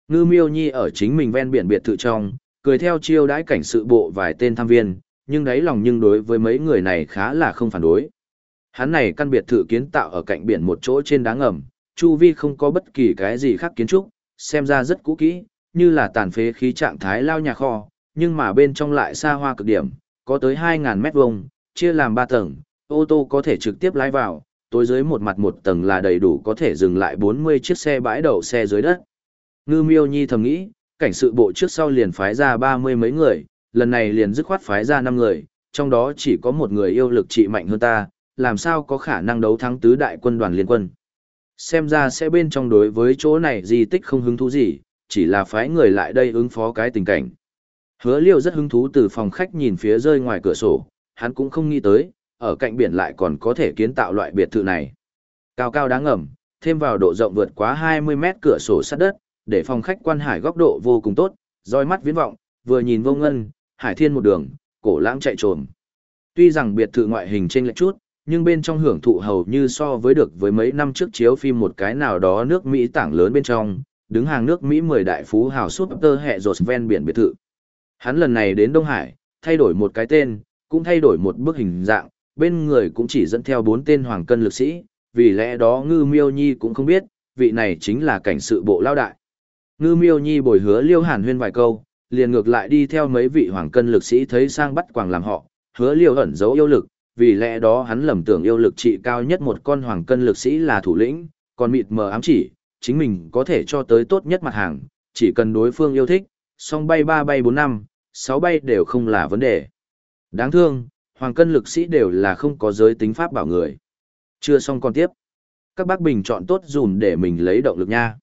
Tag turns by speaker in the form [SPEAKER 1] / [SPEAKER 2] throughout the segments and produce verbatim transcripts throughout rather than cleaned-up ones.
[SPEAKER 1] Ngư Miêu Nhi ở chính mình ven biển biệt thự trong, cười theo chiêu đãi cảnh sự bộ vài tên tham viên, nhưng đáy lòng nhưng đối với mấy người này khá là không phản đối. Hắn này căn biệt thự kiến tạo ở cạnh biển một chỗ trên đá ngầm, chu vi không có bất kỳ cái gì khác kiến trúc, xem ra rất cũ kỹ, như là tàn phế khí trạng thái lao nhà kho, nhưng mà bên trong lại xa hoa cực điểm, có tới hai nghìn mét vuông, chia làm ba tầng, ô tô có thể trực tiếp lái vào, tối dưới một mặt một tầng là đầy đủ có thể dừng lại bốn mươi chiếc xe bãi đậu xe dưới đất. Ngư Miêu Nhi thầm nghĩ, cảnh sự bộ trước sau liền phái ra ba mươi mấy người, lần này liền dứt khoát phái ra năm người, trong đó chỉ có một người yêu lực trị mạnh hơn ta, làm sao có khả năng đấu thắng tứ đại quân đoàn liên quân. Xem ra sẽ bên trong đối với chỗ này di tích không hứng thú gì, chỉ là phái người lại đây ứng phó cái tình cảnh. Hứa Liêu rất hứng thú từ phòng khách nhìn phía rơi ngoài cửa sổ, hắn cũng không nghĩ tới, ở cạnh biển lại còn có thể kiến tạo loại biệt thự này. Cao cao đáng ngầm, thêm vào độ rộng vượt quá hai mươi mét cửa sổ sát đất, để phòng khách quan hải góc độ vô cùng tốt, roi mắt viễn vọng, vừa nhìn vô ngân, hải thiên một đường, cổ lãng chạy trồm. Tuy rằng biệt thự ngoại hình chênh lệch chút, nhưng bên trong hưởng thụ hầu như so với được với mấy năm trước chiếu phim một cái nào đó nước Mỹ tảng lớn bên trong, đứng hàng nước Mỹ mười đại phú hào súp tơ hẹ rột ven biển biệt thự. Hắn lần này đến Đông Hải, thay đổi một cái tên, cũng thay đổi một bức hình dạng, bên người cũng chỉ dẫn theo bốn tên hoàng cân lực sĩ, vì lẽ đó Ngư Miêu Nhi cũng không biết, vị này chính là cảnh sự bộ lao đại. Ngư Miêu Nhi bồi hứa Liêu Hàn huyên vài câu, liền ngược lại đi theo mấy vị hoàng cân lực sĩ thấy sang bắt quàng làm họ, hứa Liêu ẩn giấu yêu lực, vì lẽ đó hắn lầm tưởng yêu lực trị cao nhất một con hoàng cân lực sĩ là thủ lĩnh, còn mịt mờ ám chỉ, chính mình có thể cho tới tốt nhất mặt hàng, chỉ cần đối phương yêu thích, song bay ba bay bốn năm, sáu bay đều không là vấn đề. Đáng thương, hoàng cân lực sĩ đều là không có giới tính pháp bảo người. Chưa xong còn tiếp. Các bác bình chọn tốt dùm để mình lấy động lực nha.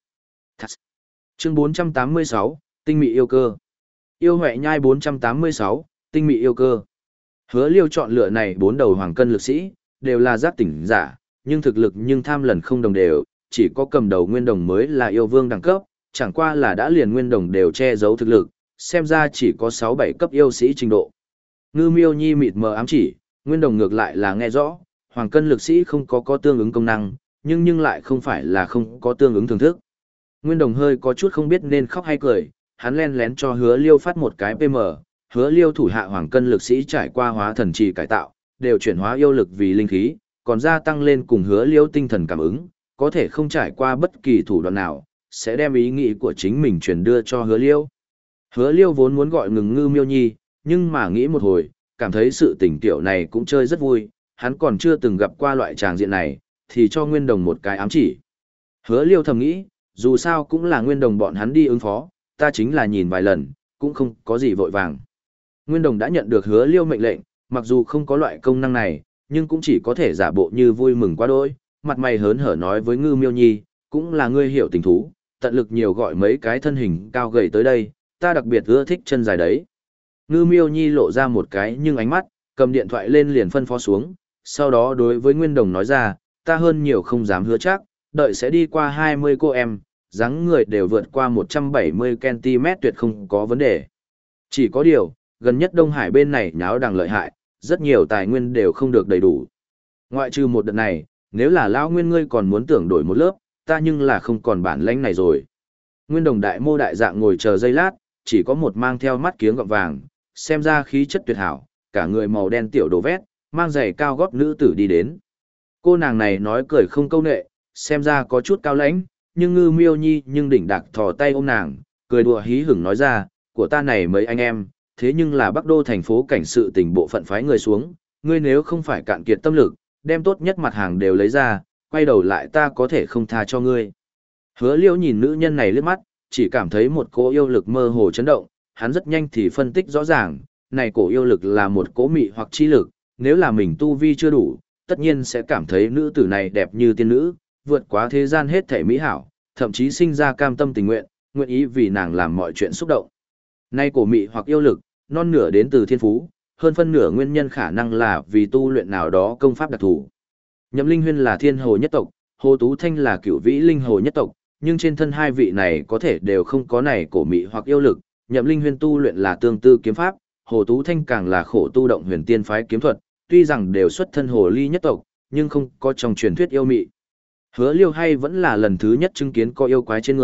[SPEAKER 1] Chương bốn trăm tám mươi sáu, Tinh mị yêu cơ. Yêu Huệ Nhai bốn trăm tám mươi sáu, Tinh mị yêu cơ. Hứa Liêu chọn lựa này bốn đầu hoàng cân lực sĩ, đều là giác tỉnh giả, nhưng thực lực nhưng tham lần không đồng đều, chỉ có cầm đầu Nguyên Đồng mới là yêu vương đẳng cấp, chẳng qua là đã liền Nguyên Đồng đều che giấu thực lực, xem ra chỉ có sáu bảy cấp yêu sĩ trình độ. Ngư Miêu Nhi mịt mờ ám chỉ, Nguyên Đồng ngược lại là nghe rõ, hoàng cân lực sĩ không có có tương ứng công năng, nhưng nhưng lại không phải là không có tương ứng thưởng thức. Nguyên Đồng hơi có chút không biết nên khóc hay cười, hắn len lén cho Hứa Liêu phát một cái pê em, Hứa Liêu thủ hạ hoàng cân lực sĩ trải qua hóa thần trì cải tạo, đều chuyển hóa yêu lực vì linh khí, còn gia tăng lên cùng Hứa Liêu tinh thần cảm ứng, có thể không trải qua bất kỳ thủ đoạn nào, sẽ đem ý nghĩ của chính mình truyền đưa cho Hứa Liêu. Hứa Liêu vốn muốn gọi ngừng Ngư Miêu Nhi, nhưng mà nghĩ một hồi, cảm thấy sự tình tiểu này cũng chơi rất vui, hắn còn chưa từng gặp qua loại tràng diện này, thì cho Nguyên Đồng một cái ám chỉ. Hứa Liêu thầm nghĩ, dù sao cũng là Nguyên Đồng bọn hắn đi ứng phó, ta chính là nhìn vài lần, cũng không có gì vội vàng. Nguyên Đồng đã nhận được Hứa Liêu mệnh lệnh, mặc dù không có loại công năng này, nhưng cũng chỉ có thể giả bộ như vui mừng quá đỗi, mặt mày hớn hở nói với Ngư Miêu Nhi, cũng là ngươi hiểu tình thú, tận lực nhiều gọi mấy cái thân hình cao gầy tới đây, ta đặc biệt ưa thích chân dài đấy. Ngư Miêu Nhi lộ ra một cái nhưng ánh mắt, cầm điện thoại lên liền phân phó xuống, sau đó đối với Nguyên Đồng nói ra, ta hơn nhiều không dám hứa chắc, đợi sẽ đi qua hai mươi cô em, dáng người đều vượt qua một trăm bảy mươi xăng ti mét tuyệt không có vấn đề. Chỉ có điều, gần nhất Đông Hải bên này nháo đằng lợi hại, rất nhiều tài nguyên đều không được đầy đủ. Ngoại trừ một đợt này, nếu là lão Nguyên ngươi còn muốn tưởng đổi một lớp, ta nhưng là không còn bản lãnh này rồi. Nguyên Đồng đại mô đại dạng ngồi chờ giây lát, chỉ có một mang theo mắt kiếng gọng vàng, xem ra khí chất tuyệt hảo, cả người màu đen tiểu đồ vét, mang giày cao gót nữ tử đi đến. Cô nàng này nói cười không câu nệ, xem ra có chút cao lãnh, nhưng Ngư Miêu Nhi nhưng đỉnh đạc thò tay ôm nàng, cười đùa hí hửng nói ra, của ta này mấy anh em, thế nhưng là Bắc Đô thành phố cảnh sự tỉnh bộ phận phái người xuống, ngươi nếu không phải cạn kiệt tâm lực, đem tốt nhất mặt hàng đều lấy ra, quay đầu lại ta có thể không tha cho ngươi. Hứa Liêu nhìn nữ nhân này liếc mắt, chỉ cảm thấy một cỗ yêu lực mơ hồ chấn động, hắn rất nhanh thì phân tích rõ ràng, này cổ yêu lực là một cỗ mị hoặc chi lực, nếu là mình tu vi chưa đủ, tất nhiên sẽ cảm thấy nữ tử này đẹp như tiên nữ, vượt quá thế gian hết thảy mỹ hảo, thậm chí sinh ra cam tâm tình nguyện, nguyện ý vì nàng làm mọi chuyện xúc động. Nay cổ mị hoặc yêu lực, non nửa đến từ thiên phú, hơn phân nửa nguyên nhân khả năng là vì tu luyện nào đó công pháp đặc thù. Nhậm Linh Huyên là thiên hồ nhất tộc, Hồ Tú Thanh là cửu vĩ linh hồ nhất tộc, nhưng trên thân hai vị này có thể đều không có này cổ mị hoặc yêu lực. Nhậm Linh Huyên tu luyện là tương tư kiếm pháp, Hồ Tú Thanh càng là khổ tu động huyền tiên phái kiếm thuật, tuy rằng đều xuất thân hồ ly nhất tộc, nhưng không có trong truyền thuyết yêu mị. Hứa Liêu hay vẫn là lần thứ nhất chứng kiến có yêu quái trên người,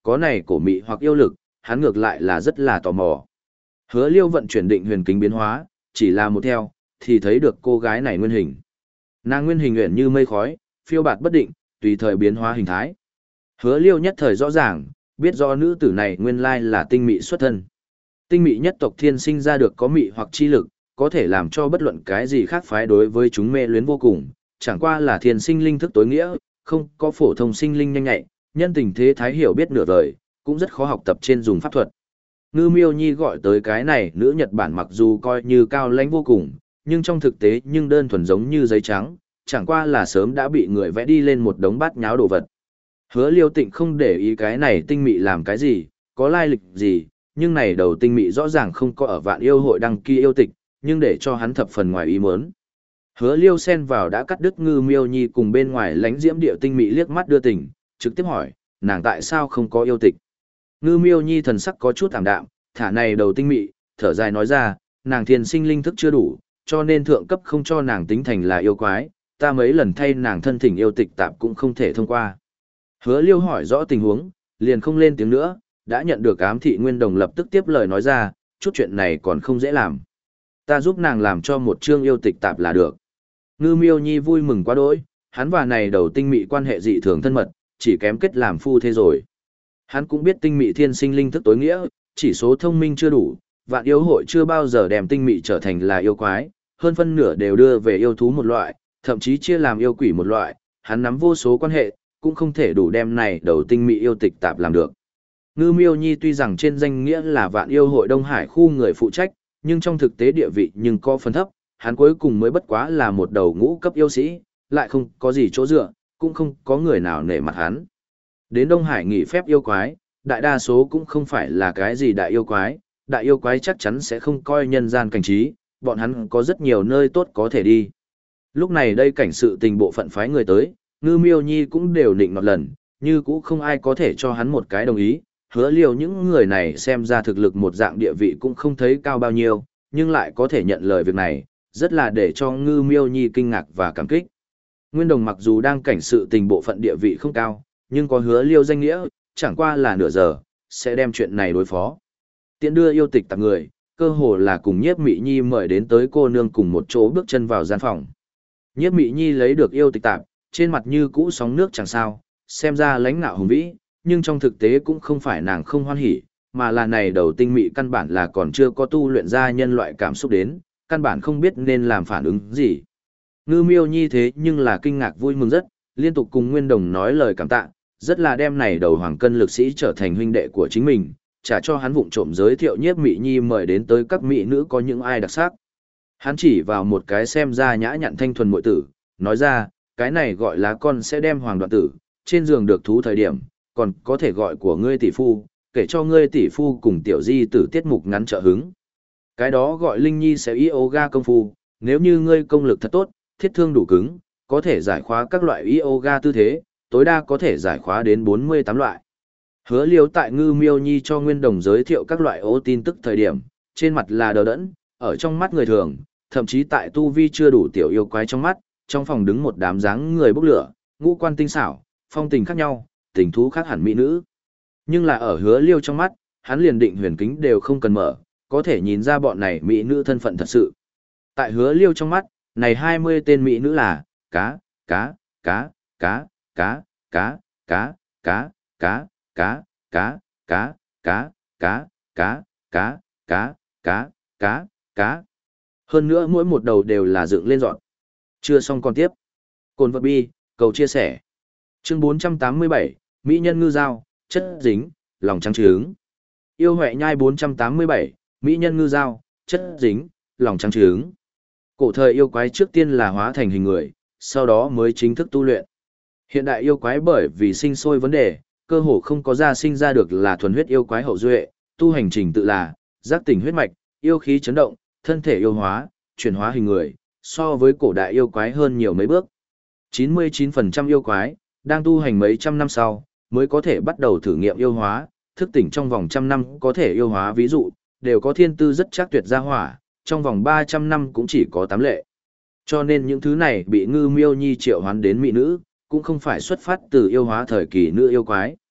[SPEAKER 1] có này cổ mị hoặc yêu lực, hắn ngược lại là rất là tò mò. Hứa Liêu vận chuyển định huyền kính biến hóa, chỉ là một theo, thì thấy được cô gái này nguyên hình. Nàng nguyên hình uyển như mây khói, phiêu bạt bất định, tùy thời biến hóa hình thái. Hứa Liêu nhất thời rõ ràng, biết rõ nữ tử này nguyên lai là tinh mị xuất thân. Tinh mị nhất tộc thiên sinh ra được có mị hoặc chi lực, có thể làm cho bất luận cái gì khác phái đối với chúng mê luyến vô cùng, chẳng qua là thiên sinh linh thức tối nghĩa, không có phổ thông sinh linh nhanh nhạy, nhân tình thế thái hiểu biết nửa vời, cũng rất khó học tập trên dùng pháp thuật. Ngư Miêu Nhi gọi tới cái này nữ Nhật Bản mặc dù coi như cao lãnh vô cùng, nhưng trong thực tế nhưng đơn thuần giống như giấy trắng, chẳng qua là sớm đã bị người vẽ đi lên một đống bát nháo đồ vật. Hứa Liêu Tịnh không để ý cái này tinh mị làm cái gì, có lai lịch gì, nhưng này đầu tinh mị rõ ràng không có ở vạn yêu hội đăng ký yêu tịch, nhưng để cho hắn thập phần ngoài ý muốn. Hứa Liêu xen vào đã cắt đứt Ngư Miêu Nhi cùng bên ngoài lánh diễm điệu tinh mị liếc mắt đưa tình, trực tiếp hỏi, nàng tại sao không có yêu tịch. Ngư Miêu Nhi thần sắc có chút thảm đạm, thả này đầu tinh mị, thở dài nói ra, nàng thiên sinh linh thức chưa đủ, cho nên thượng cấp không cho nàng tính thành là yêu quái, ta mấy lần thay nàng thân thỉnh yêu tịch tạp cũng không thể thông qua. Hứa Liêu hỏi rõ tình huống, liền không lên tiếng nữa, đã nhận được ám thị Nguyên Đồng lập tức tiếp lời nói ra, chút chuyện này còn không dễ làm. Ta giúp nàng làm cho một chương yêu tịch tạp là được. Ngư Miêu Nhi vui mừng quá đỗi, hắn và này đầu tinh mị quan hệ dị thường thân mật, chỉ kém kết làm phu thế rồi. Hắn cũng biết tinh mị thiên sinh linh thức tối nghĩa, chỉ số thông minh chưa đủ, vạn yêu hội chưa bao giờ đem tinh mị trở thành là yêu quái, hơn phân nửa đều đưa về yêu thú một loại, thậm chí chia làm yêu quỷ một loại, hắn nắm vô số quan hệ, cũng không thể đủ đem này đầu tinh mị yêu tịch tạp làm được. Ngư Miêu Nhi tuy rằng trên danh nghĩa là vạn yêu hội Đông Hải khu người phụ trách, nhưng trong thực tế địa vị nhưng có phần thấp, hắn cuối cùng mới bất quá là một đầu ngũ cấp yêu sĩ, lại không có gì chỗ dựa, cũng không có người nào nể mặt hắn. Đến Đông Hải nghỉ phép yêu quái, đại đa số cũng không phải là cái gì đại yêu quái, đại yêu quái chắc chắn sẽ không coi nhân gian cảnh trí, bọn hắn có rất nhiều nơi tốt có thể đi. Lúc này đây cảnh sự tình bộ phận phái người tới, Ngư Miêu Nhi cũng đều định một lần, như cũng không ai có thể cho hắn một cái đồng ý. Hứa Liêu những người này xem ra thực lực một dạng địa vị cũng không thấy cao bao nhiêu, nhưng lại có thể nhận lời việc này, rất là để cho Ngư Miêu Nhi kinh ngạc và cảm kích. Nguyên Đồng mặc dù đang cảnh sự tình bộ phận địa vị không cao, nhưng có Hứa Liêu danh nghĩa, chẳng qua là nửa giờ, sẽ đem chuyện này đối phó. Tiện đưa yêu tịch tạp người, cơ hồ là cùng Nhiếp Mị Nhi mời đến tới cô nương cùng một chỗ bước chân vào gian phòng. Nhiếp Mị Nhi lấy được yêu tịch tạp, trên mặt như cũ sóng nước chẳng sao, xem ra lãnh ngạo hùng vĩ, nhưng trong thực tế cũng không phải nàng không hoan hỉ, mà là này đầu tinh mị căn bản là còn chưa có tu luyện ra nhân loại cảm xúc đến, căn bản không biết nên làm phản ứng gì. Ngư Miêu Nhi thế nhưng là kinh ngạc vui mừng rất, liên tục cùng Nguyên Đồng nói lời cảm tạ, rất là đem này đầu hoàng cân lực sĩ trở thành huynh đệ của chính mình, trả cho hắn vụng trộm giới thiệu Nhiếp Mị Nhi mời đến tới các mỹ nữ có những ai đặc sắc. Hắn chỉ vào một cái xem ra nhã nhặn thanh thuần muội tử, nói ra, cái này gọi là con sẽ đem hoàng đoạn tử, trên giường được thú thời điểm, còn có thể gọi của ngươi tỷ phu, kể cho ngươi tỷ phu cùng tiểu di tử tiết mục ngắn trợ hứng. Cái đó gọi Linh Nhi sẽ yoga công phu, nếu như ngươi công lực thật tốt, thiết thương đủ cứng, có thể giải khóa các loại yoga tư thế, tối đa có thể giải khóa đến bốn mươi tám loại. Hứa Liêu tại Ngư Miêu Nhi cho Nguyên Đồng giới thiệu các loại ô tin tức thời điểm, trên mặt là đờ đẫn, ở trong mắt người thường, thậm chí tại tu vi chưa đủ tiểu yêu quái trong mắt, trong phòng đứng một đám dáng người bốc lửa, ngũ quan tinh xảo, phong tình khác nhau, tình thú khác hẳn mỹ nữ. Nhưng là ở Hứa Liêu trong mắt, hắn liền định huyền kính đều không cần mở, có thể nhìn ra bọn này mỹ nữ thân phận thật sự. Tại Hứa Liêu trong mắt, này hai mươi tên mỹ nữ là cá, cá, cá, cá, cá, cá, cá, cá, cá, cá, cá, cá, cá, cá, cá, cá, cá, cá, cá, cá. Hơn nữa mỗi một đầu đều là dựng lên dọn. Chưa xong còn tiếp. Cồn vật bi, cầu chia sẻ. Chương bốn trăm tám mươi bảy, Mỹ nhân ngư dao, chất dính, lòng trắng trứng. Yêu Huệ Nhai bốn trăm tám mươi bảy, Mỹ nhân ngư dao, chất dính, lòng trắng trứng. Cổ thời yêu quái trước tiên là hóa thành hình người, sau đó mới chính thức tu luyện. Hiện đại yêu quái bởi vì sinh sôi vấn đề, cơ hồ không có ra sinh ra được là thuần huyết yêu quái hậu duệ, tu hành trình tự là giác tỉnh huyết mạch, yêu khí chấn động, thân thể yêu hóa, chuyển hóa hình người, so với cổ đại yêu quái hơn nhiều mấy bước. chín mươi chín phần trăm yêu quái đang tu hành mấy trăm năm sau mới có thể bắt đầu thử nghiệm yêu hóa, thức tỉnh trong vòng trăm năm có thể yêu hóa, ví dụ đều có thiên tư rất chắc tuyệt gia hỏa, trong vòng ba trăm năm cũng chỉ có tám lệ. Cho nên những thứ này bị Ngư Miêu Nhi triệu hoán đến mỹ nữ, cũng không phải xuất phát từ yêu hóa thời kỳ nữ yêu quái.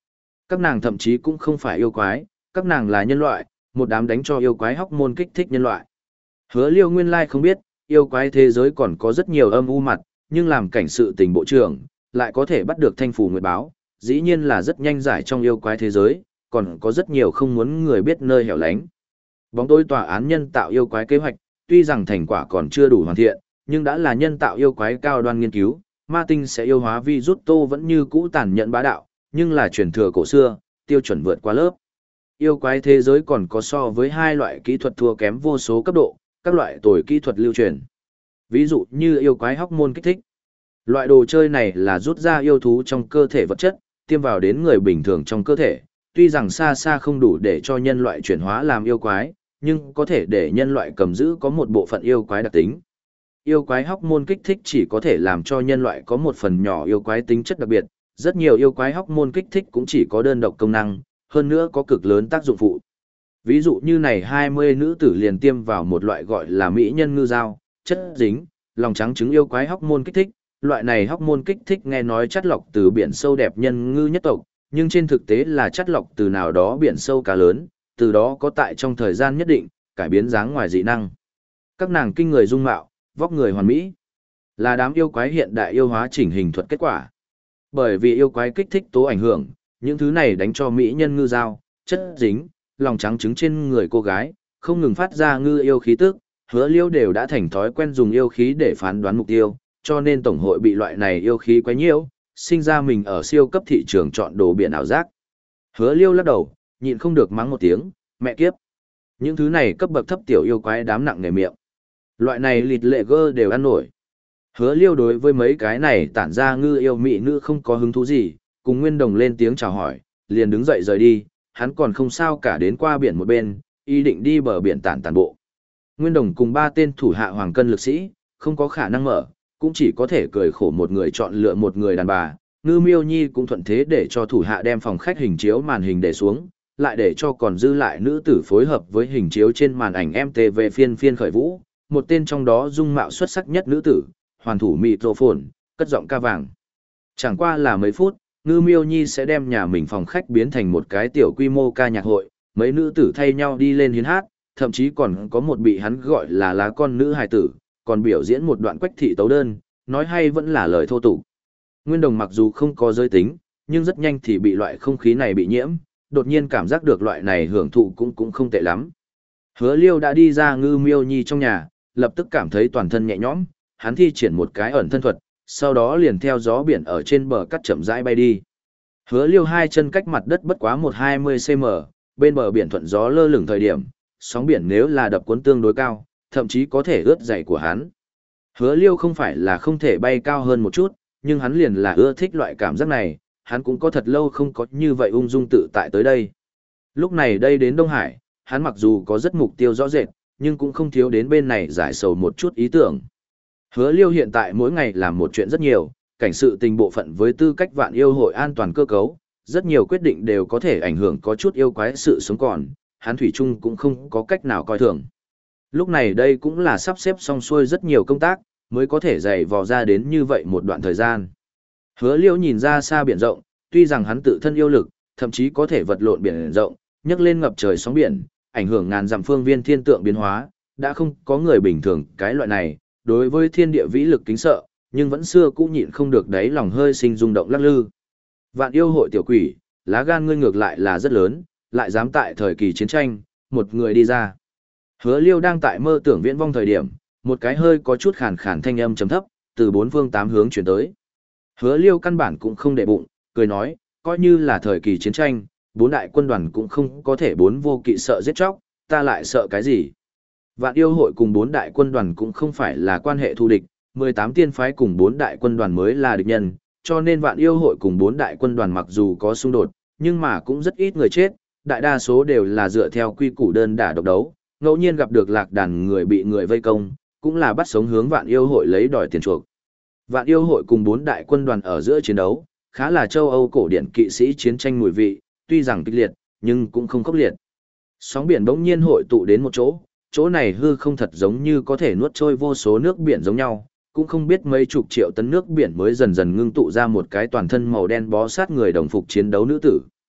[SPEAKER 1] Các nàng thậm chí cũng không phải yêu quái, các nàng là nhân loại, một đám đánh cho yêu quái hóc môn kích thích nhân loại. Hứa Liêu nguyên lai không biết, yêu quái thế giới còn có rất nhiều âm u mặt, nhưng làm cảnh sự tình bộ trưởng, lại có thể bắt được thanh phù nguyệt báo, dĩ nhiên là rất nhanh giải trong yêu quái thế giới, còn có rất nhiều không muốn người biết nơi hẻo lánh. Bóng tối tòa án nhân tạo yêu quái kế hoạch, tuy rằng thành quả còn chưa đủ hoàn thiện, nhưng đã là nhân tạo yêu quái cao đoan nghiên cứu, ma tinh sẽ yêu hóa virus tô vẫn như cũ tàn nhẫn bá đạo, nhưng là truyền thừa cổ xưa, tiêu chuẩn vượt qua lớp. Yêu quái thế giới còn có so với hai loại kỹ thuật thua kém vô số cấp độ, các loại tồi kỹ thuật lưu truyền. Ví dụ như yêu quái hóc môn kích thích. Loại đồ chơi này là rút ra yêu thú trong cơ thể vật chất, tiêm vào đến người bình thường trong cơ thể, tuy rằng xa xa không đủ để cho nhân loại chuyển hóa làm yêu quái, nhưng có thể để nhân loại cầm giữ có một bộ phận yêu quái đặc tính. Yêu quái hóc môn kích thích chỉ có thể làm cho nhân loại có một phần nhỏ yêu quái tính chất đặc biệt, rất nhiều yêu quái hóc môn kích thích cũng chỉ có đơn độc công năng, hơn nữa có cực lớn tác dụng phụ. Ví dụ như này hai mươi nữ tử liền tiêm vào một loại gọi là mỹ nhân ngư dao, chất dính, lòng trắng trứng yêu quái hóc môn kích thích, loại này hóc môn kích thích nghe nói chất lọc từ biển sâu đẹp nhân ngư nhất tộc, nhưng trên thực tế là chất lọc từ nào đó biển sâu cá lớn, từ đó có tại trong thời gian nhất định, cải biến dáng ngoài dị năng. Các nàng kinh người dung mạo, vóc người hoàn mỹ, là đám yêu quái hiện đại yêu hóa chỉnh hình thuật kết quả. Bởi vì yêu quái kích thích tố ảnh hưởng, những thứ này đánh cho mỹ nhân ngư dao, chất dính, lòng trắng trứng trên người cô gái, không ngừng phát ra ngư yêu khí tức, Hứa Liêu đều đã thành thói quen dùng yêu khí để phán đoán mục tiêu, cho nên tổng hội bị loại này yêu khí quấy nhiễu, sinh ra mình ở siêu cấp thị trường chọn đồ biển ảo giác. Hứa Liêu lắc đầu, nhịn không được mắng một tiếng, mẹ kiếp. Những thứ này cấp bậc thấp tiểu yêu quái đám nặng nề miệng. Loại này lịt lệ gơ đều ăn nổi. Hứa Liêu đối với mấy cái này tản ra ngư yêu mỹ nữ không có hứng thú gì, cùng Nguyên Đồng lên tiếng chào hỏi, liền đứng dậy rời đi, hắn còn không sao cả đến qua biển một bên, ý định đi bờ biển tản tản bộ. Nguyên Đồng cùng ba tên thủ hạ hoàng cân lực sĩ, không có khả năng mở, cũng chỉ có thể cười khổ một người chọn lựa một người đàn bà. Ngư Miêu Nhi cũng thuận thế để cho thủ hạ đem phòng khách hình chiếu màn hình để xuống, lại để cho còn dư lại nữ tử phối hợp với hình chiếu trên màn ảnh em tê vê phiên phiên khởi vũ, một tên trong đó dung mạo xuất sắc nhất nữ tử, hoàn thủ microphone, cất giọng ca vàng. Chẳng qua là mấy phút, Ngư Miêu Nhi sẽ đem nhà mình phòng khách biến thành một cái tiểu quy mô ca nhạc hội, mấy nữ tử thay nhau đi lên hiến hát, thậm chí còn có một bị hắn gọi là lá con nữ hài tử, còn biểu diễn một đoạn quách thị tấu đơn, nói hay vẫn là lời thô tục. Nguyên Đồng mặc dù không có giới tính, nhưng rất nhanh thì bị loại không khí này bị nhiễm, đột nhiên cảm giác được loại này hưởng thụ cũng cũng không tệ lắm. Hứa Liêu đã đi ra Ngư Miêu Nhi trong nhà, lập tức cảm thấy toàn thân nhẹ nhõm, hắn thi triển một cái ẩn thân thuật, sau đó liền theo gió biển ở trên bờ cắt chậm rãi bay đi. Hứa Liêu hai chân cách mặt đất bất quá một hai mươi xăng-ti-mét, bên bờ biển thuận gió lơ lửng thời điểm, sóng biển nếu là đập cuốn tương đối cao, thậm chí có thể ướt giày của hắn. Hứa Liêu không phải là không thể bay cao hơn một chút, nhưng hắn liền là ưa thích loại cảm giác này, hắn cũng có thật lâu không có như vậy ung dung tự tại tới đây. Lúc này đây đến Đông Hải, hắn mặc dù có rất mục tiêu rõ rệt, nhưng cũng không thiếu đến bên này giải sầu một chút ý tưởng. Hứa Liêu hiện tại mỗi ngày làm một chuyện rất nhiều, cảnh sự tình bộ phận với tư cách vạn yêu hội an toàn cơ cấu, rất nhiều quyết định đều có thể ảnh hưởng có chút yêu quái sự sống còn, hắn thủy chung cũng không có cách nào coi thường. Lúc này đây cũng là sắp xếp xong xuôi rất nhiều công tác, mới có thể dày vò ra đến như vậy một đoạn thời gian. Hứa Liêu nhìn ra xa biển rộng, tuy rằng hắn tự thân yêu lực, thậm chí có thể vật lộn biển rộng, nhấc lên ngập trời sóng biển, ảnh hưởng ngàn dặm phương viên thiên tượng biến hóa, đã không có người bình thường cái loại này, đối với thiên địa vĩ lực kính sợ, nhưng vẫn xưa cũ nhịn không được đáy lòng hơi sinh rung động lắc lư. Vạn yêu hội tiểu quỷ, lá gan ngươi ngược lại là rất lớn, lại dám tại thời kỳ chiến tranh, một người đi ra. Hứa Liêu đang tại mơ tưởng viễn vong thời điểm, một cái hơi có chút khàn khàn thanh âm trầm thấp, từ bốn phương tám hướng chuyển tới. Hứa Liêu căn bản cũng không để bụng, cười nói, coi như là thời kỳ chiến tranh, bốn đại quân đoàn cũng không có thể bốn vô kỵ sợ giết chóc, ta lại sợ cái gì. Vạn yêu hội cùng bốn đại quân đoàn cũng không phải là quan hệ thù địch, mười tám tiên phái cùng bốn đại quân đoàn mới là địch nhân, cho nên vạn yêu hội cùng bốn đại quân đoàn mặc dù có xung đột, nhưng mà cũng rất ít người chết, đại đa số đều là dựa theo quy củ đơn đả độc đấu, ngẫu nhiên gặp được lạc đàn người bị người vây công, cũng là bắt sống hướng vạn yêu hội lấy đòi tiền chuộc. Vạn yêu hội cùng bốn đại quân đoàn ở giữa chiến đấu, khá là châu Âu cổ điển kỵ sĩ chiến tranh mùi vị, tuy rằng kịch liệt, nhưng cũng không khốc liệt. Sóng biển bỗng nhiên hội tụ đến một chỗ, chỗ này hư không thật giống như có thể nuốt trôi vô số nước biển giống nhau, cũng không biết mấy chục triệu tấn nước biển mới dần dần ngưng tụ ra một cái toàn thân màu đen bó sát người đồng phục chiến đấu nữ tử.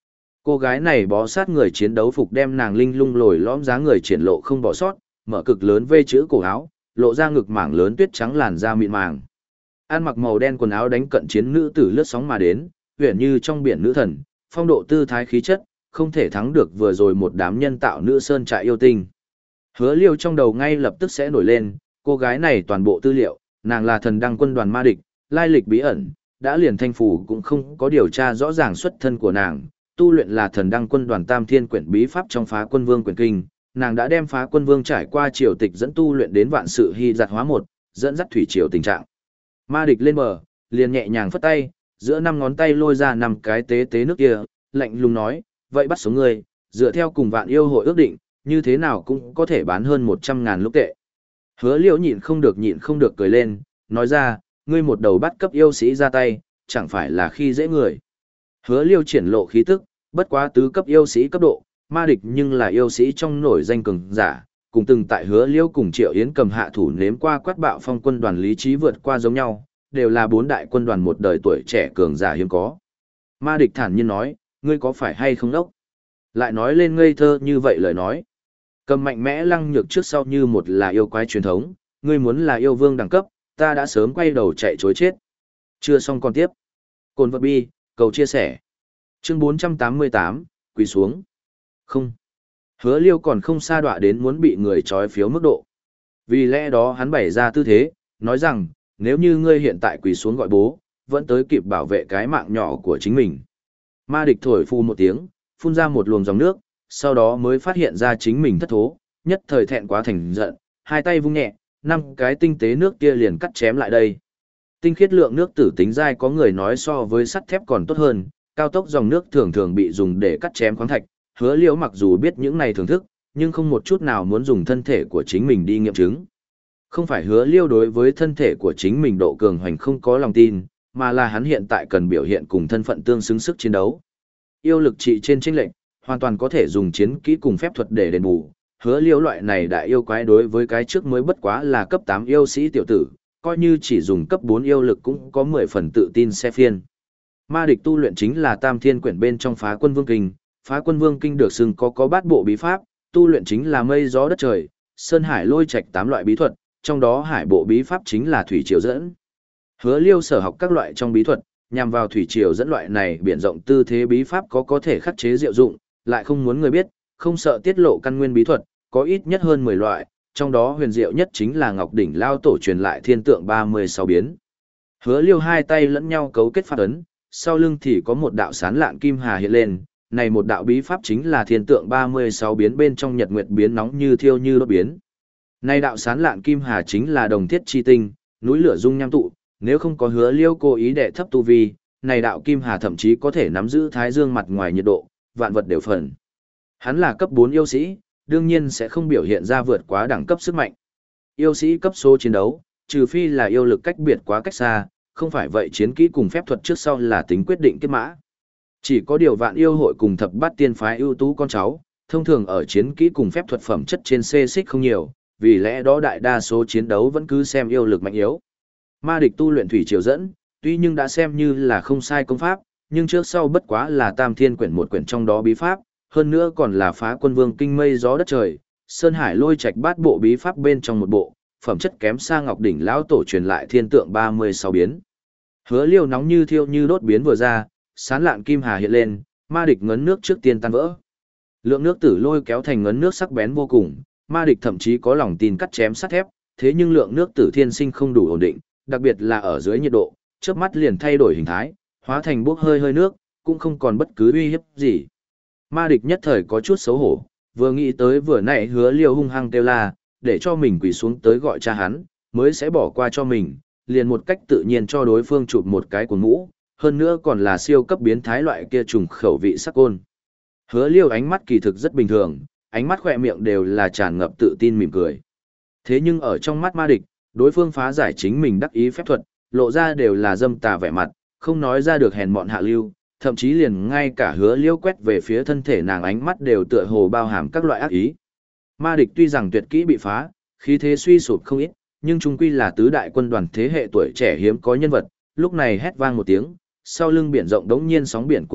[SPEAKER 1] Cô gái này bó sát người chiến đấu phục đem nàng linh lung lồi lõm dáng người triển lộ không bỏ sót, mở cực lớn vê chữ cổ áo, lộ ra ngực mảng lớn tuyết trắng làn da mịn màng. Ăn mặc màu đen quần áo đánh cận chiến nữ tử lướt sóng mà đến, huyền như trong biển nữ thần, phong độ tư thái khí chất, không thể thắng được vừa rồi một đám nhân tạo nữ sơn trại yêu tinh. Hứa Liêu trong đầu ngay lập tức sẽ nổi lên, cô gái này toàn bộ tư liệu, nàng là thần đăng quân đoàn ma địch, lai lịch bí ẩn, đã liền thanh phủ cũng không có điều tra rõ ràng xuất thân của nàng, tu luyện là thần đăng quân đoàn tam thiên quyển bí pháp trong phá quân vương quyển kinh, nàng đã đem phá quân vương trải qua triều tịch dẫn tu luyện đến vạn sự hy giặt hóa một, dẫn dắt thủy triều tình trạng. Ma địch lên bờ, liền nhẹ nhàng phất tay, giữa năm ngón tay lôi ra năm cái tế tế nước kia, lạnh lùng nói, vậy bắt sống ngươi, dựa theo cùng vạn yêu hội ước định, như thế nào cũng có thể bán hơn một trăm ngàn lúc tệ. Hứa Liễu nhịn không được nhịn không được cười lên, nói ra, ngươi một đầu bắt cấp yêu sĩ ra tay, chẳng phải là khi dễ người. Hứa Liêu triển lộ khí tức, bất quá tứ cấp yêu sĩ cấp độ, ma địch nhưng là yêu sĩ trong nổi danh cường giả, cùng từng tại Hứa Liêu cùng Triệu Yến cầm hạ thủ nếm qua quát bạo phong quân đoàn lý trí vượt qua giống nhau, đều là bốn đại quân đoàn một đời tuổi trẻ cường giả hiếm có. Ma địch thản nhiên nói, ngươi có phải hay không đốc? Lại nói lên ngây thơ như vậy lời nói. Cầm mạnh mẽ lăng nhược trước sau như một là yêu quái truyền thống, ngươi muốn là yêu vương đẳng cấp, ta đã sớm quay đầu chạy chối chết. Chưa xong còn tiếp. Cồn vật bi, cầu chia sẻ. Chương bốn trăm tám mươi tám, quỳ xuống. Không. Hứa Liêu còn không sa đọa đến muốn bị người trói phiếu mức độ. Vì lẽ đó hắn bày ra tư thế, nói rằng, nếu như ngươi hiện tại quỳ xuống gọi bố, vẫn tới kịp bảo vệ cái mạng nhỏ của chính mình. Ma địch thổi phu một tiếng, phun ra một luồng dòng nước, sau đó mới phát hiện ra chính mình thất thố, nhất thời thẹn quá thành giận, hai tay vung nhẹ, năm cái tinh tế nước kia liền cắt chém lại đây. Tinh khiết lượng nước tử tính dai có người nói so với sắt thép còn tốt hơn, cao tốc dòng nước thường thường bị dùng để cắt chém khoáng thạch, Hứa Liễu mặc dù biết những này thưởng thức, nhưng không một chút nào muốn dùng thân thể của chính mình đi nghiệm chứng. Không phải Hứa Liễu đối với thân thể của chính mình độ cường hoành không có lòng tin, mà là hắn hiện tại cần biểu hiện cùng thân phận tương xứng sức chiến đấu. Yêu lực trị trên chênh lệnh, hoàn toàn có thể dùng chiến kỹ cùng phép thuật để đền bù. Hứa Liễu loại này đại yêu quái đối với cái trước mới bất quá là cấp tám yêu sĩ tiểu tử, coi như chỉ dùng cấp bốn yêu lực cũng có mười phần tự tin xe phiên. Ma địch tu luyện chính là Tam Thiên quyển bên trong Phá Quân Vương Kinh, Phá Quân Vương Kinh được xưng có có bát bộ bí pháp, tu luyện chính là mây gió đất trời, sơn hải lôi trạch tám loại bí thuật, trong đó hải bộ bí pháp chính là thủy triều dẫn. Hứa Liêu sở học các loại trong bí thuật, nhằm vào thủy triều dẫn loại này biển rộng tư thế bí pháp có có thể khắc chế diệu dụng, lại không muốn người biết, không sợ tiết lộ căn nguyên bí thuật, có ít nhất hơn mười loại, trong đó huyền diệu nhất chính là Ngọc đỉnh lao tổ truyền lại thiên tượng ba mươi sáu biến. Hứa Liêu hai tay lẫn nhau cấu kết phát ấn, sau lưng thì có một đạo sán lạn kim hà hiện lên, này một đạo bí pháp chính là thiên tượng ba mươi sáu biến bên trong nhật nguyệt biến nóng như thiêu như đốt biến. Này đạo sán lạn kim hà chính là đồng thiết chi tinh, núi lửa dung nham tụ, nếu không có Hứa Liêu cố ý đệ thấp tu vi, này đạo kim hà thậm chí có thể nắm giữ thái dương mặt ngoài nhiệt độ, vạn vật đều phần. Hắn là cấp bốn yêu sĩ, đương nhiên sẽ không biểu hiện ra vượt quá đẳng cấp sức mạnh. Yêu sĩ cấp số chiến đấu, trừ phi là yêu lực cách biệt quá cách xa, không phải vậy chiến kỹ cùng phép thuật trước sau là tính quyết định kết mã. Chỉ có điều vạn yêu hội cùng thập bát tiên phái ưu tú con cháu, thông thường ở chiến kỹ cùng phép thuật phẩm chất trên xê xích không nhiều, vì lẽ đó đại đa số chiến đấu vẫn cứ xem yêu lực mạnh yếu. Ma địch tu luyện thủy triều dẫn, tuy nhưng đã xem như là không sai công pháp, nhưng trước sau bất quá là Tam Thiên quyển một quyển trong đó bí pháp, hơn nữa còn là Phá Quân Vương Kinh mây gió đất trời, sơn hải lôi trạch bát bộ bí pháp bên trong một bộ, phẩm chất kém xa Ngọc đỉnh lão tổ truyền lại thiên tượng ba mươi sáu biến. Hứa Liêu nóng như thiêu như đốt biến vừa ra, sán lạn kim hà hiện lên, ma địch ngấn nước trước tiên tan vỡ. Lượng nước tử lôi kéo thành ngấn nước sắc bén vô cùng, ma địch thậm chí có lòng tin cắt chém sắt thép, thế nhưng lượng nước tử thiên sinh không đủ ổn định, đặc biệt là ở dưới nhiệt độ, chớp mắt liền thay đổi hình thái, hóa thành bốc hơi hơi nước, cũng không còn bất cứ uy hiếp gì. Ma địch nhất thời có chút xấu hổ, vừa nghĩ tới vừa nãy Hứa Liêu hung hăng kêu la, để cho mình quỳ xuống tới gọi cha hắn, mới sẽ bỏ qua cho mình, liền một cách tự nhiên cho đối phương chụp một cái của mũ, hơn nữa còn là siêu cấp biến thái loại kia trùng khẩu vị sắc côn. Hứa Liêu ánh mắt kỳ thực rất bình thường, ánh mắt khỏe miệng đều là tràn ngập tự tin mỉm cười. Thế nhưng ở trong mắt ma địch, đối phương phá giải chính mình đắc ý phép thuật, lộ ra đều là dâm tà vẻ mặt, không nói ra được hèn mọn hạ lưu, thậm chí liền ngay cả Hứa Liêu quét về phía thân thể nàng ánh mắt đều tựa hồ bao hàm các loại ác ý. Ma địch tuy rằng tuyệt kỹ bị phá, khí thế suy sụp không ít, nhưng chung quy là tứ đại quân đoàn thế hệ tuổi trẻ hiếm có nhân vật, lúc này hét vang một tiếng, sau lưng biển rộng đống nhiên sóng biển cuồn cuộn,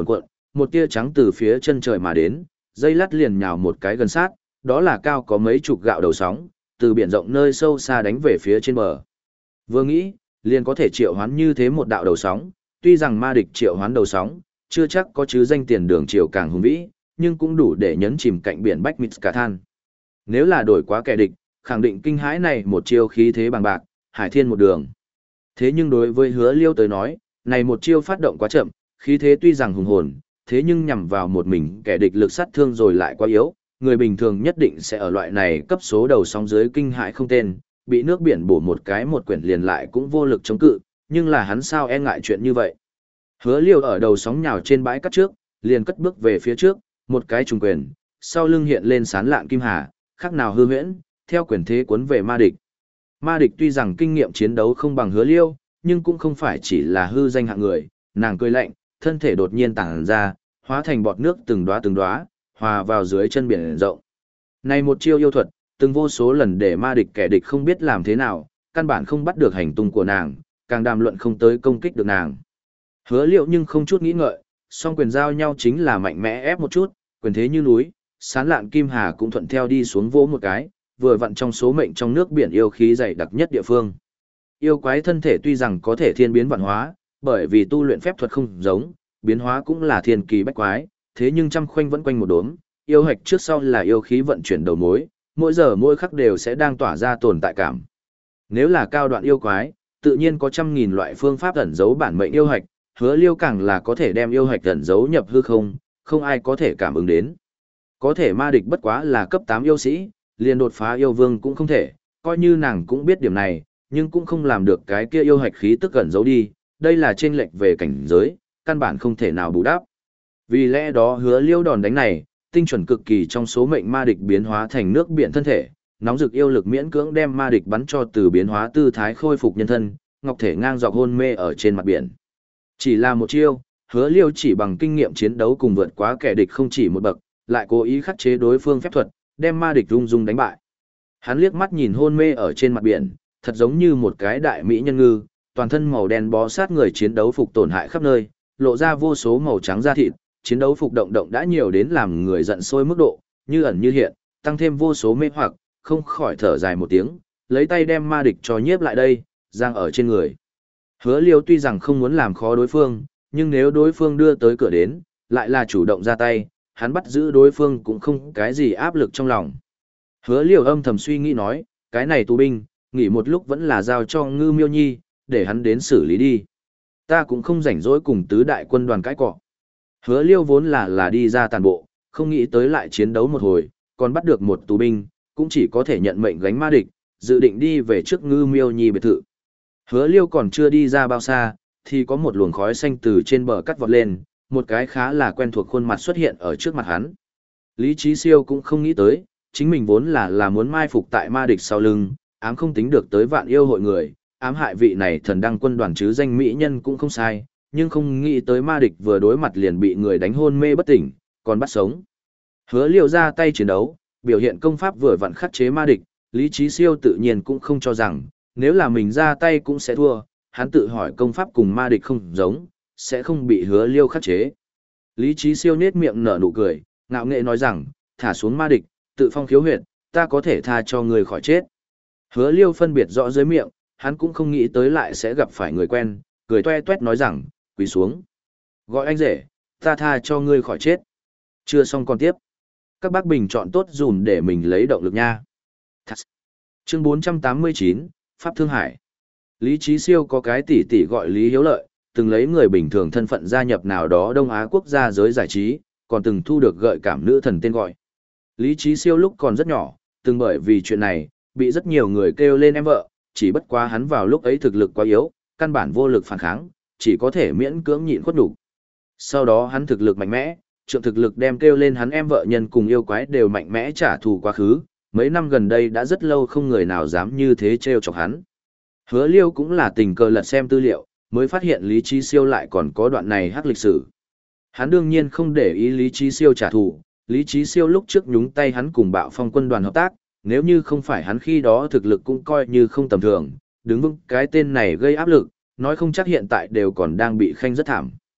[SPEAKER 1] một tia trắng từ phía chân trời mà đến, dây lát liền nhào một cái gần sát, đó là cao có mấy chục gạo đầu sóng, từ biển rộng nơi sâu xa đánh về phía trên bờ. Vừa nghĩ, liền có thể triệu hoán như thế một đạo đầu sóng, tuy rằng ma địch triệu hoán đầu sóng, chưa chắc có chứ danh tiền đường chiều càng hùng vĩ, nhưng cũng đủ để nhấn chìm cạnh biển Bách Mít cả than. Nếu là đổi quá kẻ địch, khẳng định kinh hãi này một chiêu khí thế bằng bạc, hải thiên một đường. Thế nhưng đối với Hứa Liêu tới nói, này một chiêu phát động quá chậm, khí thế tuy rằng hùng hồn, thế nhưng nhằm vào một mình kẻ địch lực sát thương rồi lại quá yếu, người bình thường nhất định sẽ ở loại này cấp số đầu sóng dưới kinh hãi không tên, bị nước biển bổ một cái một quyển liền lại cũng vô lực chống cự, nhưng là hắn sao e ngại chuyện như vậy. Hứa Liêu ở đầu sóng nhào trên bãi cát trước, liền cất bước về phía trước, một cái trùng quyền, sau lưng hiện lên sán lạn kim hà, khác nào hư huyễn, theo quyền thế cuốn về ma địch. Ma địch tuy rằng kinh nghiệm chiến đấu không bằng Hứa Liêu, nhưng cũng không phải chỉ là hư danh hạng người, nàng cười lạnh, thân thể đột nhiên tản ra, hóa thành bọt nước từng đóa từng đóa, hòa vào dưới chân biển rộng. Này một chiêu yêu thuật, từng vô số lần để ma địch kẻ địch không biết làm thế nào, căn bản không bắt được hành tung của nàng, càng đàm luận không tới công kích được nàng. Hứa Liêu nhưng không chút nghĩ ngợi, song quyền giao nhau chính là mạnh mẽ ép một chút, quyền thế như núi, sán lạn kim hà cũng thuận theo đi xuống vỗ một cái, vừa vặn trong số mệnh trong nước biển yêu khí dày đặc nhất địa phương. Yêu quái thân thể tuy rằng có thể thiên biến vạn hóa, bởi vì tu luyện phép thuật không giống, biến hóa cũng là thiên kỳ bách quái, thế nhưng trăm khoanh vẫn quanh một đốm, yêu hạch trước sau là yêu khí vận chuyển đầu mối, mỗi giờ mỗi khắc đều sẽ đang tỏa ra tồn tại cảm. Nếu là cao đoạn yêu quái, tự nhiên có trăm nghìn loại phương pháp ẩn giấu bản mệnh yêu hạch, Hứa Liêu càng là có thể đem yêu hạch ẩn giấu nhập hư không, không ai có thể cảm ứng đến. Có thể ma địch bất quá là cấp tám yêu sĩ, liền đột phá yêu vương cũng không thể, coi như nàng cũng biết điểm này, nhưng cũng không làm được cái kia yêu hạch khí tức ẩn giấu đi, đây là chênh lệch về cảnh giới, căn bản không thể nào bù đắp. Vì lẽ đó Hứa Liêu đòn đánh này, tinh chuẩn cực kỳ trong số mệnh ma địch biến hóa thành nước biển thân thể, nóng rực yêu lực miễn cưỡng đem ma địch bắn cho từ biến hóa tư thái khôi phục nhân thân, ngọc thể ngang dọc hôn mê ở trên mặt biển. Chỉ là một chiêu, Hứa Liêu chỉ bằng kinh nghiệm chiến đấu cùng vượt quá kẻ địch không chỉ một bậc, lại cố ý khắc chế đối phương phép thuật, đem ma địch rung rung đánh bại. Hắn liếc mắt nhìn hôn mê ở trên mặt biển, thật giống như một cái đại mỹ nhân ngư, toàn thân màu đen bó sát người chiến đấu phục tổn hại khắp nơi, lộ ra vô số màu trắng da thịt, chiến đấu phục động động đã nhiều đến làm người giận sôi mức độ, như ẩn như hiện, tăng thêm vô số mê hoặc, không khỏi thở dài một tiếng, lấy tay đem ma địch cho nhiếp lại đây, giang ở trên người. Hứa Liêu tuy rằng không muốn làm khó đối phương, nhưng nếu đối phương đưa tới cửa đến, lại là chủ động ra tay, hắn bắt giữ đối phương cũng không cái gì áp lực trong lòng. Hứa Liêu âm thầm suy nghĩ nói, cái này tù binh, nghỉ một lúc vẫn là giao cho Ngư Miêu Nhi, để hắn đến xử lý đi. Ta cũng không rảnh rỗi cùng tứ đại quân đoàn cãi cọ. Hứa Liêu vốn là là đi ra tàn bộ, không nghĩ tới lại chiến đấu một hồi, còn bắt được một tù binh, cũng chỉ có thể nhận mệnh gánh ma địch, dự định đi về trước Ngư Miêu Nhi biệt thự. Hứa Liêu còn chưa đi ra bao xa, thì có một luồng khói xanh từ trên bờ cắt vọt lên, một cái khá là quen thuộc khuôn mặt xuất hiện ở trước mặt hắn. Lý Chí Siêu cũng không nghĩ tới, chính mình vốn là là muốn mai phục tại ma địch sau lưng, ám không tính được tới vạn yêu hội người, ám hại vị này thần đăng quân đoàn chứ danh mỹ nhân cũng không sai, nhưng không nghĩ tới ma địch vừa đối mặt liền bị người đánh hôn mê bất tỉnh, còn bắt sống. Hứa Liêu ra tay chiến đấu, biểu hiện công pháp vừa vặn khắc chế ma địch, Lý Chí Siêu tự nhiên cũng không cho rằng, nếu là mình ra tay cũng sẽ thua, hắn tự hỏi công pháp cùng ma địch không giống, sẽ không bị Hứa Liêu khắc chế. Lý Chí Siêu nết miệng nở nụ cười, ngạo nghễ nói rằng, thả xuống ma địch, tự phong khiếu huyệt, ta có thể tha cho người khỏi chết. Hứa Liêu phân biệt rõ dưới miệng, hắn cũng không nghĩ tới lại sẽ gặp phải người quen, cười toe toét nói rằng, quỳ xuống. Gọi anh rể, ta tha cho ngươi khỏi chết. Chưa xong còn tiếp. Các bác bình chọn tốt dùm để mình lấy động lực nha. Chương bốn trăm tám mươi chín, Pháp Thương Hải. Lý Chí Siêu có cái tỷ tỷ gọi Lý Hiếu Lợi, từng lấy người bình thường thân phận gia nhập nào đó Đông Á quốc gia giới giải trí, còn từng thu được gợi cảm nữ thần tên gọi. Lý Chí Siêu lúc còn rất nhỏ, từng bởi vì chuyện này, bị rất nhiều người kêu lên em vợ, chỉ bất quá hắn vào lúc ấy thực lực quá yếu, căn bản vô lực phản kháng, chỉ có thể miễn cưỡng nhịn khuất đủ. Sau đó hắn thực lực mạnh mẽ, trượng thực lực đem kêu lên hắn em vợ nhân cùng yêu quái đều mạnh mẽ trả thù quá khứ, mấy năm gần đây đã rất lâu không người nào dám như thế trêu chọc hắn. Hứa Liêu cũng là tình cờ lật xem tư liệu, mới phát hiện Lý Chí Siêu lại còn có đoạn này hắc lịch sử. Hắn đương nhiên không để ý Lý Chí Siêu trả thù, Lý Chí Siêu lúc trước nhúng tay hắn cùng Bạo Phong quân đoàn hợp tác, nếu như không phải hắn khi đó thực lực cũng coi như không tầm thường, đứng vững cái tên này gây áp lực, nói không chắc hiện tại đều còn đang bị khanh rất thảm.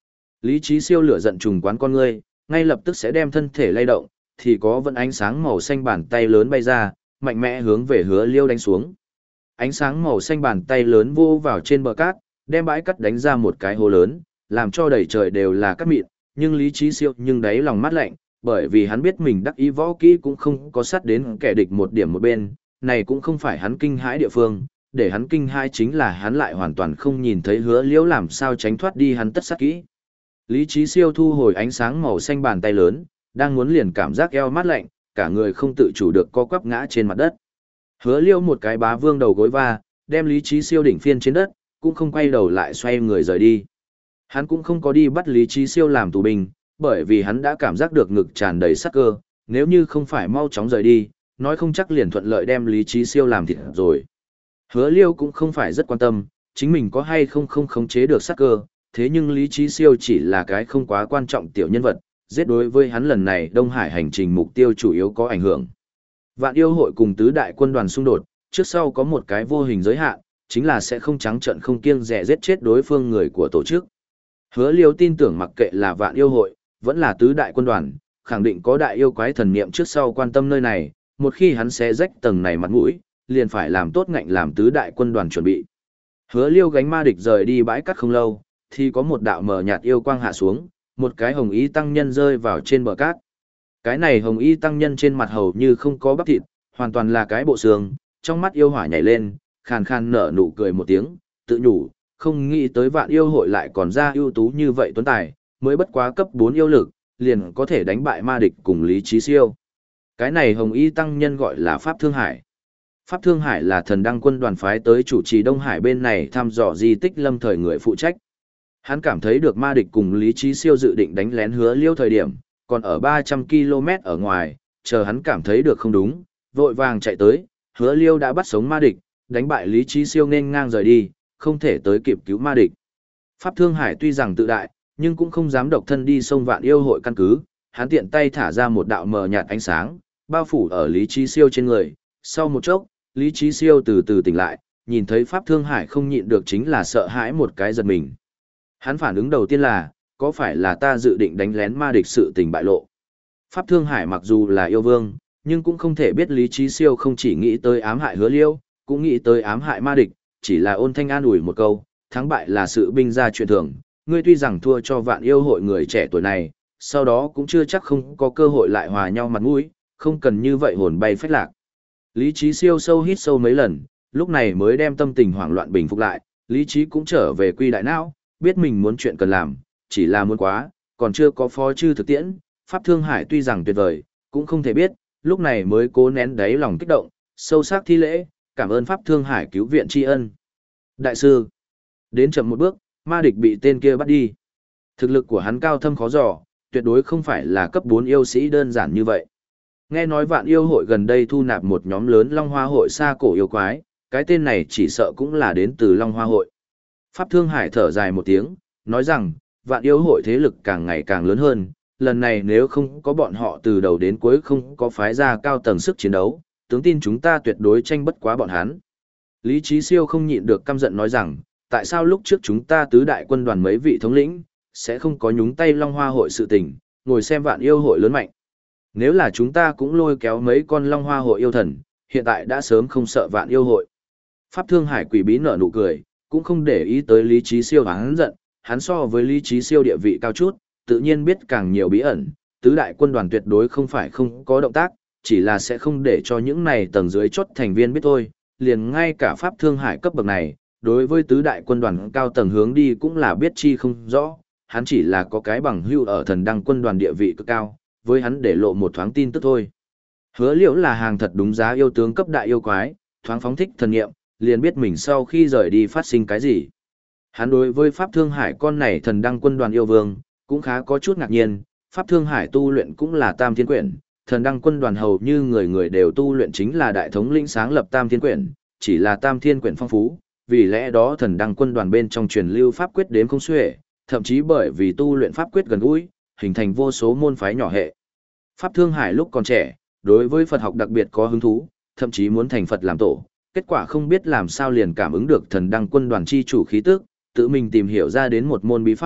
[SPEAKER 1] Lý trí siêu lửa giận trùng quán con ngươi, ngay lập tức sẽ đem thân thể lay động, thì có vẫn ánh sáng màu xanh bàn tay lớn bay ra, mạnh mẽ hướng về Hứa Liêu đánh xuống. Ánh sáng màu xanh bàn tay lớn vô vào trên bờ cát, đem bãi cát đánh ra một cái hố lớn, làm cho đầy trời đều là cát mịn, nhưng Lý trí siêu nhưng đáy lòng mát lạnh, bởi vì hắn biết mình đắc ý võ kỹ cũng không có sát đến kẻ địch một điểm một bên, này cũng không phải hắn kinh hãi địa phương, để hắn kinh hãi chính là hắn lại hoàn toàn không nhìn thấy Hứa Liễu làm sao tránh thoát đi hắn tất sát kỹ. Lý trí siêu thu hồi ánh sáng màu xanh bàn tay lớn, đang muốn liền cảm giác eo mát lạnh, cả người không tự chủ được co quắp ngã trên mặt đất. Hứa Liễu một cái bá vương đầu gối va, đem Lý trí siêu đỉnh phiên trên đất, cũng không quay đầu lại xoay người rời đi. Hắn cũng không có đi bắt Lý trí siêu làm tù binh, bởi vì hắn đã cảm giác được ngực tràn đầy sát cơ, nếu như không phải mau chóng rời đi, nói không chắc liền thuận lợi đem Lý trí siêu làm thịt rồi. Hứa Liêu cũng không phải rất quan tâm, chính mình có hay không không khống chế được sát cơ, thế nhưng Lý trí siêu chỉ là cái không quá quan trọng tiểu nhân vật, giết đối với hắn lần này Đông Hải hành trình mục tiêu chủ yếu có ảnh hưởng. Vạn yêu hội cùng tứ đại quân đoàn xung đột, trước sau có một cái vô hình giới hạn, chính là sẽ không trắng trợn không kiêng dè giết chết đối phương người của tổ chức. Hứa Liêu tin tưởng mặc kệ là vạn yêu hội, vẫn là tứ đại quân đoàn, khẳng định có đại yêu quái thần niệm trước sau quan tâm nơi này, một khi hắn xé rách tầng này mặt mũi, liền phải làm tốt ngạnh làm tứ đại quân đoàn chuẩn bị. Hứa Liêu gánh ma địch rời đi bãi cát không lâu, thì có một đạo mờ nhạt yêu quang hạ xuống, một cái hồng y tăng nhân rơi vào trên bờ cát. Cái này hồng y tăng nhân trên mặt hầu như không có bắp thịt, hoàn toàn là cái bộ xương, trong mắt yêu hỏa nhảy lên, khàn khàn nở nụ cười một tiếng, tự nhủ, không nghĩ tới vạn yêu hội lại còn ra ưu tú như vậy tuấn tài, mới bất quá cấp bốn yêu lực, liền có thể đánh bại ma địch cùng Lý trí siêu. Cái này hồng y tăng nhân gọi là Pháp Thương Hải. Pháp Thương Hải là thần đăng quân đoàn phái tới chủ trì Đông Hải bên này thăm dò di tích lâm thời người phụ trách. Hắn cảm thấy được ma địch cùng Lý trí siêu dự định đánh lén Hứa Liêu thời điểm, còn ở ba trăm ki lô mét ở ngoài, chờ hắn cảm thấy được không đúng, vội vàng chạy tới, Hứa Liêu đã bắt sống ma địch, đánh bại Lý trí siêu nên ngang rời đi, không thể tới kịp cứu ma địch. Pháp Thương Hải tuy rằng tự đại, nhưng cũng không dám độc thân đi sông vạn yêu hội căn cứ, hắn tiện tay thả ra một đạo mờ nhạt ánh sáng, bao phủ ở Lý trí siêu trên người. Sau một chốc, Lý trí siêu từ từ tỉnh lại, nhìn thấy Pháp Thương Hải không nhịn được chính là sợ hãi một cái giật mình. Hắn phản ứng đầu tiên là, có phải là ta dự định đánh lén ma địch sự tình bại lộ. Pháp Thương Hải mặc dù là yêu vương, nhưng cũng không thể biết Lý trí siêu không chỉ nghĩ tới ám hại Hứa Liêu, cũng nghĩ tới ám hại ma địch, chỉ là ôn thanh an ủi một câu, thắng bại là sự binh ra chuyện thường, ngươi tuy rằng thua cho vạn yêu hội người trẻ tuổi này, sau đó cũng chưa chắc không có cơ hội lại hòa nhau mặt mũi, không cần như vậy hồn bay phách lạc. Lý trí siêu sâu hít sâu mấy lần, lúc này mới đem tâm tình hoảng loạn bình phục lại, lý trí cũng trở về quy đại não, biết mình muốn chuyện cần làm, chỉ là muốn quá, còn chưa có phó chư thực tiễn, Pháp Thương Hải tuy rằng tuyệt vời, cũng không thể biết, lúc này mới cố nén đáy lòng kích động, sâu sắc thi lễ, cảm ơn Pháp Thương Hải cứu viện tri ân. Đại sư, đến chậm một bước, ma địch bị tên kia bắt đi. Thực lực của hắn cao thâm khó dò, tuyệt đối không phải là cấp bốn yêu sĩ đơn giản như vậy. Nghe nói vạn yêu hội gần đây thu nạp một nhóm lớn Long Hoa hội xa cổ yêu quái, cái tên này chỉ sợ cũng là đến từ Long Hoa hội. Pháp Thương Hải thở dài một tiếng, nói rằng, vạn yêu hội thế lực càng ngày càng lớn hơn, lần này nếu không có bọn họ từ đầu đến cuối không có phái ra cao tầng sức chiến đấu, tướng tin chúng ta tuyệt đối tranh bất quá bọn hắn. Lý Chí Siêu không nhịn được căm giận nói rằng, tại sao lúc trước chúng ta tứ đại quân đoàn mấy vị thống lĩnh, sẽ không có nhúng tay Long Hoa hội sự tình, ngồi xem vạn yêu hội lớn mạnh. Nếu là chúng ta cũng lôi kéo mấy con Long Hoa hội yêu thần, hiện tại đã sớm không sợ vạn yêu hội. Pháp Thương Hải quỷ bí nở nụ cười, cũng không để ý tới Lý Chí Siêu hắn giận, hắn so với Lý Chí Siêu địa vị cao chút, tự nhiên biết càng nhiều bí ẩn, tứ đại quân đoàn tuyệt đối không phải không có động tác, chỉ là sẽ không để cho những này tầng dưới chốt thành viên biết thôi, liền ngay cả Pháp Thương Hải cấp bậc này, đối với tứ đại quân đoàn cao tầng hướng đi cũng là biết chi không rõ, hắn chỉ là có cái bằng hưu ở thần đăng quân đoàn địa vị cực cao, với hắn để lộ một thoáng tin tức thôi. Hứa Liễu là hàng thật đúng giá yêu tướng cấp đại yêu quái, thoáng phóng thích thần nghiệm, liền biết mình sau khi rời đi phát sinh cái gì. Hắn đối với Pháp Thương Hải con này thần đăng quân đoàn yêu vương, cũng khá có chút ngạc nhiên, Pháp Thương Hải tu luyện cũng là Tam Thiên Quyển, thần đăng quân đoàn hầu như người người đều tu luyện chính là đại thống lĩnh sáng lập Tam Thiên Quyển, chỉ là Tam Thiên Quyển phong phú, vì lẽ đó thần đăng quân đoàn bên trong truyền lưu pháp quyết đếm không xuể, thậm chí bởi vì tu luyện pháp quyết gần gũi, hình thành vô số môn phái nhỏ hệ. Pháp Thương Hải lúc còn trẻ, đối với Phật học đặc biệt có hứng thú, thậm chí muốn thành Phật làm tổ, kết quả không biết làm sao liền cảm ứng được thần đăng quân đoàn chi chủ khí tức, tự mình tìm hiểu ra đến một môn bí pháp,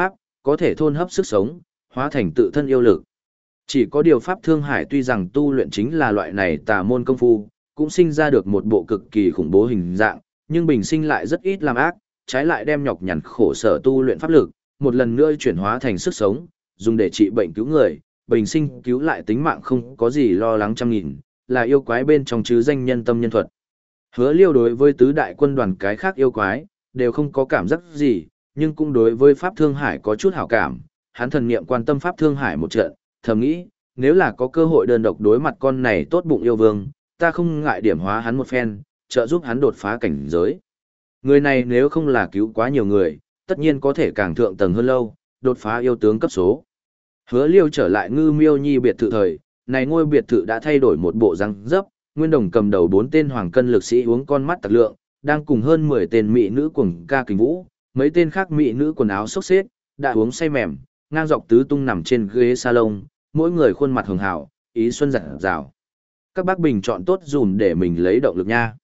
[SPEAKER 1] có thể thôn hấp sức sống, hóa thành tự thân yêu lực. Chỉ có điều Pháp Thương Hải tuy rằng tu luyện chính là loại này tà môn công phu, cũng sinh ra được một bộ cực kỳ khủng bố hình dạng, nhưng bình sinh lại rất ít làm ác, trái lại đem nhọc nhằn khổ sở tu luyện pháp lực, một lần nữa chuyển hóa thành sức sống, dùng để trị bệnh cứu người, bình sinh cứu lại tính mạng không có gì lo lắng trăm nghìn, là yêu quái bên trong chứ danh nhân tâm nhân thuật. Hứa Liêu đối với tứ đại quân đoàn cái khác yêu quái, đều không có cảm giác gì, nhưng cũng đối với Pháp Thương Hải có chút hảo cảm, hắn thần niệm quan tâm Pháp Thương Hải một trận, thầm nghĩ, nếu là có cơ hội đơn độc đối mặt con này tốt bụng yêu vương, ta không ngại điểm hóa hắn một phen, trợ giúp hắn đột phá cảnh giới. Người này nếu không là cứu quá nhiều người, tất nhiên có thể càng thượng tầng hơn lâu, đột phá yêu tướng cấp số. Hứa Liêu trở lại Ngư Miêu Nhi biệt thự thời, này ngôi biệt thự đã thay đổi một bộ răng dấp, Nguyên Đồng cầm đầu bốn tên hoàng cân lực sĩ uống con mắt tặc lượng, đang cùng hơn mười tên mỹ nữ cuồng ca kình vũ, mấy tên khác mỹ nữ quần áo xốc xếch, đã uống say mềm, ngang dọc tứ tung nằm trên ghế salon, mỗi người khuôn mặt hường hảo, ý xuân rạng rào. Các bác bình chọn tốt dùm để mình lấy động lực nha.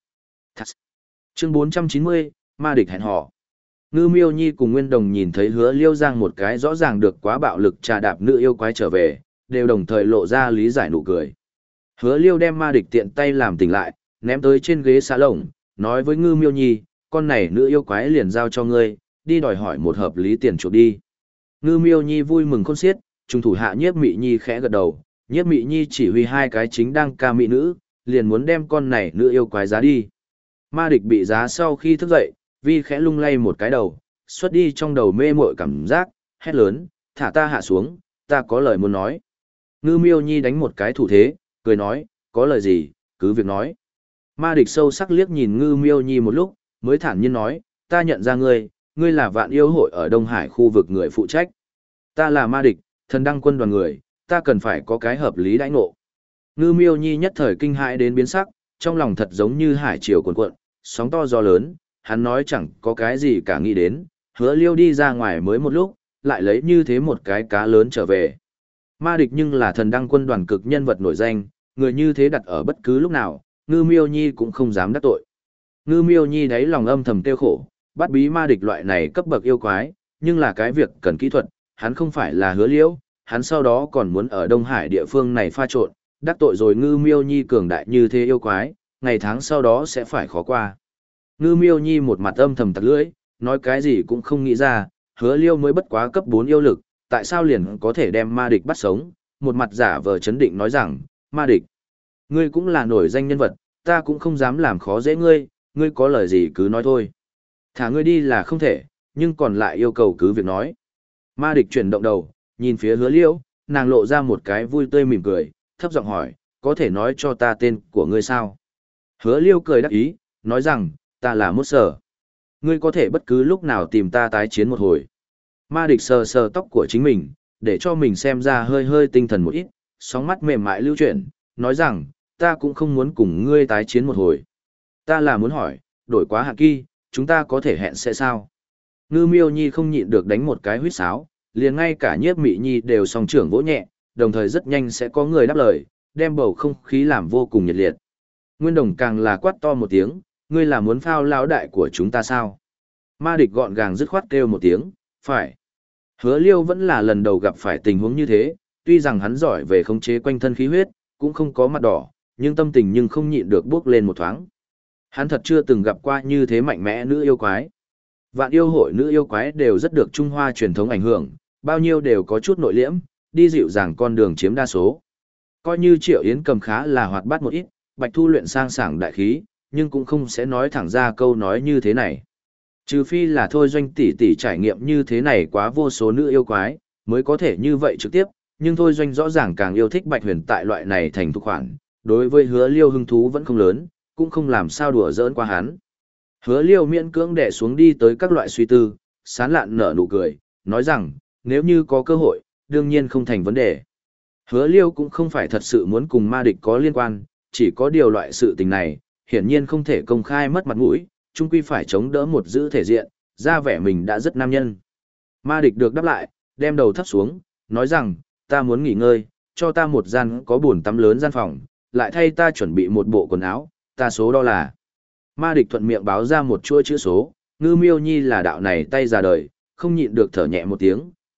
[SPEAKER 1] Chương bốn trăm chín mươi, Ma địch hẹn hò. Ngư Miêu Nhi cùng Nguyên Đồng nhìn thấy Hứa Liêu Giang một cái rõ ràng được quá bạo lực trà đạp nữ yêu quái trở về, đều đồng thời lộ ra lý giải nụ cười. Hứa Liêu đem Ma địch tiện tay làm tỉnh lại, ném tới trên ghế xà lồng, nói với Ngư Miêu Nhi, con này nữ yêu quái liền giao cho ngươi, đi đòi hỏi một hợp lý tiền chuộc đi. Ngư Miêu Nhi vui mừng khôn xiết, trung thủ hạ Nhiếp Mị Nhi khẽ gật đầu, Nhiếp Mị Nhi chỉ huy hai cái chính đang ca mỹ nữ, liền muốn đem con này nữ yêu quái giá đi. Ma địch bị giá sau khi thức dậy, vi khẽ lung lay một cái đầu, xuất đi trong đầu mê muội cảm giác, hét lớn, thả ta hạ xuống, ta có lời muốn nói. Ngư Miêu Nhi đánh một cái thủ thế, cười nói, có lời gì, cứ việc nói. Ma địch sâu sắc liếc nhìn Ngư Miêu Nhi một lúc, mới thản nhiên nói, ta nhận ra ngươi, ngươi là Vạn Yêu hội ở Đông Hải khu vực người phụ trách. Ta là Ma địch, thần đăng quân đoàn người, ta cần phải có cái hợp lý đãi ngộ. Ngư Miêu Nhi nhất thời kinh hãi đến biến sắc, trong lòng thật giống như hải triều cuồn cuộn, sóng to gió lớn, hắn nói chẳng có cái gì cả nghĩ đến, Hứa Liêu đi ra ngoài mới một lúc, lại lấy như thế một cái cá lớn trở về. Ma địch nhưng là thần đăng quân đoàn cực nhân vật nổi danh, người như thế đặt ở bất cứ lúc nào, Ngư Miêu Nhi cũng không dám đắc tội. Ngư Miêu Nhi đáy lòng âm thầm tiêu khổ, bắt bí ma địch loại này cấp bậc yêu quái, nhưng là cái việc cần kỹ thuật, hắn không phải là Hứa Liêu, hắn sau đó còn muốn ở Đông Hải địa phương này pha trộn, đắc tội rồi Ngư Miêu Nhi cường đại như thế yêu quái, ngày tháng sau đó sẽ phải khó qua. Ngư Miêu Nhi một mặt âm thầm tặc lưỡi, nói cái gì cũng không nghĩ ra, Hứa Liêu mới bất quá cấp bốn yêu lực, tại sao liền có thể đem ma địch bắt sống, một mặt giả vờ chấn định nói rằng, ma địch, ngươi cũng là nổi danh nhân vật, ta cũng không dám làm khó dễ ngươi, ngươi có lời gì cứ nói thôi. Thả ngươi đi là không thể, nhưng còn lại yêu cầu cứ việc nói. Ma địch chuyển động đầu, nhìn phía Hứa Liêu, nàng lộ ra một cái vui tươi mỉm cười, thấp giọng hỏi, có thể nói cho ta tên của ngươi sao? Hứa Liêu cười đắc ý, nói rằng, ta là Mốt Sở. Ngươi có thể bất cứ lúc nào tìm ta tái chiến một hồi. Ma địch sờ sờ tóc của chính mình, để cho mình xem ra hơi hơi tinh thần một ít, sóng mắt mềm mại lưu chuyển, nói rằng, ta cũng không muốn cùng ngươi tái chiến một hồi. Ta là muốn hỏi, đổi quá hạn kỳ, chúng ta có thể hẹn sẽ sao? Ngư Miêu Nhi không nhịn được đánh một cái huýt sáo, liền ngay cả Nhiếp Mị Nhi đều song trưởng vỗ nhẹ, đồng thời rất nhanh sẽ có người đáp lời, đem bầu không khí làm vô cùng nhiệt liệt. Nguyên Đồng càng là quát to một tiếng, ngươi là muốn phao lão đại của chúng ta sao? Ma địch gọn gàng dứt khoát kêu một tiếng, phải. Hứa Liêu vẫn là lần đầu gặp phải tình huống như thế, tuy rằng hắn giỏi về khống chế quanh thân khí huyết, cũng không có mặt đỏ, nhưng tâm tình nhưng không nhịn được bước lên một thoáng. Hắn thật chưa từng gặp qua như thế mạnh mẽ nữ yêu quái. Vạn yêu hội nữ yêu quái đều rất được Trung Hoa truyền thống ảnh hưởng, bao nhiêu đều có chút nội liễm, đi dịu dàng con đường chiếm đa số. Coi như Triệu Yến Cầm khá là hoạt bát một ít, Bạch Thu luyện sang sảng đại khí, nhưng cũng không sẽ nói thẳng ra câu nói như thế này. Trừ phi là thôi Doanh tỷ tỷ trải nghiệm như thế này quá vô số nữ yêu quái, mới có thể như vậy trực tiếp, nhưng thôi Doanh rõ ràng càng yêu thích Bạch Huyền tại loại này thành thục khoản, đối với Hứa Liêu hứng thú vẫn không lớn, cũng không làm sao đùa giỡn qua hắn. Hứa Liêu miễn cưỡng đè xuống đi tới các loại suy tư, sán lạn nở nụ cười, nói rằng, nếu như có cơ hội, đương nhiên không thành vấn đề. Hứa Liêu cũng không phải thật sự muốn cùng ma địch có liên quan, chỉ có điều loại sự tình này, hiển nhiên không thể công khai mất mặt mũi, chung quy phải chống đỡ một giữ thể diện, ra vẻ mình đã rất nam nhân. Ma địch được đáp lại, đem đầu thấp xuống, nói rằng, ta muốn nghỉ ngơi, cho ta một gian có bồn tắm lớn gian phòng, lại thay ta chuẩn bị một bộ quần áo, ta số đo là. Ma địch thuận miệng báo ra một chuỗi chữ số, Ngư Miêu Nhi là đạo này tay ra đời, không nhịn được thở nhẹ một tiếng,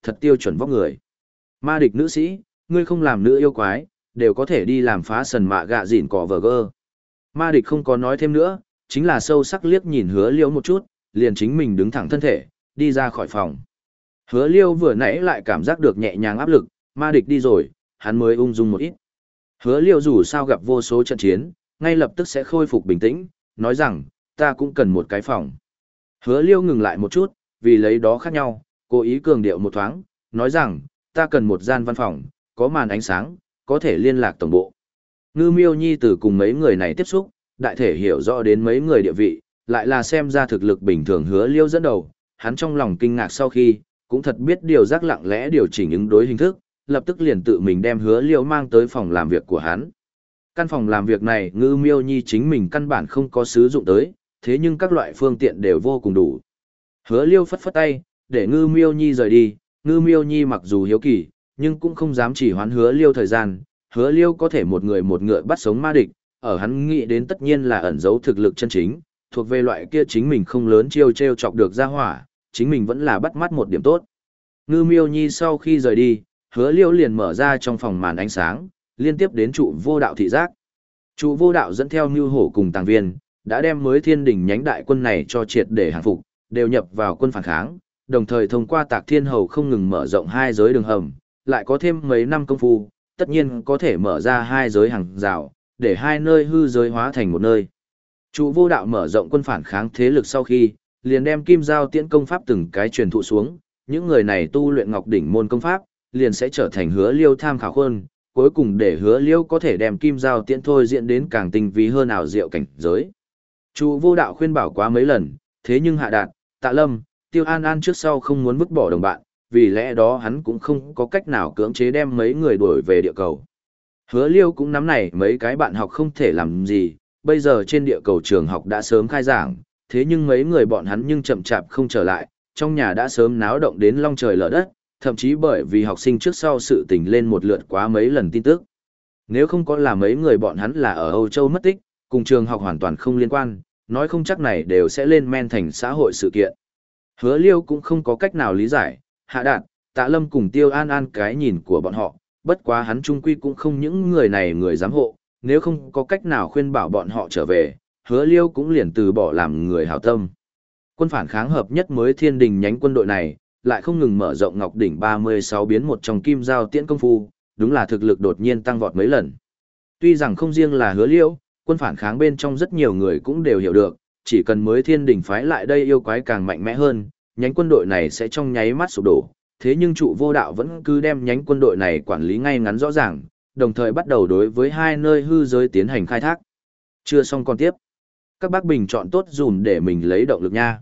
[SPEAKER 1] thật tiêu chuẩn vóc người. Ma địch nữ sĩ, ngươi không làm nữ yêu quái, đều có thể đi làm phá sần mạ gạ dịn cỏ vờ gơ. Ma địch không có nói thêm nữa, chính là sâu sắc liếc nhìn hứa liêu một chút, liền chính mình đứng thẳng thân thể, đi ra khỏi phòng. Hứa liêu vừa nãy lại cảm giác được nhẹ nhàng áp lực, ma địch đi rồi, hắn mới ung dung một ít. Hứa liêu dù sao gặp vô số trận chiến, ngay lập tức sẽ khôi phục bình tĩnh, nói rằng, ta cũng cần một cái phòng. Hứa liêu ngừng lại một chút, vì lấy đó khác nhau, cố ý cường điệu một thoáng, nói rằng, ta cần một gian văn phòng, có màn ánh sáng, có thể liên lạc tổng bộ. Ngư Miêu Nhi từ cùng mấy người này tiếp xúc, đại thể hiểu rõ đến mấy người địa vị, lại là xem ra thực lực bình thường hứa liêu dẫn đầu, hắn trong lòng kinh ngạc sau khi, cũng thật biết điều giác lặng lẽ điều chỉnh ứng đối hình thức, lập tức liền tự mình đem hứa liêu mang tới phòng làm việc của hắn. Căn phòng làm việc này Ngư Miêu Nhi chính mình căn bản không có sử dụng tới, thế nhưng các loại phương tiện đều vô cùng đủ. Hứa liêu phất phất tay, để Ngư Miêu Nhi rời đi, Ngư Miêu Nhi mặc dù hiếu kỳ, nhưng cũng không dám chỉ hoán hứa liêu thời gian, hứa liêu có thể một người một ngựa bắt sống ma địch, ở hắn nghĩ đến tất nhiên là ẩn giấu thực lực chân chính, thuộc về loại kia chính mình không lớn chiêu treo chọc được ra hỏa, chính mình vẫn là bắt mắt một điểm tốt. Ngư Miêu Nhi sau khi rời đi, hứa liêu liền mở ra trong phòng màn ánh sáng, liên tiếp đến trụ vô đạo thị giác. Trụ vô đạo dẫn theo Mưu Hổ cùng tàng viên, đã đem mới thiên đỉnh nhánh đại quân này cho triệt để hàng phục, đều nhập vào quân phản kháng, đồng thời thông qua Tạc Thiên Hầu không ngừng mở rộng hai giới đường hầm, lại có thêm mấy năm công phu, tất nhiên có thể mở ra hai giới hàng rào, để hai nơi hư giới hóa thành một nơi. Trụ vô đạo mở rộng quân phản kháng thế lực sau khi, liền đem kim giao tiễn công pháp từng cái truyền thụ xuống, những người này tu luyện ngọc đỉnh môn công pháp, liền sẽ trở thành hứa liêu tham khảo khuôn, cuối cùng để hứa liêu có thể đem kim giao tiễn thôi diễn đến càng tinh vi hơn ảo diệu cảnh giới. Trụ vô đạo khuyên bảo quá mấy lần, thế nhưng hạ đạt, Tạ Lâm, Tiêu An An trước sau không muốn vứt bỏ đồng bạn, vì lẽ đó hắn cũng không có cách nào cưỡng chế đem mấy người đuổi về địa cầu. Hứa liêu cũng nắm này mấy cái bạn học không thể làm gì, bây giờ trên địa cầu trường học đã sớm khai giảng, thế nhưng mấy người bọn hắn nhưng chậm chạp không trở lại, trong nhà đã sớm náo động đến long trời lở đất, thậm chí bởi vì học sinh trước sau sự tình lên một lượt quá mấy lần tin tức. Nếu không có là mấy người bọn hắn là ở Âu Châu mất tích, cùng trường học hoàn toàn không liên quan, nói không chắc này đều sẽ lên men thành xã hội sự kiện. Hứa liêu cũng không có cách nào lý giải, Hạ Đạt, Tạ Lâm cùng Tiêu An An cái nhìn của bọn họ, bất quá hắn trung quy cũng không những người này người giám hộ, nếu không có cách nào khuyên bảo bọn họ trở về, hứa liêu cũng liền từ bỏ làm người hảo tâm. Quân phản kháng hợp nhất mới thiên đình nhánh quân đội này, lại không ngừng mở rộng ngọc đỉnh ba mươi sáu biến một trong kim giao tiễn công phu, đúng là thực lực đột nhiên tăng vọt mấy lần. Tuy rằng không riêng là hứa liêu, quân phản kháng bên trong rất nhiều người cũng đều hiểu được, chỉ cần mới thiên đình phái lại đây yêu quái càng mạnh mẽ hơn, nhánh quân đội này sẽ trong nháy mắt sụp đổ. Thế nhưng trụ vô đạo vẫn cứ đem nhánh quân đội này quản lý ngay ngắn rõ ràng, đồng thời bắt đầu đối với hai nơi hư giới tiến hành khai thác. Chưa xong còn tiếp. Các bác bình chọn tốt dùm để mình lấy động lực nha.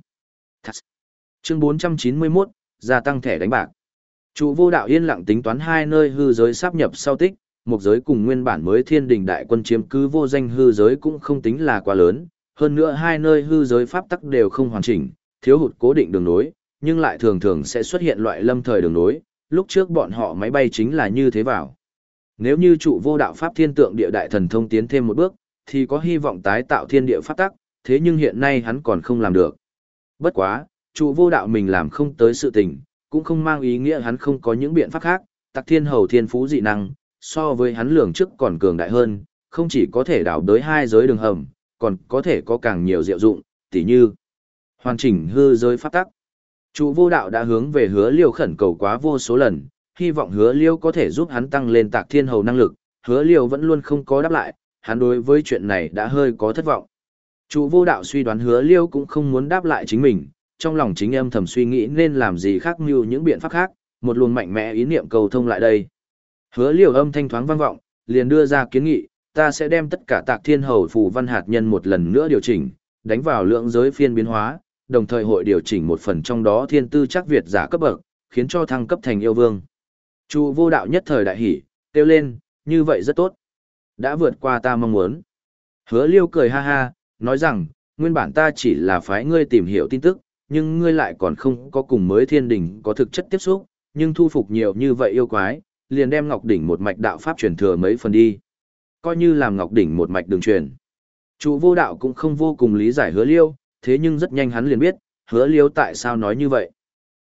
[SPEAKER 1] Chương bốn trăm chín mươi mốt, gia tăng thẻ đánh bạc. Trụ vô đạo yên lặng tính toán hai nơi hư giới sáp nhập sau tích, một giới cùng nguyên bản mới thiên đình đại quân chiếm cứ vô danh hư giới cũng không tính là quá lớn, hơn nữa hai nơi hư giới pháp tắc đều không hoàn chỉnh, thiếu hụt cố định đường nối, nhưng lại thường thường sẽ xuất hiện loại lâm thời đường nối, lúc trước bọn họ máy bay chính là như thế vào. Nếu như trụ vô đạo pháp thiên tượng địa đại thần thông tiến thêm một bước, thì có hy vọng tái tạo thiên địa pháp tắc, thế nhưng hiện nay hắn còn không làm được. Bất quá, trụ vô đạo mình làm không tới sự tình, cũng không mang ý nghĩa hắn không có những biện pháp khác, Tặc Thiên Hầu thiên phú dị năng, so với hắn lường trước còn cường đại hơn, không chỉ có thể đảo đới hai giới đường hầm, còn có thể có càng nhiều diệu dụng, tỉ như hoàn chỉnh hư giới pháp tắc. Trụ vô đạo đã hướng về hứa liêu khẩn cầu quá vô số lần, hy vọng hứa liêu có thể giúp hắn tăng lên Tạc Thiên Hầu năng lực, hứa liêu vẫn luôn không có đáp lại, hắn đối với chuyện này đã hơi có thất vọng. Trụ vô đạo suy đoán hứa liêu cũng không muốn đáp lại chính mình, trong lòng chính em thầm suy nghĩ nên làm gì khác như những biện pháp khác, một luồng mạnh mẽ ý niệm cầu thông lại đây. Hứa liêu âm thanh thoáng vang vọng, liền đưa ra kiến nghị, ta sẽ đem tất cả Tạc Thiên Hầu phù văn hạt nhân một lần nữa điều chỉnh, đánh vào lượng giới phiên biến hóa, đồng thời hội điều chỉnh một phần trong đó thiên tư chắc Việt giả cấp bậc, khiến cho thăng cấp thành yêu vương. Trụ vô đạo nhất thời đại hỉ, kêu lên, như vậy rất tốt. Đã vượt qua ta mong muốn. Hứa liêu cười ha ha, nói rằng, nguyên bản ta chỉ là phái ngươi tìm hiểu tin tức, nhưng ngươi lại còn không có cùng mới thiên đỉnh có thực chất tiếp xúc, nhưng thu phục nhiều như vậy yêu quái, liền đem Ngọc Đỉnh một mạch đạo pháp truyền thừa mấy phần đi. Coi như làm Ngọc Đỉnh một mạch đường truyền. Trụ vô đạo cũng không vô cùng lý giải hứa liêu, thế nhưng rất nhanh hắn liền biết, hứa liêu tại sao nói như vậy.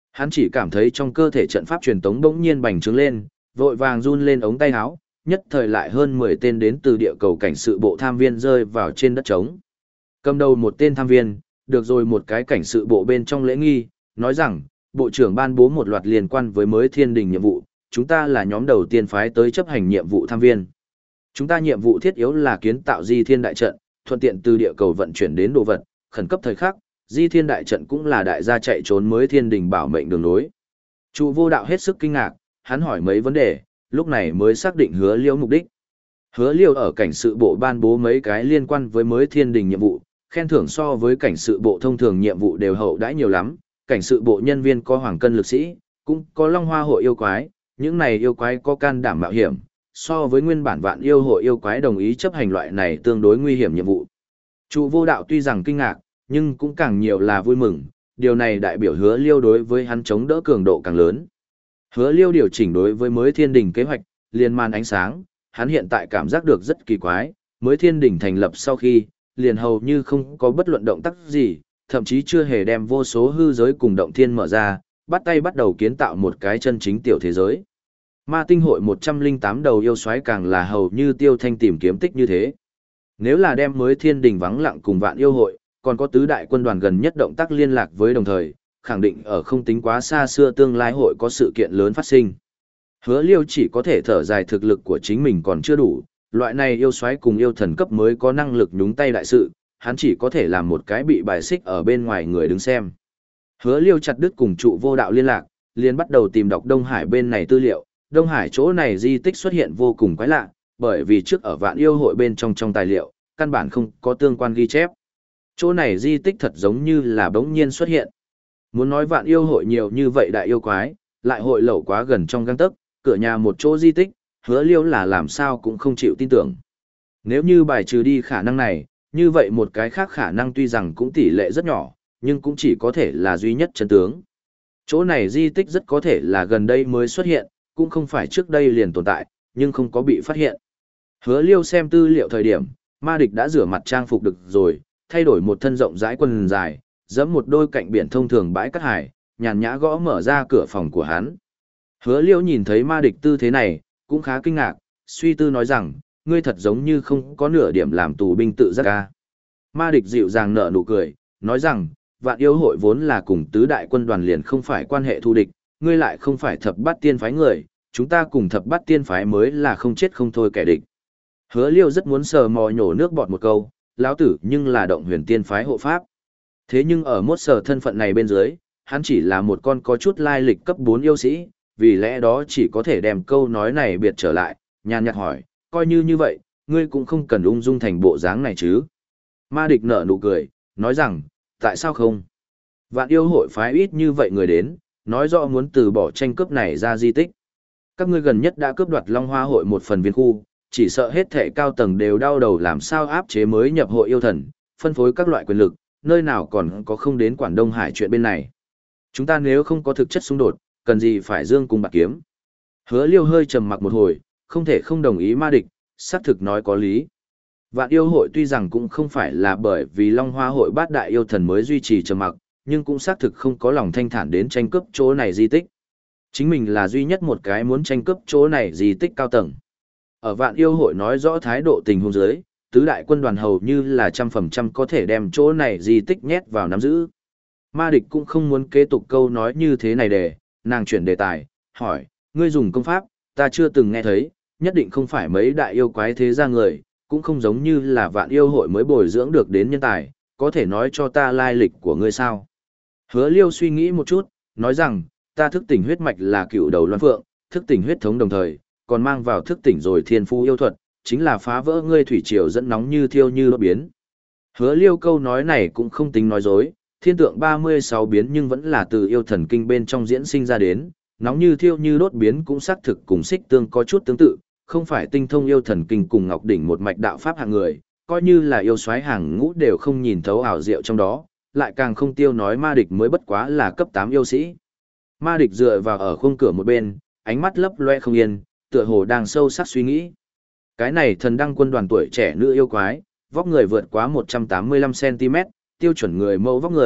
[SPEAKER 1] Hắn chỉ cảm thấy trong cơ thể trận pháp truyền tống bỗng nhiên bành trướng lên, vội vàng run lên ống tay áo, nhất thời lại hơn mười tên đến từ địa cầu cảnh sự bộ tham viên rơi vào trên đất trống. Cầm đầu một tên tham viên, được rồi một cái cảnh sự bộ bên trong lễ nghi, nói rằng, bộ trưởng ban bố một loạt liên quan với mới thiên đình nhiệm vụ, chúng ta là nhóm đầu tiên phái tới chấp hành nhiệm vụ tham viên. Chúng ta nhiệm vụ thiết yếu là kiến tạo di thiên đại trận, thuận tiện từ địa cầu vận chuyển đến đồ vật, khẩn cấp thời khắc, di thiên đại trận cũng là đại gia chạy trốn mới thiên đình bảo mệnh đường nối. Trụ vô đạo hết sức kinh ngạc, hắn hỏi mấy vấn đề, lúc này mới xác định hứa liêu mục đích. Hứa liêu ở cảnh sự bộ ban bố mấy cái liên quan với mới thiên đình nhiệm vụ, khen thưởng so với cảnh sự bộ thông thường nhiệm vụ đều hậu đãi nhiều lắm, cảnh sự bộ nhân viên có hoàng cân lực sĩ, cũng có long hoa hội yêu quái, những này yêu quái có can đảm mạo hiểm, so với nguyên bản vạn yêu hội yêu quái đồng ý chấp hành loại này tương đối nguy hiểm nhiệm vụ. Trụ vô đạo tuy rằng kinh ngạc, nhưng cũng càng nhiều là vui mừng, điều này đại biểu hứa liêu đối với hắn chống đỡ cường độ càng lớn. Hứa liêu điều chỉnh đối với mới thiên đình kế hoạch, liền màn ánh sáng, hắn hiện tại cảm giác được rất kỳ quái, mới thiên đình thành lập sau khi, liền hầu như không có bất luận động tác gì, thậm chí chưa hề đem vô số hư giới cùng động thiên mở ra, bắt tay bắt đầu kiến tạo một cái chân chính tiểu thế giới. Ma tinh hội một trăm lẻ tám đầu yêu soái càng là hầu như tiêu thanh tìm kiếm tích như thế. Nếu là đem mới thiên đình vắng lặng cùng vạn yêu hội, còn có tứ đại quân đoàn gần nhất động tác liên lạc với đồng thời, khẳng định ở không tính quá xa xưa tương lai hội có sự kiện lớn phát sinh. Hứa Liêu chỉ có thể thở dài thực lực của chính mình còn chưa đủ, loại này yêu soái cùng yêu thần cấp mới có năng lực nhúng tay đại sự, hắn chỉ có thể làm một cái bị bài xích ở bên ngoài người đứng xem. Hứa Liêu chặt đứt cùng trụ vô đạo liên lạc, liền bắt đầu tìm đọc Đông Hải bên này tư liệu. Đông Hải chỗ này di tích xuất hiện vô cùng quái lạ, bởi vì trước ở vạn yêu hội bên trong trong tài liệu, căn bản không có tương quan ghi chép. Chỗ này di tích thật giống như là bỗng nhiên xuất hiện. Muốn nói vạn yêu hội nhiều như vậy đại yêu quái, lại hội lẩu quá gần trong gang tấc, cửa nhà một chỗ di tích, Hứa Liêu là làm sao cũng không chịu tin tưởng. Nếu như bài trừ đi khả năng này, như vậy một cái khác khả năng tuy rằng cũng tỷ lệ rất nhỏ, nhưng cũng chỉ có thể là duy nhất chân tướng. Chỗ này di tích rất có thể là gần đây mới xuất hiện, cũng không phải trước đây liền tồn tại, nhưng không có bị phát hiện. Hứa Liêu xem tư liệu thời điểm, ma địch đã rửa mặt trang phục được rồi, thay đổi một thân rộng rãi quần dài, giẫm một đôi cạnh biển thông thường bãi cát hải, nhàn nhã gõ mở ra cửa phòng của hắn. Hứa Liêu nhìn thấy ma địch tư thế này, cũng khá kinh ngạc, suy tư nói rằng, ngươi thật giống như không có nửa điểm làm tù binh tự giác ca. Ma địch dịu dàng nở nụ cười, nói rằng, vạn yêu hội vốn là cùng tứ đại quân đoàn liền không phải quan hệ thù địch, ngươi lại không phải thập bát tiên phái người, chúng ta cùng thập bát tiên phái mới là không chết không thôi kẻ địch. Hứa Liêu rất muốn sờ mò nhổ nước bọt một câu, lão tử nhưng là động huyền tiên phái hộ pháp. Thế nhưng ở mốt sờ thân phận này bên dưới, hắn chỉ là một con có chút lai lịch cấp bốn yêu sĩ, vì lẽ đó chỉ có thể đem câu nói này biệt trở lại, nhàn nhạt hỏi, coi như như vậy, ngươi cũng không cần ung dung thành bộ dáng này chứ. Ma địch nở nụ cười, nói rằng, tại sao không? Vạn yêu hội phái ít như vậy người đến, nói rõ muốn từ bỏ tranh cướp này ra di tích. Các ngươi gần nhất đã cướp đoạt Long Hoa hội một phần viên khu, chỉ sợ hết thể cao tầng đều đau đầu làm sao áp chế mới nhập hội yêu thần, phân phối các loại quyền lực, nơi nào còn có không đến Quảng Đông Hải chuyện bên này. Chúng ta nếu không có thực chất xung đột, cần gì phải dương cung bạc kiếm. Hứa Liêu hơi trầm mặc một hồi, không thể không đồng ý ma địch, xác thực nói có lý. Vạn yêu hội tuy rằng cũng không phải là bởi vì Long Hoa hội bát đại yêu thần mới duy trì trầm mặc, nhưng cũng xác thực không có lòng thanh thản đến tranh cướp chỗ này di tích. Chính mình là duy nhất một cái muốn tranh cướp chỗ này di tích cao tầng. Ở vạn yêu hội nói rõ thái độ tình huống dưới, tứ đại quân đoàn hầu như là trăm phần trăm có thể đem chỗ này di tích nhét vào nắm giữ. Ma địch cũng không muốn kế tục câu nói như thế này để, nàng chuyển đề tài, hỏi, ngươi dùng công pháp, ta chưa từng nghe thấy, nhất định không phải mấy đại yêu quái thế gia người, cũng không giống như là vạn yêu hội mới bồi dưỡng được đến nhân tài, có thể nói cho ta lai lịch của ngươi sao? Hứa Liêu suy nghĩ một chút, nói rằng, ta thức tỉnh huyết mạch là cựu đầu loan phượng, thức tỉnh huyết thống đồng thời, còn mang vào thức tỉnh rồi thiên phu yêu thuật, chính là phá vỡ ngươi thủy triều dẫn nóng như thiêu như đốt biến. Hứa Liêu câu nói này cũng không tính nói dối, thiên tượng ba mươi sáu biến nhưng vẫn là từ yêu thần kinh bên trong diễn sinh ra đến, nóng như thiêu như đốt biến cũng xác thực cùng xích tương có chút tương tự, không phải tinh thông yêu thần kinh cùng ngọc đỉnh một mạch đạo pháp hạng người, coi như là yêu soái hàng ngũ đều không nhìn thấu ảo diệu trong đó, lại càng không tiêu nói ma địch mới bất quá là cấp tám yêu sĩ. Ma địch dựa vào ở khung cửa một bên, ánh mắt lấp loe không yên, tựa hồ đang sâu sắc suy nghĩ. Cái này thần đăng quân đoàn tuổi trẻ nữ yêu quái, vóc người vượt quá một trăm tám mươi lăm xăng ti mét, tiêu chuẩn người mẫu vóc người,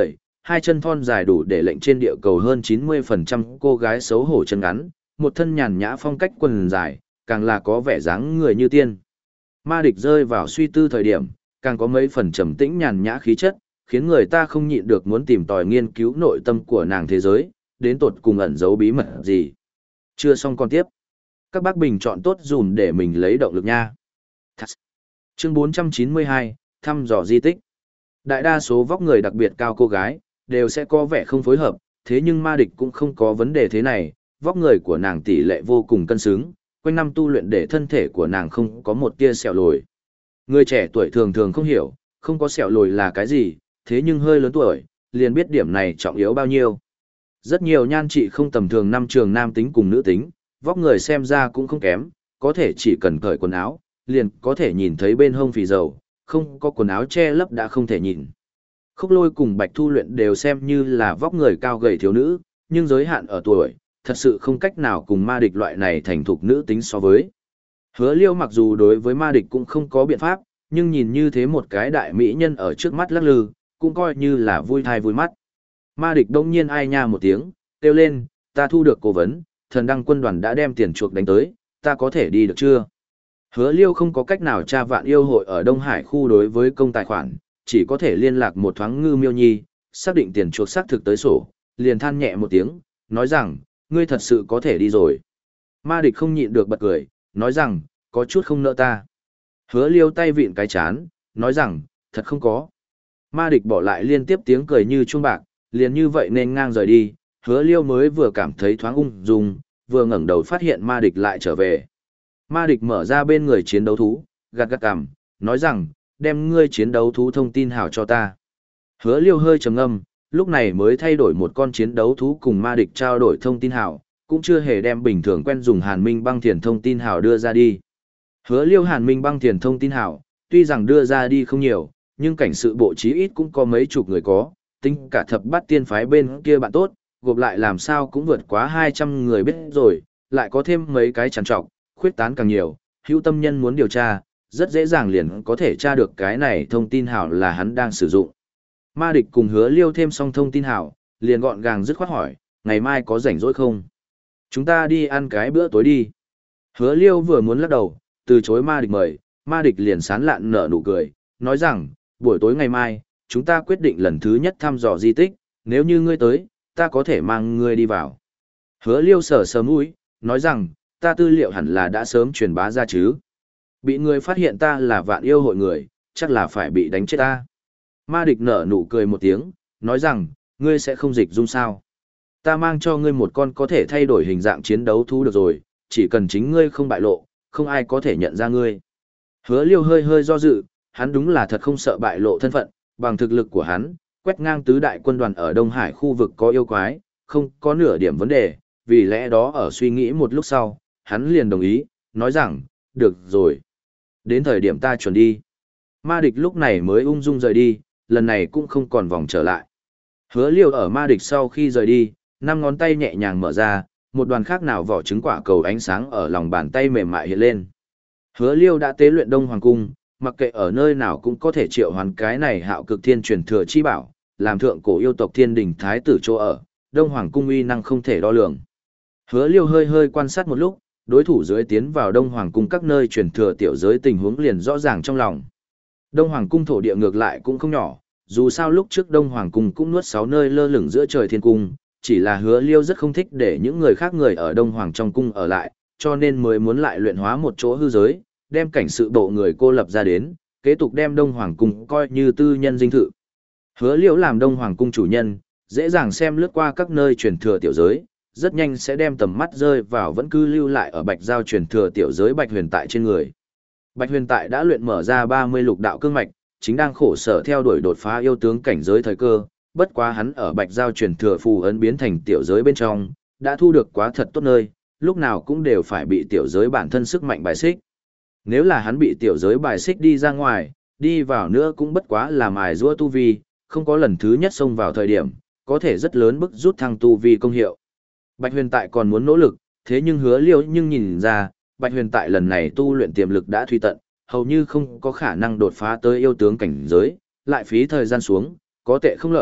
[SPEAKER 1] hai chân thon dài đủ để lệnh trên địa cầu hơn chín mươi phần trăm cô gái xấu hổ chân ngắn, một thân nhàn nhã phong cách quần dài, càng là có vẻ dáng người như tiên. Ma địch rơi vào suy tư thời điểm, càng có mấy phần trầm tĩnh nhàn nhã khí chất, khiến người ta không nhịn được muốn tìm tòi nghiên cứu nội tâm của nàng thế giới, đến tột cùng ẩn giấu bí mật gì. Chưa xong còn tiếp. Các bác bình chọn tốt dùm để mình lấy động lực nha. Chương bốn trăm chín mươi hai, thăm dò di tích. Đại đa số vóc người đặc biệt cao cô gái, đều sẽ có vẻ không phối hợp, thế nhưng ma địch cũng không có vấn đề thế này, vóc người của nàng tỷ lệ vô cùng cân xứng, quanh năm tu luyện để thân thể của nàng không có một tia sẹo lồi. Người trẻ tuổi thường thường không hiểu, không có sẹo lồi là cái gì, thế nhưng hơi lớn tuổi, liền biết điểm này trọng yếu bao nhiêu. Rất nhiều nhan trị không tầm thường năm trường nam tính cùng nữ tính, vóc người xem ra cũng không kém, có thể chỉ cần cởi quần áo, liền có thể nhìn thấy bên hông phì dầu, không có quần áo che lấp đã không thể nhìn. Khúc Lôi cùng Bạch Thu Luyện đều xem như là vóc người cao gầy thiếu nữ, nhưng giới hạn ở tuổi, thật sự không cách nào cùng ma địch loại này thành thục nữ tính so với. Hứa Liêu mặc dù đối với ma địch cũng không có biện pháp, nhưng nhìn như thế một cái đại mỹ nhân ở trước mắt lắc lư, cũng coi như là vui thai vui mắt. Ma địch đông nhiên ai nha một tiếng, kêu lên, ta thu được cố vấn, thần đăng quân đoàn đã đem tiền chuộc đánh tới, ta có thể đi được chưa? Hứa Liêu không có cách nào tra vạn yêu hội ở Đông Hải khu đối với công tài khoản, chỉ có thể liên lạc một thoáng Ngư Miêu Nhi, xác định tiền chuộc xác thực tới sổ, liền than nhẹ một tiếng, nói rằng, ngươi thật sự có thể đi rồi. Ma địch không nhịn được bật cười, nói rằng, có chút không nỡ ta. Hứa Liêu tay vịn cái chán, nói rằng, thật không có. Ma địch bỏ lại liên tiếp tiếng cười như chuông bạc, liền như vậy nên ngang rời đi, Hứa Liêu mới vừa cảm thấy thoáng ung dung, vừa ngẩng đầu phát hiện ma địch lại trở về. Ma địch mở ra bên người chiến đấu thú, gạt gạt cằm, nói rằng, đem ngươi chiến đấu thú thông tin hào cho ta. Hứa Liêu hơi trầm ngâm, lúc này mới thay đổi một con chiến đấu thú cùng ma địch trao đổi thông tin hào, cũng chưa hề đem bình thường quen dùng Hàn Minh băng thiền thông tin hào đưa ra đi. Hứa Liêu Hàn Minh băng thiền thông tin hào, tuy rằng đưa ra đi không nhiều, nhưng cảnh sự bộ chí ít cũng có mấy chục người có, tính cả thập bát tiên phái bên kia bạn tốt, gộp lại làm sao cũng vượt quá hai trăm người biết rồi, lại có thêm mấy cái trằn trọc, khuyết tán càng nhiều, hữu tâm nhân muốn điều tra, rất dễ dàng liền có thể tra được cái này thông tin hào là hắn đang sử dụng. Ma địch cùng Hứa Liêu thêm xong thông tin hào, liền gọn gàng dứt khoát hỏi, ngày mai có rảnh rỗi không? Chúng ta đi ăn cái bữa tối đi. Hứa Liêu vừa muốn lắc đầu, từ chối ma địch mời, ma địch liền sán lạn nở nụ cười, nói rằng, buổi tối ngày mai, chúng ta quyết định lần thứ nhất thăm dò di tích, nếu như ngươi tới, ta có thể mang ngươi đi vào. Hứa Liêu sờ sờ mũi, nói rằng, ta tư liệu hẳn là đã sớm truyền bá ra chứ. Bị người phát hiện ta là vạn yêu hội người, chắc là phải bị đánh chết ta. Ma địch nở nụ cười một tiếng, nói rằng, ngươi sẽ không dịch dung sao. Ta mang cho ngươi một con có thể thay đổi hình dạng chiến đấu thú được rồi, chỉ cần chính ngươi không bại lộ, không ai có thể nhận ra ngươi. Hứa Liêu hơi hơi do dự, hắn đúng là thật không sợ bại lộ thân phận, bằng thực lực của hắn, quét ngang tứ đại quân đoàn ở Đông Hải khu vực có yêu quái, không có nửa điểm vấn đề, vì lẽ đó ở suy nghĩ một lúc sau, hắn liền đồng ý, nói rằng, được rồi. Đến thời điểm ta chuẩn đi. Ma địch lúc này mới ung dung rời đi, lần này cũng không còn vòng trở lại. Hứa Liêu ở ma địch sau khi rời đi, năm ngón tay nhẹ nhàng mở ra, một đoàn khác nào vỏ trứng quả cầu ánh sáng ở lòng bàn tay mềm mại hiện lên. Hứa Liêu đã tế luyện Đông Hoàng Cung, mặc kệ ở nơi nào cũng có thể triệu hoán cái này hạo cực thiên truyền thừa chi bảo, làm thượng cổ yêu tộc thiên đình thái tử chỗ ở, Đông Hoàng Cung uy năng không thể đo lường. Hứa Liêu hơi hơi quan sát một lúc, đối thủ dưới tiến vào Đông Hoàng Cung các nơi truyền thừa tiểu giới tình huống liền rõ ràng trong lòng. Đông Hoàng Cung thổ địa ngược lại cũng không nhỏ, dù sao lúc trước Đông Hoàng Cung cũng nuốt sáu nơi lơ lửng giữa trời thiên cung, chỉ là Hứa Liêu rất không thích để những người khác người ở Đông Hoàng trong cung ở lại, cho nên mới muốn lại luyện hóa một chỗ hư giới, đem cảnh sự bộ người cô lập ra đến, kế tục đem Đông Hoàng Cung coi như tư nhân dinh thự. Hứa Liêu làm Đông Hoàng Cung chủ nhân, dễ dàng xem lướt qua các nơi truyền thừa tiểu giới, rất nhanh sẽ đem tầm mắt rơi vào vẫn cứ lưu lại ở Bạch Giao truyền thừa tiểu giới Bạch Huyền Tại trên người. Bạch Huyền Tại đã luyện mở ra ba mươi lục đạo cương mạch, chính đang khổ sở theo đuổi đột phá yêu tướng cảnh giới thời cơ, bất quá hắn ở Bạch Giao truyền thừa phù ấn biến thành tiểu giới bên trong, đã thu được quá thật tốt nơi, lúc nào cũng đều phải bị tiểu giới bản thân sức mạnh bài xích. Nếu là hắn bị tiểu giới bài xích đi ra ngoài, đi vào nữa cũng bất quá là mài giũa tu vi, không có lần thứ nhất xông vào thời điểm, có thể rất lớn bức rút thăng tu vi công hiệu. Bạch Huyền Tại còn muốn nỗ lực, thế nhưng Hứa Liêu nhưng nhìn ra, Bạch Huyền Tại lần này tu luyện tiềm lực đã thuy tận, hầu như không có khả năng đột phá tới yêu tướng cảnh giới, lại phí thời gian xuống, có tệ không lợi,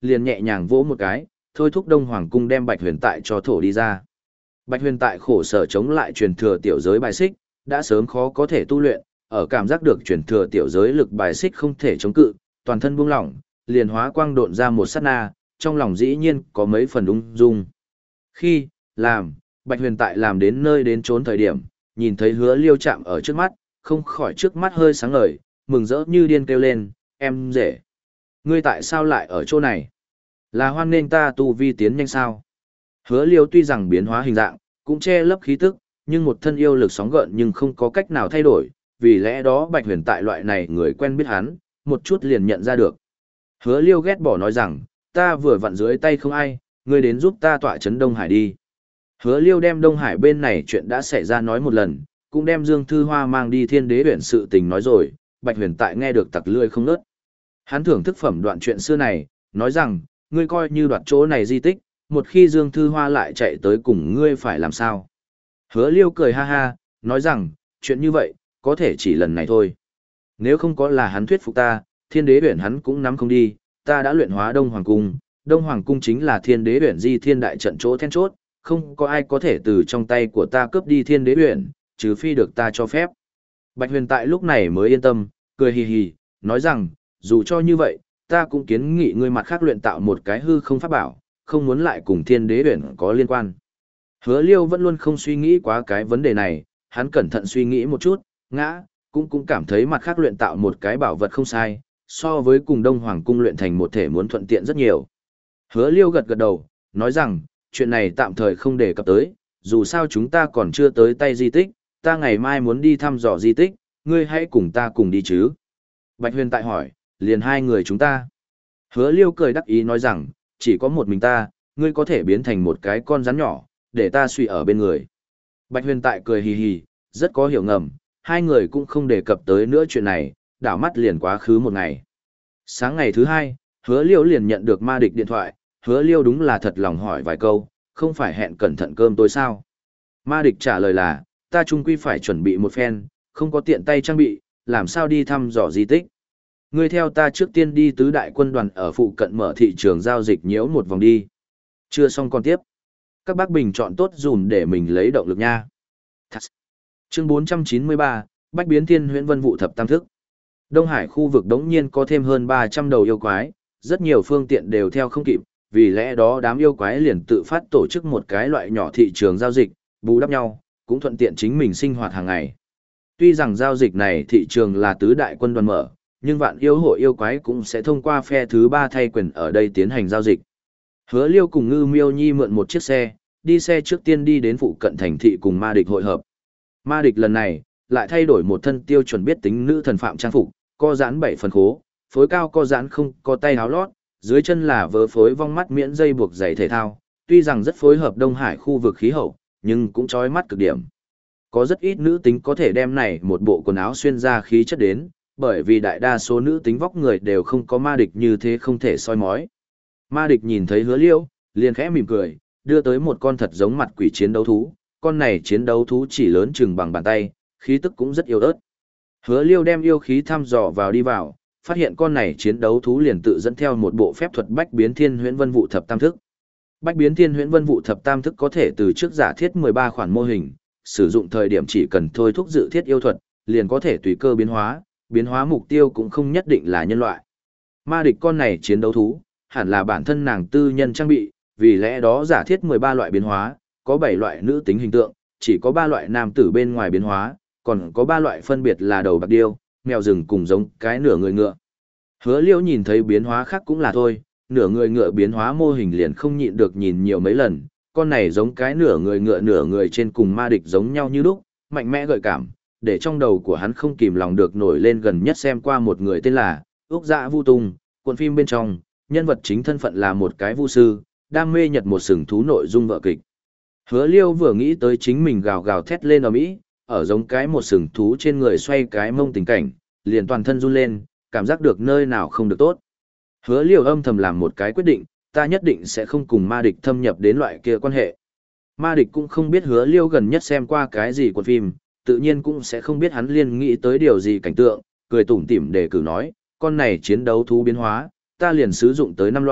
[SPEAKER 1] liền nhẹ nhàng vỗ một cái, thôi thúc Đông Hoàng cung đem Bạch Huyền Tại cho thổ đi ra. Bạch Huyền Tại khổ sở chống lại truyền thừa tiểu giới bài xích, đã sớm khó có thể tu luyện, ở cảm giác được truyền thừa tiểu giới lực bài xích không thể chống cự, toàn thân buông lỏng, liền hóa quang độn ra một sát na, trong lòng dĩ nhiên có mấy phần ung dung. Khi làm, Bạch Huyền Tại làm đến nơi đến trốn thời điểm, nhìn thấy Hứa Liêu chạm ở trước mắt, không khỏi trước mắt hơi sáng ngời, mừng rỡ như điên kêu lên, "Em rể, ngươi tại sao lại ở chỗ này? Là hoan nghênh ta tu vi tiến nhanh sao?" Hứa Liêu tuy rằng biến hóa hình dạng, cũng che lấp khí tức, nhưng một thân yêu lực sóng gợn nhưng không có cách nào thay đổi, vì lẽ đó Bạch Huyền Tại loại này người quen biết hắn, một chút liền nhận ra được. Hứa Liêu ghét bỏ nói rằng, "Ta vừa vặn dưới tay không ai, ngươi đến giúp ta tọa trấn Đông Hải đi." Hứa Liêu đem Đông Hải bên này chuyện đã xảy ra nói một lần, cũng đem Dương Thư Hoa mang đi Thiên Đế huyện sự tình nói rồi, Bạch Huyền Tại nghe được tặc lưỡi không ngớt. Hắn thưởng thức phẩm đoạn chuyện xưa này, nói rằng, ngươi coi như đoạt chỗ này di tích, một khi Dương Thư Hoa lại chạy tới cùng ngươi phải làm sao? Hứa Liêu cười ha ha, nói rằng, chuyện như vậy, có thể chỉ lần này thôi. Nếu không có là hắn thuyết phục ta, Thiên Đế huyện hắn cũng nắm không đi, ta đã luyện hóa Đông Hoàng Cung, Đông Hoàng Cung chính là Thiên Đế huyện di thiên đại trận chỗ then chốt, không có ai có thể từ trong tay của ta cướp đi Thiên Đế huyện, trừ phi được ta cho phép. Bạch Huyền Tại lúc này mới yên tâm, cười hì hì, nói rằng, dù cho như vậy, ta cũng kiến nghị ngươi mặt khác luyện tạo một cái hư không pháp bảo, không muốn lại cùng Thiên Đế huyện có liên quan. Hứa Liêu vẫn luôn không suy nghĩ quá cái vấn đề này, hắn cẩn thận suy nghĩ một chút, ngã, cũng cũng cảm thấy mặt khác luyện tạo một cái bảo vật không sai, so với cùng Đông Hoàng Cung luyện thành một thể muốn thuận tiện rất nhiều. Hứa Liêu gật gật đầu, nói rằng, chuyện này tạm thời không đề cập tới, dù sao chúng ta còn chưa tới tay di tích, ta ngày mai muốn đi thăm dò di tích, ngươi hãy cùng ta cùng đi chứ. Bạch Huyền Tại hỏi, liền hai người chúng ta. Hứa Liêu cười đắc ý nói rằng, chỉ có một mình ta, ngươi có thể biến thành một cái con rắn nhỏ, để ta suy ở bên người. Bạch Huyền Tại cười hì hì, rất có hiểu ngầm, hai người cũng không đề cập tới nữa chuyện này, đảo mắt liền quá khứ một ngày. Sáng ngày thứ hai, Hứa Liêu liền nhận được Ma Địch điện thoại, Hứa Liêu đúng là thật lòng hỏi vài câu, không phải hẹn cẩn thận cơm tối sao. Ma Địch trả lời là, ta chung quy phải chuẩn bị một phen, không có tiện tay trang bị, làm sao đi thăm dò di tích. Ngươi theo ta trước tiên đi tứ đại quân đoàn ở phụ cận mở thị trường giao dịch nhiễu một vòng đi. Chưa xong còn tiếp. Các bác bình chọn tốt dùm để mình lấy động lực nha. Thật. Chương bốn trăm chín mươi ba, Bách biến thiên huyễn vân vụ thập tam thức. Đông Hải khu vực đống nhiên có thêm hơn ba trăm đầu yêu quái, rất nhiều phương tiện đều theo không kịp, vì lẽ đó đám yêu quái liền tự phát tổ chức một cái loại nhỏ thị trường giao dịch, bù đắp nhau, cũng thuận tiện chính mình sinh hoạt hàng ngày. Tuy rằng giao dịch này thị trường là tứ đại quân đoàn mở, nhưng vạn yêu hội yêu quái cũng sẽ thông qua phe thứ ba thay quyền ở đây tiến hành giao dịch. Hứa Liêu cùng Ngư Miêu Nhi mượn một chiếc xe, đi xe trước tiên đi đến phụ cận thành thị cùng Ma Địch hội hợp. Ma Địch lần này lại thay đổi một thân tiêu chuẩn biết tính nữ thần phạm trang phục, co giãn bảy phần khố, phối cao co giãn không có tay áo lót, dưới chân là vớ phối vong mắt miễn dây buộc giày thể thao, tuy rằng rất phối hợp Đông Hải khu vực khí hậu, nhưng cũng chói mắt cực điểm. Có rất ít nữ tính có thể đem này một bộ quần áo xuyên ra khí chất đến, bởi vì đại đa số nữ tính vóc người đều không có Ma Địch như thế không thể soi mói. Ma Địch nhìn thấy Hứa Liêu, liền khẽ mỉm cười, đưa tới một con thật giống mặt quỷ chiến đấu thú, con này chiến đấu thú chỉ lớn chừng bằng bàn tay, khí tức cũng rất yếu ớt. Hứa Liêu đem yêu khí thăm dò vào đi vào, phát hiện con này chiến đấu thú liền tự dẫn theo một bộ phép thuật Bách biến thiên huyễn vân vụ thập tam thức. Bách biến thiên huyễn vân vụ thập tam thức có thể từ trước giả thiết mười ba khoản mô hình, sử dụng thời điểm chỉ cần thôi thúc dự thiết yêu thuật, liền có thể tùy cơ biến hóa, biến hóa mục tiêu cũng không nhất định là nhân loại. Ma Địch con này chiến đấu thú, hẳn là bản thân nàng tư nhân trang bị, vì lẽ đó giả thiết mười ba loại biến hóa, có bảy loại nữ tính hình tượng, chỉ có ba loại nam tử bên ngoài biến hóa, còn có ba loại phân biệt là đầu bạc điêu, mèo rừng cùng giống cái nửa người ngựa. Hứa Liêu nhìn thấy biến hóa khác cũng là thôi, nửa người ngựa biến hóa mô hình liền không nhịn được nhìn nhiều mấy lần, con này giống cái nửa người ngựa nửa người trên cùng Ma Địch giống nhau như lúc, mạnh mẽ gợi cảm, để trong đầu của hắn không kìm lòng được nổi lên gần nhất xem qua một người tên là Úc Dạ Vu Tung, cuộn phim bên trong, nhân vật chính thân phận là một cái vu sư, đam mê nhật một sừng thú nội dung vợ kịch. Hứa Liêu vừa nghĩ tới chính mình gào gào thét lên ở Mỹ, ở giống cái một sừng thú trên người xoay cái mông tình cảnh, liền toàn thân run lên, cảm giác được nơi nào không được tốt. Hứa Liêu âm thầm làm một cái quyết định, ta nhất định sẽ không cùng Ma Địch thâm nhập đến loại kia quan hệ. Ma Địch cũng không biết Hứa Liêu gần nhất xem qua cái gì của phim, tự nhiên cũng sẽ không biết hắn liên nghĩ tới điều gì cảnh tượng, cười tủm tỉm để cử nói, con này chiến đấu thú biến hóa, ta liền sử dụng tới năm loại,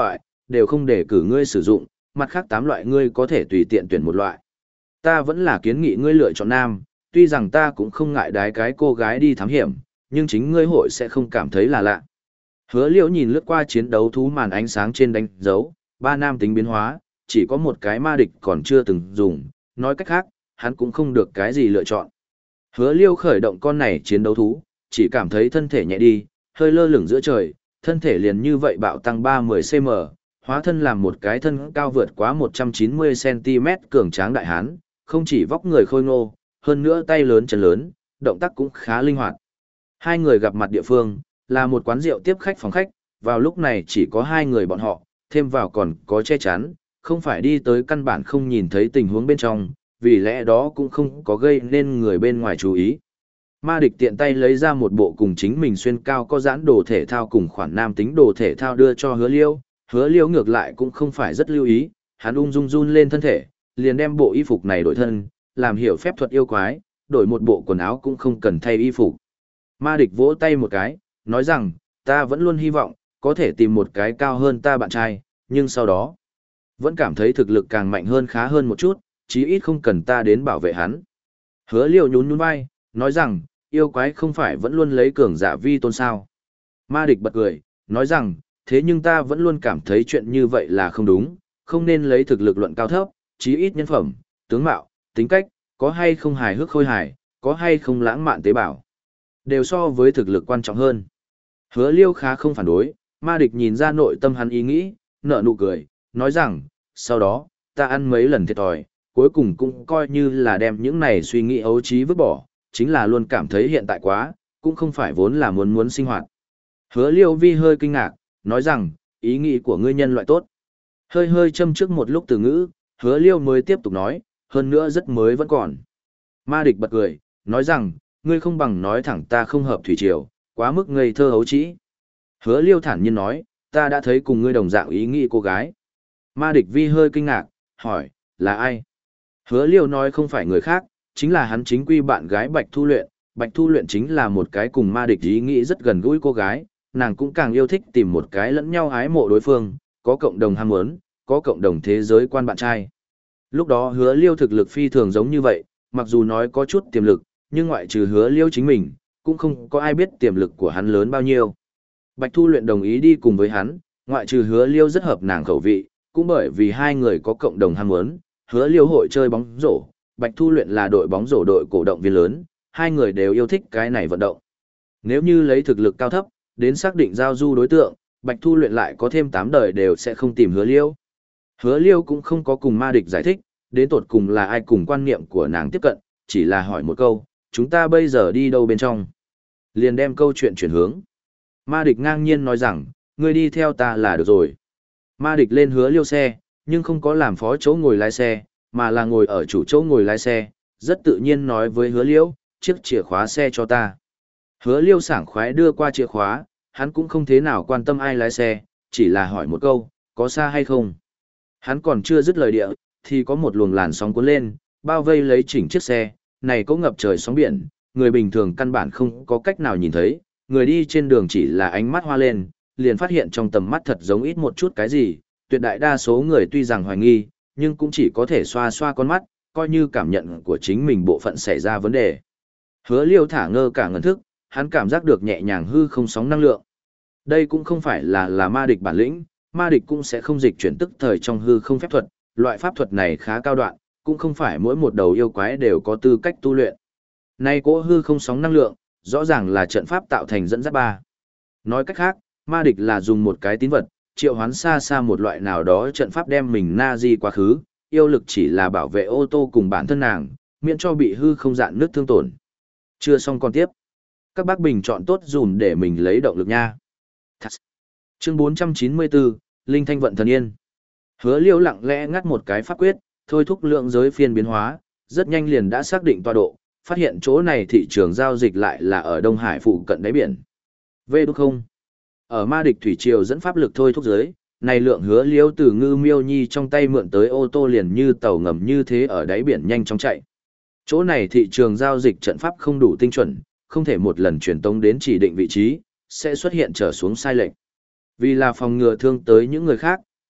[SPEAKER 1] đều không để cử ngươi sử dụng, mặt khác tám loại ngươi có thể tùy tiện tuyển một loại. Ta vẫn là kiến nghị ngươi lựa chọn nam, tuy rằng ta cũng không ngại đái cái cô gái đi thám hiểm, nhưng chính ngươi hội sẽ không cảm thấy là lạ. Hứa Liễu nhìn lướt qua chiến đấu thú màn ánh sáng trên đánh dấu, ba nam tính biến hóa, chỉ có một cái ma địch còn chưa từng dùng, nói cách khác, hắn cũng không được cái gì lựa chọn. Hứa Liêu khởi động con này chiến đấu thú, chỉ cảm thấy thân thể nhẹ đi, hơi lơ lửng giữa trời, thân thể liền như vậy bạo tăng ba mươi xăng-ti-mét, hóa thân làm một cái thân cao vượt quá một trăm chín mươi xăng-ti-mét cường tráng đại hán, không chỉ vóc người khôi ngô, hơn nữa tay lớn chân lớn, động tác cũng khá linh hoạt. Hai người gặp mặt địa phương, là một quán rượu tiếp khách phòng khách, vào lúc này chỉ có hai người bọn họ, thêm vào còn có che chắn, không phải đi tới căn bản không nhìn thấy tình huống bên trong, vì lẽ đó cũng không có gây nên người bên ngoài chú ý. Ma địch tiện tay lấy ra một bộ cùng chính mình xuyên cao có giãn đồ thể thao cùng khoản nam tính đồ thể thao đưa cho hứa liêu, hứa liêu ngược lại cũng không phải rất lưu ý, hắn ung dung run lên thân thể, liền đem bộ y phục này đổi thân, làm hiểu phép thuật yêu quái, đổi một bộ quần áo cũng không cần thay y phục. Ma địch vỗ tay một cái, nói rằng, ta vẫn luôn hy vọng, có thể tìm một cái cao hơn ta bạn trai, nhưng sau đó, vẫn cảm thấy thực lực càng mạnh hơn khá hơn một chút, chí ít không cần ta đến bảo vệ hắn. Hứa liêu nhún nhún vai, nói rằng, yêu quái không phải vẫn luôn lấy cường giả vi tôn sao. Ma địch bật cười, nói rằng, thế nhưng ta vẫn luôn cảm thấy chuyện như vậy là không đúng, không nên lấy thực lực luận cao thấp, chí ít nhân phẩm, tướng mạo, tính cách, có hay không hài hước khôi hài, có hay không lãng mạn tế bào, đều so với thực lực quan trọng hơn. Hứa liêu khá không phản đối, ma địch nhìn ra nội tâm hắn ý nghĩ, nở nụ cười, nói rằng, sau đó, ta ăn mấy lần thiệt thòi, cuối cùng cũng coi như là đem những này suy nghĩ ấu trí vứt bỏ, chính là luôn cảm thấy hiện tại quá, cũng không phải vốn là muốn muốn sinh hoạt. Hứa liêu vi hơi kinh ngạc, nói rằng, ý nghĩ của ngươi nhân loại tốt. Hơi hơi châm trước một lúc từ ngữ, hứa liêu mới tiếp tục nói, hơn nữa rất mới vẫn còn. Ma địch bật cười, nói rằng, ngươi không bằng nói thẳng ta không hợp thủy triều, quá mức ngây thơ ấu trĩ. Hứa liêu thản nhiên nói, ta đã thấy cùng ngươi đồng dạng ý nghĩ cô gái. Ma địch vi hơi kinh ngạc, hỏi, là ai? Hứa liêu nói không phải người khác, chính là hắn chính quy bạn gái Bạch Thu Luyện. Bạch Thu Luyện chính là một cái cùng ma địch ý nghĩ rất gần gũi cô gái, nàng cũng càng yêu thích tìm một cái lẫn nhau ái mộ đối phương, có cộng đồng ham muốn, có cộng đồng thế giới quan bạn trai. Lúc đó hứa liêu thực lực phi thường giống như vậy, mặc dù nói có chút tiềm lực, nhưng ngoại trừ hứa liêu chính mình, cũng không có ai biết tiềm lực của hắn lớn bao nhiêu. Bạch Thu Luyện đồng ý đi cùng với hắn, ngoại trừ hứa liêu rất hợp nàng khẩu vị, cũng bởi vì hai người có cộng đồng ham muốn, hứa liêu hội chơi bóng rổ, Bạch Thu Luyện là đội bóng rổ đội cổ động viên lớn, hai người đều yêu thích cái này vận động. Nếu như lấy thực lực cao thấp, đến xác định giao du đối tượng, Bạch Thu Luyện lại có thêm tám đời đều sẽ không tìm hứa liêu. Hứa liêu cũng không có cùng ma địch giải thích, đến tột cùng là ai cùng quan niệm của nàng tiếp cận, chỉ là hỏi một câu, chúng ta bây giờ đi đâu bên trong. Liền đem câu chuyện chuyển hướng. Ma địch ngang nhiên nói rằng, ngươi đi theo ta là được rồi. Ma địch lên hứa liêu xe, nhưng không có làm phó chỗ ngồi lái xe, mà là ngồi ở chủ chỗ ngồi lái xe, rất tự nhiên nói với hứa liêu, chiếc chìa khóa xe cho ta. Hứa liêu sảng khoái đưa qua chìa khóa, hắn cũng không thế nào quan tâm ai lái xe, chỉ là hỏi một câu, có xa hay không. Hắn còn chưa dứt lời địa, thì có một luồng làn sóng cuốn lên, bao vây lấy chỉnh chiếc xe, này có ngập trời sóng biển, người bình thường căn bản không có cách nào nhìn thấy, người đi trên đường chỉ là ánh mắt hoa lên, liền phát hiện trong tầm mắt thật giống ít một chút cái gì, tuyệt đại đa số người tuy rằng hoài nghi, nhưng cũng chỉ có thể xoa xoa con mắt, coi như cảm nhận của chính mình bộ phận xảy ra vấn đề. Hứa liêu thả ngơ cả ngẩn thức, hắn cảm giác được nhẹ nhàng hư không sóng năng lượng. Đây cũng không phải là là ma địch bản lĩnh, ma địch cũng sẽ không dịch chuyển tức thời trong hư không phép thuật, loại pháp thuật này khá cao đoạn, cũng không phải mỗi một đầu yêu quái đều có tư cách tu luyện. Nay cỗ hư không sóng năng lượng, rõ ràng là trận pháp tạo thành dẫn dắt ba. Nói cách khác, ma địch là dùng một cái tín vật, triệu hoán xa xa một loại nào đó trận pháp đem mình na di quá khứ, yêu lực chỉ là bảo vệ ô tô cùng bản thân nàng, miễn cho bị hư không dạn nước thương tổn. Chưa xong còn tiếp. Các bác bình chọn tốt dùm để mình lấy động lực nha. Thật. Chương bốn trăm chín mươi bốn, Linh Thanh Vận Thần Yên. Hứa liêu lặng lẽ ngắt một cái pháp quyết, thôi thúc lượng giới phiên biến hóa, rất nhanh liền đã xác định tọa độ, phát hiện chỗ này thị trường giao dịch lại là ở Đông Hải phụ cận đáy biển. Vê đúc không? Ở ma địch thủy triều dẫn pháp lực thôi thúc giới, này lượng hứa liêu từ ngư miêu nhi trong tay mượn tới ô tô liền như tàu ngầm như thế ở đáy biển nhanh chóng chạy. Chỗ này thị trường giao dịch trận pháp không đủ tinh chuẩn, không thể một lần truyền tống đến chỉ định vị trí, sẽ xuất hiện trở xuống sai lệch. Vì là phòng ngừa thương tới những người khác,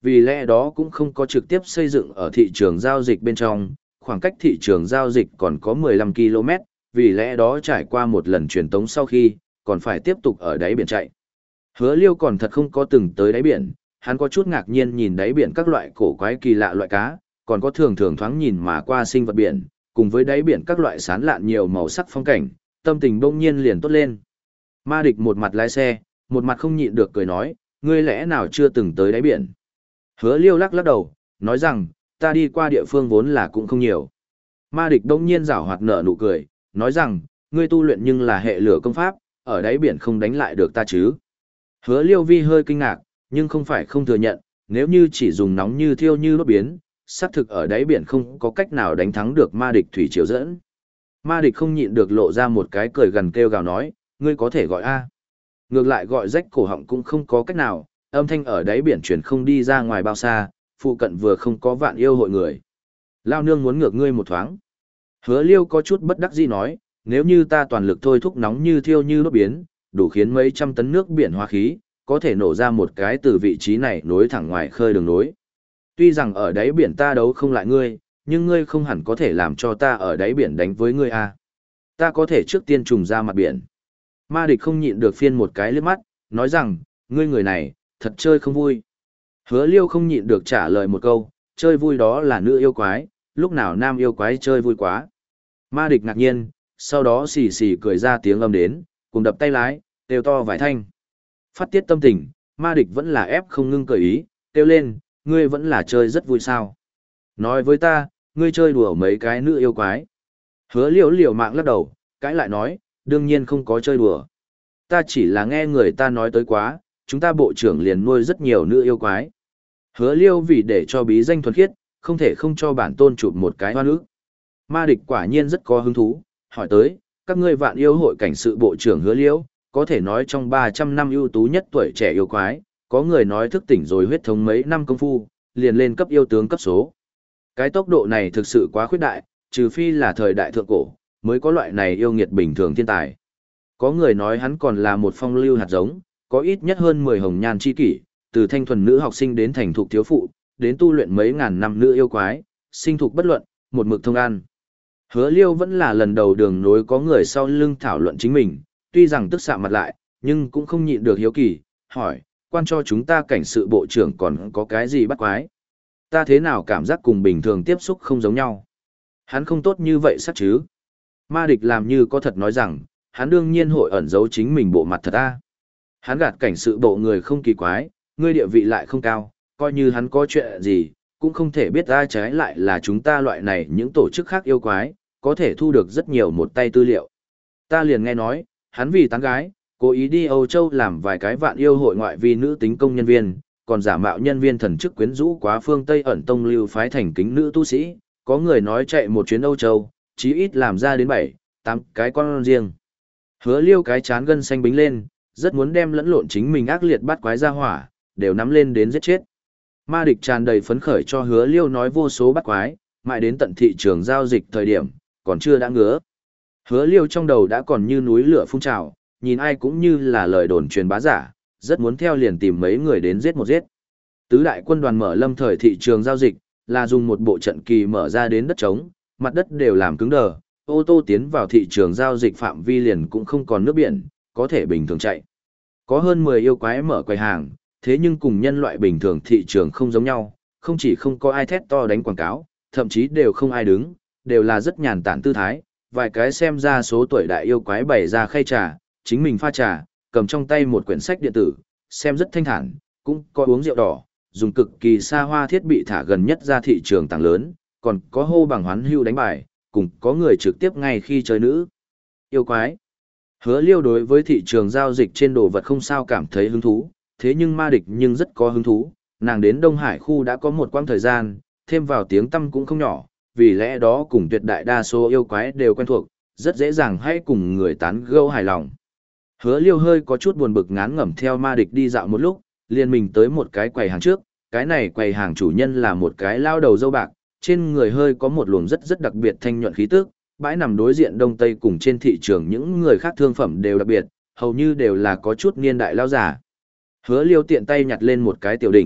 [SPEAKER 1] vì lẽ đó cũng không có trực tiếp xây dựng ở thị trường giao dịch bên trong, khoảng cách thị trường giao dịch còn có mười lăm ki lô mét, vì lẽ đó trải qua một lần truyền tống sau khi, còn phải tiếp tục ở đáy biển chạy. Hứa Liêu còn thật không có từng tới đáy biển, hắn có chút ngạc nhiên nhìn đáy biển các loại cổ quái kỳ lạ loại cá, còn có thường thường thoáng nhìn mà qua sinh vật biển, cùng với đáy biển các loại sán lạn nhiều màu sắc phong cảnh, tâm tình bỗng nhiên liền tốt lên. Ma Địch một mặt lái xe, một mặt không nhịn được cười nói, ngươi lẽ nào chưa từng tới đáy biển? Hứa Liêu lắc lắc đầu, nói rằng, ta đi qua địa phương vốn là cũng không nhiều. Ma Địch bỗng nhiên giảo hoạt nở nụ cười, nói rằng, ngươi tu luyện nhưng là hệ lửa công pháp, ở đáy biển không đánh lại được ta chứ. Hứa Liêu Vi hơi kinh ngạc, nhưng không phải không thừa nhận, nếu như chỉ dùng nóng như thiêu như đốt biến, xác thực ở đáy biển không có cách nào đánh thắng được Ma Địch thủy triều dẫn. Ma Địch không nhịn được lộ ra một cái cười gần kêu gào nói, ngươi có thể gọi A. Ngược lại gọi rách cổ họng cũng không có cách nào, âm thanh ở đáy biển chuyển không đi ra ngoài bao xa, phụ cận vừa không có vạn yêu hội người. Lao nương muốn ngược ngươi một thoáng. Hứa Liêu có chút bất đắc dĩ nói, nếu như ta toàn lực thôi thúc nóng như thiêu như đốt biến, đủ khiến mấy trăm tấn nước biển hóa khí, có thể nổ ra một cái từ vị trí này nối thẳng ngoài khơi đường nối. Tuy rằng ở đáy biển ta đấu không lại ngươi, nhưng ngươi không hẳn có thể làm cho ta ở đáy biển đánh với ngươi a. Ta có thể trước tiên trùng ra mặt biển. Ma Địch không nhịn được phiên một cái liếc mắt, nói rằng, ngươi người này, thật chơi không vui. Hứa Liêu không nhịn được trả lời một câu, chơi vui đó là nữ yêu quái, lúc nào nam yêu quái chơi vui quá. Ma Địch ngạc nhiên, sau đó xì xì cười ra tiếng âm đến, cùng đập tay lái, kêu to vài thanh. Phát tiết tâm tình, Ma Địch vẫn là ép không ngưng cười ý, kêu lên, ngươi vẫn là chơi rất vui sao. Nói với ta, ngươi chơi đùa mấy cái nữ yêu quái. Hứa Liêu liều mạng lắc đầu, cãi lại nói, đương nhiên không có chơi đùa. Ta chỉ là nghe người ta nói tới quá, chúng ta bộ trưởng liền nuôi rất nhiều nữ yêu quái. Hứa Liêu vì để cho bí danh thuần khiết, không thể không cho bản tôn chụp một cái hoa nữ. Ma Địch quả nhiên rất có hứng thú, hỏi tới, các ngươi vạn yêu hội cảnh sự bộ trưởng Hứa Liêu, có thể nói trong ba trăm năm ưu tú nhất tuổi trẻ yêu quái, có người nói thức tỉnh rồi huyết thống mấy năm công phu, liền lên cấp yêu tướng cấp số. Cái tốc độ này thực sự quá khuyết đại, trừ phi là thời đại thượng cổ, mới có loại này yêu nghiệt bình thường thiên tài. Có người nói hắn còn là một phong lưu hạt giống, có ít nhất hơn mười hồng nhan chi kỷ, từ thanh thuần nữ học sinh đến thành thục thiếu phụ, đến tu luyện mấy ngàn năm nữ yêu quái, sinh thục bất luận, một mực thông an. Hứa Liêu vẫn là lần đầu đường nối có người sau lưng thảo luận chính mình, tuy rằng tức sạm mặt lại, nhưng cũng không nhịn được hiếu kỳ, hỏi, quan cho chúng ta cảnh sự bộ trưởng còn có cái gì bắt quái? Ta thế nào cảm giác cùng bình thường tiếp xúc không giống nhau? Hắn không tốt như vậy sắc chứ? Ma Địch làm như có thật nói rằng, hắn đương nhiên hội ẩn giấu chính mình bộ mặt thật a. Hắn gạt cảnh sự bộ người không kỳ quái, ngươi địa vị lại không cao, coi như hắn có chuyện gì, cũng không thể biết ra trái lại là chúng ta loại này những tổ chức khác yêu quái, có thể thu được rất nhiều một tay tư liệu. Ta liền nghe nói, hắn vì tán gái, cố ý đi Âu Châu làm vài cái vạn yêu hội ngoại vi nữ tính công nhân viên, còn giả mạo nhân viên thần chức quyến rũ quá phương Tây ẩn tông lưu phái thành kính nữ tu sĩ, có người nói chạy một chuyến Âu Châu, chí ít làm ra đến bảy, tám cái con riêng. Hứa Liêu cái chán gân xanh bính lên, rất muốn đem lẫn lộn chính mình ác liệt bắt quái ra hỏa, đều nắm lên đến giết chết. Ma Địch tràn đầy phấn khởi cho Hứa Liêu nói vô số bắt quái, mãi đến tận thị trường giao dịch thời điểm, còn chưa đã ngứa. Hứa Liêu trong đầu đã còn như núi lửa phun trào, nhìn ai cũng như là lời đồn truyền bá giả, rất muốn theo liền tìm mấy người đến giết một giết. Tứ đại quân đoàn mở lâm thời thị trường giao dịch, là dùng một bộ trận kỳ mở ra đến đất trống, mặt đất đều làm cứng đờ, ô tô tiến vào thị trường giao dịch phạm vi liền cũng không còn nước biển, có thể bình thường chạy. Có hơn mười yêu quái mở quầy hàng, thế nhưng cùng nhân loại bình thường thị trường không giống nhau, không chỉ không có ai thét to đánh quảng cáo, thậm chí đều không ai đứng, đều là rất nhàn tản tư thái, vài cái xem ra số tuổi đại yêu quái bày ra khay trà, chính mình pha trà, cầm trong tay một quyển sách điện tử, xem rất thanh thản, cũng có uống rượu đỏ, dùng cực kỳ xa hoa thiết bị thả gần nhất ra thị trường tàng lớn, còn có hô bằng hoán hưu đánh bài, cùng có người trực tiếp ngay khi chơi nữ. Yêu quái. Hứa Liêu đối với thị trường giao dịch trên đồ vật không sao cảm thấy hứng thú, thế nhưng Ma Địch nhưng rất có hứng thú, nàng đến Đông Hải khu đã có một quãng thời gian, thêm vào tiếng tâm cũng không nhỏ, vì lẽ đó cùng tuyệt đại đa số yêu quái đều quen thuộc, rất dễ dàng hay cùng người tán gẫu hài lòng. Hứa Liêu hơi có chút buồn bực ngán ngẩm theo Ma Địch đi dạo một lúc, liền mình tới một cái quầy hàng trước, cái này quầy hàng chủ nhân là một cái lao đầu dâu bạc, trên người hơi có một luồng rất rất đặc biệt thanh nhuận khí tức, bãi nằm đối diện đông tây cùng trên thị trường những người khác thương phẩm đều đặc biệt, hầu như đều là có chút niên đại lao giả. Hứa Liêu tiện tay nhặt lên một cái tiểu đỉnh,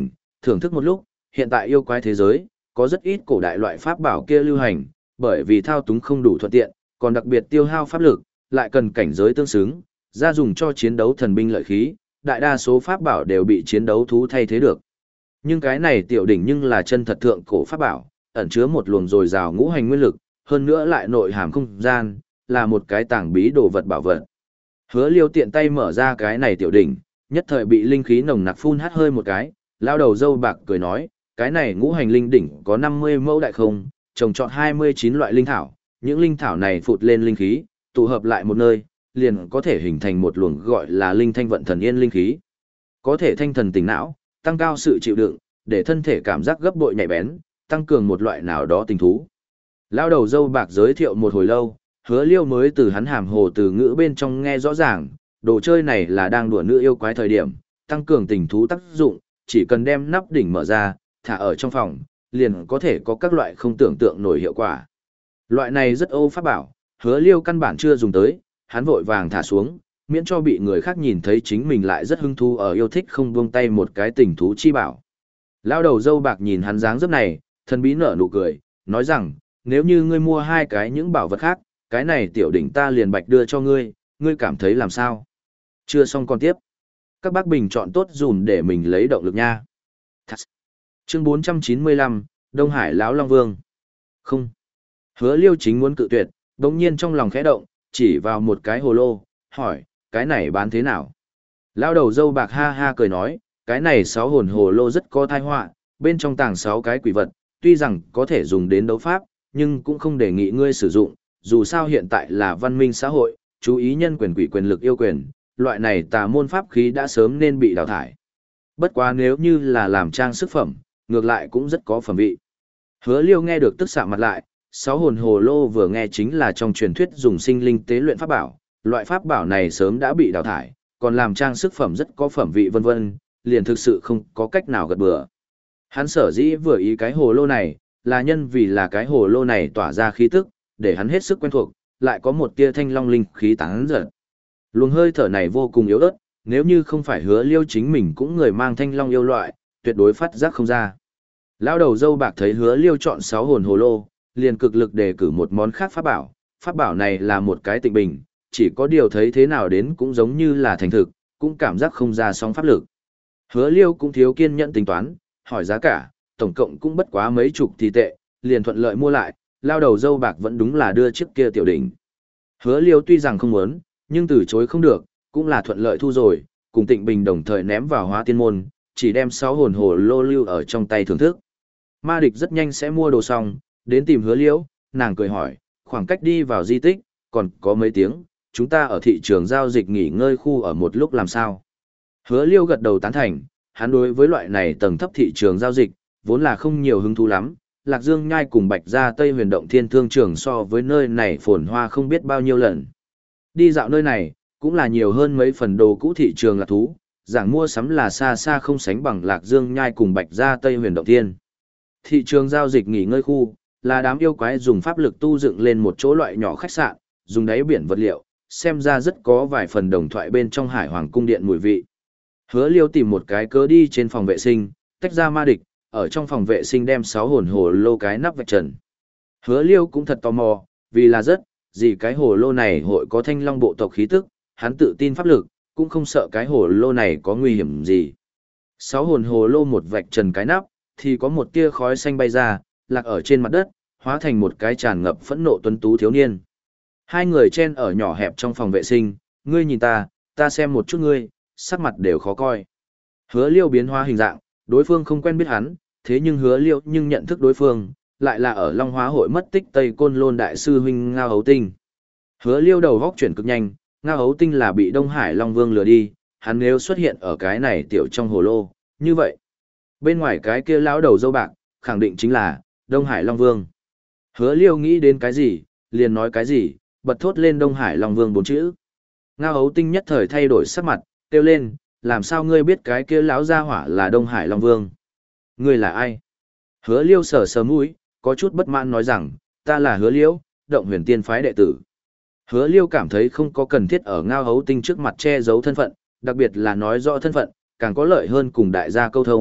[SPEAKER 1] Thưởng thức một lúc, hiện tại yêu quái thế giới, có rất ít cổ đại loại pháp bảo kia lưu hành, bởi vì thao túng không đủ thuận tiện, còn đặc biệt tiêu hao pháp lực, lại cần cảnh giới tương xứng, ra dùng cho chiến đấu thần binh lợi khí, đại đa số pháp bảo đều bị chiến đấu thú thay thế được. Nhưng cái này tiểu đỉnh nhưng là chân thật thượng cổ pháp bảo, ẩn chứa một luồng dồi dào ngũ hành nguyên lực, hơn nữa lại nội hàm không gian, là một cái tàng bí đồ vật bảo vật. Hứa Liêu tiện tay mở ra cái này tiểu đỉnh, nhất thời bị linh khí nồng nặc phun hắt hơi một cái, lao đầu dâu bạc cười nói, cái này ngũ hành linh đỉnh có năm mươi mẫu đại không, trồng trọt hai mươi chín loại linh thảo, những linh thảo này phụt lên linh khí, tụ hợp lại một nơi, liền có thể hình thành một luồng gọi là linh thanh vận thần yên linh khí. Có thể thanh thần tỉnh não, tăng cao sự chịu đựng, để thân thể cảm giác gấp bội nhạy bén, tăng cường một loại nào đó tình thú. Lao đầu dâu bạc giới thiệu một hồi lâu, Hứa Liêu mới từ hắn hàm hồ từ ngữ bên trong nghe rõ ràng, đồ chơi này là đang đùa nữ yêu quái thời điểm, tăng cường tình thú tác dụng, chỉ cần đem nắp đỉnh mở ra, thả ở trong phòng, liền có thể có các loại không tưởng tượng nổi hiệu quả. Loại này rất ô pháp bảo, Hứa Liêu căn bản chưa dùng tới, hắn vội vàng thả xuống, miễn cho bị người khác nhìn thấy chính mình lại rất hứng thú ở yêu thích không buông tay một cái tình thú chi bảo. Lao đầu dâu bạc nhìn hắn dáng dấp này, thần bí nở nụ cười, nói rằng, nếu như ngươi mua hai cái những bảo vật khác, cái này tiểu đỉnh ta liền bạch đưa cho ngươi, ngươi cảm thấy làm sao? Chưa xong còn tiếp. Các bác bình chọn tốt dùm để mình lấy động lực nha. Thật. Chương bốn trăm chín mươi lăm, Đông Hải Lão Long Vương. Không. Hứa Liêu chính muốn cự tuyệt, đồng nhiên trong lòng khẽ động, chỉ vào một cái hồ lô, hỏi, cái này bán thế nào? Lão đầu dâu bạc ha ha cười nói, cái này sáu hồn hồ lô rất có tai họa, bên trong tàng sáu cái quỷ vật, tuy rằng có thể dùng đến đấu pháp, nhưng cũng không đề nghị ngươi sử dụng, dù sao hiện tại là văn minh xã hội, chú ý nhân quyền quỷ quyền lực yêu quyền, loại này tà môn pháp khí đã sớm nên bị đào thải. Bất quá nếu như là làm trang sức phẩm, ngược lại cũng rất có phẩm vị. Hứa Liêu nghe được tức xạ mặt lại, sáu hồn hồ lô vừa nghe chính là trong truyền thuyết dùng sinh linh tế luyện pháp bảo, loại pháp bảo này sớm đã bị đào thải, còn làm trang sức phẩm rất có phẩm vị vân vân, liền thực sự không có cách nào gật bừa. Hắn sở dĩ vừa ý cái hồ lô này, là nhân vì là cái hồ lô này tỏa ra khí tức, để hắn hết sức quen thuộc, lại có một tia thanh long linh khí tán giật. Luồng hơi thở này vô cùng yếu ớt, nếu như không phải Hứa Liêu chính mình cũng người mang thanh long yêu loại, tuyệt đối phát giác không ra. Lão đầu dâu bạc thấy Hứa Liêu chọn sáu hồn hồ lô, liền cực lực đề cử một món khác pháp bảo. Pháp bảo này là một cái tịnh bình, chỉ có điều thấy thế nào đến cũng giống như là thành thực, cũng cảm giác không ra sóng pháp lực. Hứa Liêu cũng thiếu kiên nhẫn tính toán, hỏi giá cả, tổng cộng cũng bất quá mấy chục thì tệ, liền thuận lợi mua lại, lao đầu dâu bạc vẫn đúng là đưa chiếc kia tiểu đỉnh. Hứa Liêu tuy rằng không muốn, nhưng từ chối không được, cũng là thuận lợi thu rồi, cùng Tịnh Bình đồng thời ném vào Hóa Tiên môn, chỉ đem sáu hồn hồ lô lưu ở trong tay thưởng thức. Ma Địch rất nhanh sẽ mua đồ xong, đến tìm Hứa Liêu, nàng cười hỏi, khoảng cách đi vào di tích, còn có mấy tiếng, chúng ta ở thị trường giao dịch nghỉ ngơi khu ở một lúc làm sao? Hứa Liêu gật đầu tán thành, hắn đối với loại này tầng thấp thị trường giao dịch, vốn là không nhiều hứng thú lắm. Lạc Dương Nhai cùng Bạch Gia Tây Huyền Động Thiên Thương Trường so với nơi này phồn hoa không biết bao nhiêu lần. Đi dạo nơi này, cũng là nhiều hơn mấy phần đồ cũ thị trường lạc thú, giảng mua sắm là xa xa không sánh bằng Lạc Dương Nhai cùng Bạch Gia Tây Huyền Động Thiên. Thị trường giao dịch nghỉ ngơi khu, là đám yêu quái dùng pháp lực tu dựng lên một chỗ loại nhỏ khách sạn, dùng đáy biển vật liệu, xem ra rất có vài phần đồng thoại bên trong Hải Hoàng cung điện mùi vị. Hứa Liêu tìm một cái cớ đi trên phòng vệ sinh, tách ra Ma Địch, ở trong phòng vệ sinh đem sáu hồn hồ lô cái nắp vạch trần. Hứa Liêu cũng thật tò mò, vì là rất, gì cái hồ lô này hội có thanh long bộ tộc khí tức, hắn tự tin pháp lực, cũng không sợ cái hồ lô này có nguy hiểm gì. Sáu hồn hồ lô một vạch trần cái nắp, thì có một tia khói xanh bay ra, lạc ở trên mặt đất, hóa thành một cái tràn ngập phẫn nộ tuấn tú thiếu niên. Hai người chen ở nhỏ hẹp trong phòng vệ sinh, ngươi nhìn ta, ta xem một chút ngươi, sắc mặt đều khó coi. Hứa Liêu biến hóa hình dạng, đối phương không quen biết hắn, thế nhưng Hứa Liêu nhưng nhận thức đối phương, lại là ở Long Hóa hội mất tích Tây Côn Lôn đại sư huynh Ngao Hấu Tinh. Hứa Liêu đầu góc chuyển cực nhanh, Ngao Hấu Tinh là bị Đông Hải Long Vương lừa đi, hắn nếu xuất hiện ở cái này tiểu trong hồ lô, như vậy, bên ngoài cái kia lão đầu dâu bạc, khẳng định chính là Đông Hải Long Vương. Hứa Liêu nghĩ đến cái gì, liền nói cái gì, bật thốt lên Đông Hải Long Vương bốn chữ. Ngao Hấu Tinh nhất thời thay đổi sắc mặt, kêu lên, làm sao ngươi biết cái kia lão gia hỏa là Đông Hải Long Vương? Ngươi là ai? Hứa Liêu sờ sờ mũi, có chút bất mãn nói rằng, ta là Hứa Liêu, Động Huyền Tiên phái đệ tử. Hứa Liêu cảm thấy không có cần thiết ở Ngao Hấu Tinh trước mặt che giấu thân phận, đặc biệt là nói rõ thân phận, càng có lợi hơn cùng đại gia câu thông,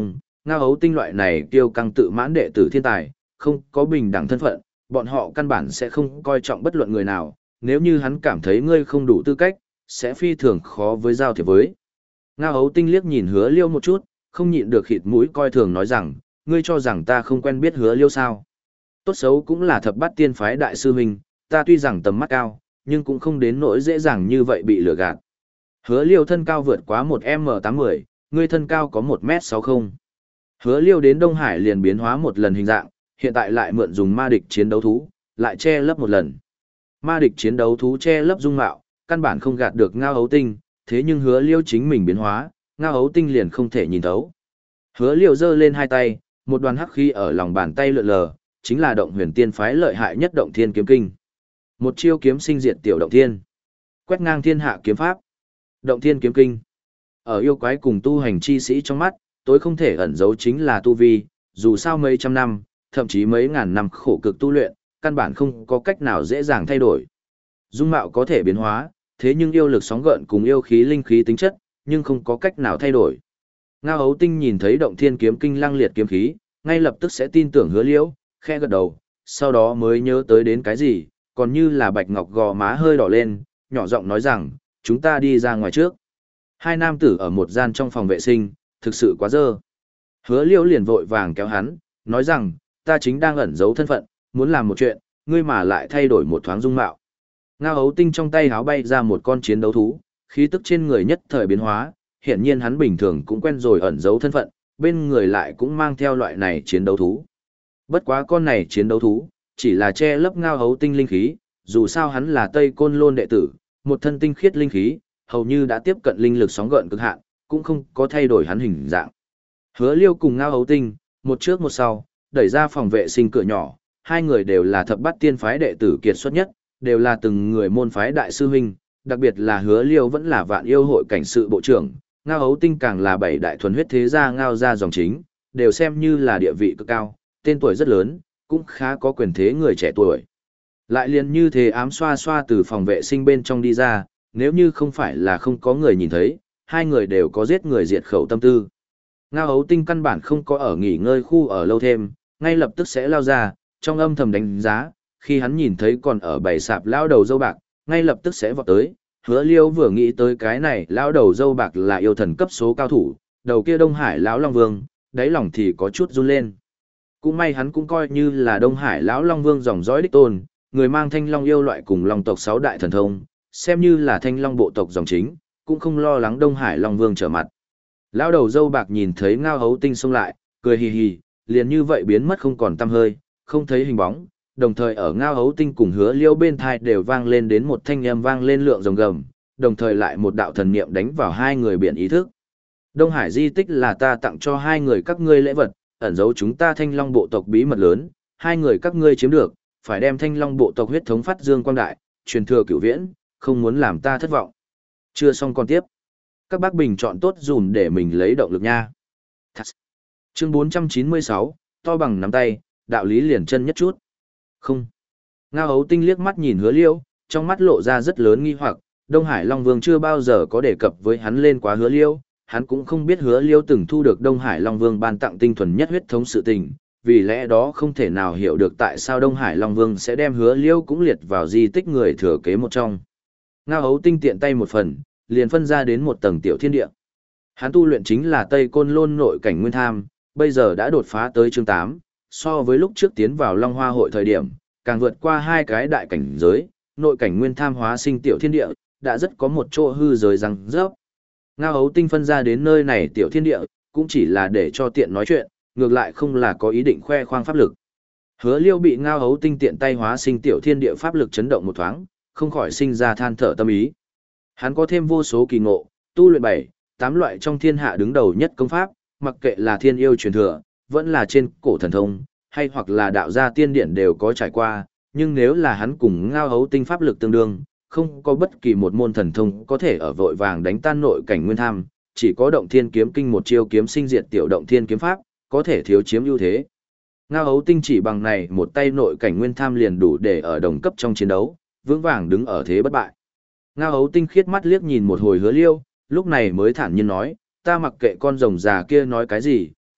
[SPEAKER 1] Ngao Hấu Tinh loại này kiêu căng tự mãn đệ tử thiên tài, không có bình đẳng thân phận, bọn họ căn bản sẽ không coi trọng bất luận người nào, nếu như hắn cảm thấy ngươi không đủ tư cách, sẽ phi thường khó với giao thiệp với. Ngao Hấu Tinh liếc nhìn Hứa Liêu một chút, không nhịn được khịt mũi coi thường nói rằng, ngươi cho rằng ta không quen biết Hứa Liêu sao? Tốt xấu cũng là thập bát tiên phái đại sư huynh, ta tuy rằng tầm mắt cao, nhưng cũng không đến nỗi dễ dàng như vậy bị lừa gạt. Hứa Liêu thân cao vượt quá một M tám mươi, ngươi thân cao có một M sáu mươi. Hứa Liêu đến Đông Hải liền biến hóa một lần hình dạng, hiện tại lại mượn dùng ma địch chiến đấu thú, lại che lấp một lần. Ma địch chiến đấu thú che lấp dung mạo, căn bản không gạt được Ngao Hấu Tinh, thế nhưng Hứa Liêu chính mình biến hóa, Ngao Hấu Tinh liền không thể nhìn thấu. Hứa Liêu giơ lên hai tay, một đoàn hắc khí ở lòng bàn tay lượn lờ, chính là động huyền tiên phái lợi hại nhất động thiên kiếm kinh. Một chiêu kiếm sinh diệt tiểu động thiên, quét ngang thiên hạ kiếm pháp. Động thiên kiếm kinh. Ở yêu quái cùng tu hành chi sĩ trong mắt, tối không thể ẩn giấu chính là tu vi, dù sao mấy trăm năm, thậm chí mấy ngàn năm khổ cực tu luyện, căn bản không có cách nào dễ dàng thay đổi. Dung mạo có thể biến hóa, thế nhưng yêu lực sóng gợn cùng yêu khí linh khí tính chất, nhưng không có cách nào thay đổi. Ngao Hấu Tinh nhìn thấy động thiên kiếm kinh lăng liệt kiếm khí, ngay lập tức sẽ tin tưởng Hứa Liễu, khẽ gật đầu, sau đó mới nhớ tới đến cái gì, còn như là bạch ngọc gò má hơi đỏ lên, nhỏ giọng nói rằng, chúng ta đi ra ngoài trước. Hai nam tử ở một gian trong phòng vệ sinh, thực sự quá dơ. Hứa Liễu liền vội vàng kéo hắn, nói rằng, ta chính đang ẩn giấu thân phận, muốn làm một chuyện, ngươi mà lại thay đổi một thoáng dung mạo. Ngao Hấu Tinh trong tay háo bay ra một con chiến đấu thú, khí tức trên người nhất thời biến hóa, hiển nhiên hắn bình thường cũng quen rồi ẩn giấu thân phận, bên người lại cũng mang theo loại này chiến đấu thú. Bất quá con này chiến đấu thú, chỉ là che lấp Ngao Hấu Tinh linh khí, dù sao hắn là Tây Côn Lôn đệ tử, một thân tinh khiết linh khí, hầu như đã tiếp cận linh lực sóng gợn cực hạn, cũng không có thay đổi hắn hình dạng. Hứa Liêu cùng Ngao Hấu Tinh, một trước một sau, đẩy ra phòng vệ sinh cửa nhỏ, hai người đều là thập bát tiên phái đệ tử kiệt xuất nhất, đều là từng người môn phái đại sư huynh, đặc biệt là Hứa Liêu vẫn là vạn yêu hội cảnh sự bộ trưởng, Ngao Hấu Tinh càng là bảy đại thuần huyết thế gia Ngao gia dòng chính, đều xem như là địa vị cực cao, tên tuổi rất lớn, cũng khá có quyền thế người trẻ tuổi. Lại liền như thế ám xoa xoa từ phòng vệ sinh bên trong đi ra, nếu như không phải là không có người nhìn thấy, hai người đều có giết người diệt khẩu tâm tư. Ngao Hấu Tinh căn bản không có ở nghỉ ngơi khu ở lâu thêm, ngay lập tức sẽ lao ra, trong âm thầm đánh giá, khi hắn nhìn thấy còn ở bầy sạp lao đầu dâu bạc, ngay lập tức sẽ vọt tới. Hứa Liêu vừa nghĩ tới cái này lao đầu dâu bạc là yêu thần cấp số cao thủ, đầu kia Đông Hải lão Long Vương, đáy lòng thì có chút run lên. Cũng may hắn cũng coi như là Đông Hải lão Long Vương dòng dõi đích tôn, người mang Thanh Long yêu loại cùng Long tộc sáu đại thần thông, xem như là Thanh Long bộ tộc dòng chính, cũng không lo lắng Đông Hải Long Vương trở mặt. Lão đầu dâu bạc nhìn thấy Ngao Hấu Tinh xông lại, cười hì hì, liền như vậy biến mất không còn tăm hơi, không thấy hình bóng, đồng thời ở Ngao Hấu Tinh cùng Hứa Liêu bên thai đều vang lên đến một thanh âm vang lên lượng rồng gầm, đồng thời lại một đạo thần niệm đánh vào hai người biển ý thức. Đông Hải di tích là ta tặng cho hai người các ngươi lễ vật, ẩn giấu chúng ta Thanh Long bộ tộc bí mật lớn, hai người các ngươi chiếm được, phải đem Thanh Long bộ tộc huyết thống phát dương quang đại, truyền thừa cửu viễn, không muốn làm ta thất vọng. Chưa xong còn tiếp. Các bác bình chọn tốt dùm để mình lấy động lực nha. Thật. Chương bốn trăm chín mươi sáu, to bằng nắm tay, đạo lý liền chân nhất chút. Không. Ngao Hấu Tinh liếc mắt nhìn Hứa Liêu, trong mắt lộ ra rất lớn nghi hoặc, Đông Hải Long Vương chưa bao giờ có đề cập với hắn lên quá Hứa Liêu, hắn cũng không biết Hứa Liêu từng thu được Đông Hải Long Vương ban tặng tinh thuần nhất huyết thống sự tình, vì lẽ đó không thể nào hiểu được tại sao Đông Hải Long Vương sẽ đem Hứa Liêu cũng liệt vào di tích người thừa kế một trong. Ngao Hấu Tinh tiện tay một phần, liền phân ra đến một tầng tiểu thiên địa. Hắn tu luyện chính là Tây Côn Lôn nội cảnh nguyên tham, bây giờ đã đột phá tới chương tám, so với lúc trước tiến vào Long Hoa hội thời điểm, càng vượt qua hai cái đại cảnh giới, nội cảnh nguyên tham hóa sinh tiểu thiên địa, đã rất có một chỗ hư giới răng rớp. Ngao Hấu Tinh phân ra đến nơi này tiểu thiên địa, cũng chỉ là để cho tiện nói chuyện, ngược lại không là có ý định khoe khoang pháp lực. Hứa Liêu bị Ngao Hấu Tinh tiện tay hóa sinh tiểu thiên địa pháp lực chấn động một thoáng, không khỏi sinh ra than thở tâm ý. Hắn có thêm vô số kỳ ngộ, tu luyện bảy, tám loại trong thiên hạ đứng đầu nhất công pháp, mặc kệ là thiên yêu truyền thừa, vẫn là trên cổ thần thông, hay hoặc là đạo gia tiên điển đều có trải qua, nhưng nếu là hắn cùng Ngao Hấu Tinh pháp lực tương đương, không có bất kỳ một môn thần thông có thể ở vội vàng đánh tan nội cảnh nguyên tham, chỉ có động thiên kiếm kinh một chiêu kiếm sinh diệt tiểu động thiên kiếm pháp, có thể thiếu chiếm ưu thế. Ngao Hấu Tinh chỉ bằng này một tay nội cảnh nguyên tham liền đủ để ở đồng cấp trong chiến đấu, vững vàng đứng ở thế bất bại. Ngao Hấu Tinh khiết mắt liếc nhìn một hồi Hứa Liêu, lúc này mới thản nhiên nói, ta mặc kệ con rồng già kia nói cái gì,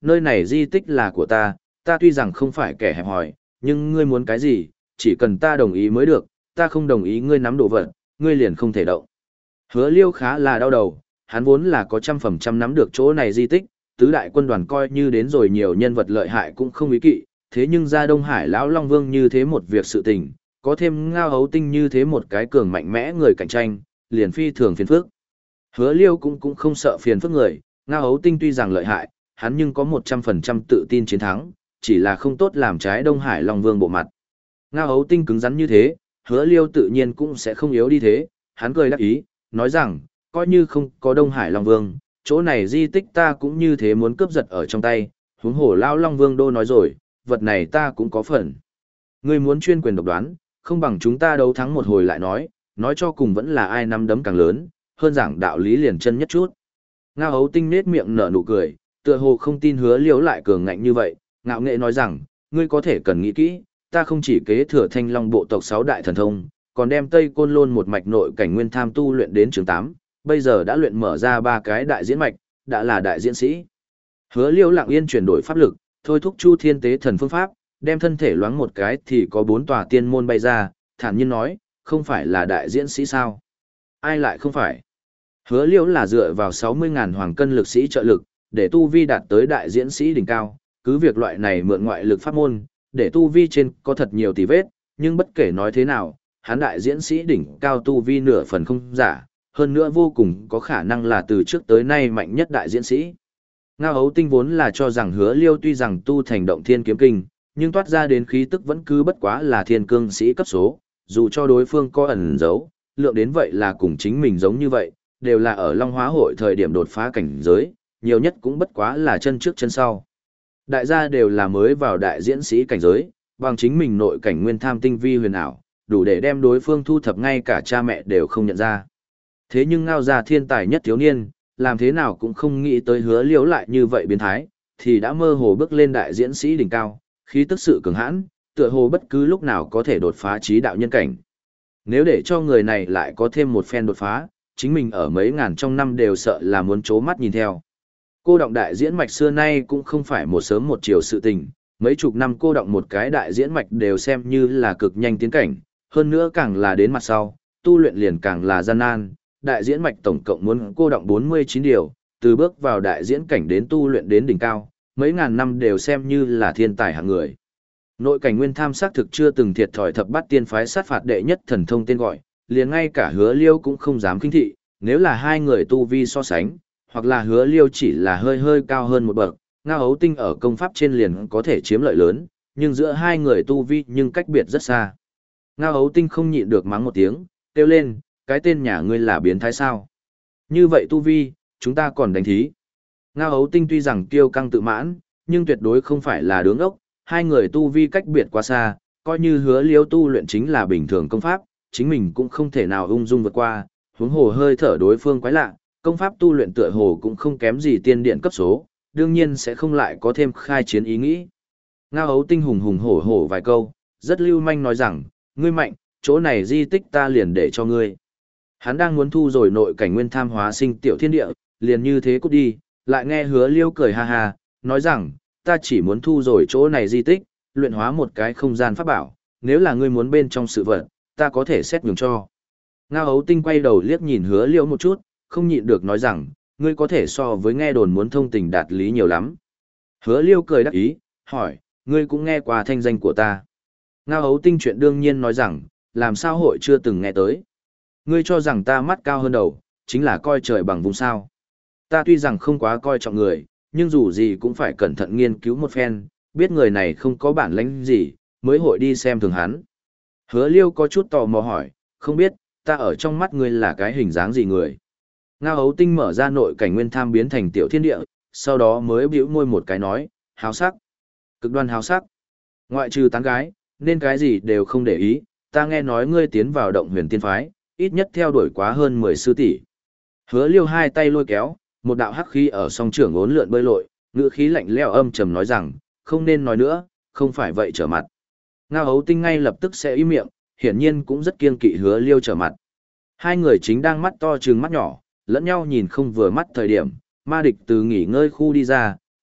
[SPEAKER 1] nơi này di tích là của ta, ta tuy rằng không phải kẻ hẹp hòi, nhưng ngươi muốn cái gì, chỉ cần ta đồng ý mới được, ta không đồng ý ngươi nắm đồ vật, ngươi liền không thể động. Hứa Liêu khá là đau đầu, hắn vốn là có trăm phần trăm nắm được chỗ này di tích, tứ đại quân đoàn coi như đến rồi nhiều nhân vật lợi hại cũng không ý kỵ, thế nhưng ra Đông Hải lão Long Vương như thế một việc sự tình, có thêm Ngao Hấu Tinh như thế một cái cường mạnh mẽ người cạnh tranh, liền phi thường phiền phức. Hứa Liêu cũng cũng không sợ phiền phức người, Ngao Hấu Tinh tuy rằng lợi hại, hắn nhưng có một trăm phần trăm tự tin chiến thắng, chỉ là không tốt làm trái Đông Hải Long Vương bộ mặt. Ngao Hấu Tinh cứng rắn như thế, Hứa Liêu tự nhiên cũng sẽ không yếu đi thế, hắn cười đắc ý, nói rằng, coi như không có Đông Hải Long Vương, chỗ này di tích ta cũng như thế muốn cướp giật ở trong tay, huống hồ lao Long Vương đô nói rồi, vật này ta cũng có phần. Ngươi muốn chuyên quyền độc đoán, không bằng chúng ta đấu thắng một hồi lại nói, nói cho cùng vẫn là ai nắm đấm càng lớn, hơn giảng đạo lý liền chân nhất chút. Ngao Hấu Tinh nết miệng nở nụ cười, tựa hồ không tin Hứa Liêu lại cường ngạnh như vậy, ngạo nghệ nói rằng, ngươi có thể cần nghĩ kỹ, ta không chỉ kế thừa Thanh Long bộ tộc sáu đại thần thông, còn đem Tây Côn Lôn một mạch nội cảnh nguyên tham tu luyện đến trường tám, bây giờ đã luyện mở ra ba cái đại diễn mạch, đã là đại diễn sĩ. Hứa Liêu lặng yên chuyển đổi pháp lực, thôi thúc Chu Thiên Tế Thần phương pháp, đem thân thể loáng một cái thì có bốn tòa tiên môn bay ra, thản nhiên nói, không phải là đại diễn sĩ sao? Ai lại không phải? Hứa Liêu là dựa vào sáu mươi ngàn hoàng cân lực sĩ trợ lực, để tu vi đạt tới đại diễn sĩ đỉnh cao, cứ việc loại này mượn ngoại lực pháp môn, để tu vi trên có thật nhiều tì vết, nhưng bất kể nói thế nào, hắn đại diễn sĩ đỉnh cao tu vi nửa phần không giả, hơn nữa vô cùng có khả năng là từ trước tới nay mạnh nhất đại diễn sĩ. Ngao Hấu Tinh vốn là cho rằng Hứa Liêu tuy rằng tu thành động thiên kiếm kinh, nhưng toát ra đến khí tức vẫn cứ bất quá là thiên cương sĩ cấp số, dù cho đối phương có ẩn giấu, lượng đến vậy là cùng chính mình giống như vậy, đều là ở Long Hóa hội thời điểm đột phá cảnh giới, nhiều nhất cũng bất quá là chân trước chân sau. Đại gia đều là mới vào đại diễn sĩ cảnh giới, bằng chính mình nội cảnh nguyên tham tinh vi huyền ảo, đủ để đem đối phương thu thập ngay cả cha mẹ đều không nhận ra. Thế nhưng Ngao gia thiên tài nhất thiếu niên, làm thế nào cũng không nghĩ tới Hứa Liêu lại như vậy biến thái, thì đã mơ hồ bước lên đại diễn sĩ đỉnh cao, khí tức sự cường hãn, tựa hồ bất cứ lúc nào có thể đột phá trí đạo nhân cảnh. Nếu để cho người này lại có thêm một phen đột phá, chính mình ở mấy ngàn trong năm đều sợ là muốn chố mắt nhìn theo. Cô động đại diễn mạch xưa nay cũng không phải một sớm một chiều sự tình, mấy chục năm cô động một cái đại diễn mạch đều xem như là cực nhanh tiến cảnh, hơn nữa càng là đến mặt sau, tu luyện liền càng là gian nan. Đại diễn mạch tổng cộng muốn cô động bốn mươi chín điều, từ bước vào đại diễn cảnh đến tu luyện đến đỉnh cao, mấy ngàn năm đều xem như là thiên tài hạng người. Nội cảnh nguyên tham xác thực chưa từng thiệt thòi thập bát tiên phái sát phạt đệ nhất thần thông tên gọi, liền ngay cả Hứa Liêu cũng không dám khinh thị, nếu là hai người tu vi so sánh, hoặc là Hứa Liêu chỉ là hơi hơi cao hơn một bậc, Ngao Hấu Tinh ở công pháp trên liền có thể chiếm lợi lớn, nhưng giữa hai người tu vi nhưng cách biệt rất xa. Ngao Hấu Tinh không nhịn được mắng một tiếng, kêu lên, cái tên nhà ngươi là biến thái sao? Như vậy tu vi, chúng ta còn đánh thí. Ngao Hấu Tinh tuy rằng kiêu căng tự mãn, nhưng tuyệt đối không phải là đứng ốc, hai người tu vi cách biệt quá xa, coi như Hứa Liêu tu luyện chính là bình thường công pháp, chính mình cũng không thể nào ung dung vượt qua, huống hồ hơi thở đối phương quái lạ, công pháp tu luyện tựa hồ cũng không kém gì tiên điện cấp số, đương nhiên sẽ không lại có thêm khai chiến ý nghĩ. Ngao Hấu Tinh hùng hùng hổ hổ vài câu, rất lưu manh nói rằng, ngươi mạnh, chỗ này di tích ta liền để cho ngươi. Hắn đang muốn thu rồi nội cảnh nguyên tham hóa sinh tiểu thiên địa, liền như thế cút đi, lại nghe Hứa Liêu cười ha ha, nói rằng, ta chỉ muốn thu rồi chỗ này di tích, luyện hóa một cái không gian pháp bảo, nếu là ngươi muốn bên trong sự vật, ta có thể xét nhường cho. Ngao Hấu Tinh quay đầu liếc nhìn Hứa Liêu một chút, không nhịn được nói rằng, ngươi có thể so với nghe đồn muốn thông tình đạt lý nhiều lắm. Hứa Liêu cười đắc ý, hỏi, ngươi cũng nghe qua thanh danh của ta. Ngao Hấu Tinh chuyện đương nhiên nói rằng, làm sao hội chưa từng nghe tới. Ngươi cho rằng ta mắt cao hơn đầu, chính là coi trời bằng vùng sao. Ta tuy rằng không quá coi trọng người, nhưng dù gì cũng phải cẩn thận nghiên cứu một phen, biết người này không có bản lĩnh gì, mới hội đi xem thường hắn. Hứa Liêu có chút tò mò hỏi, không biết, ta ở trong mắt ngươi là cái hình dáng gì người. Ngao Hấu Tinh mở ra nội cảnh nguyên tham biến thành tiểu thiên địa, sau đó mới bĩu môi một cái nói, háo sắc. Cực đoan háo sắc. Ngoại trừ tán gái, nên cái gì đều không để ý, ta nghe nói ngươi tiến vào động huyền tiên phái, ít nhất theo đuổi quá hơn mười sư tỷ. Hứa Liêu hai tay lôi kéo, một đạo hắc khí ở song trưởng uốn lượn bơi lội, ngữ khí lạnh lẽo âm trầm nói rằng, không nên nói nữa, không phải vậy trở mặt. Ngao Hấu Tinh ngay lập tức sẽ im miệng, hiển nhiên cũng rất kiêng kỵ Hứa Liêu trở mặt. Hai người chính đang mắt to trừng mắt nhỏ, lẫn nhau nhìn không vừa mắt thời điểm, ma địch từ nghỉ ngơi khu đi ra,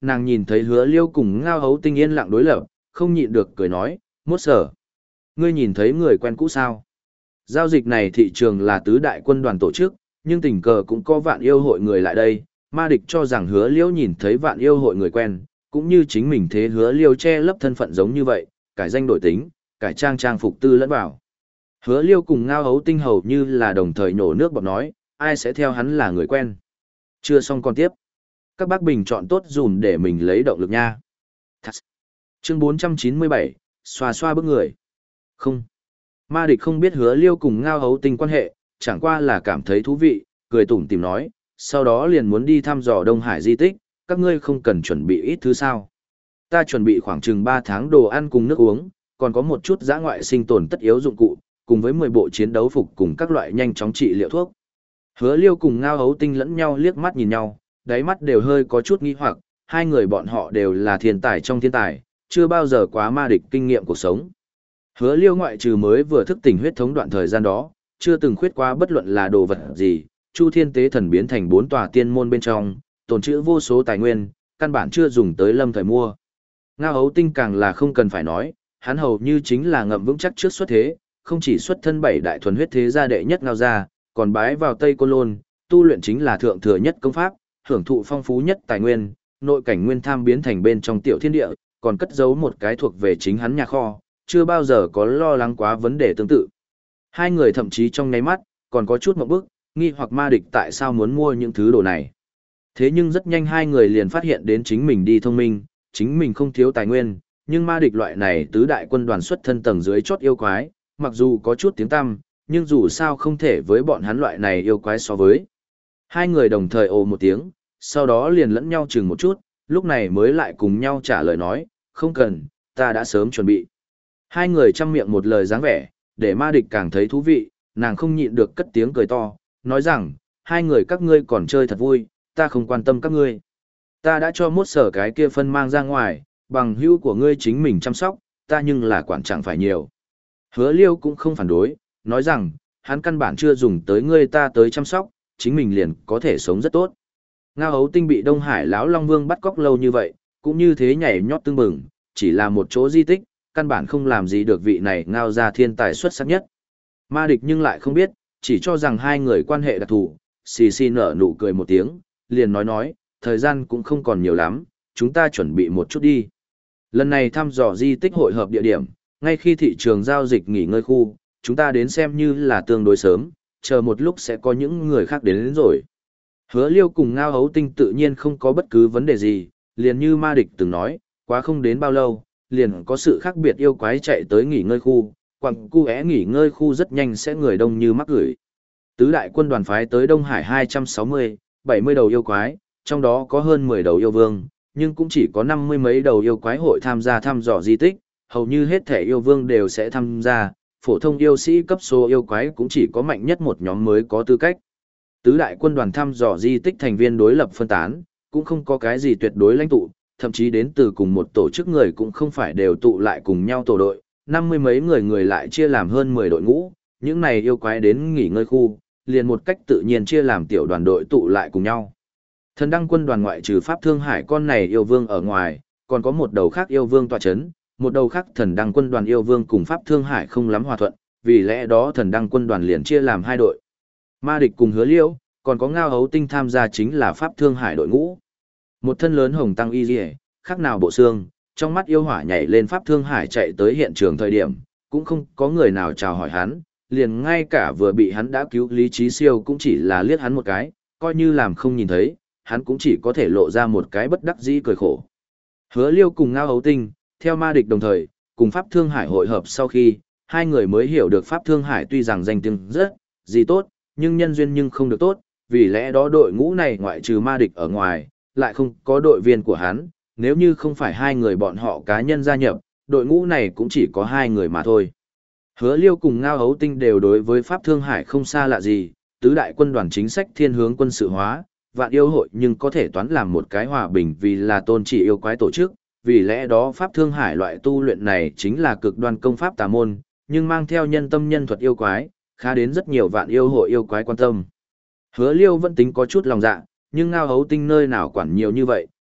[SPEAKER 1] nàng nhìn thấy hứa liêu cùng ngao hấu tinh yên lặng đối lập, không nhịn được cười nói, mốt sở. Ngươi nhìn thấy người quen cũ sao? Giao dịch này thị trường là tứ đại quân đoàn tổ chức, nhưng tình cờ cũng có vạn yêu hội người lại đây, ma địch cho rằng hứa liêu nhìn thấy vạn yêu hội người quen, cũng như chính mình thế hứa liêu che lấp thân phận giống như vậy, cải danh đổi tính, cải trang trang phục tư lẫn vào. Hứa liêu cùng ngao hấu tinh hầu như là đồng thời nhổ nước bọt nói, ai sẽ theo hắn là người quen. Chưa xong còn tiếp. Các bác bình chọn tốt dùm để mình lấy động lực nha. Thật. Chương bốn trăm chín mươi bảy, xoa xoa bức người. Không. Ma địch không biết hứa liêu cùng ngao hấu tinh quan hệ, chẳng qua là cảm thấy thú vị, cười tủm tìm nói, sau đó liền muốn đi thăm dò Đông Hải di tích, các ngươi không cần chuẩn bị ít thứ sao. Ta chuẩn bị khoảng chừng ba tháng đồ ăn cùng nước uống, còn có một chút dã ngoại sinh tồn tất yếu dụng cụ, cùng với mười bộ chiến đấu phục cùng các loại nhanh chóng trị liệu thuốc. Hứa liêu cùng ngao hấu tinh lẫn nhau liếc mắt nhìn nhau, đáy mắt đều hơi có chút nghi hoặc, hai người bọn họ đều là thiên tài trong thiên tài, chưa bao giờ quá ma địch kinh nghiệm cuộc sống. Hứa liêu ngoại trừ mới vừa thức tỉnh huyết thống đoạn thời gian đó, chưa từng khuyết qua bất luận là đồ vật gì, Chu Thiên Tế Thần biến thành bốn tòa tiên môn bên trong, tồn trữ vô số tài nguyên, căn bản chưa dùng tới lâm thời mua. Ngao hấu tinh càng là không cần phải nói, hắn hầu như chính là ngậm vững chắc trước xuất thế, không chỉ xuất thân bảy đại thuần huyết thế gia đệ nhất ngao gia, còn bái vào Tây Côn Lôn, tu luyện chính là thượng thừa nhất công pháp, hưởng thụ phong phú nhất tài nguyên, nội cảnh nguyên tham biến thành bên trong tiểu thiên địa, còn cất giấu một cái thuộc về chính hắn nhà kho, chưa bao giờ có lo lắng quá vấn đề tương tự. Hai người thậm chí trong nháy mắt, còn có chút một bước, nghi hoặc ma địch tại sao muốn mua những thứ đồ này. Thế nhưng rất nhanh hai người liền phát hiện đến chính mình đi thông minh, chính mình không thiếu tài nguyên, nhưng ma địch loại này tứ đại quân đoàn xuất thân tầng dưới chót yêu quái, mặc dù có chút tiếng tăm, nhưng dù sao không thể với bọn hắn loại này yêu quái so với. Hai người đồng thời ồ một tiếng, sau đó liền lẫn nhau chừng một chút, lúc này mới lại cùng nhau trả lời nói, không cần, ta đã sớm chuẩn bị. Hai người chăm miệng một lời dáng vẻ, để ma địch càng thấy thú vị, nàng không nhịn được cất tiếng cười to, nói rằng, hai người các ngươi còn chơi thật vui, ta không quan tâm các ngươi. Ta đã cho mốt sở cái kia phân mang ra ngoài, bằng hữu của ngươi chính mình chăm sóc, ta nhưng là quản chẳng phải nhiều. Hứa liêu cũng không phản đối, nói rằng, hắn căn bản chưa dùng tới ngươi ta tới chăm sóc, chính mình liền có thể sống rất tốt. Ngao hấu tinh bị Đông Hải lão Long Vương bắt cóc lâu như vậy, cũng như thế nhảy nhót tương bừng, chỉ là một chỗ di tích, căn bản không làm gì được vị này ngao ra thiên tài xuất sắc nhất. Ma địch nhưng lại không biết, chỉ cho rằng hai người quan hệ đặc thù, xì xì nở nụ cười một tiếng, liền nói nói, thời gian cũng không còn nhiều lắm, chúng ta chuẩn bị một chút đi. Lần này thăm dò di tích hội hợp địa điểm, ngay khi thị trường giao dịch nghỉ ngơi khu, chúng ta đến xem như là tương đối sớm, chờ một lúc sẽ có những người khác đến, đến rồi. Hứa liêu cùng ngao hấu tinh tự nhiên không có bất cứ vấn đề gì, liền như ma địch từng nói, quá không đến bao lâu, liền có sự khác biệt yêu quái chạy tới nghỉ ngơi khu, quặng cu é nghỉ ngơi khu rất nhanh sẽ người đông như mắc gửi. Tứ đại quân đoàn phái tới Đông Hải hai trăm sáu mươi, bảy mươi đầu yêu quái, trong đó có hơn mười đầu yêu vương, nhưng cũng chỉ có năm mươi mấy đầu yêu quái hội tham gia thăm dò di tích, hầu như hết thể yêu vương đều sẽ tham gia, phổ thông yêu sĩ cấp số yêu quái cũng chỉ có mạnh nhất một nhóm mới có tư cách. Tứ đại quân đoàn thăm dò di tích thành viên đối lập phân tán, cũng không có cái gì tuyệt đối lãnh tụ, thậm chí đến từ cùng một tổ chức người cũng không phải đều tụ lại cùng nhau tổ đội, năm mươi mấy người người lại chia làm hơn mười đội ngũ, những này yêu quái đến nghỉ ngơi khu, liền một cách tự nhiên chia làm tiểu đoàn đội tụ lại cùng nhau. Thần đăng quân đoàn ngoại trừ Pháp Thương Hải con này yêu vương ở ngoài, còn có một đầu khác yêu vương tọa chấn, một đầu khác thần đăng quân đoàn yêu vương cùng Pháp Thương Hải không lắm hòa thuận, vì lẽ đó thần đăng quân đoàn liền chia làm hai đội. Ma địch cùng hứa liễu, còn có ngao hấu tinh tham gia chính là Pháp Thương Hải đội ngũ. Một thân lớn hồng tăng y dì khác nào bộ xương, trong mắt yêu hỏa nhảy lên Pháp Thương Hải chạy tới hiện trường thời điểm, cũng không có người nào chào hỏi hắn, liền ngay cả vừa bị hắn đã cứu Lý Trí Siêu cũng chỉ là liếc hắn một cái, coi như làm không nhìn thấy, hắn cũng chỉ có thể lộ ra một cái bất đắc dĩ cười khổ. Hứa liêu cùng ngao hấu tinh, theo ma địch đồng thời, cùng Pháp Thương Hải hội hợp sau khi, hai người mới hiểu được Pháp Thương Hải tuy rằng danh tiếng rất, gì tốt, nhưng nhân duyên nhưng không được tốt, vì lẽ đó đội ngũ này ngoại trừ ma địch ở ngoài, lại không có đội viên của hắn, nếu như không phải hai người bọn họ cá nhân gia nhập, đội ngũ này cũng chỉ có hai người mà thôi. Hứa liêu cùng ngao hấu tinh đều đối với Pháp Thương Hải không xa lạ gì, tứ đại quân đoàn chính sách thiên hướng quân sự hóa, vạn yêu hội nhưng có thể toán làm một cái hòa bình vì là tôn chỉ yêu quái tổ chức, vì lẽ đó Pháp Thương Hải loại tu luyện này chính là cực đoan công pháp tà môn, nhưng mang theo nhân tâm nhân thuật yêu quái, khá đến rất nhiều vạn yêu hội yêu quái quan tâm. Hứa liêu vẫn tính có chút lòng dạ, nhưng ngao hấu tinh nơi nào quản nhiều như vậy,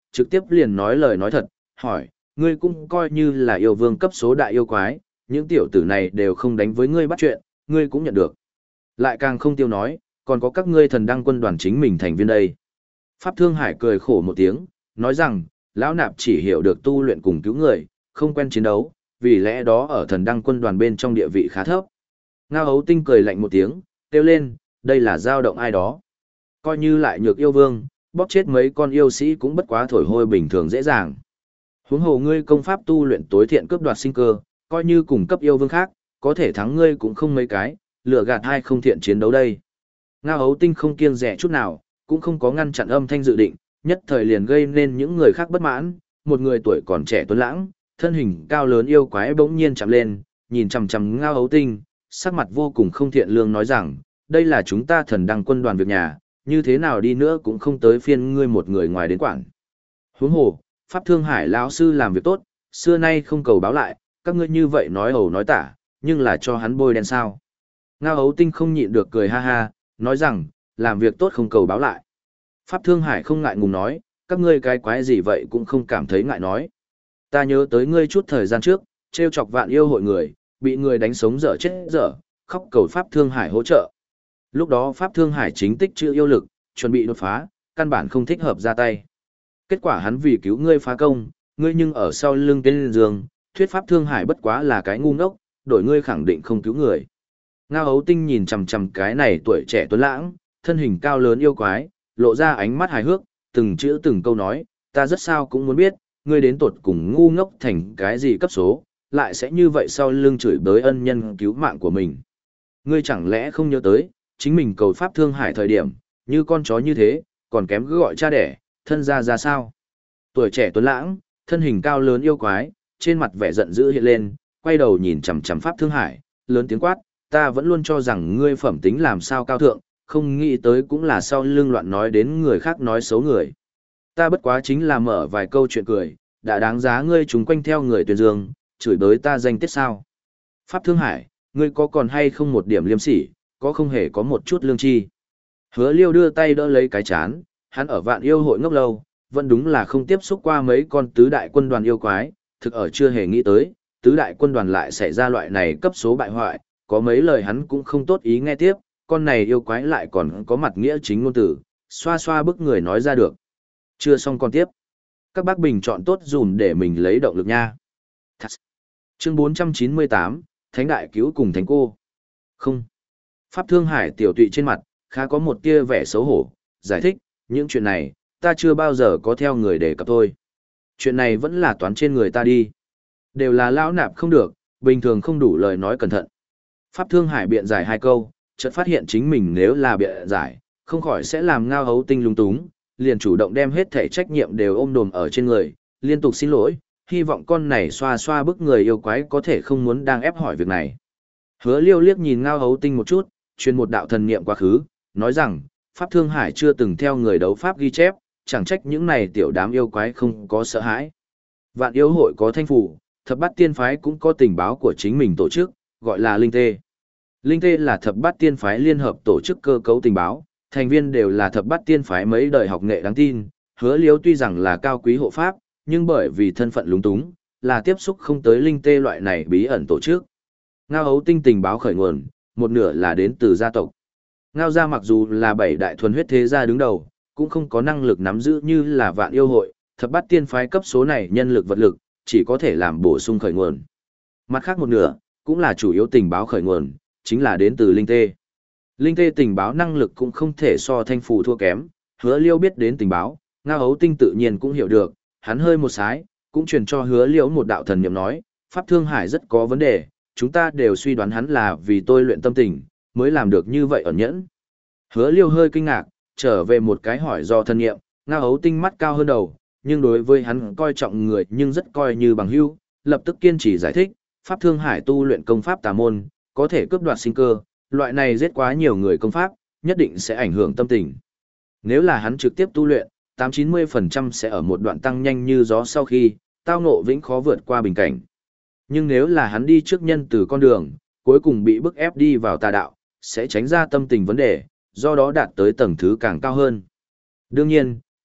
[SPEAKER 1] trực tiếp liền nói lời nói thật, hỏi, ngươi cũng coi như là yêu vương cấp số đại yêu quái, những tiểu tử này đều không đánh với ngươi bắt chuyện, ngươi cũng nhận được. Lại càng không tiêu nói, còn có các ngươi thần đăng quân đoàn chính mình thành viên đây. Pháp Thương Hải cười khổ một tiếng, nói rằng, lão nạp chỉ hiểu được tu luyện cùng cứu người, không quen chiến đấu, vì lẽ đó ở thần đăng quân đoàn bên trong địa vị khá thấp. Ngao Hấu Tinh cười lạnh một tiếng, kêu lên, đây là dao động ai đó. Coi như lại nhược yêu vương, bóp chết mấy con yêu sĩ cũng bất quá thổi hôi bình thường dễ dàng. Huống hồ ngươi công pháp tu luyện tối thiện cướp đoạt sinh cơ, coi như cùng cấp yêu vương khác, có thể thắng ngươi cũng không mấy cái, lựa gạt hai không thiện chiến đấu đây. Ngao Hấu Tinh không kiêng dè chút nào, cũng không có ngăn chặn âm thanh dự định, nhất thời liền gây nên những người khác bất mãn, một người tuổi còn trẻ tuấn lãng, thân hình cao lớn yêu quái bỗng nhiên chạm lên, nhìn chằm chằm Ngao Hấu Tinh, sắc mặt vô cùng không thiện lương nói rằng, đây là chúng ta thần đăng quân đoàn việc nhà, như thế nào đi nữa cũng không tới phiên ngươi một người ngoài đến quản. Huống hồ, Pháp Thương Hải lão sư làm việc tốt, xưa nay không cầu báo lại, các ngươi như vậy nói ẩu nói tả, nhưng là cho hắn bôi đen sao. Ngao Hấu Tinh không nhịn được cười ha ha, nói rằng, làm việc tốt không cầu báo lại. Pháp Thương Hải không ngại ngùng nói, các ngươi cái quái gì vậy cũng không cảm thấy ngại nói. Ta nhớ tới ngươi chút thời gian trước, trêu chọc vạn yêu hội người, bị người đánh sống dở chết dở, khóc cầu Pháp Thương Hải hỗ trợ. Lúc đó Pháp Thương Hải chính tích chữ yêu lực, chuẩn bị đột phá, căn bản không thích hợp ra tay. Kết quả hắn vì cứu ngươi phá công, ngươi nhưng ở sau lưng tên giường, thuyết Pháp Thương Hải bất quá là cái ngu ngốc, đổi ngươi khẳng định không cứu người. Ngao Hấu Tinh nhìn chằm chằm cái này tuổi trẻ tuấn lãng, thân hình cao lớn yêu quái, lộ ra ánh mắt hài hước, từng chữ từng câu nói, ta rất sao cũng muốn biết, ngươi đến tột cùng ngu ngốc thành cái gì cấp số, lại sẽ như vậy sau lưng chửi bới ân nhân cứu mạng của mình. Ngươi chẳng lẽ không nhớ tới, chính mình cầu Pháp Thương Hải thời điểm, như con chó như thế, còn kém cứ gọi cha đẻ, thân ra ra sao. Tuổi trẻ tuấn lãng, thân hình cao lớn yêu quái, trên mặt vẻ giận dữ hiện lên, quay đầu nhìn chằm chằm Pháp Thương Hải, lớn tiếng quát, ta vẫn luôn cho rằng ngươi phẩm tính làm sao cao thượng, không nghĩ tới cũng là sau lưng loạn nói đến người khác nói xấu người. Ta bất quá chính là mở vài câu chuyện cười, đã đáng giá ngươi chúng quanh theo người tuyên dương, chửi bới ta danh tiết sao. Pháp Thương Hải, ngươi có còn hay không một điểm liêm sỉ, có không hề có một chút lương tri. Hứa Liêu đưa tay đỡ lấy cái chán, hắn ở vạn yêu hội ngốc lâu, vẫn đúng là không tiếp xúc qua mấy con tứ đại quân đoàn yêu quái, thực ở chưa hề nghĩ tới, tứ đại quân đoàn lại xảy ra loại này cấp số bại hoại, có mấy lời hắn cũng không tốt ý nghe tiếp, con này yêu quái lại còn có mặt nghĩa chính ngôn tử, xoa xoa bức người nói ra được. Chưa xong còn tiếp. Các bác bình chọn tốt dùm để mình lấy động lực nha. Thật. Chương bốn trăm chín mươi tám, Thánh Đại Cứu cùng Thánh Cô. Không. Pháp Thương Hải tiểu tụy trên mặt, khá có một tia vẻ xấu hổ, giải thích, những chuyện này, ta chưa bao giờ có theo người đề cập thôi. Chuyện này vẫn là toán trên người ta đi. Đều là lão nạp không được, bình thường không đủ lời nói cẩn thận. Pháp Thương Hải biện giải hai câu, chợt phát hiện chính mình nếu là biện giải, không khỏi sẽ làm Ngao Hấu Tinh lung túng, liền chủ động đem hết thể trách nhiệm đều ôm đồm ở trên người, liên tục xin lỗi, hy vọng con này xoa xoa bức người yêu quái có thể không muốn đang ép hỏi việc này. Hứa Liêu liếc nhìn Ngao Hấu Tinh một chút, truyền một đạo thần niệm quá khứ, nói rằng, Pháp Thương Hải chưa từng theo người đấu pháp ghi chép, chẳng trách những này tiểu đám yêu quái không có sợ hãi. Vạn yêu hội có thanh phủ, thập bát tiên phái cũng có tình báo của chính mình tổ chức, gọi là Linh Tê. Linh Tê là thập bát tiên phái liên hợp tổ chức cơ cấu tình báo, thành viên đều là thập bát tiên phái mấy đời học nghệ đáng tin. Hứa Liêu tuy rằng là cao quý hộ pháp, nhưng bởi vì thân phận lúng túng, là tiếp xúc không tới Linh Tê loại này bí ẩn tổ chức. Ngao Hấu Tinh tình báo khởi nguồn, một nửa là đến từ gia tộc. Ngao gia mặc dù là bảy đại thuần huyết thế gia đứng đầu, cũng không có năng lực nắm giữ như là vạn yêu hội, thập bát tiên phái cấp số này nhân lực vật lực, chỉ có thể làm bổ sung khởi nguồn. Mặt khác một nửa, cũng là chủ yếu tình báo khởi nguồn, chính là đến từ Linh Tê. Linh Tê tình báo năng lực cũng không thể so thanh phù thua kém, Hứa Liêu biết đến tình báo, Ngao Hấu Tinh tự nhiên cũng hiểu được, hắn hơi một sái, cũng truyền cho Hứa Liêu một đạo thần niệm nói, Pháp Thương Hải rất có vấn đề, chúng ta đều suy đoán hắn là vì tôi luyện tâm tình, mới làm được như vậy ẩn nhẫn. Hứa Liêu hơi kinh ngạc, trở về một cái hỏi do thân nghiệm, Ngao Hấu Tinh mắt cao hơn đầu, nhưng đối với hắn coi trọng người nhưng rất coi như bằng hữu, lập tức kiên trì giải thích, Pháp Thương Hải tu luyện công pháp tà môn, có thể cướp đoạt sinh cơ, loại này giết quá nhiều người công pháp, nhất định sẽ ảnh hưởng tâm tình. Nếu là hắn trực tiếp tu luyện, tám chín mươi phần trăm sẽ ở một đoạn tăng nhanh như gió sau khi, tao ngộ vĩnh khó vượt qua bình cảnh. Nhưng nếu là hắn đi trước nhân từ con đường, cuối cùng bị bức ép đi vào tà đạo, sẽ tránh ra tâm tình vấn đề, do đó đạt tới tầng thứ càng cao hơn. Đương nhiên,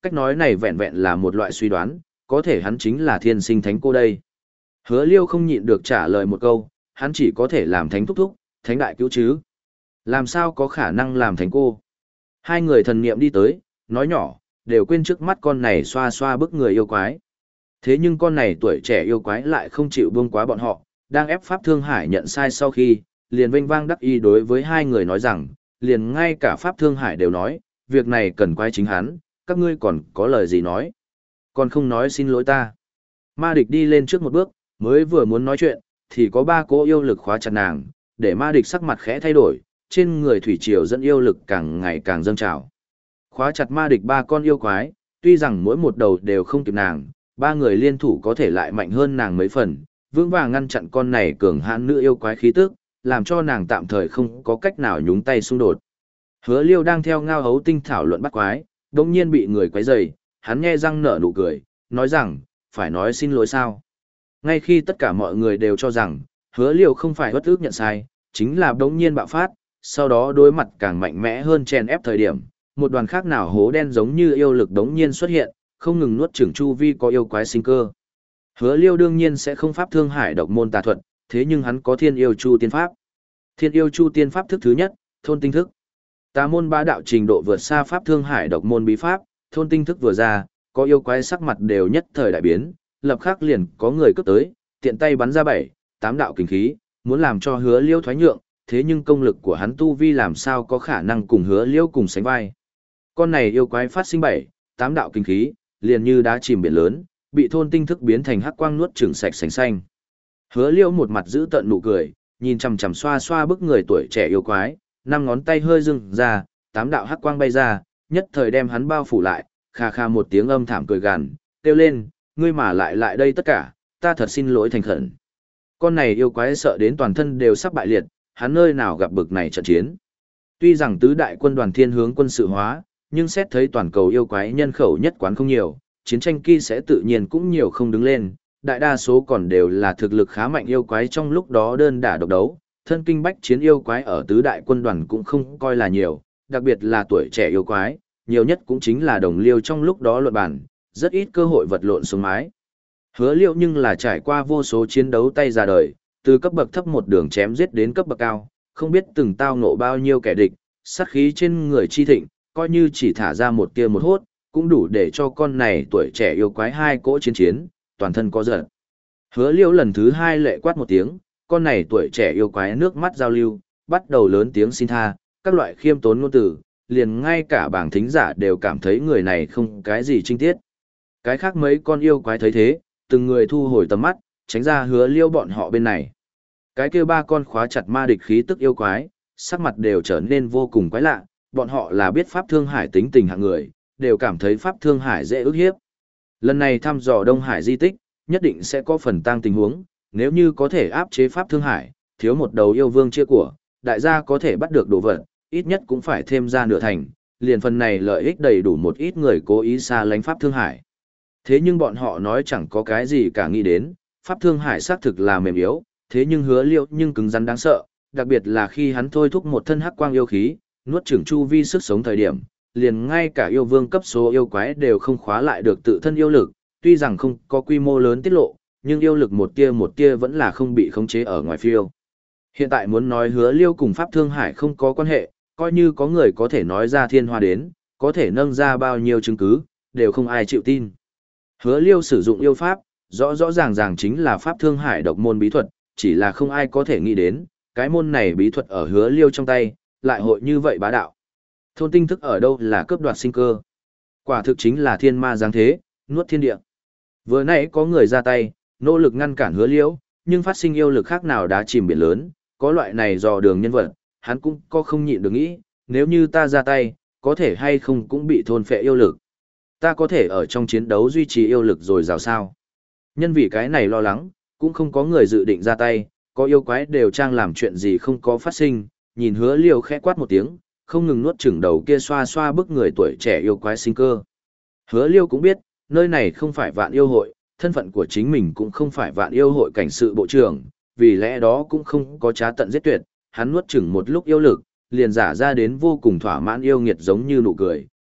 [SPEAKER 1] Cách nói này vẹn vẹn là một loại suy đoán, có thể hắn chính là thiên sinh thánh cô đây. Hứa Liêu không nhịn được trả lời một câu, hắn chỉ có thể làm thánh thúc thúc, thánh đại cứu chứ. Làm sao có khả năng làm thánh cô? Hai người thần niệm đi tới, nói nhỏ, đều quên trước mắt con này xoa xoa bức người yêu quái. Thế nhưng con này tuổi trẻ yêu quái lại không chịu buông quá bọn họ, đang ép Pháp Thương Hải nhận sai sau khi, liền vênh vang đắc ý đối với hai người nói rằng, liền ngay cả Pháp Thương Hải đều nói, việc này cần quái chính hắn, các ngươi còn có lời gì nói. Còn không nói xin lỗi ta. Ma địch đi lên trước một bước, mới vừa muốn nói chuyện, thì có ba cỗ yêu lực khóa chặt nàng, để ma địch sắc mặt khẽ thay đổi, trên người thủy triều dẫn yêu lực càng ngày càng dâng trào. Khóa chặt ma địch ba con yêu quái, tuy rằng mỗi một đầu đều không kịp nàng, ba người liên thủ có thể lại mạnh hơn nàng mấy phần, vững vàng ngăn chặn con này cường hãn nữ yêu quái khí tức, làm cho nàng tạm thời không có cách nào nhúng tay xung đột. Hứa Liêu đang theo ngao hấu tinh thảo luận bắt quái, đột nhiên bị người quấy rầy, hắn nhe răng nở nụ cười, nói rằng, phải nói xin lỗi sao. Ngay khi tất cả mọi người đều cho rằng, Hứa Liêu không phải bất ức nhận sai, chính là đống nhiên bạo phát, sau đó đối mặt càng mạnh mẽ hơn chen ép thời điểm, một đoàn khác nào hố đen giống như yêu lực đống nhiên xuất hiện, không ngừng nuốt chửng chu vi có yêu quái sinh cơ. Hứa Liêu đương nhiên sẽ không pháp thương hải độc môn tà thuật, thế nhưng hắn có thiên yêu chu tiên pháp. Thiên yêu chu tiên pháp thức thứ nhất, thôn tinh thức. Tà môn bá đạo trình độ vượt xa pháp thương hải độc môn bí pháp, thôn tinh thức vừa ra, có yêu quái sắc mặt đều nhất thời đại biến, lập khắc liền có người cướp tới, tiện tay bắn ra bảy, tám đạo kình khí, muốn làm cho Hứa Liêu thoái nhượng, thế nhưng công lực của hắn tu vi làm sao có khả năng cùng Hứa Liêu cùng sánh vai. Con này yêu quái phát sinh bảy, tám đạo kình khí, liền như đá chìm biển lớn, bị thôn tinh thức biến thành hắc quang nuốt chửng sạch sành xanh. Hứa Liêu một mặt giữ tận nụ cười, nhìn chằm chằm xoa xoa bức người tuổi trẻ yêu quái, năm ngón tay hơi dừng ra, tám đạo hắc quang bay ra, nhất thời đem hắn bao phủ lại, kha kha một tiếng âm thảm cười gằn, kêu lên, ngươi mà lại lại đây tất cả, ta thật xin lỗi thành khẩn. Con này yêu quái sợ đến toàn thân đều sắp bại liệt, hắn nơi nào gặp bực này trận chiến. Tuy rằng tứ đại quân đoàn thiên hướng quân sự hóa, nhưng xét thấy toàn cầu yêu quái nhân khẩu nhất quán không nhiều, chiến tranh kia sẽ tự nhiên cũng nhiều không đứng lên, đại đa số còn đều là thực lực khá mạnh yêu quái trong lúc đó đơn đả độc đấu, thân kinh bách chiến yêu quái ở tứ đại quân đoàn cũng không coi là nhiều, đặc biệt là tuổi trẻ yêu quái, nhiều nhất cũng chính là đồng liêu trong lúc đó luận bản, rất ít cơ hội vật lộn xuống mái. Hứa Liêu nhưng là trải qua vô số chiến đấu tay ra đời, từ cấp bậc thấp một đường chém giết đến cấp bậc cao, không biết từng tao ngộ bao nhiêu kẻ địch, sát khí trên người chi thịnh, coi như chỉ thả ra một tia một hốt, cũng đủ để cho con này tuổi trẻ yêu quái hai cỗ chiến chiến, toàn thân có giận. Hứa Liêu lần thứ hai lệ quát một tiếng, con này tuổi trẻ yêu quái nước mắt giao lưu, bắt đầu lớn tiếng xin tha, các loại khiêm tốn ngôn từ, liền ngay cả bảng thính giả đều cảm thấy người này không cái gì trinh tiết. Cái khác mấy con yêu quái thấy thế, từng người thu hồi tầm mắt, tránh ra Hứa Liêu bọn họ bên này. Cái kia ba con khóa chặt ma địch khí tức yêu quái, sắc mặt đều trở nên vô cùng quái lạ, bọn họ là biết Pháp Thương Hải tính tình hạng người, đều cảm thấy Pháp Thương Hải dễ ức hiếp. Lần này thăm dò Đông Hải di tích, nhất định sẽ có phần tăng tình huống, nếu như có thể áp chế Pháp Thương Hải, thiếu một đầu yêu vương chia của, đại gia có thể bắt được đồ vật, ít nhất cũng phải thêm ra nửa thành, liền phần này lợi ích đầy đủ một ít người cố ý xa lánh Pháp Thương Hải. Thế nhưng bọn họ nói chẳng có cái gì cả nghĩ đến, Pháp Thương Hải xác thực là mềm yếu, thế nhưng Hứa Liêu nhưng cứng rắn đáng sợ, đặc biệt là khi hắn thôi thúc một thân hắc quang yêu khí, nuốt chửng chu vi sức sống thời điểm, liền ngay cả yêu vương cấp số yêu quái đều không khóa lại được tự thân yêu lực, tuy rằng không có quy mô lớn tiết lộ, nhưng yêu lực một tia một tia vẫn là không bị khống chế ở ngoài phiêu. Hiện tại muốn nói Hứa Liêu cùng Pháp Thương Hải không có quan hệ, coi như có người có thể nói ra thiên hoa đến, có thể nâng ra bao nhiêu chứng cứ, đều không ai chịu tin. Hứa Liêu sử dụng yêu pháp, rõ rõ ràng ràng chính là Pháp Thương Hải độc môn bí thuật, chỉ là không ai có thể nghĩ đến, cái môn này bí thuật ở Hứa Liêu trong tay, lại hội như vậy bá đạo. Thôn tinh thức ở đâu là cướp đoạt sinh cơ. Quả thực chính là thiên ma giáng thế, nuốt thiên địa. Vừa nãy có người ra tay, nỗ lực ngăn cản Hứa Liêu, nhưng phát sinh yêu lực khác nào đá chìm biển lớn, có loại này dò đường nhân vật, hắn cũng có không nhịn được nghĩ, nếu như ta ra tay, có thể hay không cũng bị thôn phệ yêu lực. Ta có thể ở trong chiến đấu duy trì yêu lực rồi rào sao. Nhân vì cái này lo lắng, cũng không có người dự định ra tay, có yêu quái đều trang làm chuyện gì không có phát sinh, nhìn Hứa Liêu khẽ quát một tiếng, không ngừng nuốt chửng đầu kia xoa xoa bức người tuổi trẻ yêu quái sinh cơ. Hứa Liêu cũng biết, nơi này không phải vạn yêu hội, thân phận của chính mình cũng không phải vạn yêu hội cảnh sự bộ trưởng, vì lẽ đó cũng không có trá tận giết tuyệt, hắn nuốt chửng một lúc yêu lực, liền giả ra đến vô cùng thỏa mãn yêu nghiệt giống như nụ cười,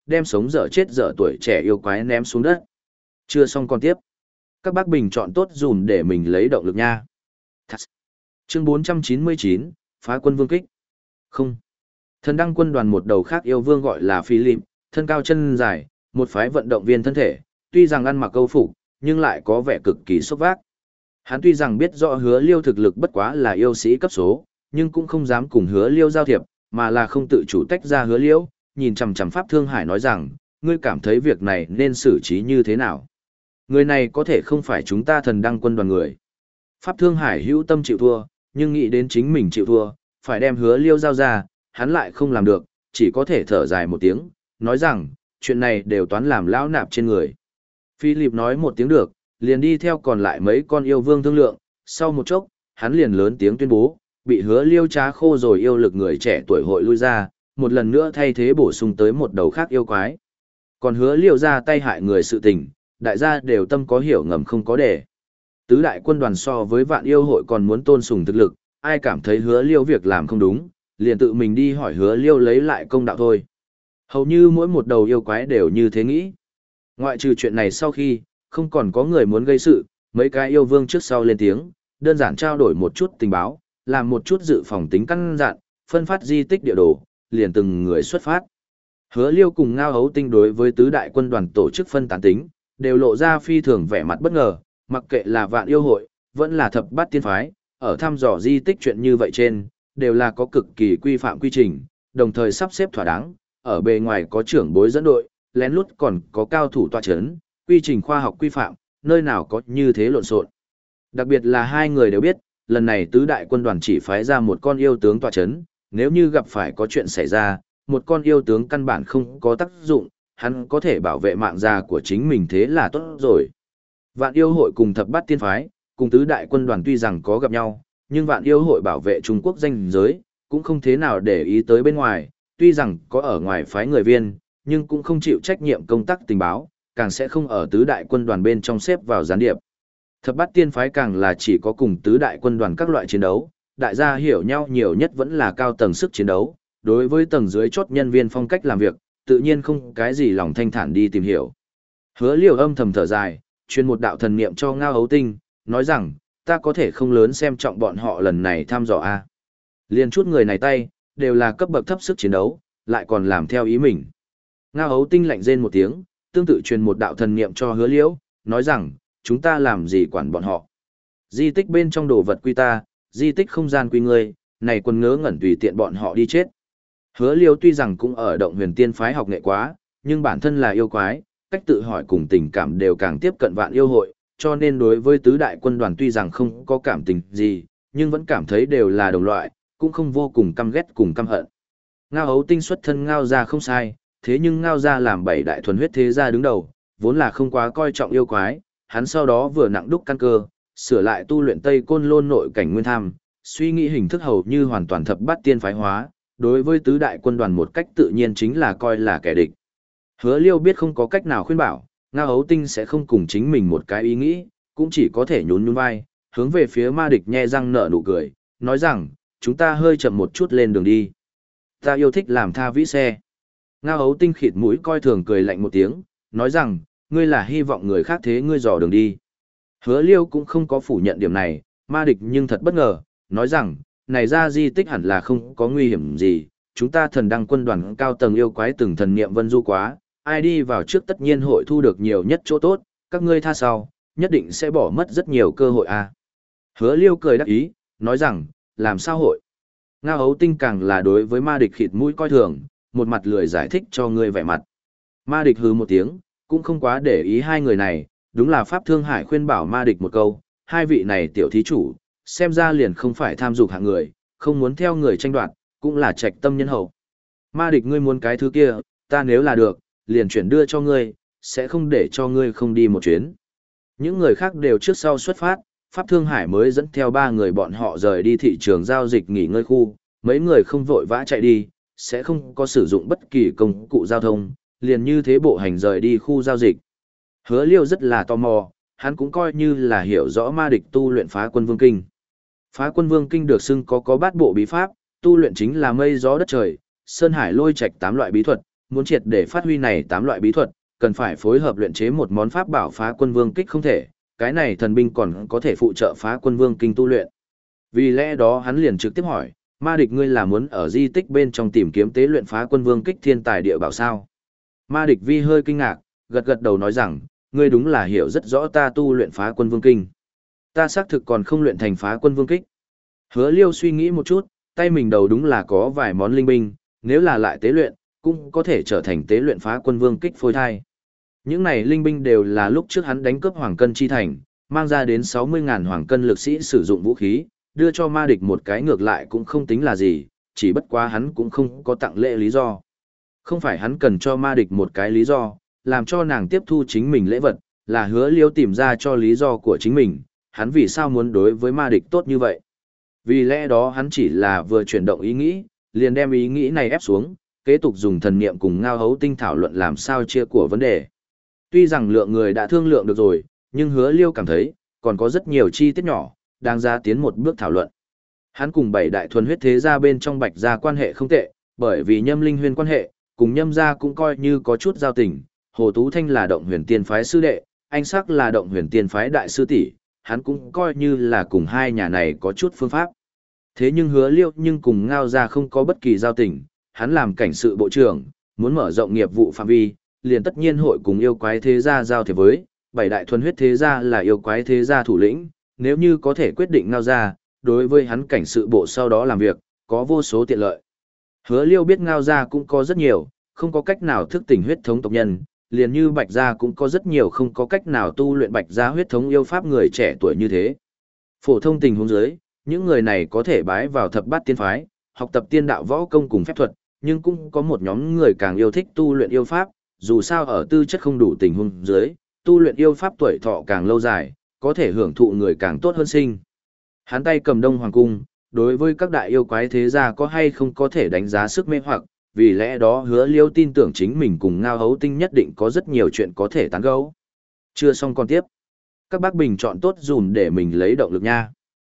[SPEAKER 1] đem sống dở chết dở tuổi trẻ yêu quái ném xuống đất. Chưa xong còn tiếp. Các bác bình chọn tốt dùm để mình lấy động lực nha. Thật. Chương bốn trăm chín mươi chín, phá quân vương kích. Không. Thần đăng quân đoàn một đầu khác yêu vương gọi là Philip, thân cao chân dài, một phái vận động viên thân thể, tuy rằng ăn mặc câu phục, nhưng lại có vẻ cực kỳ sốc vác. Hắn tuy rằng biết rõ Hứa Liêu thực lực bất quá là yêu sĩ cấp số, nhưng cũng không dám cùng Hứa Liêu giao thiệp, mà là không tự chủ tách ra Hứa Liêu, nhìn chằm chằm Pháp Thương Hải nói rằng, ngươi cảm thấy việc này nên xử trí như thế nào? Người này có thể không phải chúng ta thần đăng quân đoàn người. Pháp Thương Hải hữu tâm chịu thua, nhưng nghĩ đến chính mình chịu thua, phải đem Hứa Liêu giao ra, hắn lại không làm được, chỉ có thể thở dài một tiếng, nói rằng, chuyện này đều toán làm lão nạp trên người. Philip nói một tiếng được, liền đi theo còn lại mấy con yêu vương thương lượng, sau một chốc, hắn liền lớn tiếng tuyên bố, bị Hứa Liêu trá khô rồi yêu lực người trẻ tuổi hội lui ra, một lần nữa thay thế bổ sung tới một đầu khác yêu quái. Còn Hứa Liêu ra tay hại người sự tình, đại gia đều tâm có hiểu ngầm không có để. Tứ đại quân đoàn so với vạn yêu hội còn muốn tôn sùng thực lực, ai cảm thấy Hứa Liêu việc làm không đúng, liền tự mình đi hỏi Hứa Liêu lấy lại công đạo thôi. Hầu như mỗi một đầu yêu quái đều như thế nghĩ. Ngoại trừ chuyện này sau khi, không còn có người muốn gây sự, mấy cái yêu vương trước sau lên tiếng, đơn giản trao đổi một chút tình báo, làm một chút dự phòng tính căn dặn, phân phát di tích địa đồ, liền từng người xuất phát. Hứa Liêu cùng Ngao Hấu Tinh đối với tứ đại quân đoàn tổ chức phân tán tính, đều lộ ra phi thường vẻ mặt bất ngờ, mặc kệ là vạn yêu hội, vẫn là thập bát tiên phái, ở thăm dò di tích chuyện như vậy trên, đều là có cực kỳ quy phạm quy trình, đồng thời sắp xếp thỏa đáng, ở bề ngoài có trưởng bối dẫn đội, lén lút còn có cao thủ tọa chấn, quy trình khoa học quy phạm, nơi nào có như thế lộn xộn. Đặc biệt là hai người đều biết, lần này tứ đại quân đoàn chỉ phái ra một con yêu tướng tọa chấn, nếu như gặp phải có chuyện xảy ra, một con yêu tướng căn bản không có tác dụng, hắn có thể bảo vệ mạng già của chính mình thế là tốt rồi. Vạn yêu hội cùng thập bát tiên phái, cùng tứ đại quân đoàn tuy rằng có gặp nhau, nhưng vạn yêu hội bảo vệ Trung Quốc danh giới, cũng không thế nào để ý tới bên ngoài, tuy rằng có ở ngoài phái người viên, nhưng cũng không chịu trách nhiệm công tác tình báo, càng sẽ không ở tứ đại quân đoàn bên trong xếp vào gián điệp. Thập bát tiên phái càng là chỉ có cùng tứ đại quân đoàn các loại chiến đấu, đại gia hiểu nhau nhiều nhất vẫn là cao tầng sức chiến đấu, đối với tầng dưới chốt nhân viên phong cách làm việc, tự nhiên không cái gì lòng thanh thản đi tìm hiểu. Hứa Liêu âm thầm thở dài, truyền một đạo thần niệm cho Ngao Hấu Tinh, nói rằng, ta có thể không lớn xem trọng bọn họ lần này thăm dò a. Liên chút người này tay, đều là cấp bậc thấp sức chiến đấu, lại còn làm theo ý mình. Ngao Hấu Tinh lạnh rên một tiếng, tương tự truyền một đạo thần niệm cho Hứa Liễu, nói rằng, chúng ta làm gì quản bọn họ. Di tích bên trong đồ vật quy ta, di tích không gian quy ngươi, này quân ngớ ngẩn tùy tiện bọn họ đi chết. Hứa Liêu tuy rằng cũng ở động huyền tiên phái học nghệ quá, nhưng bản thân là yêu quái, cách tự hỏi cùng tình cảm đều càng tiếp cận vạn yêu hội, cho nên đối với tứ đại quân đoàn tuy rằng không có cảm tình gì, nhưng vẫn cảm thấy đều là đồng loại, cũng không vô cùng căm ghét cùng căm hận. Ngao Hấu Tinh xuất thân Ngao gia không sai, thế nhưng Ngao gia làm bảy đại thuần huyết thế gia đứng đầu, vốn là không quá coi trọng yêu quái, hắn sau đó vừa nặng đúc căn cơ, sửa lại tu luyện Tây Côn Lôn nội cảnh nguyên tham, suy nghĩ hình thức hầu như hoàn toàn thập bát tiên phái hóa, đối với tứ đại quân đoàn một cách tự nhiên chính là coi là kẻ địch. Hứa Liêu biết không có cách nào khuyên bảo, Ngao Hấu Tinh sẽ không cùng chính mình một cái ý nghĩ, cũng chỉ có thể nhún nhún vai, hướng về phía ma địch nhe răng nở nụ cười, nói rằng, chúng ta hơi chậm một chút lên đường đi. Ta yêu thích làm tha vĩ xe. Ngao Hấu Tinh khịt mũi coi thường cười lạnh một tiếng, nói rằng, ngươi là hy vọng người khác thế ngươi dò đường đi. Hứa Liêu cũng không có phủ nhận điểm này, ma địch nhưng thật bất ngờ, nói rằng, này ra di tích hẳn là không có nguy hiểm gì, chúng ta thần đăng quân đoàn cao tầng yêu quái từng thần niệm vân du quá, ai đi vào trước tất nhiên hội thu được nhiều nhất chỗ tốt, các ngươi tha sau, nhất định sẽ bỏ mất rất nhiều cơ hội a. Hứa Liêu cười đắc ý, nói rằng, làm sao hội? Ngao Hấu Tinh càng là đối với ma địch khịt mũi coi thường, một mặt lười giải thích cho ngươi vẻ mặt. Ma địch hừ một tiếng, cũng không quá để ý hai người này, đúng là Pháp Thương Hải khuyên bảo ma địch một câu, hai vị này tiểu thí chủ, xem ra liền không phải tham dục hạng người, không muốn theo người tranh đoạt, cũng là trạch tâm nhân hậu. Ma địch ngươi muốn cái thứ kia, ta nếu là được, liền chuyển đưa cho ngươi, sẽ không để cho ngươi không đi một chuyến. Những người khác đều trước sau xuất phát, Pháp Thương Hải mới dẫn theo ba người bọn họ rời đi thị trường giao dịch nghỉ ngơi khu, mấy người không vội vã chạy đi, sẽ không có sử dụng bất kỳ công cụ giao thông, liền như thế bộ hành rời đi khu giao dịch. Hứa Liêu rất là tò mò, hắn cũng coi như là hiểu rõ ma địch tu luyện phá quân vương kinh. Phá quân vương kinh được xưng có có bát bộ bí pháp, tu luyện chính là mây gió đất trời, sơn hải lôi trạch tám loại bí thuật, muốn triệt để phát huy này tám loại bí thuật, cần phải phối hợp luyện chế một món pháp bảo Phá Quân Vương kích không thể, cái này thần binh còn có thể phụ trợ Phá Quân Vương kinh tu luyện. Vì lẽ đó hắn liền trực tiếp hỏi, ma địch ngươi là muốn ở di tích bên trong tìm kiếm tế luyện Phá Quân Vương kích thiên tài địa bảo sao? Ma địch vi hơi kinh ngạc, gật gật đầu nói rằng, ngươi đúng là hiểu rất rõ ta tu luyện Phá Quân Vương kinh. Ta xác thực còn không luyện thành Phá Quân Vương kích. Hứa Liêu suy nghĩ một chút, tay mình đầu đúng là có vài món linh binh, nếu là lại tế luyện, cũng có thể trở thành tế luyện Phá Quân Vương kích phôi thai. Những này linh binh đều là lúc trước hắn đánh cướp Hoàng Cân Chi Thành, mang ra đến sáu mươi ngàn Hoàng Cân lực sĩ sử dụng vũ khí, đưa cho ma địch một cái ngược lại cũng không tính là gì, chỉ bất quá hắn cũng không có tặng lễ lý do. Không phải hắn cần cho ma địch một cái lý do, làm cho nàng tiếp thu chính mình lễ vật, là Hứa Liêu tìm ra cho lý do của chính mình, hắn vì sao muốn đối với ma địch tốt như vậy. Vì lẽ đó hắn chỉ là vừa chuyển động ý nghĩ, liền đem ý nghĩ này ép xuống, kế tục dùng thần niệm cùng Ngao Hấu Tinh thảo luận làm sao chia của vấn đề. Tuy rằng lượng người đã thương lượng được rồi, nhưng Hứa Liêu cảm thấy, còn có rất nhiều chi tiết nhỏ, đang ra tiến một bước thảo luận. Hắn cùng bảy đại thuần huyết thế gia bên trong Bạch gia quan hệ không tệ, bởi vì Nhâm Linh Huyền quan hệ, cùng Nhâm gia cũng coi như có chút giao tình, Hồ Tú Thanh là Động Huyền Tiên phái sư đệ, anh Sắc là Động Huyền Tiên phái đại sư tỷ, hắn cũng coi như là cùng hai nhà này có chút phương pháp. Thế nhưng Hứa Liêu nhưng cùng Ngao gia không có bất kỳ giao tình, hắn làm cảnh sự bộ trưởng, muốn mở rộng nghiệp vụ phạm vi, liền tất nhiên hội cùng yêu quái thế gia giao thiệp với, bảy đại thuần huyết thế gia là yêu quái thế gia thủ lĩnh, nếu như có thể quyết định Ngao gia, đối với hắn cảnh sự bộ sau đó làm việc, có vô số tiện lợi. Hứa Liêu biết Ngao gia cũng có rất nhiều, không có cách nào thức tỉnh huyết thống tộc nhân, liền như Bạch gia cũng có rất nhiều không có cách nào tu luyện Bạch gia huyết thống yêu pháp người trẻ tuổi như thế. Phổ thông tình huống dưới, những người này có thể bái vào thập bát tiên phái, học tập tiên đạo võ công cùng phép thuật, nhưng cũng có một nhóm người càng yêu thích tu luyện yêu pháp, dù sao ở tư chất không đủ tình huống dưới, tu luyện yêu pháp tuổi thọ càng lâu dài, có thể hưởng thụ người càng tốt hơn sinh. Hắn tay cầm Đông Hoàng cung, đối với các đại yêu quái thế gia có hay không có thể đánh giá sức mê hoặc, vì lẽ đó Hứa Liêu tin tưởng chính mình cùng Ngao Hấu Tinh nhất định có rất nhiều chuyện có thể tán gẫu. Chưa xong còn tiếp. Các bác bình chọn tốt dùm để mình lấy động lực nha.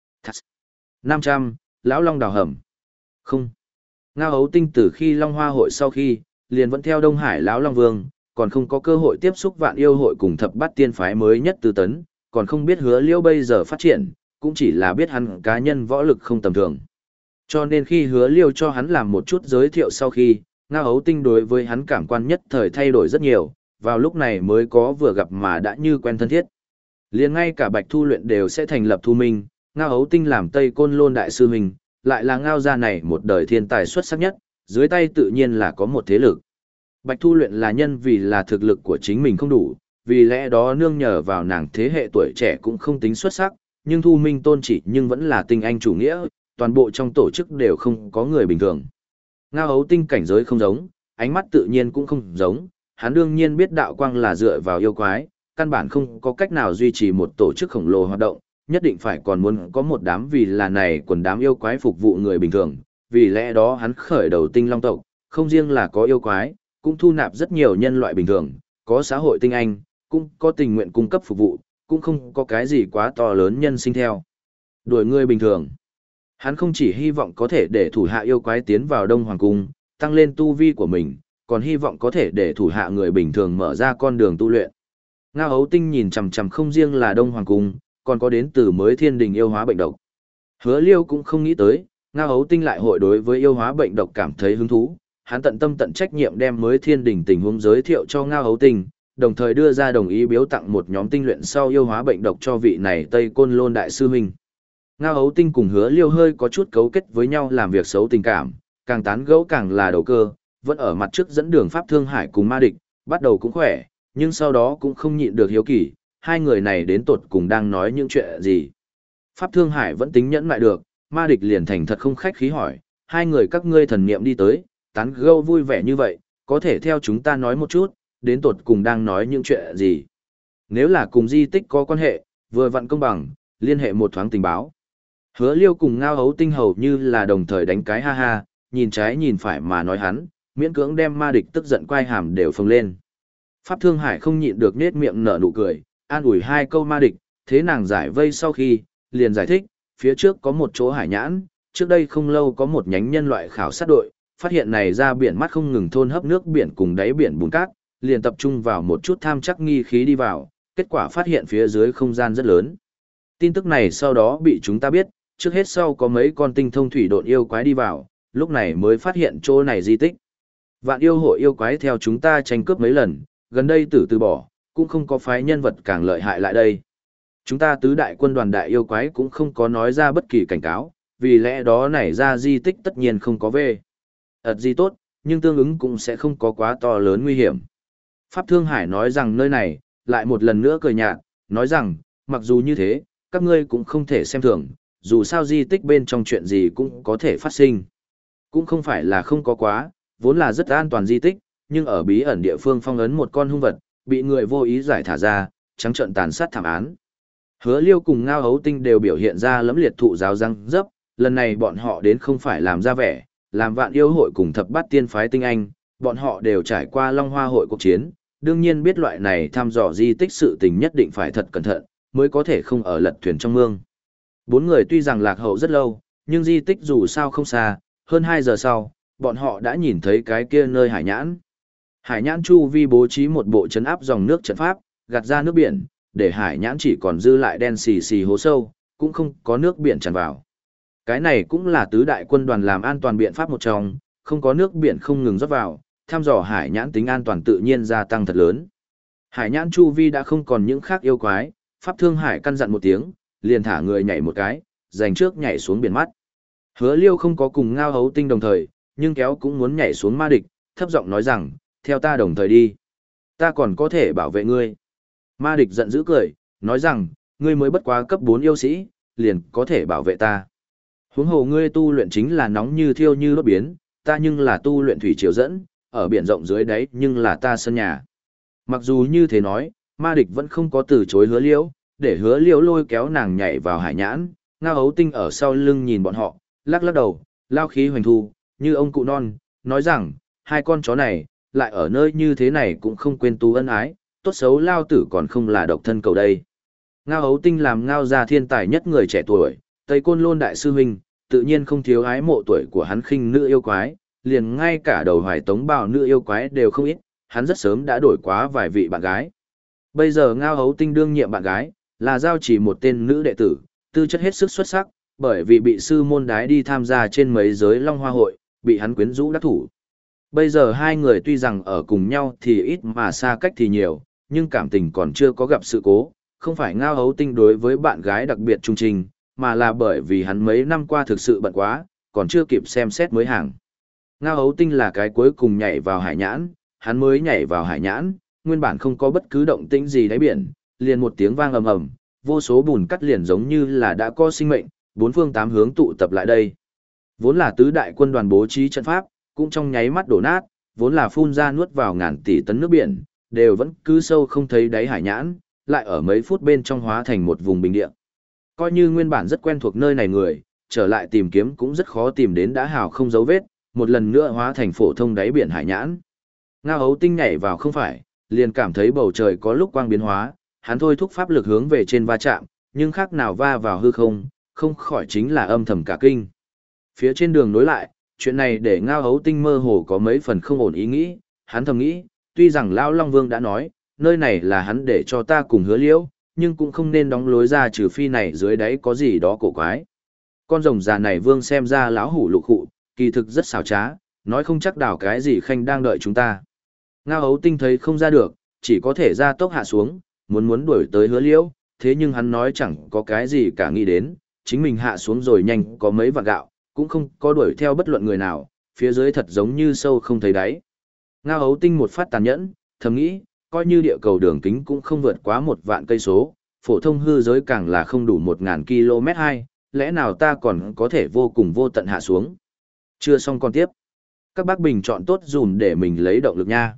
[SPEAKER 1] năm trăm, Lão Long đào hầm. Không. Ngao Hấu Tinh từ khi Long Hoa hội sau khi, liền vẫn theo Đông Hải Lão Long Vương, còn không có cơ hội tiếp xúc Vạn Yêu hội cùng thập bát tiên phái mới nhất Tư Tấn, còn không biết Hứa Liêu bây giờ phát triển, cũng chỉ là biết hắn cá nhân võ lực không tầm thường. Cho nên khi Hứa Liêu cho hắn làm một chút giới thiệu sau khi, Ngao Hấu Tinh đối với hắn cảm quan nhất thời thay đổi rất nhiều, vào lúc này mới có vừa gặp mà đã như quen thân thiết. Liền ngay cả Bạch Thu Luyện đều sẽ thành lập thu minh, Ngao Hấu Tinh làm Tây Côn Lôn đại sư huynh, lại là Ngao gia này một đời thiên tài xuất sắc nhất, dưới tay tự nhiên là có một thế lực. Bạch Thu Luyện là nhân vì là thực lực của chính mình không đủ, vì lẽ đó nương nhờ vào nàng thế hệ tuổi trẻ cũng không tính xuất sắc, nhưng thu minh tôn chỉ nhưng vẫn là tinh anh chủ nghĩa, toàn bộ trong tổ chức đều không có người bình thường. Ngao Hấu Tinh cảnh giới không giống, ánh mắt tự nhiên cũng không giống, hắn đương nhiên biết đạo quang là dựa vào yêu quái, căn bản không có cách nào duy trì một tổ chức khổng lồ hoạt động, nhất định phải còn muốn có một đám vì là này quần đám yêu quái phục vụ người bình thường, vì lẽ đó hắn khởi đầu Tinh Long tộc, không riêng là có yêu quái, cũng thu nạp rất nhiều nhân loại bình thường, có xã hội tinh anh, cũng có tình nguyện cung cấp phục vụ, cũng không có cái gì quá to lớn nhân sinh theo. Đuổi người bình thường. Hắn không chỉ hy vọng có thể để thủ hạ yêu quái tiến vào Đông Hoàng Cung, tăng lên tu vi của mình, còn hy vọng có thể để thủ hạ người bình thường mở ra con đường tu luyện. Ngao Hấu Tinh nhìn chằm chằm không riêng là Đông Hoàng Cung, còn có đến từ mới thiên đình yêu hóa bệnh độc. Hứa Liêu cũng không nghĩ tới, Ngao Hấu Tinh lại hội đối với yêu hóa bệnh độc cảm thấy hứng thú, hắn tận tâm tận trách nhiệm đem mới thiên đình tình huống giới thiệu cho Ngao Hấu Tinh, đồng thời đưa ra đồng ý biếu tặng một nhóm tinh luyện sau yêu hóa bệnh độc cho vị này Tây Côn Lôn đại sư huynh. Ngao Hấu Tinh cùng Hứa Liêu hơi có chút cấu kết với nhau làm việc xấu tình cảm, càng tán gẫu càng là đầu cơ, vẫn ở mặt trước dẫn đường Pháp Thương Hải cùng ma địch, bắt đầu cũng khỏe, nhưng sau đó cũng không nhịn được hiếu kỳ, hai người này đến tột cùng đang nói những chuyện gì. Pháp Thương Hải vẫn tính nhẫn lại được, ma địch liền thành thật không khách khí hỏi, hai người các ngươi thần niệm đi tới, tán gẫu vui vẻ như vậy, có thể theo chúng ta nói một chút, đến tột cùng đang nói những chuyện gì. Nếu là cùng di tích có quan hệ, vừa vặn công bằng, liên hệ một thoáng tình báo. Hứa Liêu cùng Ngao Hấu Tinh hầu như là đồng thời đánh cái ha ha, nhìn trái nhìn phải mà nói hắn, miễn cưỡng đem ma địch tức giận quay hàm đều phồng lên. Pháp Thương Hải không nhịn được nết miệng nở nụ cười, an ủi hai câu ma địch, thế nàng giải vây sau khi, liền giải thích, phía trước có một chỗ hải nhãn, trước đây không lâu có một nhánh nhân loại khảo sát đội, phát hiện này ra biển mắt không ngừng thôn hấp nước biển cùng đáy biển bùn cát, liền tập trung vào một chút tham chắc nghi khí đi vào, kết quả phát hiện phía dưới không gian rất lớn. Tin tức này sau đó bị chúng ta biết, trước hết sau có mấy con tinh thông thủy độn yêu quái đi vào, lúc này mới phát hiện chỗ này di tích. Vạn yêu hội yêu quái theo chúng ta tranh cướp mấy lần, gần đây tử từ bỏ, cũng không có phái nhân vật càng lợi hại lại đây. Chúng ta tứ đại quân đoàn đại yêu quái cũng không có nói ra bất kỳ cảnh cáo, vì lẽ đó nảy ra di tích tất nhiên không có về. ật gì tốt, nhưng tương ứng cũng sẽ không có quá to lớn nguy hiểm. Pháp Thương Hải nói rằng nơi này, lại một lần nữa cười nhạt, nói rằng, mặc dù như thế, các ngươi cũng không thể xem thường, dù sao di tích bên trong chuyện gì cũng có thể phát sinh. Cũng không phải là không có quá, vốn là rất an toàn di tích, nhưng ở bí ẩn địa phương phong ấn một con hung vật, bị người vô ý giải thả ra, trắng trợn tàn sát thảm án. Hứa Liêu cùng Ngao Hấu Tinh đều biểu hiện ra lẫm liệt thụ giáo răng dấp, lần này bọn họ đến không phải làm ra vẻ, làm vạn yêu hội cùng thập bát tiên phái tinh anh, bọn họ đều trải qua Long Hoa hội cuộc chiến, đương nhiên biết loại này thăm dò di tích sự tình nhất định phải thật cẩn thận, mới có thể không ở lật thuyền trong mương. Bốn người tuy rằng lạc hậu rất lâu, nhưng di tích dù sao không xa, hơn hai giờ sau, bọn họ đã nhìn thấy cái kia nơi hải nhãn. Hải nhãn chu vi bố trí một bộ trấn áp dòng nước trận pháp, gạt ra nước biển, để hải nhãn chỉ còn dư lại đen xì xì hố sâu, cũng không có nước biển tràn vào. Cái này cũng là tứ đại quân đoàn làm an toàn biện pháp một trong, không có nước biển không ngừng rót vào, thăm dò hải nhãn tính an toàn tự nhiên gia tăng thật lớn. Hải nhãn chu vi đã không còn những khác yêu quái, Pháp Thương Hải căn dặn một tiếng, liền thả người nhảy một cái, giành trước nhảy xuống biển mắt. Hứa Liêu không có cùng Ngao Hấu Tinh đồng thời, nhưng kéo cũng muốn nhảy xuống ma địch, thấp giọng nói rằng, theo ta đồng thời đi. Ta còn có thể bảo vệ ngươi. Ma địch giận dữ cười, nói rằng, ngươi mới bất quá cấp bốn yêu sĩ, liền có thể bảo vệ ta. Huống hồ ngươi tu luyện chính là nóng như thiêu như đốt biến, ta nhưng là tu luyện thủy triều dẫn, ở biển rộng dưới đấy nhưng là ta sân nhà. Mặc dù như thế nói, ma địch vẫn không có từ chối Hứa Liễu, để Hứa Liễu lôi kéo nàng nhảy vào hải nhãn, Ngao Hấu Tinh ở sau lưng nhìn bọn họ, lắc lắc đầu, lao khí hoành thu, như ông cụ non, nói rằng, hai con chó này, lại ở nơi như thế này cũng không quên tu ân ái, tốt xấu lao tử còn không là độc thân cầu đây. Ngao Hấu Tinh làm Ngao gia thiên tài nhất người trẻ tuổi, Tây Côn Lôn đại sư huynh, tự nhiên không thiếu ái mộ tuổi của hắn khinh nữ yêu quái, liền ngay cả đầu hoài tống bào nữ yêu quái đều không ít, hắn rất sớm đã đổi quá vài vị bạn gái. Bây giờ Ngao Hấu Tinh đương nhiệm bạn gái, là giao chỉ một tên nữ đệ tử, tư chất hết sức xuất sắc, bởi vì bị sư môn đái đi tham gia trên mấy giới Long Hoa hội, bị hắn quyến rũ đắc thủ. Bây giờ hai người tuy rằng ở cùng nhau thì ít mà xa cách thì nhiều, nhưng cảm tình còn chưa có gặp sự cố, không phải Ngao Hấu Tinh đối với bạn gái đặc biệt trung trình, mà là bởi vì hắn mấy năm qua thực sự bận quá, còn chưa kịp xem xét mới hàng. Ngao Hấu Tinh là cái cuối cùng nhảy vào hải nhãn, hắn mới nhảy vào hải nhãn, nguyên bản không có bất cứ động tĩnh gì đáy biển, liền một tiếng vang ầm ầm, vô số bùn cắt liền giống như là đã có sinh mệnh, bốn phương tám hướng tụ tập lại đây. Vốn là tứ đại quân đoàn bố trí trận pháp, cũng trong nháy mắt đổ nát, vốn là phun ra nuốt vào ngàn tỷ tấn nước biển, đều vẫn cứ sâu không thấy đáy hải nhãn, lại ở mấy phút bên trong hóa thành một vùng bình địa. Coi như nguyên bản rất quen thuộc nơi này người, trở lại tìm kiếm cũng rất khó tìm đến đã hào không dấu vết, một lần nữa hóa thành phổ thông đáy biển hải nhãn. Ngao Hấu Tinh nhảy vào không phải, liền cảm thấy bầu trời có lúc quang biến hóa, hắn thôi thúc pháp lực hướng về trên va chạm, nhưng khác nào va vào hư không, không khỏi chính là âm thầm cả kinh. Phía trên đường nối lại, chuyện này để Ngao Hấu Tinh mơ hồ có mấy phần không ổn ý nghĩ, hắn thầm nghĩ, tuy rằng Lão Long Vương đã nói, nơi này là hắn để cho ta cùng Hứa Liễu, nhưng cũng không nên đóng lối ra trừ phi này dưới đáy có gì đó cổ quái. Con rồng già này Vương xem ra lão hủ lục hụ, kỳ thực rất xảo trá, nói không chắc đảo cái gì khanh đang đợi chúng ta. Ngao Hấu Tinh thấy không ra được, chỉ có thể ra tốc hạ xuống, muốn muốn đuổi tới Hứa Liễu, thế nhưng hắn nói chẳng có cái gì cả nghĩ đến, chính mình hạ xuống rồi nhanh có mấy vạn gạo, cũng không có đuổi theo bất luận người nào, phía dưới thật giống như sâu không thấy đáy. Ngao Hấu Tinh một phát tàn nhẫn, thầm nghĩ, coi như địa cầu đường kính cũng không vượt quá một vạn cây số, phổ thông hư giới càng là không đủ một ngàn km hai, lẽ nào ta còn có thể vô cùng vô tận hạ xuống. Chưa xong còn tiếp. Các bác bình chọn tốt dùm để mình lấy động lực nha.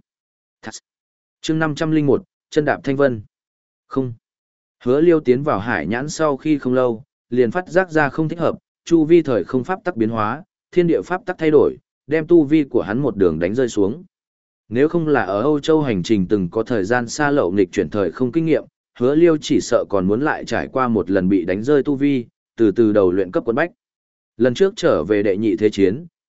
[SPEAKER 1] Chương năm trăm linh một, chân đạp thanh vân. Không. Hứa Liêu tiến vào hải nhãn sau khi không lâu, liền phát giác ra không thích hợp, chu vi thời không pháp tắc biến hóa, thiên địa pháp tắc thay đổi, đem tu vi của hắn một đường đánh rơi xuống. Nếu không là ở Âu Châu hành trình từng có thời gian xa lậu nghịch chuyển thời không kinh nghiệm, Hứa Liêu chỉ sợ còn muốn lại trải qua một lần bị đánh rơi tu vi, từ từ đầu luyện cấp quân bách. Lần trước trở về đệ nhị thế chiến,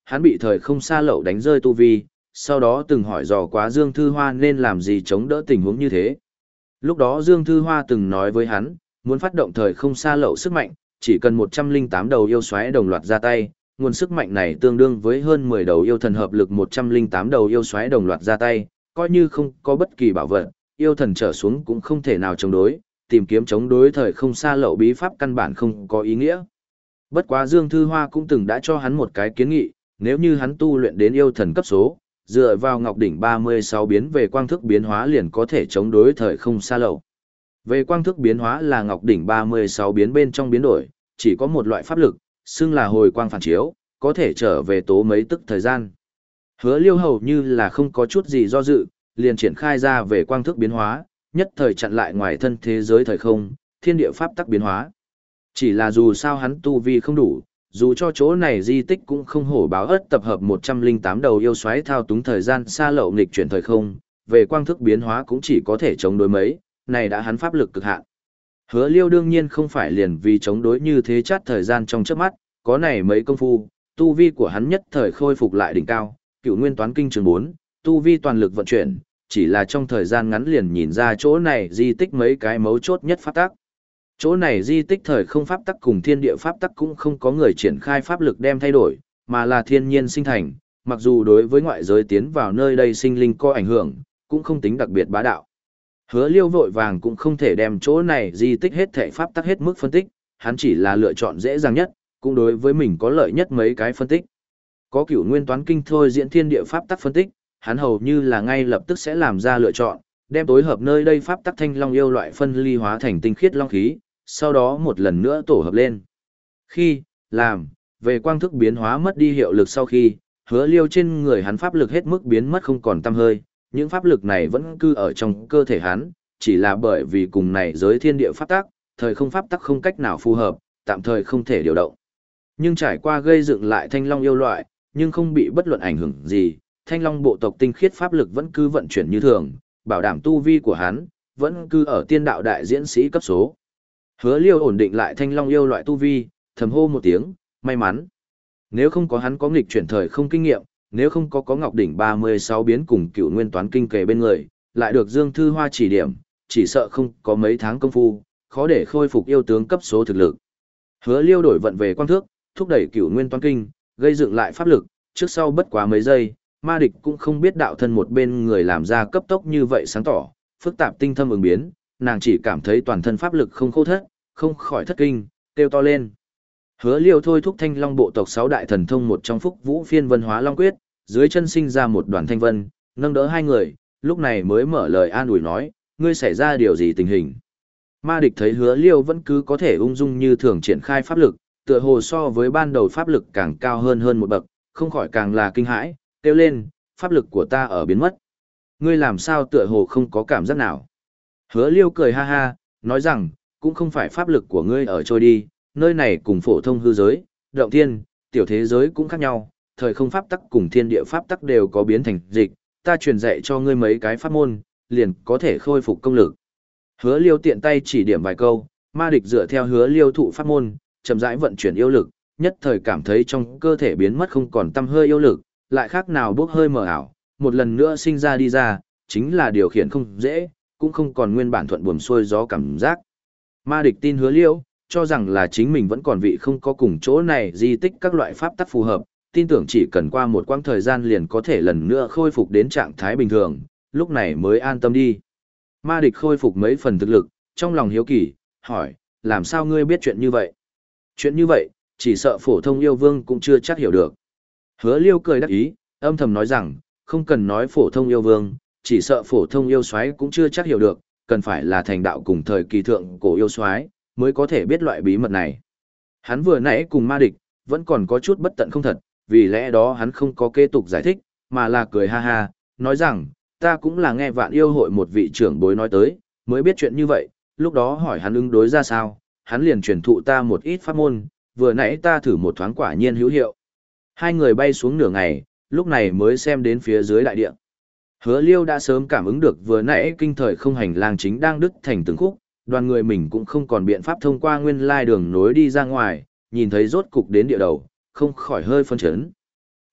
[SPEAKER 1] hắn bị thời không xa lậu đánh rơi tu vi, sau đó từng hỏi dò quá Dương Thư Hoa nên làm gì chống đỡ tình huống như thế. Lúc đó Dương Thư Hoa từng nói với hắn, muốn phát động thời không xa lậu sức mạnh, chỉ cần một trăm linh tám đầu yêu xoáy đồng loạt ra tay, nguồn sức mạnh này tương đương với hơn mười đầu yêu thần hợp lực một trăm linh tám đầu yêu xoáy đồng loạt ra tay, coi như không có bất kỳ bảo vật, yêu thần trở xuống cũng không thể nào chống đối, tìm kiếm chống đối thời không xa lậu bí pháp căn bản không có ý nghĩa. Bất quá Dương Thư Hoa cũng từng đã cho hắn một cái kiến nghị, nếu như hắn tu luyện đến yêu thần cấp số, dựa vào Ngọc Đỉnh ba mươi sáu biến về quang thức biến hóa liền có thể chống đối thời không xa lậu. Về quang thức biến hóa là Ngọc Đỉnh ba mươi sáu biến bên trong biến đổi, chỉ có một loại pháp lực, xưng là hồi quang phản chiếu, có thể trở về tố mấy tức thời gian. Hứa Liêu hầu như là không có chút gì do dự, liền triển khai ra về quang thức biến hóa, nhất thời chặn lại ngoài thân thế giới thời không, thiên địa pháp tắc biến hóa. Chỉ là dù sao hắn tu vi không đủ, dù cho chỗ này di tích cũng không hổ báo ất tập hợp một trăm linh tám đầu yêu xoáy thao túng thời gian xa lậu nghịch chuyển thời không, về quang thức biến hóa cũng chỉ có thể chống đối mấy, này đã hắn pháp lực cực hạn. Hứa Liêu đương nhiên không phải liền vì chống đối như thế chát thời gian trong chớp mắt, có này mấy công phu, tu vi của hắn nhất thời khôi phục lại đỉnh cao, Cửu Nguyên Toán Kinh trường bốn, tu vi toàn lực vận chuyển, chỉ là trong thời gian ngắn liền nhìn ra chỗ này di tích mấy cái mấu chốt nhất pháp tắc. Chỗ này di tích thời không pháp tắc cùng thiên địa pháp tắc cũng không có người triển khai pháp lực đem thay đổi, mà là thiên nhiên sinh thành, mặc dù đối với ngoại giới tiến vào nơi đây sinh linh có ảnh hưởng, cũng không tính đặc biệt bá đạo. Hứa Liêu vội vàng cũng không thể đem chỗ này di tích hết thể pháp tắc hết mức phân tích, hắn chỉ là lựa chọn dễ dàng nhất, cũng đối với mình có lợi nhất mấy cái phân tích. Có Cửu Nguyên Toán Kinh thôi diễn thiên địa pháp tắc phân tích, hắn hầu như là ngay lập tức sẽ làm ra lựa chọn, đem tối hợp nơi đây pháp tắc thanh long yêu loại phân ly hóa thành tinh khiết long khí, sau đó một lần nữa tổ hợp lên. Khi, làm, về quang thức biến hóa mất đi hiệu lực sau khi, Hứa Liêu trên người hắn pháp lực hết mức biến mất không còn tăm hơi, những pháp lực này vẫn cư ở trong cơ thể hắn, chỉ là bởi vì cùng này giới thiên địa pháp tắc, thời không pháp tắc không cách nào phù hợp, tạm thời không thể điều động. Nhưng trải qua gây dựng lại thanh long yêu loại, nhưng không bị bất luận ảnh hưởng gì, thanh long bộ tộc tinh khiết pháp lực vẫn cứ vận chuyển như thường, bảo đảm tu vi của hắn, vẫn cứ ở tiên đạo đại diễn sĩ cấp số. Hứa Liêu ổn định lại thanh long yêu loại tu vi, thầm hô một tiếng, may mắn. Nếu không có hắn có nghịch chuyển thời không kinh nghiệm, nếu không có có Ngọc Đỉnh ba mươi sáu biến cùng Cửu Nguyên Toán Kinh kề bên người, lại được Dương Thư Hoa chỉ điểm, chỉ sợ không có mấy tháng công phu, khó để khôi phục yêu tướng cấp số thực lực. Hứa Liêu đổi vận về quang thước, thúc đẩy Cửu Nguyên Toán Kinh, gây dựng lại pháp lực, trước sau bất quá mấy giây, ma địch cũng không biết đạo thân một bên người làm ra cấp tốc như vậy sáng tỏ, phức tạp tinh thâm ứng biến, nàng chỉ cảm thấy toàn thân pháp lực không khô thất, không khỏi thất kinh, kêu to lên. Hứa Liêu thôi thúc thanh long bộ tộc sáu đại thần thông một trong phúc vũ phiên vân hóa long quyết, dưới chân sinh ra một đoàn thanh vân, nâng đỡ hai người, lúc này mới mở lời an ủi nói, ngươi xảy ra điều gì tình hình. Ma địch thấy Hứa Liêu vẫn cứ có thể ung dung như thường triển khai pháp lực, tựa hồ so với ban đầu pháp lực càng cao hơn hơn một bậc, không khỏi càng là kinh hãi, kêu lên, pháp lực của ta ở biến mất. Ngươi làm sao tựa hồ không có cảm giác nào. Hứa Liêu cười ha ha, nói rằng, cũng không phải pháp lực của ngươi ở trôi đi, nơi này cùng phổ thông hư giới, động thiên, tiểu thế giới cũng khác nhau, thời không pháp tắc cùng thiên địa pháp tắc đều có biến thành dịch, ta truyền dạy cho ngươi mấy cái pháp môn, liền có thể khôi phục công lực. Hứa Liêu tiện tay chỉ điểm vài câu, ma địch dựa theo Hứa Liêu thụ pháp môn, chậm rãi vận chuyển yêu lực, nhất thời cảm thấy trong cơ thể biến mất không còn tăm hơi yêu lực, lại khác nào bốc hơi mờ ảo, một lần nữa sinh ra đi ra, chính là điều khiển không dễ, cũng không còn nguyên bản thuận buồm xuôi gió cảm giác. Ma địch tin Hứa Liêu, cho rằng là chính mình vẫn còn vị không có cùng chỗ này di tích các loại pháp tắc phù hợp, tin tưởng chỉ cần qua một quãng thời gian liền có thể lần nữa khôi phục đến trạng thái bình thường, lúc này mới an tâm đi. Ma địch khôi phục mấy phần thực lực, trong lòng hiếu kỳ, hỏi, làm sao ngươi biết chuyện như vậy? Chuyện như vậy, chỉ sợ phổ thông yêu vương cũng chưa chắc hiểu được. Hứa Liêu cười đắc ý, âm thầm nói rằng, không cần nói phổ thông yêu vương, chỉ sợ phổ thông yêu soái cũng chưa chắc hiểu được, cần phải là thành đạo cùng thời kỳ thượng cổ yêu soái mới có thể biết loại bí mật này. Hắn vừa nãy cùng ma địch, vẫn còn có chút bất tận không thật, vì lẽ đó hắn không có kế tục giải thích, mà là cười ha ha, nói rằng, ta cũng là nghe vạn yêu hội một vị trưởng bối nói tới, mới biết chuyện như vậy, lúc đó hỏi hắn ứng đối ra sao, hắn liền truyền thụ ta một ít pháp môn, vừa nãy ta thử một thoáng quả nhiên hữu hiệu. Hai người bay xuống nửa ngày, lúc này mới xem đến phía dưới đại địa. Hứa Liêu đã sớm cảm ứng được vừa nãy kinh thời không hành lang chính đang đứt thành từng khúc, đoàn người mình cũng không còn biện pháp thông qua nguyên lai đường nối đi ra ngoài, nhìn thấy rốt cục đến địa đầu, không khỏi hơi phân chấn.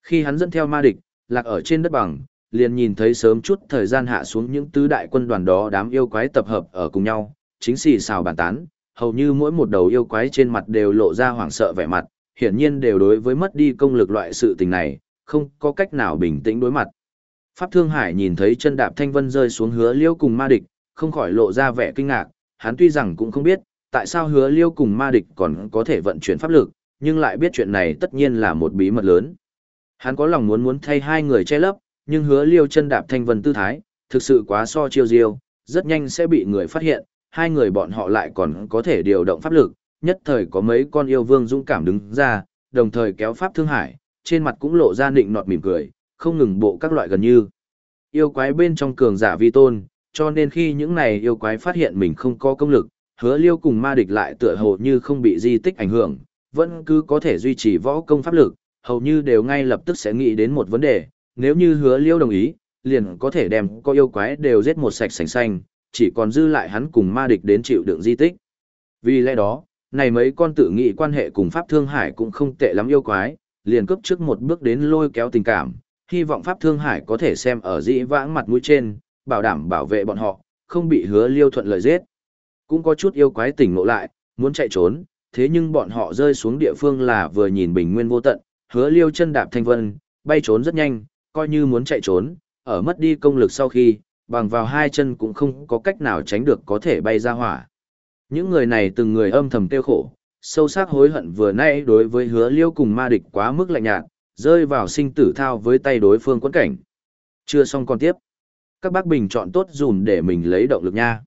[SPEAKER 1] Khi hắn dẫn theo ma địch, lạc ở trên đất bằng, liền nhìn thấy sớm chút thời gian hạ xuống những tứ đại quân đoàn đó đám yêu quái tập hợp ở cùng nhau, chính xì xào bàn tán, hầu như mỗi một đầu yêu quái trên mặt đều lộ ra hoảng sợ vẻ mặt, hiển nhiên đều đối với mất đi công lực loại sự tình này, không có cách nào bình tĩnh đối mặt. Pháp Thương Hải nhìn thấy chân đạp thanh vân rơi xuống Hứa Liêu cùng ma địch, không khỏi lộ ra vẻ kinh ngạc, hắn tuy rằng cũng không biết, tại sao Hứa Liêu cùng ma địch còn có thể vận chuyển pháp lực, nhưng lại biết chuyện này tất nhiên là một bí mật lớn. Hắn có lòng muốn muốn thay hai người che lấp, nhưng Hứa Liêu chân đạp thanh vân tư thái, thực sự quá so chiêu diêu, rất nhanh sẽ bị người phát hiện, hai người bọn họ lại còn có thể điều động pháp lực, nhất thời có mấy con yêu vương dũng cảm đứng ra, đồng thời kéo Pháp Thương Hải, trên mặt cũng lộ ra nịnh nọt mỉm cười, không ngừng bộ các loại gần như yêu quái bên trong cường giả vi tôn, cho nên khi những này yêu quái phát hiện mình không có công lực, Hứa Liêu cùng ma địch lại tựa hồ như không bị di tích ảnh hưởng, vẫn cứ có thể duy trì võ công pháp lực, hầu như đều ngay lập tức sẽ nghĩ đến một vấn đề, nếu như Hứa Liêu đồng ý, liền có thể đem có yêu quái đều giết một sạch sành xanh, chỉ còn dư lại hắn cùng ma địch đến chịu đựng di tích. Vì lẽ đó, này mấy con tự nghị quan hệ cùng Pháp Thương Hải cũng không tệ lắm yêu quái, liền cấp trước một bước đến lôi kéo tình cảm, hy vọng Pháp Thương Hải có thể xem ở dĩ vãng mặt mũi trên, bảo đảm bảo vệ bọn họ, không bị Hứa Liêu thuận lợi giết. Cũng có chút yêu quái tỉnh ngộ lại, muốn chạy trốn, thế nhưng bọn họ rơi xuống địa phương là vừa nhìn bình nguyên vô tận, Hứa Liêu chân đạp thanh vân, bay trốn rất nhanh, coi như muốn chạy trốn, ở mất đi công lực sau khi, bằng vào hai chân cũng không có cách nào tránh được có thể bay ra hỏa. Những người này từng người âm thầm tiêu khổ, sâu sắc hối hận vừa nãy đối với Hứa Liêu cùng ma địch quá mức lạnh nhạt, rơi vào sinh tử thao với tay đối phương quẫn cảnh. Chưa xong còn tiếp. Các bác bình chọn tốt dùm để mình lấy động lực nha.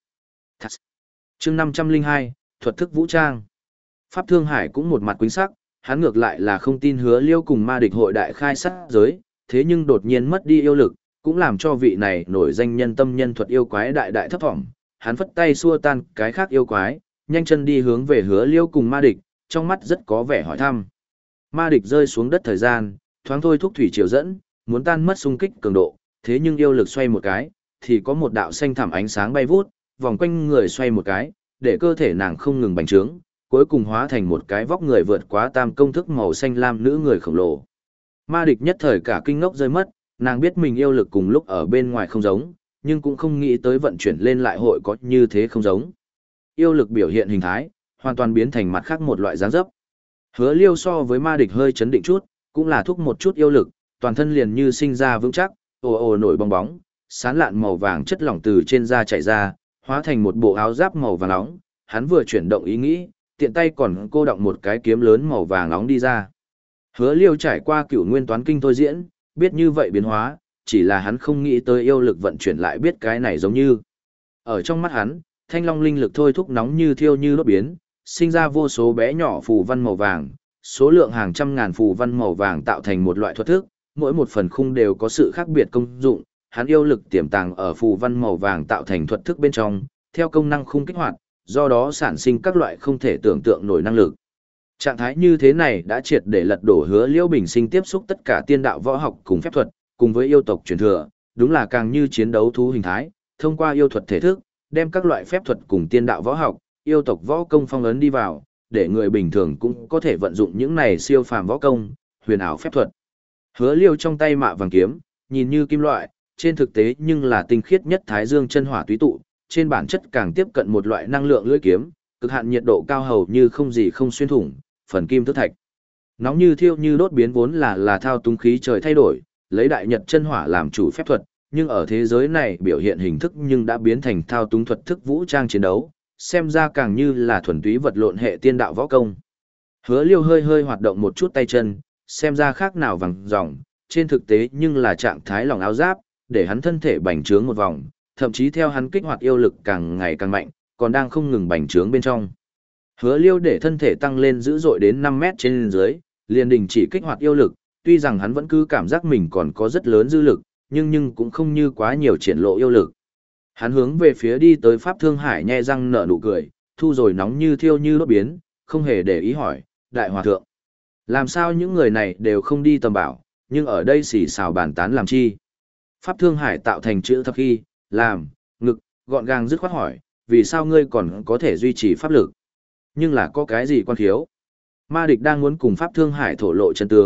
[SPEAKER 1] Chương năm trăm linh hai, thuật thức vũ trang. Pháp Thương Hải cũng một mặt quýnh sắc, hắn ngược lại là không tin Hứa Liêu cùng ma địch hội đại khai sát giới, thế nhưng đột nhiên mất đi yêu lực, cũng làm cho vị này nổi danh nhân tâm nhân thuật yêu quái đại đại thấp thỏm. Hắn phất tay xua tan cái khác yêu quái, nhanh chân đi hướng về Hứa Liêu cùng ma địch, trong mắt rất có vẻ hỏi thăm. Ma địch rơi xuống đất thời gian, thoáng thôi thúc thủy triều dẫn, muốn tan mất xung kích cường độ, thế nhưng yêu lực xoay một cái, thì có một đạo xanh thẳm ánh sáng bay vút, vòng quanh người xoay một cái, để cơ thể nàng không ngừng bành trướng, cuối cùng hóa thành một cái vóc người vượt quá tam công thức màu xanh lam nữ người khổng lồ. Ma địch nhất thời cả kinh ngốc rơi mất, nàng biết mình yêu lực cùng lúc ở bên ngoài không giống, nhưng cũng không nghĩ tới vận chuyển lên lại hội có như thế không giống. Yêu lực biểu hiện hình thái, hoàn toàn biến thành mặt khác một loại dáng dấp. Hứa Liêu so với ma địch hơi chấn định chút, cũng là thúc một chút yêu lực, toàn thân liền như sinh ra vững chắc, ồ ồ nổi bong bóng, sán lạn màu vàng chất lỏng từ trên da chảy ra, hóa thành một bộ áo giáp màu vàng nóng. Hắn vừa chuyển động ý nghĩ, tiện tay còn cô động một cái kiếm lớn màu vàng nóng đi ra. Hứa Liêu trải qua cửu nguyên toán kinh thôi diễn, biết như vậy biến hóa, chỉ là hắn không nghĩ tới yêu lực vận chuyển lại biết cái này giống như. Ở trong mắt hắn, thanh long linh lực thôi thúc nóng như thiêu như đốt biến, sinh ra vô số bé nhỏ phù văn màu vàng, số lượng hàng trăm ngàn phù văn màu vàng tạo thành một loại thuật thức, mỗi một phần khung đều có sự khác biệt công dụng, hắn yêu lực tiềm tàng ở phù văn màu vàng tạo thành thuật thức bên trong, theo công năng khung kích hoạt, do đó sản sinh các loại không thể tưởng tượng nổi năng lực. Trạng thái như thế này đã triệt để lật đổ Hứa Liễu Bình Sinh tiếp xúc tất cả tiên đạo võ học cùng phép thuật, cùng với yêu tộc truyền thừa, đúng là càng như chiến đấu thú hình thái, thông qua yêu thuật thể thức, đem các loại phép thuật cùng tiên đạo võ học, yêu tộc võ công phong ấn đi vào, để người bình thường cũng có thể vận dụng những này siêu phàm võ công, huyền ảo phép thuật. Hứa Liêu trong tay mạ vàng kiếm, nhìn như kim loại, trên thực tế nhưng là tinh khiết nhất thái dương chân hỏa túy tụ, trên bản chất càng tiếp cận một loại năng lượng lưỡi kiếm, cực hạn nhiệt độ cao hầu như không gì không xuyên thủng, phần kim thức thạch. Nóng như thiêu như đốt biến vốn là là thao túng khí trời thay đổi, lấy đại nhật chân hỏa làm chủ phép thuật, nhưng ở thế giới này biểu hiện hình thức nhưng đã biến thành thao túng thuật thức vũ trang chiến đấu, xem ra càng như là thuần túy vật lộn hệ tiên đạo võ công. Hứa Liêu hơi hơi hoạt động một chút tay chân, xem ra khác nào vàng ròng, trên thực tế nhưng là trạng thái lỏng áo giáp, để hắn thân thể bành trướng một vòng, thậm chí theo hắn kích hoạt yêu lực càng ngày càng mạnh, còn đang không ngừng bành trướng bên trong. Hứa Liêu để thân thể tăng lên dữ dội đến năm mét trên dưới, liền đình chỉ kích hoạt yêu lực, tuy rằng hắn vẫn cứ cảm giác mình còn có rất lớn dư lực, nhưng nhưng cũng không như quá nhiều triển lộ yêu lực. Hắn hướng về phía đi tới Pháp Thương Hải nhe răng nở nụ cười, thu rồi nóng như thiêu như đốt biến, không hề để ý hỏi, đại hòa thượng. Làm sao những người này đều không đi tầm bảo, nhưng ở đây xì xào bàn tán làm chi? Pháp Thương Hải tạo thành chữ thập khi, làm, ngực, gọn gàng dứt khoát hỏi, vì sao ngươi còn có thể duy trì pháp lực? Nhưng là có cái gì quan khiếu? Ma địch đang muốn cùng Pháp Thương Hải thổ lộ chân tướng,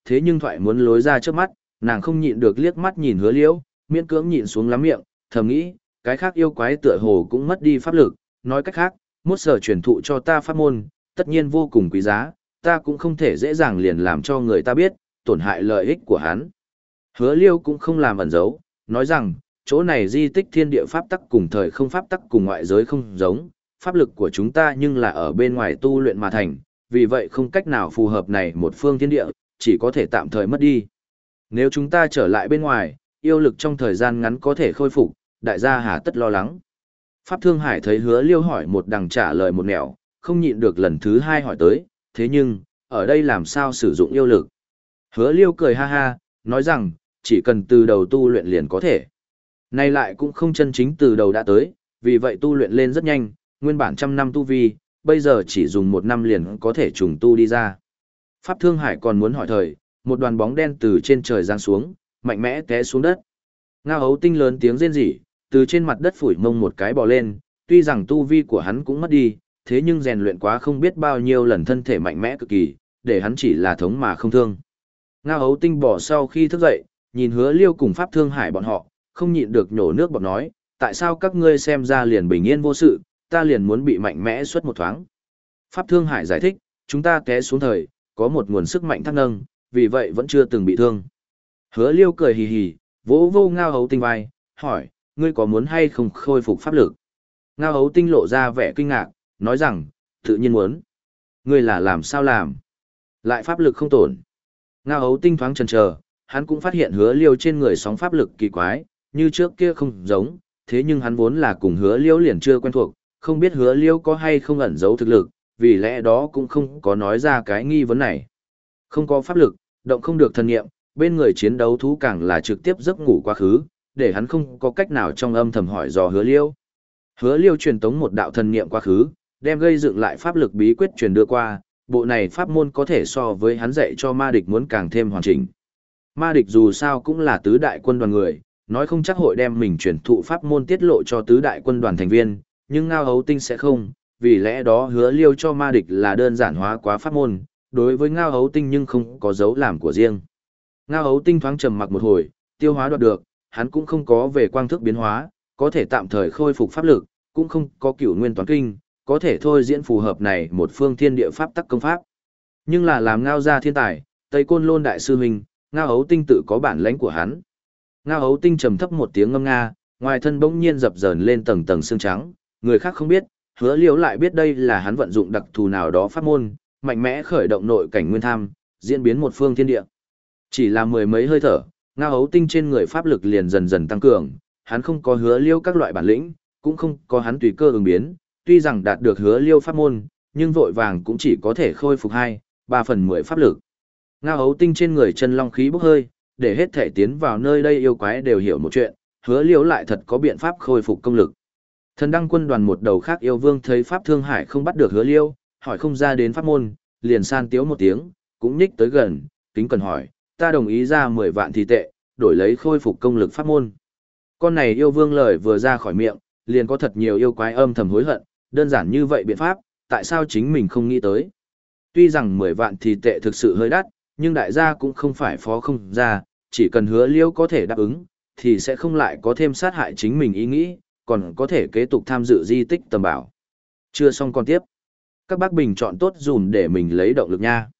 [SPEAKER 1] thế nhưng thoại muốn lối ra trước mắt, nàng không nhịn được liếc mắt nhìn Hứa Liễu, miễn cưỡng nhịn xuống lắm miệng, thầm nghĩ, cái khác yêu quái tựa hồ cũng mất đi pháp lực, nói cách khác, mốt sở truyền thụ cho ta pháp môn, tất nhiên vô cùng quý giá, ta cũng không thể dễ dàng liền làm cho người ta biết, tổn hại lợi ích của hắn. Hứa Liêu cũng không làm ẩn giấu, nói rằng, chỗ này di tích thiên địa pháp tắc cùng thời không pháp tắc cùng ngoại giới không giống, pháp lực của chúng ta nhưng là ở bên ngoài tu luyện mà thành, vì vậy không cách nào phù hợp này một phương thiên địa, chỉ có thể tạm thời mất đi. Nếu chúng ta trở lại bên ngoài, yêu lực trong thời gian ngắn có thể khôi phục, đại gia hà tất lo lắng. Pháp Thương Hải thấy Hứa Liêu hỏi một đằng trả lời một nẻo, không nhịn được lần thứ hai hỏi tới, thế nhưng, ở đây làm sao sử dụng yêu lực? Hứa Liêu cười ha ha, nói rằng, chỉ cần từ đầu tu luyện liền có thể. Nay lại cũng không chân chính từ đầu đã tới, vì vậy tu luyện lên rất nhanh, nguyên bản trăm năm tu vi, bây giờ chỉ dùng một năm liền có thể trùng tu đi ra. Pháp Thương Hải còn muốn hỏi thời, một đoàn bóng đen từ trên trời giáng xuống, mạnh mẽ té xuống đất. Ngao Hấu Tinh lớn tiếng rên rỉ, từ trên mặt đất phủi mông một cái bò lên, tuy rằng tu vi của hắn cũng mất đi, thế nhưng rèn luyện quá không biết bao nhiêu lần thân thể mạnh mẽ cực kỳ, để hắn chỉ là thống mà không thương. Ngao Hấu Tinh bỏ sau khi thức dậy, nhìn Hứa Liêu cùng Pháp Thương Hải bọn họ, không nhịn được nhổ nước bọt nói, tại sao các ngươi xem ra liền bình yên vô sự, ta liền muốn bị mạnh mẽ suốt một thoáng. Pháp Thương Hải giải thích, chúng ta té xuống thời, có một nguồn sức mạnh thăng nâng, vì vậy vẫn chưa từng bị thương. Hứa Liêu cười hì hì, vỗ vô Ngao Hấu Tinh vai, hỏi, ngươi có muốn hay không khôi phục pháp lực? Ngao Hấu Tinh lộ ra vẻ kinh ngạc, nói rằng, tự nhiên muốn. Ngươi là làm sao làm? Lại pháp lực không tổn. Ngao Hấu Tinh thoáng chần chờ, hắn cũng phát hiện Hứa Liêu trên người sóng pháp lực kỳ quái, như trước kia không giống, thế nhưng hắn vốn là cùng Hứa Liêu liền chưa quen thuộc, không biết Hứa Liêu có hay không ẩn giấu thực lực, vì lẽ đó cũng không có nói ra cái nghi vấn này. Không có pháp lực, động không được thần nghiệm, bên người chiến đấu thú càng là trực tiếp giấc ngủ quá khứ, để hắn không có cách nào trong âm thầm hỏi dò Hứa Liêu. Hứa Liêu truyền tống một đạo thần niệm quá khứ, đem gây dựng lại pháp lực bí quyết truyền đưa qua, bộ này pháp môn có thể so với hắn dạy cho ma địch muốn càng thêm hoàn chỉnh. Ma địch dù sao cũng là tứ đại quân đoàn người, nói không chắc hội đem mình truyền thụ pháp môn tiết lộ cho tứ đại quân đoàn thành viên, nhưng Ngao Hấu Tinh sẽ không, vì lẽ đó Hứa Liêu cho ma địch là đơn giản hóa quá pháp môn, đối với Ngao Hấu Tinh nhưng không có dấu làm của riêng. Ngao Hấu Tinh thoáng trầm mặc một hồi, tiêu hóa đoạt được, hắn cũng không có về quang thức biến hóa, có thể tạm thời khôi phục pháp lực, cũng không có cửu nguyên toán kinh, có thể thôi diễn phù hợp này một phương thiên địa pháp tắc công pháp. Nhưng là làm Ngao gia thiên tài, Tây Côn Lôn đại sư huynh, Ngao Hấu Tinh tự có bản lãnh của hắn. Ngao Hấu Tinh trầm thấp một tiếng ngâm nga, ngoài thân bỗng nhiên dập dờn lên tầng tầng xương trắng, người khác không biết, Hứa Liễu lại biết đây là hắn vận dụng đặc thù nào đó pháp môn, mạnh mẽ khởi động nội cảnh nguyên tham, diễn biến một phương thiên địa. Chỉ là mười mấy hơi thở, Ngao Hấu Tinh trên người pháp lực liền dần dần tăng cường, hắn không có Hứa Liêu các loại bản lĩnh, cũng không có hắn tùy cơ ứng biến, tuy rằng đạt được Hứa Liêu pháp môn, nhưng vội vàng cũng chỉ có thể khôi phục hai, ba phần mười pháp lực. Ngao Hấu Tinh trên người chân long khí bốc hơi, để hết thể tiến vào nơi đây yêu quái đều hiểu một chuyện, Hứa Liêu lại thật có biện pháp khôi phục công lực. Thần Đăng quân đoàn một đầu khác yêu vương thấy Pháp Thương Hải không bắt được Hứa Liêu, hỏi không ra đến pháp môn, liền san tiếu một tiếng, cũng nhích tới gần, kính cần hỏi, ta đồng ý ra mười vạn thì tệ, đổi lấy khôi phục công lực pháp môn. Con này yêu vương lời vừa ra khỏi miệng, liền có thật nhiều yêu quái âm thầm hối hận, đơn giản như vậy biện pháp, tại sao chính mình không nghĩ tới. Tuy rằng mười vạn thì tệ thực sự hơi đắt, nhưng đại gia cũng không phải phó không ra, chỉ cần Hứa Liêu có thể đáp ứng, thì sẽ không lại có thêm sát hại chính mình ý nghĩ, còn có thể kế tục tham dự di tích tầm bảo. Chưa xong còn tiếp. Các bác bình chọn tốt dùm để mình lấy động lực nha.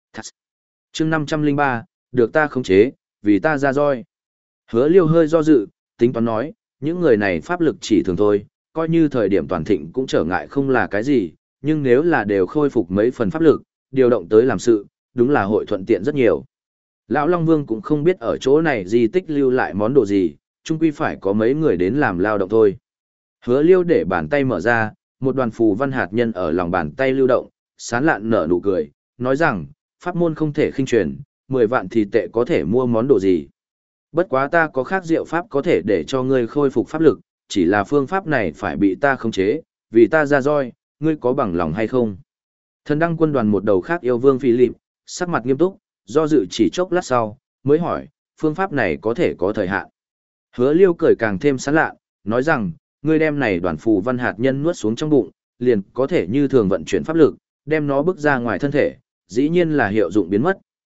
[SPEAKER 1] Chương năm trăm lẻ ba, được ta khống chế, vì ta ra roi. Hứa Liêu hơi do dự, tính toán nói, những người này pháp lực chỉ thường thôi, coi như thời điểm toàn thịnh cũng trở ngại không là cái gì, nhưng nếu là đều khôi phục mấy phần pháp lực, điều động tới làm sự, đúng là hội thuận tiện rất nhiều. Lão Long Vương cũng không biết ở chỗ này di tích lưu lại món đồ gì, chung quy phải có mấy người đến làm lao động thôi. Hứa Liêu để bàn tay mở ra, một đoàn phù văn hạt nhân ở lòng bàn tay lưu động, sán lạn nở nụ cười, nói rằng, pháp môn không thể khinh truyền, mười vạn thì tệ có thể mua món đồ gì. Bất quá ta có khác diệu pháp có thể để cho ngươi khôi phục pháp lực, chỉ là phương pháp này phải bị ta khống chế, vì ta ra roi, ngươi có bằng lòng hay không? Thần Đăng quân đoàn một đầu khác yêu vương Philip, sắc mặt nghiêm túc, do dự chỉ chốc lát sau, mới hỏi, phương pháp này có thể có thời hạn. Hứa Liêu cười càng thêm sán lạ, nói rằng, ngươi đem này đoàn phù văn hạt nhân nuốt xuống trong bụng, liền có thể như thường vận chuyển pháp lực, đem nó bước ra ngoài thân thể, dĩ nhiên là hiệu dụng biến mất,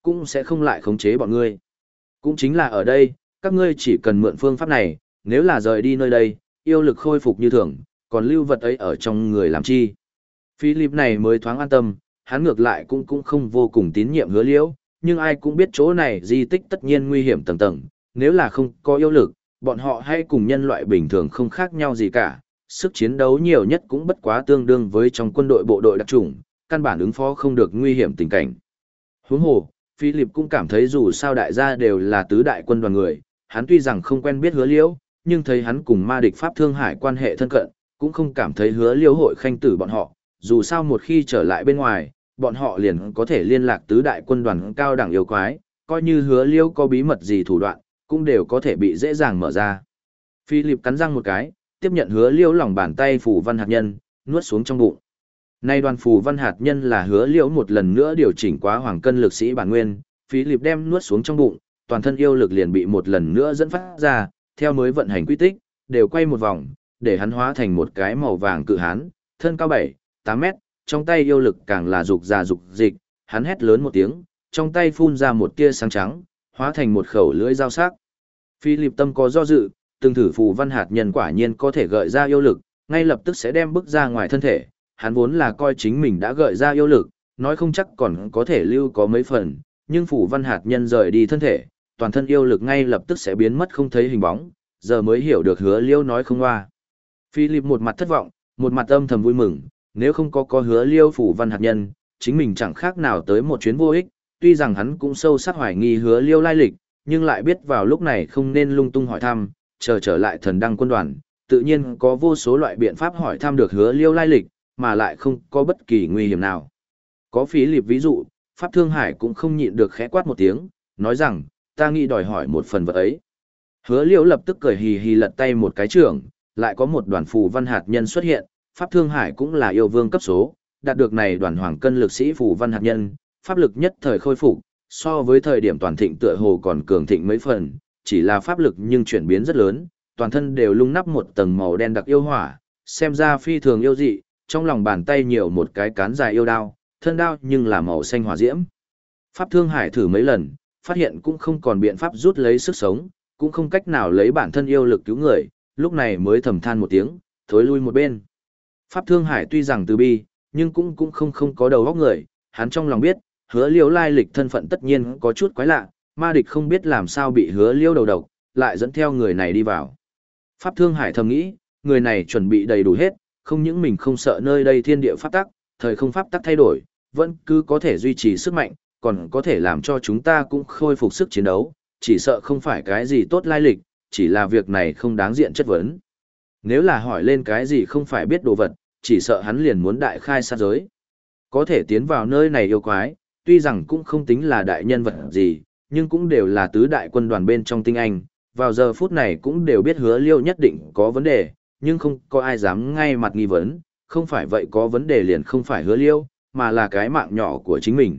[SPEAKER 1] cũng sẽ không lại khống chế bọn ngươi. Cũng chính là ở đây, các ngươi chỉ cần mượn phương pháp này, nếu là rời đi nơi đây, yêu lực khôi phục như thường, còn lưu vật ấy ở trong người làm chi. Philip này mới thoáng an tâm, hắn ngược lại cũng cũng không vô cùng tín nhiệm Hứa Liễu, nhưng ai cũng biết chỗ này di tích tất nhiên nguy hiểm tầng tầng, nếu là không có yêu lực, bọn họ hay cùng nhân loại bình thường không khác nhau gì cả, sức chiến đấu nhiều nhất cũng bất quá tương đương với trong quân đội bộ đội đặc chủng, căn bản ứng phó không được nguy hiểm tình cảnh. Huống hồ, Philip cũng cảm thấy dù sao đại gia đều là tứ đại quân đoàn người, hắn tuy rằng không quen biết Hứa Liễu, nhưng thấy hắn cùng ma địch Pháp Thương Hải quan hệ thân cận, cũng không cảm thấy Hứa Liễu hội khanh tử bọn họ, dù sao một khi trở lại bên ngoài, bọn họ liền có thể liên lạc tứ đại quân đoàn cao đẳng yêu quái, coi như Hứa Liễu có bí mật gì thủ đoạn, cũng đều có thể bị dễ dàng mở ra. Philip cắn răng một cái, tiếp nhận Hứa Liễu lòng bàn tay phù văn hạt nhân, nuốt xuống trong bụng. Nay đoàn phù văn hạt nhân là Hứa Liễu một lần nữa điều chỉnh quá hoàng cân lực sĩ bản nguyên, Philip đem nuốt xuống trong bụng, toàn thân yêu lực liền bị một lần nữa dẫn phát ra, theo mới vận hành quy tích, đều quay một vòng, để hắn hóa thành một cái màu vàng cự hán, thân cao bảy, tám mét, trong tay yêu lực càng là dục già dục dịch, hắn hét lớn một tiếng, trong tay phun ra một tia sáng trắng, hóa thành một khẩu lưỡi dao sắc. Philip tâm có do dự, từng thử phù văn hạt nhân quả nhiên có thể gợi ra yêu lực, ngay lập tức sẽ đem bức ra ngoài thân thể, hắn vốn là coi chính mình đã gợi ra yêu lực, nói không chắc còn có thể lưu có mấy phần, nhưng phù văn hạt nhân rời đi thân thể, toàn thân yêu lực ngay lập tức sẽ biến mất không thấy hình bóng, giờ mới hiểu được Hứa Liễu nói không hoa. Philip một mặt thất vọng, một mặt âm thầm vui mừng, nếu không có có Hứa Liễu phù văn hạt nhân, chính mình chẳng khác nào tới một chuyến vô ích, tuy rằng hắn cũng sâu sắc hoài nghi Hứa Liễu lai lịch, nhưng lại biết vào lúc này không nên lung tung hỏi thăm, chờ trở lại thần đăng quân đoàn, tự nhiên có vô số loại biện pháp hỏi thăm được Hứa Liễu lai lịch, mà lại không có bất kỳ nguy hiểm nào. Có Philip ví dụ, Pháp Thương Hải cũng không nhịn được khẽ quát một tiếng, nói rằng, ta nghĩ đòi hỏi một phần vật ấy. Hứa Liễu lập tức cười hì hì lật tay một cái trưởng, lại có một đoàn phù văn hạt nhân xuất hiện, Pháp Thương Hải cũng là yêu vương cấp số, đạt được này đoàn hoàng cân lực sĩ phù văn hạt nhân, pháp lực nhất thời khôi phục, so với thời điểm toàn thịnh tựa hồ còn cường thịnh mấy phần, chỉ là pháp lực nhưng chuyển biến rất lớn, toàn thân đều lung nắp một tầng màu đen đặc yêu hỏa, xem ra phi thường yêu dị, trong lòng bàn tay nhiều một cái cán dài yêu đao, thân đao nhưng là màu xanh hỏa diễm. Pháp Thương Hải thử mấy lần, phát hiện cũng không còn biện pháp rút lấy sức sống, cũng không cách nào lấy bản thân yêu lực cứu người, lúc này mới thầm than một tiếng, thối lui một bên. Pháp Thương Hải tuy rằng từ bi, nhưng cũng cũng không không có đầu óc người, hắn trong lòng biết, Hứa Liễu lai lịch thân phận tất nhiên có chút quái lạ, ma địch không biết làm sao bị Hứa Liễu đầu độc, lại dẫn theo người này đi vào. Pháp Thương Hải thầm nghĩ, người này chuẩn bị đầy đủ hết, không những mình không sợ nơi đây thiên địa pháp tắc, thời không pháp tắc thay đổi, vẫn cứ có thể duy trì sức mạnh, còn có thể làm cho chúng ta cũng khôi phục sức chiến đấu, chỉ sợ không phải cái gì tốt lai lịch, chỉ là việc này không đáng diện chất vấn. Nếu là hỏi lên cái gì không phải biết đồ vật, chỉ sợ hắn liền muốn đại khai sát giới. Có thể tiến vào nơi này yêu quái, tuy rằng cũng không tính là đại nhân vật gì, nhưng cũng đều là tứ đại quân đoàn bên trong tinh anh, vào giờ phút này cũng đều biết Hứa Liễu nhất định có vấn đề, nhưng không có ai dám ngay mặt nghi vấn, không phải vậy có vấn đề liền không phải Hứa Liễu, mà là cái mạng nhỏ của chính mình.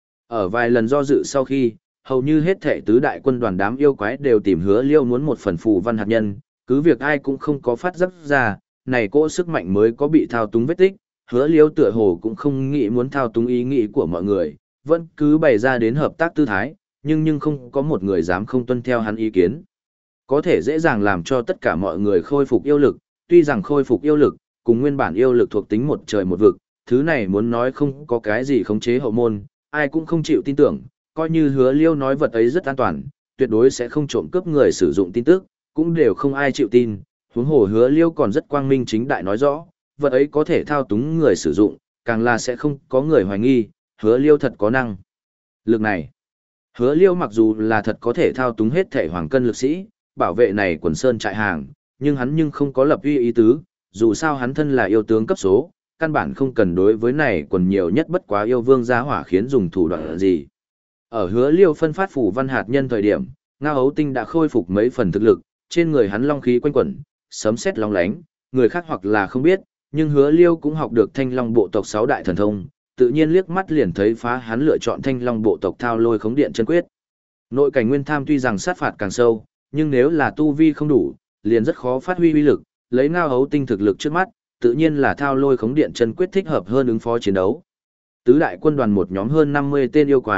[SPEAKER 1] Ở vài lần do dự sau khi, hầu như hết thảy tứ đại quân đoàn đám yêu quái đều tìm Hứa Liễu muốn một phần phù văn hạt nhân, cứ việc ai cũng không có phát giác ra, này cỗ sức mạnh mới có bị thao túng vết tích, Hứa Liễu tựa hồ cũng không nghĩ muốn thao túng ý nghĩ của mọi người, vẫn cứ bày ra đến hợp tác tư thái, nhưng nhưng không có một người dám không tuân theo hắn ý kiến. Có thể dễ dàng làm cho tất cả mọi người khôi phục yêu lực, tuy rằng khôi phục yêu lực, cùng nguyên bản yêu lực thuộc tính một trời một vực, thứ này muốn nói không có cái gì khống chế hậu môn, ai cũng không chịu tin tưởng, coi như Hứa Liễu nói vật ấy rất an toàn, tuyệt đối sẽ không trộm cướp người sử dụng tin tức, cũng đều không ai chịu tin, huống hồ Hứa Liễu còn rất quang minh chính đại nói rõ, vật ấy có thể thao túng người sử dụng, càng là sẽ không có người hoài nghi, Hứa Liễu thật có năng lực này. Hứa Liễu mặc dù là thật có thể thao túng hết thể hoàng cân lực sĩ, bảo vệ này quần sơn trại hàng, nhưng hắn nhưng không có lập uy ý tứ, dù sao hắn thân là yêu tướng cấp số, căn bản không cần đối với này quần nhiều nhất bất quá yêu vương gia hỏa khiến dùng thủ đoạn gì. Ở Hứa Liễu phân phát phủ văn hạt nhân thời điểm, Ngao Hấu Tinh đã khôi phục mấy phần thực lực, trên người hắn long khí quanh quẩn, sấm sét long lánh, người khác hoặc là không biết, nhưng Hứa Liễu cũng học được Thanh Long bộ tộc sáu đại thần thông, tự nhiên liếc mắt liền thấy phá hắn lựa chọn Thanh Long bộ tộc thao lôi khống điện chân quyết. Nội cảnh nguyên tham tuy rằng sát phạt càng sâu, nhưng nếu là tu vi không đủ, liền rất khó phát huy uy lực, lấy Ngao Hấu Tinh thực lực trước mắt, tự nhiên là thao lôi khống điện chân quyết thích hợp hơn ứng phó chiến đấu. Tứ đại quân đoàn một nhóm hơn năm mươi tên yêu quái,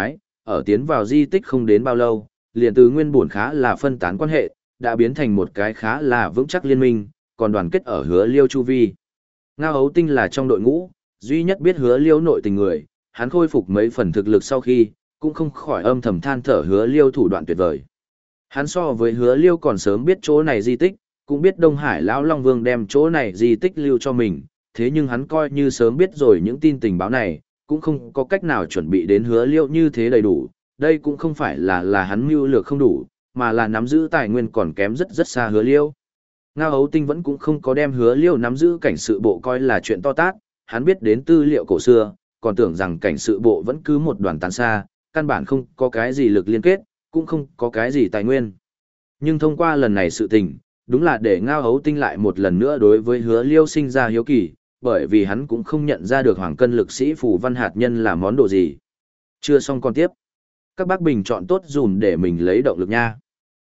[SPEAKER 1] ở tiến vào di tích không đến bao lâu, liền từ nguyên bổn khá là phân tán quan hệ, đã biến thành một cái khá là vững chắc liên minh, còn đoàn kết ở Hứa Liêu chu vi. Ngao Hấu Tinh là trong đội ngũ, duy nhất biết Hứa Liêu nội tình người, hắn khôi phục mấy phần thực lực sau khi, cũng không khỏi âm thầm than thở Hứa Liêu thủ đoạn tuyệt vời. Hắn so với Hứa Liêu còn sớm biết chỗ này di tích, cũng biết Đông Hải Lão Long Vương đem chỗ này di tích lưu cho mình, thế nhưng hắn coi như sớm biết rồi những tin tình báo này, cũng không có cách nào chuẩn bị đến Hứa Liêu như thế đầy đủ, đây cũng không phải là là hắn mưu lược không đủ, mà là nắm giữ tài nguyên còn kém rất rất xa Hứa Liêu. Ngao Hấu Tinh vẫn cũng không có đem Hứa Liêu nắm giữ cảnh sự bộ coi là chuyện to tát, hắn biết đến tư liệu cổ xưa, còn tưởng rằng cảnh sự bộ vẫn cứ một đoàn tán xa, căn bản không có cái gì lực liên kết, cũng không có cái gì tài nguyên. Nhưng thông qua lần này sự tình, đúng là để Ngao Hấu Tinh lại một lần nữa đối với Hứa Liêu sinh ra hiếu kỳ, bởi vì hắn cũng không nhận ra được hoàng cân lực sĩ phù văn hạt nhân là món đồ gì. Chưa xong còn tiếp. Các bác bình chọn tốt dùm để mình lấy động lực nha.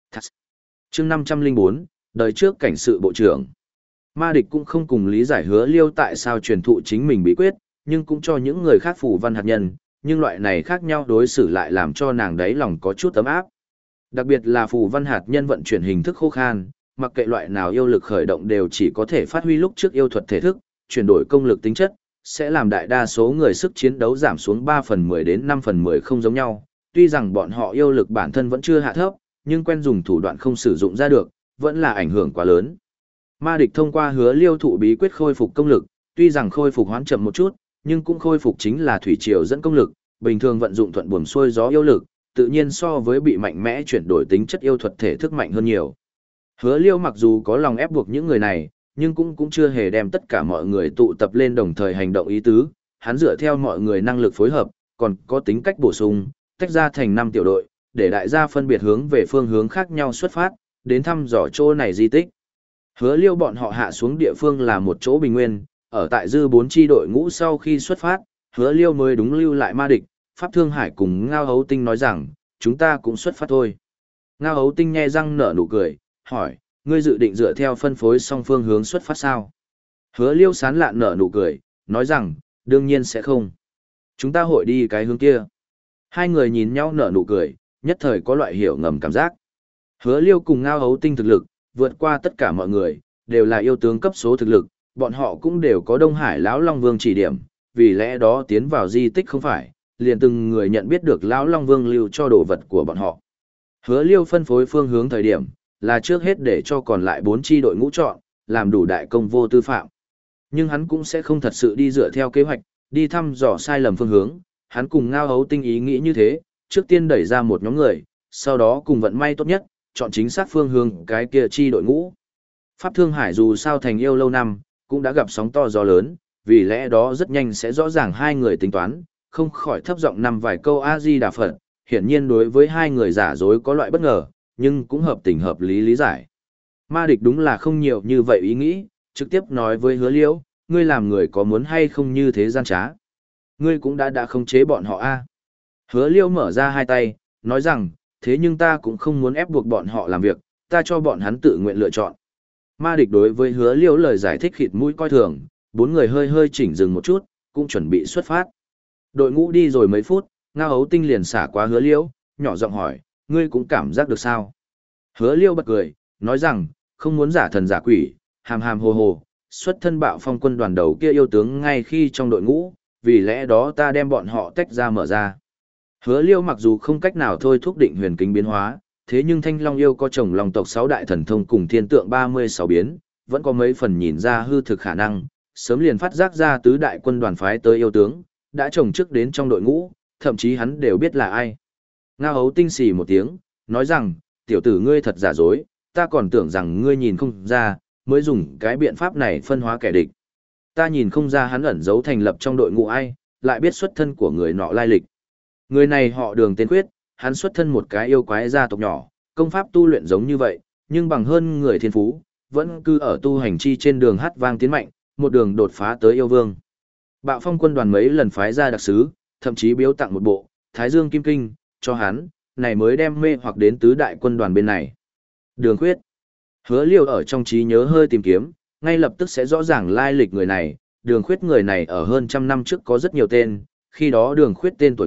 [SPEAKER 1] Chương năm trăm linh bốn, đời trước cảnh sự bộ trưởng. Ma địch cũng không cùng lý giải Hứa Liêu tại sao truyền thụ chính mình bí quyết, nhưng cũng cho những người khác phù văn hạt nhân, nhưng loại này khác nhau đối xử lại làm cho nàng đấy lòng có chút ấm áp. Đặc biệt là phù văn hạt nhân vận chuyển hình thức khô khan, mặc kệ loại nào yêu lực khởi động đều chỉ có thể phát huy lúc trước yêu thuật thể thức, chuyển đổi công lực tính chất, sẽ làm đại đa số người sức chiến đấu giảm xuống ba phần mười đến năm phần mười không giống nhau. Tuy rằng bọn họ yêu lực bản thân vẫn chưa hạ thấp, nhưng quen dùng thủ đoạn không sử dụng ra được, vẫn là ảnh hưởng quá lớn. Ma địch thông qua Hứa Liêu thụ bí quyết khôi phục công lực, tuy rằng khôi phục hoán chậm một chút, nhưng cũng khôi phục chính là thủy triều dẫn công lực, bình thường vận dụng thuận buồm xuôi gió yêu lực, tự nhiên so với bị mạnh mẽ chuyển đổi tính chất yêu thuật thể thức mạnh hơn nhiều. Hứa Liêu mặc dù có lòng ép buộc những người này, nhưng cũng cũng chưa hề đem tất cả mọi người tụ tập lên đồng thời hành động ý tứ, hắn dựa theo mọi người năng lực phối hợp, còn có tính cách bổ sung, tách ra thành năm tiểu đội, để đại gia phân biệt hướng về phương hướng khác nhau xuất phát, đến thăm dò chỗ này di tích. Hứa Liêu bọn họ hạ xuống địa phương là một chỗ bình nguyên, ở tại dư bốn chi đội ngũ sau khi xuất phát, Hứa Liêu mới đúng lưu lại ma địch, Pháp Thương Hải cùng Ngao Hấu Tinh nói rằng, chúng ta cũng xuất phát thôi. Ngao Hấu Tinh nhe răng nở nụ cười, hỏi, ngươi dự định dựa theo phân phối song phương hướng xuất phát sao? Hứa Liêu sán lạn nở nụ cười, nói rằng, đương nhiên sẽ không. Chúng ta hội đi cái hướng kia. Hai người nhìn nhau nở nụ cười, nhất thời có loại hiểu ngầm cảm giác. Hứa Liêu cùng Ngao Hấu Tinh thực lực, vượt qua tất cả mọi người, đều là yêu tướng cấp số thực lực, bọn họ cũng đều có Đông Hải Lão Long Vương chỉ điểm, vì lẽ đó tiến vào di tích không phải, liền từng người nhận biết được Lão Long Vương lưu cho đồ vật của bọn họ. Hứa Liêu phân phối phương hướng thời điểm, là trước hết để cho còn lại bốn chi đội ngũ chọn, làm đủ đại công vô tư phạm. Nhưng hắn cũng sẽ không thật sự đi dựa theo kế hoạch, đi thăm dò sai lầm phương hướng, hắn cùng Ngao Hấu Tinh ý nghĩ như thế, trước tiên đẩy ra một nhóm người, sau đó cùng vận may tốt nhất, chọn chính xác phương hướng cái kia chi đội ngũ. Pháp Thương Hải dù sao thành yêu lâu năm, cũng đã gặp sóng to gió lớn, vì lẽ đó rất nhanh sẽ rõ ràng hai người tính toán, không khỏi thấp giọng nằm vài câu A-di-đà Phật, hiển nhiên đối với hai người giả dối có loại bất ngờ, nhưng cũng hợp tình hợp lý lý giải. Ma địch đúng là không nhiều như vậy ý nghĩ, trực tiếp nói với Hứa Liễu, ngươi làm người có muốn hay không như thế gian trá. Ngươi cũng đã đã khống chế bọn họ a. Hứa Liễu mở ra hai tay, nói rằng, thế nhưng ta cũng không muốn ép buộc bọn họ làm việc, ta cho bọn hắn tự nguyện lựa chọn. Ma địch đối với Hứa Liễu lời giải thích khịt mũi coi thường, bốn người hơi hơi chỉnh dừng một chút, cũng chuẩn bị xuất phát. Đội ngũ đi rồi mấy phút, Ngao Hấu Tinh liền xả qua Hứa Liễu, nhỏ giọng hỏi, ngươi cũng cảm giác được sao? Hứa Liễu bật cười, nói rằng, không muốn giả thần giả quỷ, hàm hàm hồ hồ, xuất thân bạo phong quân đoàn đầu kia yêu tướng ngay khi trong đội ngũ, vì lẽ đó ta đem bọn họ tách ra mở ra. Hứa Liễu mặc dù không cách nào thôi thúc định huyền kính biến hóa, thế nhưng Thanh Long yêu có chồng long tộc sáu đại thần thông cùng thiên tượng ba mươi sáu biến, vẫn có mấy phần nhìn ra hư thực khả năng, sớm liền phát giác ra tứ đại quân đoàn phái tới yêu tướng, đã chồng trước đến trong đội ngũ, thậm chí hắn đều biết là ai. Ngao Hấu Tinh xì một tiếng, nói rằng, tiểu tử ngươi thật giả dối, ta còn tưởng rằng ngươi nhìn không ra, mới dùng cái biện pháp này phân hóa kẻ địch. Ta nhìn không ra hắn ẩn giấu thành lập trong đội ngũ ai, lại biết xuất thân của người nọ lai lịch. Người này họ Đường tên Khuyết, hắn xuất thân một cái yêu quái gia tộc nhỏ, công pháp tu luyện giống như vậy, nhưng bằng hơn người thiên phú, vẫn cứ ở tu hành chi trên đường hát vang tiến mạnh, một đường đột phá tới yêu vương. Bạo phong quân đoàn mấy lần phái ra đặc sứ, thậm chí biếu tặng một bộ, Thái Dương Kim Kinh, cho hắn, này mới đem mê hoặc đến tứ đại quân đoàn bên này. Đường Khuyết. Hứa Liêu ở trong trí nhớ hơi tìm kiếm, ngay lập tức sẽ rõ ràng lai lịch người này, Đường Khuyết người này ở hơn trăm năm trước có rất nhiều tên, khi đó Đường Khuyết tên tuổi mạnh,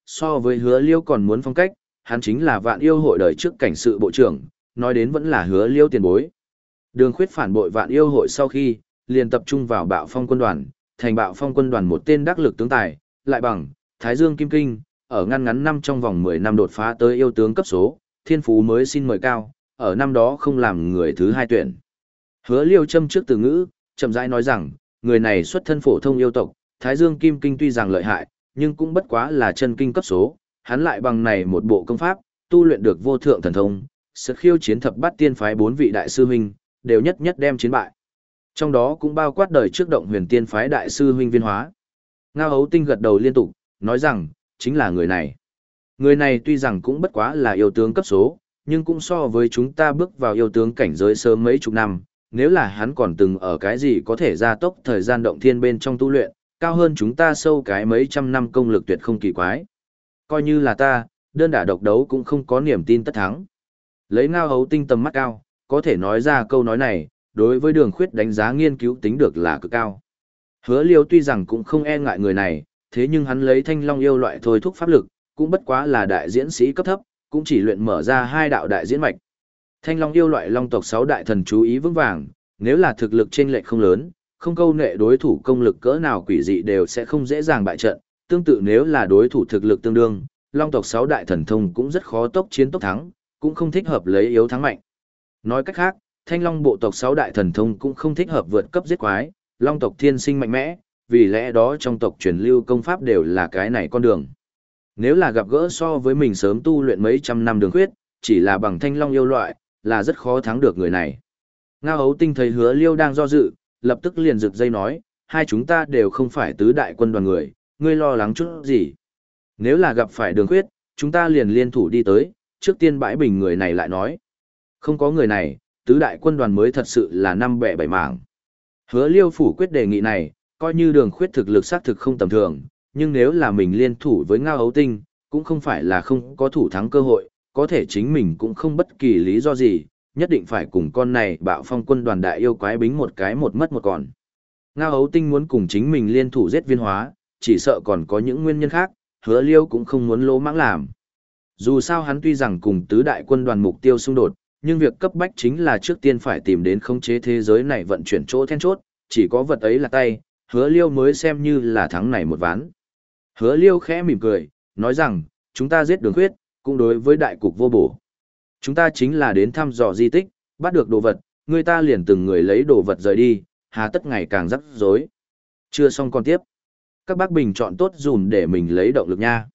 [SPEAKER 1] so với hứa liêu còn muốn phong cách, hắn chính là vạn yêu hội đời trước cảnh sự bộ trưởng, nói đến vẫn là hứa liêu tiền bối. Đường Khuyết phản bội vạn yêu hội sau khi, liền tập trung vào bạo phong quân đoàn, thành bạo phong quân đoàn một tên đắc lực tướng tài, lại bằng, Thái Dương Kim Kinh, ở ngăn ngắn năm trong vòng mười năm đột phá tới yêu tướng cấp số, thiên phú mới xin mời cao, ở năm đó không làm người thứ hai tuyển. Hứa liêu châm trước từ ngữ, chậm rãi nói rằng, người này xuất thân phổ thông yêu tộc, Thái Dương Kim Kinh tuy rằng lợi hại, nhưng cũng bất quá là chân kinh cấp số, hắn lại bằng này một bộ công pháp, tu luyện được vô thượng thần thông, sự khiêu chiến thập bát tiên phái bốn vị đại sư huynh, đều nhất nhất đem chiến bại. Trong đó cũng bao quát đời trước động huyền tiên phái đại sư huynh Viên Hóa. Ngao Hấu Tinh gật đầu liên tục, nói rằng, chính là người này. Người này tuy rằng cũng bất quá là yêu tướng cấp số, nhưng cũng so với chúng ta bước vào yêu tướng cảnh giới sớm mấy chục năm, nếu là hắn còn từng ở cái gì có thể gia tốc thời gian động thiên bên trong tu luyện, cao hơn chúng ta sâu cái mấy trăm năm công lực tuyệt không kỳ quái. Coi như là ta, đơn đả độc đấu cũng không có niềm tin tất thắng. Lấy Ngao Hấu Tinh tầm mắt cao, có thể nói ra câu nói này, đối với Đường Khuyết đánh giá nghiên cứu tính được là cực cao. Hứa Liêu tuy rằng cũng không e ngại người này, thế nhưng hắn lấy Thanh Long yêu loại thôi thúc pháp lực, cũng bất quá là đại diễn sĩ cấp thấp, cũng chỉ luyện mở ra hai đạo đại diễn mạch. Thanh Long yêu loại long tộc sáu đại thần chú ý vững vàng, nếu là thực lực chênh lệch không lớn, không câu nệ đối thủ công lực cỡ nào quỷ dị đều sẽ không dễ dàng bại trận, tương tự nếu là đối thủ thực lực tương đương, long tộc sáu đại thần thông cũng rất khó tốc chiến tốc thắng, cũng không thích hợp lấy yếu thắng mạnh. Nói cách khác, Thanh Long bộ tộc sáu đại thần thông cũng không thích hợp vượt cấp giết quái, long tộc thiên sinh mạnh mẽ, vì lẽ đó trong tộc truyền lưu công pháp đều là cái này con đường. Nếu là gặp gỡ so với mình sớm tu luyện mấy trăm năm Đường Khuyết, chỉ là bằng Thanh Long yêu loại, là rất khó thắng được người này. Ngao Hấu Tinh thấy Hứa Liêu đang do dự, lập tức liền rực dây nói, hai chúng ta đều không phải tứ đại quân đoàn người, ngươi lo lắng chút gì. Nếu là gặp phải Đường Khuyết, chúng ta liền liên thủ đi tới, trước tiên bãi bình người này lại nói. Không có người này, tứ đại quân đoàn mới thật sự là năm bẻ bảy mảng. Hứa Liêu phủ quyết đề nghị này, coi như Đường Khuyết thực lực xác thực không tầm thường, nhưng nếu là mình liên thủ với Ngao Hấu Tinh, cũng không phải là không có thủ thắng cơ hội, có thể chính mình cũng không bất kỳ lý do gì, nhất định phải cùng con này bạo phong quân đoàn đại yêu quái bính một cái một mất một còn. Ngao Hấu Tinh muốn cùng chính mình liên thủ giết Viên Hóa, chỉ sợ còn có những nguyên nhân khác, Hứa Liêu cũng không muốn lỗ mãng làm. Dù sao hắn tuy rằng cùng tứ đại quân đoàn mục tiêu xung đột, nhưng việc cấp bách chính là trước tiên phải tìm đến khống chế thế giới này vận chuyển chỗ then chốt, chỉ có vật ấy là tay, Hứa Liêu mới xem như là thắng này một ván. Hứa Liêu khẽ mỉm cười, nói rằng, chúng ta giết Đường Khuyết, cũng đối với đại cục vô bổ. Chúng ta chính là đến thăm dò di tích, bắt được đồ vật, người ta liền từng người lấy đồ vật rời đi, hà tất ngày càng rắc rối. Chưa xong còn tiếp. Các bác bình chọn tốt dùm để mình lấy động lực nha.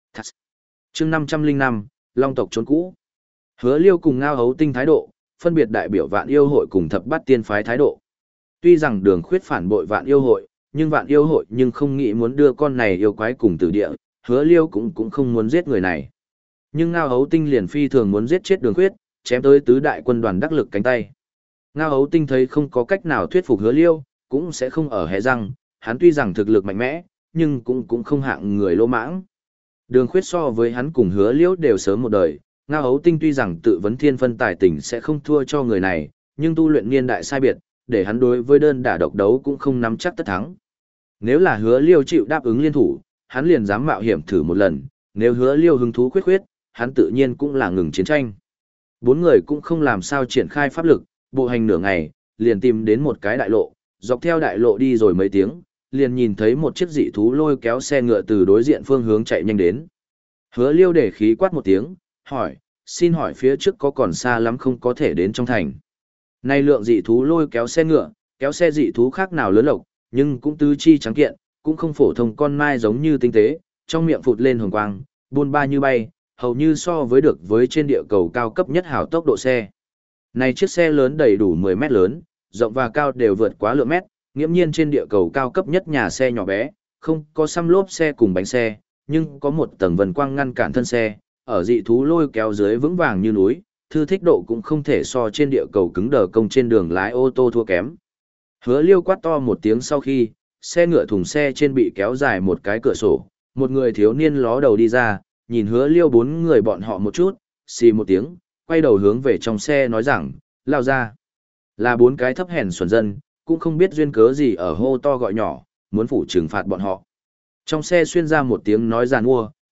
[SPEAKER 1] Chương năm trăm lẻ năm, Long tộc trốn cũ. Hứa Liêu cùng Ngao Hấu Tinh thái độ, phân biệt đại biểu Vạn Yêu hội cùng Thập Bát Tiên phái thái độ. Tuy rằng Đường Khuyết phản bội Vạn Yêu hội, nhưng Vạn Yêu hội nhưng không nghĩ muốn đưa con này yêu quái cùng tử địa, Hứa Liêu cũng cũng không muốn giết người này. Nhưng Ngao Hấu Tinh liền phi thường muốn giết chết Đường Khuyết, chém tới tứ đại quân đoàn đắc lực cánh tay. Ngao Hấu Tinh thấy không có cách nào thuyết phục Hứa Liêu, cũng sẽ không ở hé răng, hắn tuy rằng thực lực mạnh mẽ, nhưng cũng cũng không hạng người lỗ mãng. Đường Khuyết so với hắn cùng Hứa Liêu đều sớm một đời, Ngao Hấu Tinh tuy rằng tự vấn thiên phân tài tình sẽ không thua cho người này, nhưng tu luyện niên đại sai biệt, để hắn đối với đơn đả độc đấu cũng không nắm chắc tất thắng. Nếu là Hứa Liêu chịu đáp ứng liên thủ, hắn liền dám mạo hiểm thử một lần, nếu Hứa Liêu hứng thú khuyết khuyết, hắn tự nhiên cũng là ngừng chiến tranh. Bốn người cũng không làm sao triển khai pháp lực, bộ hành nửa ngày, liền tìm đến một cái đại lộ, dọc theo đại lộ đi rồi mấy tiếng, liền nhìn thấy một chiếc dị thú lôi kéo xe ngựa từ đối diện phương hướng chạy nhanh đến. Hứa Liêu để khí quát một tiếng, hỏi, xin hỏi phía trước có còn xa lắm không có thể đến trong thành. Nay lượng dị thú lôi kéo xe ngựa, kéo xe dị thú khác nào lớn lộc, nhưng cũng tứ chi trắng kiện, cũng không phổ thông con mai giống như tinh tế, trong miệng phụt lên hồng quang, buôn ba như bay, hầu như so với được với trên địa cầu cao cấp nhất hảo tốc độ xe. Này chiếc xe lớn đầy đủ mười mét lớn, rộng và cao đều vượt quá lượng mét, nghiễm nhiên trên địa cầu cao cấp nhất nhà xe nhỏ bé, không có xăm lốp xe cùng bánh xe, nhưng có một tầng vần quang ngăn cản thân xe, ở dị thú lôi kéo dưới vững vàng như núi, thư thích độ cũng không thể so trên địa cầu cứng đờ công trên đường lái ô tô thua kém. Hứa Liêu quát to một tiếng sau khi, xe ngựa thùng xe trên bị kéo dài một cái cửa sổ, một người thiếu niên ló đầu đi ra, nhìn Hứa Liêu bốn người bọn họ một chút, xì một tiếng, quay đầu hướng về trong xe nói rằng, lao ra. Là bốn cái thấp hèn xuẩn dân, cũng không biết duyên cớ gì ở hô to gọi nhỏ, muốn phủ trừng phạt bọn họ. Trong xe xuyên ra một tiếng nói giàn mua,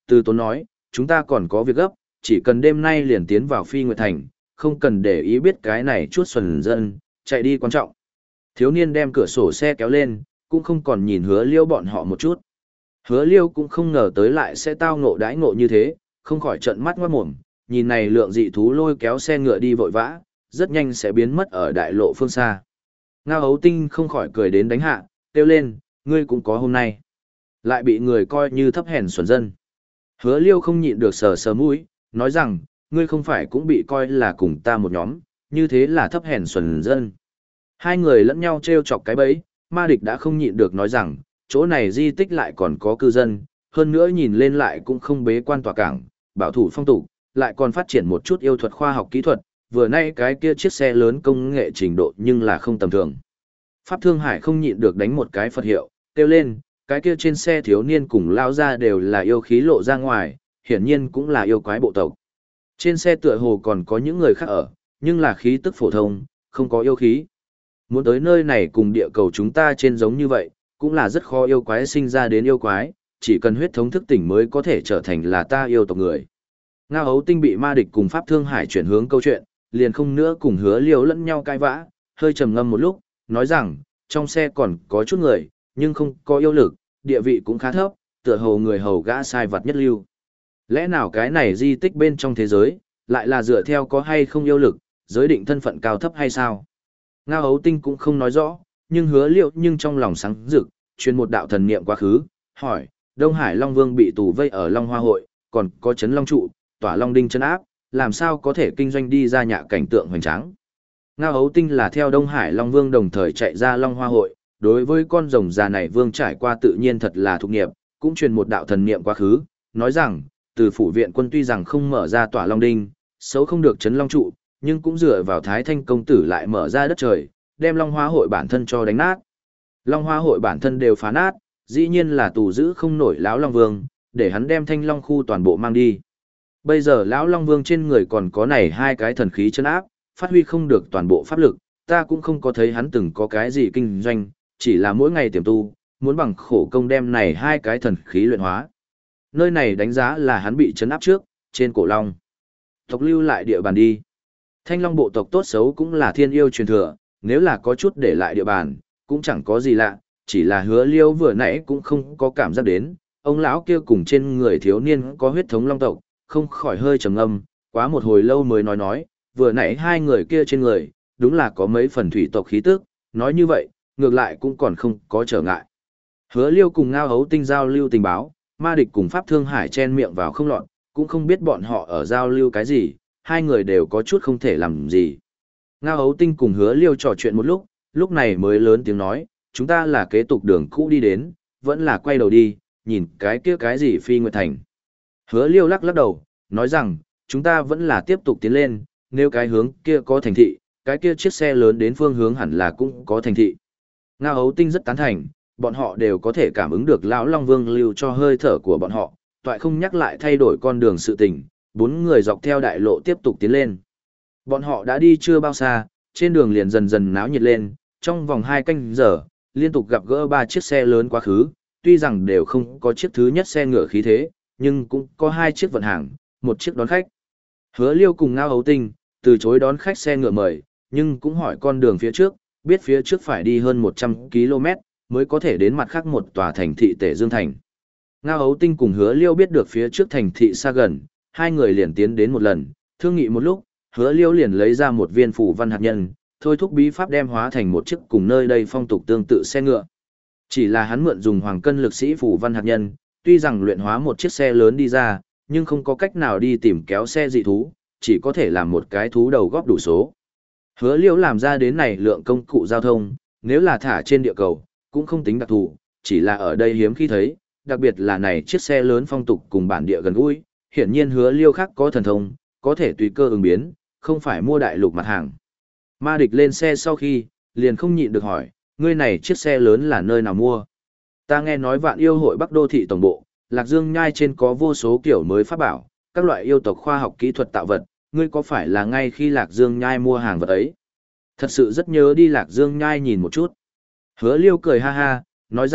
[SPEAKER 1] từ tốn nói, chúng ta còn có việc gấp, chỉ cần đêm nay liền tiến vào Phi Nguyệt Thành, không cần để ý biết cái này chút xuẩn dân, chạy đi quan trọng. Thiếu niên đem cửa sổ xe kéo lên, cũng không còn nhìn hứa liêu bọn họ một chút. Hứa liêu cũng không ngờ tới lại sẽ tao ngộ đãi ngộ như thế, không khỏi trợn mắt ngoát mồm, nhìn này lượng dị thú lôi kéo xe ngựa đi vội vã, rất nhanh sẽ biến mất ở đại lộ phương xa. Ngao Hấu Tinh không khỏi cười đến đánh hạ, kêu lên, ngươi cũng có hôm nay. Lại bị người coi như thấp hèn xuẩn dân. Hứa liêu không nhịn được sờ sờ mũi, nói rằng, ngươi không phải cũng bị coi là cùng ta một nhóm, như thế là thấp hèn xuẩn dân. Hai người lẫn nhau trêu chọc cái bẫy, ma địch đã không nhịn được nói rằng, chỗ này di tích lại còn có cư dân, hơn nữa nhìn lên lại cũng không bế quan tòa cảng, bảo thủ phong tục, lại còn phát triển một chút yêu thuật khoa học kỹ thuật, vừa nay cái kia chiếc xe lớn công nghệ trình độ nhưng là không tầm thường. Pháp Thương Hải không nhịn được đánh một cái Phật hiệu, kêu lên, cái kia trên xe thiếu niên cùng lao ra đều là yêu khí lộ ra ngoài, hiển nhiên cũng là yêu quái bộ tộc. Trên xe tựa hồ còn có những người khác ở, nhưng là khí tức phổ thông, không có yêu khí. Muốn tới nơi này cùng địa cầu chúng ta trên giống như vậy, cũng là rất khó yêu quái sinh ra đến yêu quái, chỉ cần huyết thống thức tỉnh mới có thể trở thành là ta yêu tộc người. Ngao Hấu Tinh bị ma địch cùng Pháp Thương Hải chuyển hướng câu chuyện, liền không nữa cùng hứa liều lẫn nhau cãi vã, hơi trầm ngâm một lúc, nói rằng, trong xe còn có chút người, nhưng không có yêu lực, địa vị cũng khá thấp, tựa hồ người hầu gã sai vật nhất lưu. Lẽ nào cái này di tích bên trong thế giới, lại là dựa theo có hay không yêu lực, giới định thân phận cao thấp hay sao? Ngao Hấu Tinh cũng không nói rõ, nhưng hứa liệu nhưng trong lòng sáng rực, truyền một đạo thần niệm quá khứ, hỏi, Đông Hải Long Vương bị tù vây ở Long Hoa Hội, còn có chấn Long Trụ, tỏa Long Đinh chân áp, làm sao có thể kinh doanh đi ra nhạ cảnh tượng hoành tráng. Ngao Hấu Tinh là theo Đông Hải Long Vương đồng thời chạy ra Long Hoa Hội, đối với con rồng già này vương trải qua tự nhiên thật là thuộc nghiệp, cũng truyền một đạo thần niệm quá khứ, nói rằng, từ phủ viện quân tuy rằng không mở ra tỏa Long Đinh, xấu không được chấn Long Trụ, nhưng cũng dựa vào Thái Thanh công tử lại mở ra đất trời, đem Long Hoa Hội bản thân cho đánh nát. Long Hoa Hội bản thân đều phá nát, dĩ nhiên là tù giữ không nổi lão Long Vương, để hắn đem Thanh Long khu toàn bộ mang đi. Bây giờ lão Long Vương trên người còn có này hai cái thần khí chân áp, phát huy không được toàn bộ pháp lực, ta cũng không có thấy hắn từng có cái gì kinh doanh, chỉ là mỗi ngày tiềm tu, muốn bằng khổ công đem này hai cái thần khí luyện hóa. Nơi này đánh giá là hắn bị chấn áp trước, trên cổ long. Tộc lưu lại địa bàn đi. Thanh Long bộ tộc tốt xấu cũng là thiên yêu truyền thừa, nếu là có chút để lại địa bàn, cũng chẳng có gì lạ, chỉ là hứa liêu vừa nãy cũng không có cảm giác đến, ông lão kia cùng trên người thiếu niên có huyết thống long tộc, không khỏi hơi trầm ngâm, quá một hồi lâu mới nói nói, vừa nãy hai người kia trên người, đúng là có mấy phần thủy tộc khí tức, nói như vậy, ngược lại cũng còn không có trở ngại. Hứa liêu cùng Ngao Hấu Tinh giao lưu tình báo, ma địch cùng Pháp Thương Hải chen miệng vào không lọt, cũng không biết bọn họ ở giao lưu cái gì, hai người đều có chút không thể làm gì. Ngao Hấu Tinh cùng hứa liêu trò chuyện một lúc, lúc này mới lớn tiếng nói, chúng ta là kế tục đường cũ đi đến, vẫn là quay đầu đi, nhìn cái kia cái gì Phi Nguyệt Thành. Hứa liêu lắc lắc đầu, nói rằng, chúng ta vẫn là tiếp tục tiến lên, nếu cái hướng kia có thành thị, cái kia chiếc xe lớn đến phương hướng hẳn là cũng có thành thị. Ngao Hấu Tinh rất tán thành, bọn họ đều có thể cảm ứng được lão Long Vương lưu cho hơi thở của bọn họ, toại không nhắc lại thay đổi con đường sự tình, bốn người dọc theo đại lộ tiếp tục tiến lên. Bọn họ đã đi chưa bao xa, trên đường liền dần dần náo nhiệt lên, trong vòng hai canh giờ, liên tục gặp gỡ ba chiếc xe lớn quá khứ, tuy rằng đều không có chiếc thứ nhất xe ngựa khí thế, nhưng cũng có hai chiếc vận hàng, một chiếc đón khách. Hứa liêu cùng Ngao Hấu Tinh, từ chối đón khách xe ngựa mời, nhưng cũng hỏi con đường phía trước, biết phía trước phải đi hơn một trăm ki lô mét, mới có thể đến mặt khác một tòa thành thị Tể Dương Thành. Ngao Hấu Tinh cùng hứa liêu biết được phía trước thành thị xa gần, hai người liền tiến đến một lần, thương nghị một lúc, hứa liêu liền lấy ra một viên phù văn hạt nhân, thôi thúc bí pháp đem hóa thành một chiếc cùng nơi đây phong tục tương tự xe ngựa. Chỉ là hắn mượn dùng hoàng cân lực sĩ phù văn hạt nhân, tuy rằng luyện hóa một chiếc xe lớn đi ra, nhưng không có cách nào đi tìm kéo xe dị thú, chỉ có thể làm một cái thú đầu góp đủ số. Hứa liêu làm ra đến này lượng công cụ giao thông, nếu là thả trên địa cầu, cũng không tính đặc thù, chỉ là ở đây hiếm khi thấy, đặc biệt là này chiếc xe lớn phong tục cùng bản địa gần gũi, hiển nhiên hứa liêu khác có thần thông, có thể tùy cơ ứng biến, không phải mua đại lục mặt hàng. Ma địch lên xe sau khi, liền không nhịn được hỏi, ngươi này chiếc xe lớn là nơi nào mua? Ta nghe nói Vạn Yêu hội Bắc Đô thị tổng bộ, Lạc Dương Nhai trên có vô số kiểu mới pháp bảo, các loại yêu tộc khoa học kỹ thuật tạo vật, ngươi có phải là ngay khi Lạc Dương Nhai mua hàng vật ấy? Thật sự rất nhớ đi Lạc Dương Nhai nhìn một chút. Hứa liêu cười ha ha, nói rằng,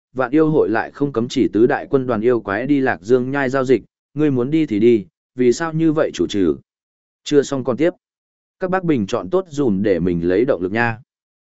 [SPEAKER 1] vạn yêu hội lại không cấm chỉ tứ đại quân đoàn yêu quái đi Lạc Dương nhai giao dịch, ngươi muốn đi thì đi, vì sao như vậy chủ trừ? Chưa xong còn tiếp. Các bác bình chọn tốt dùm để mình lấy động lực nha.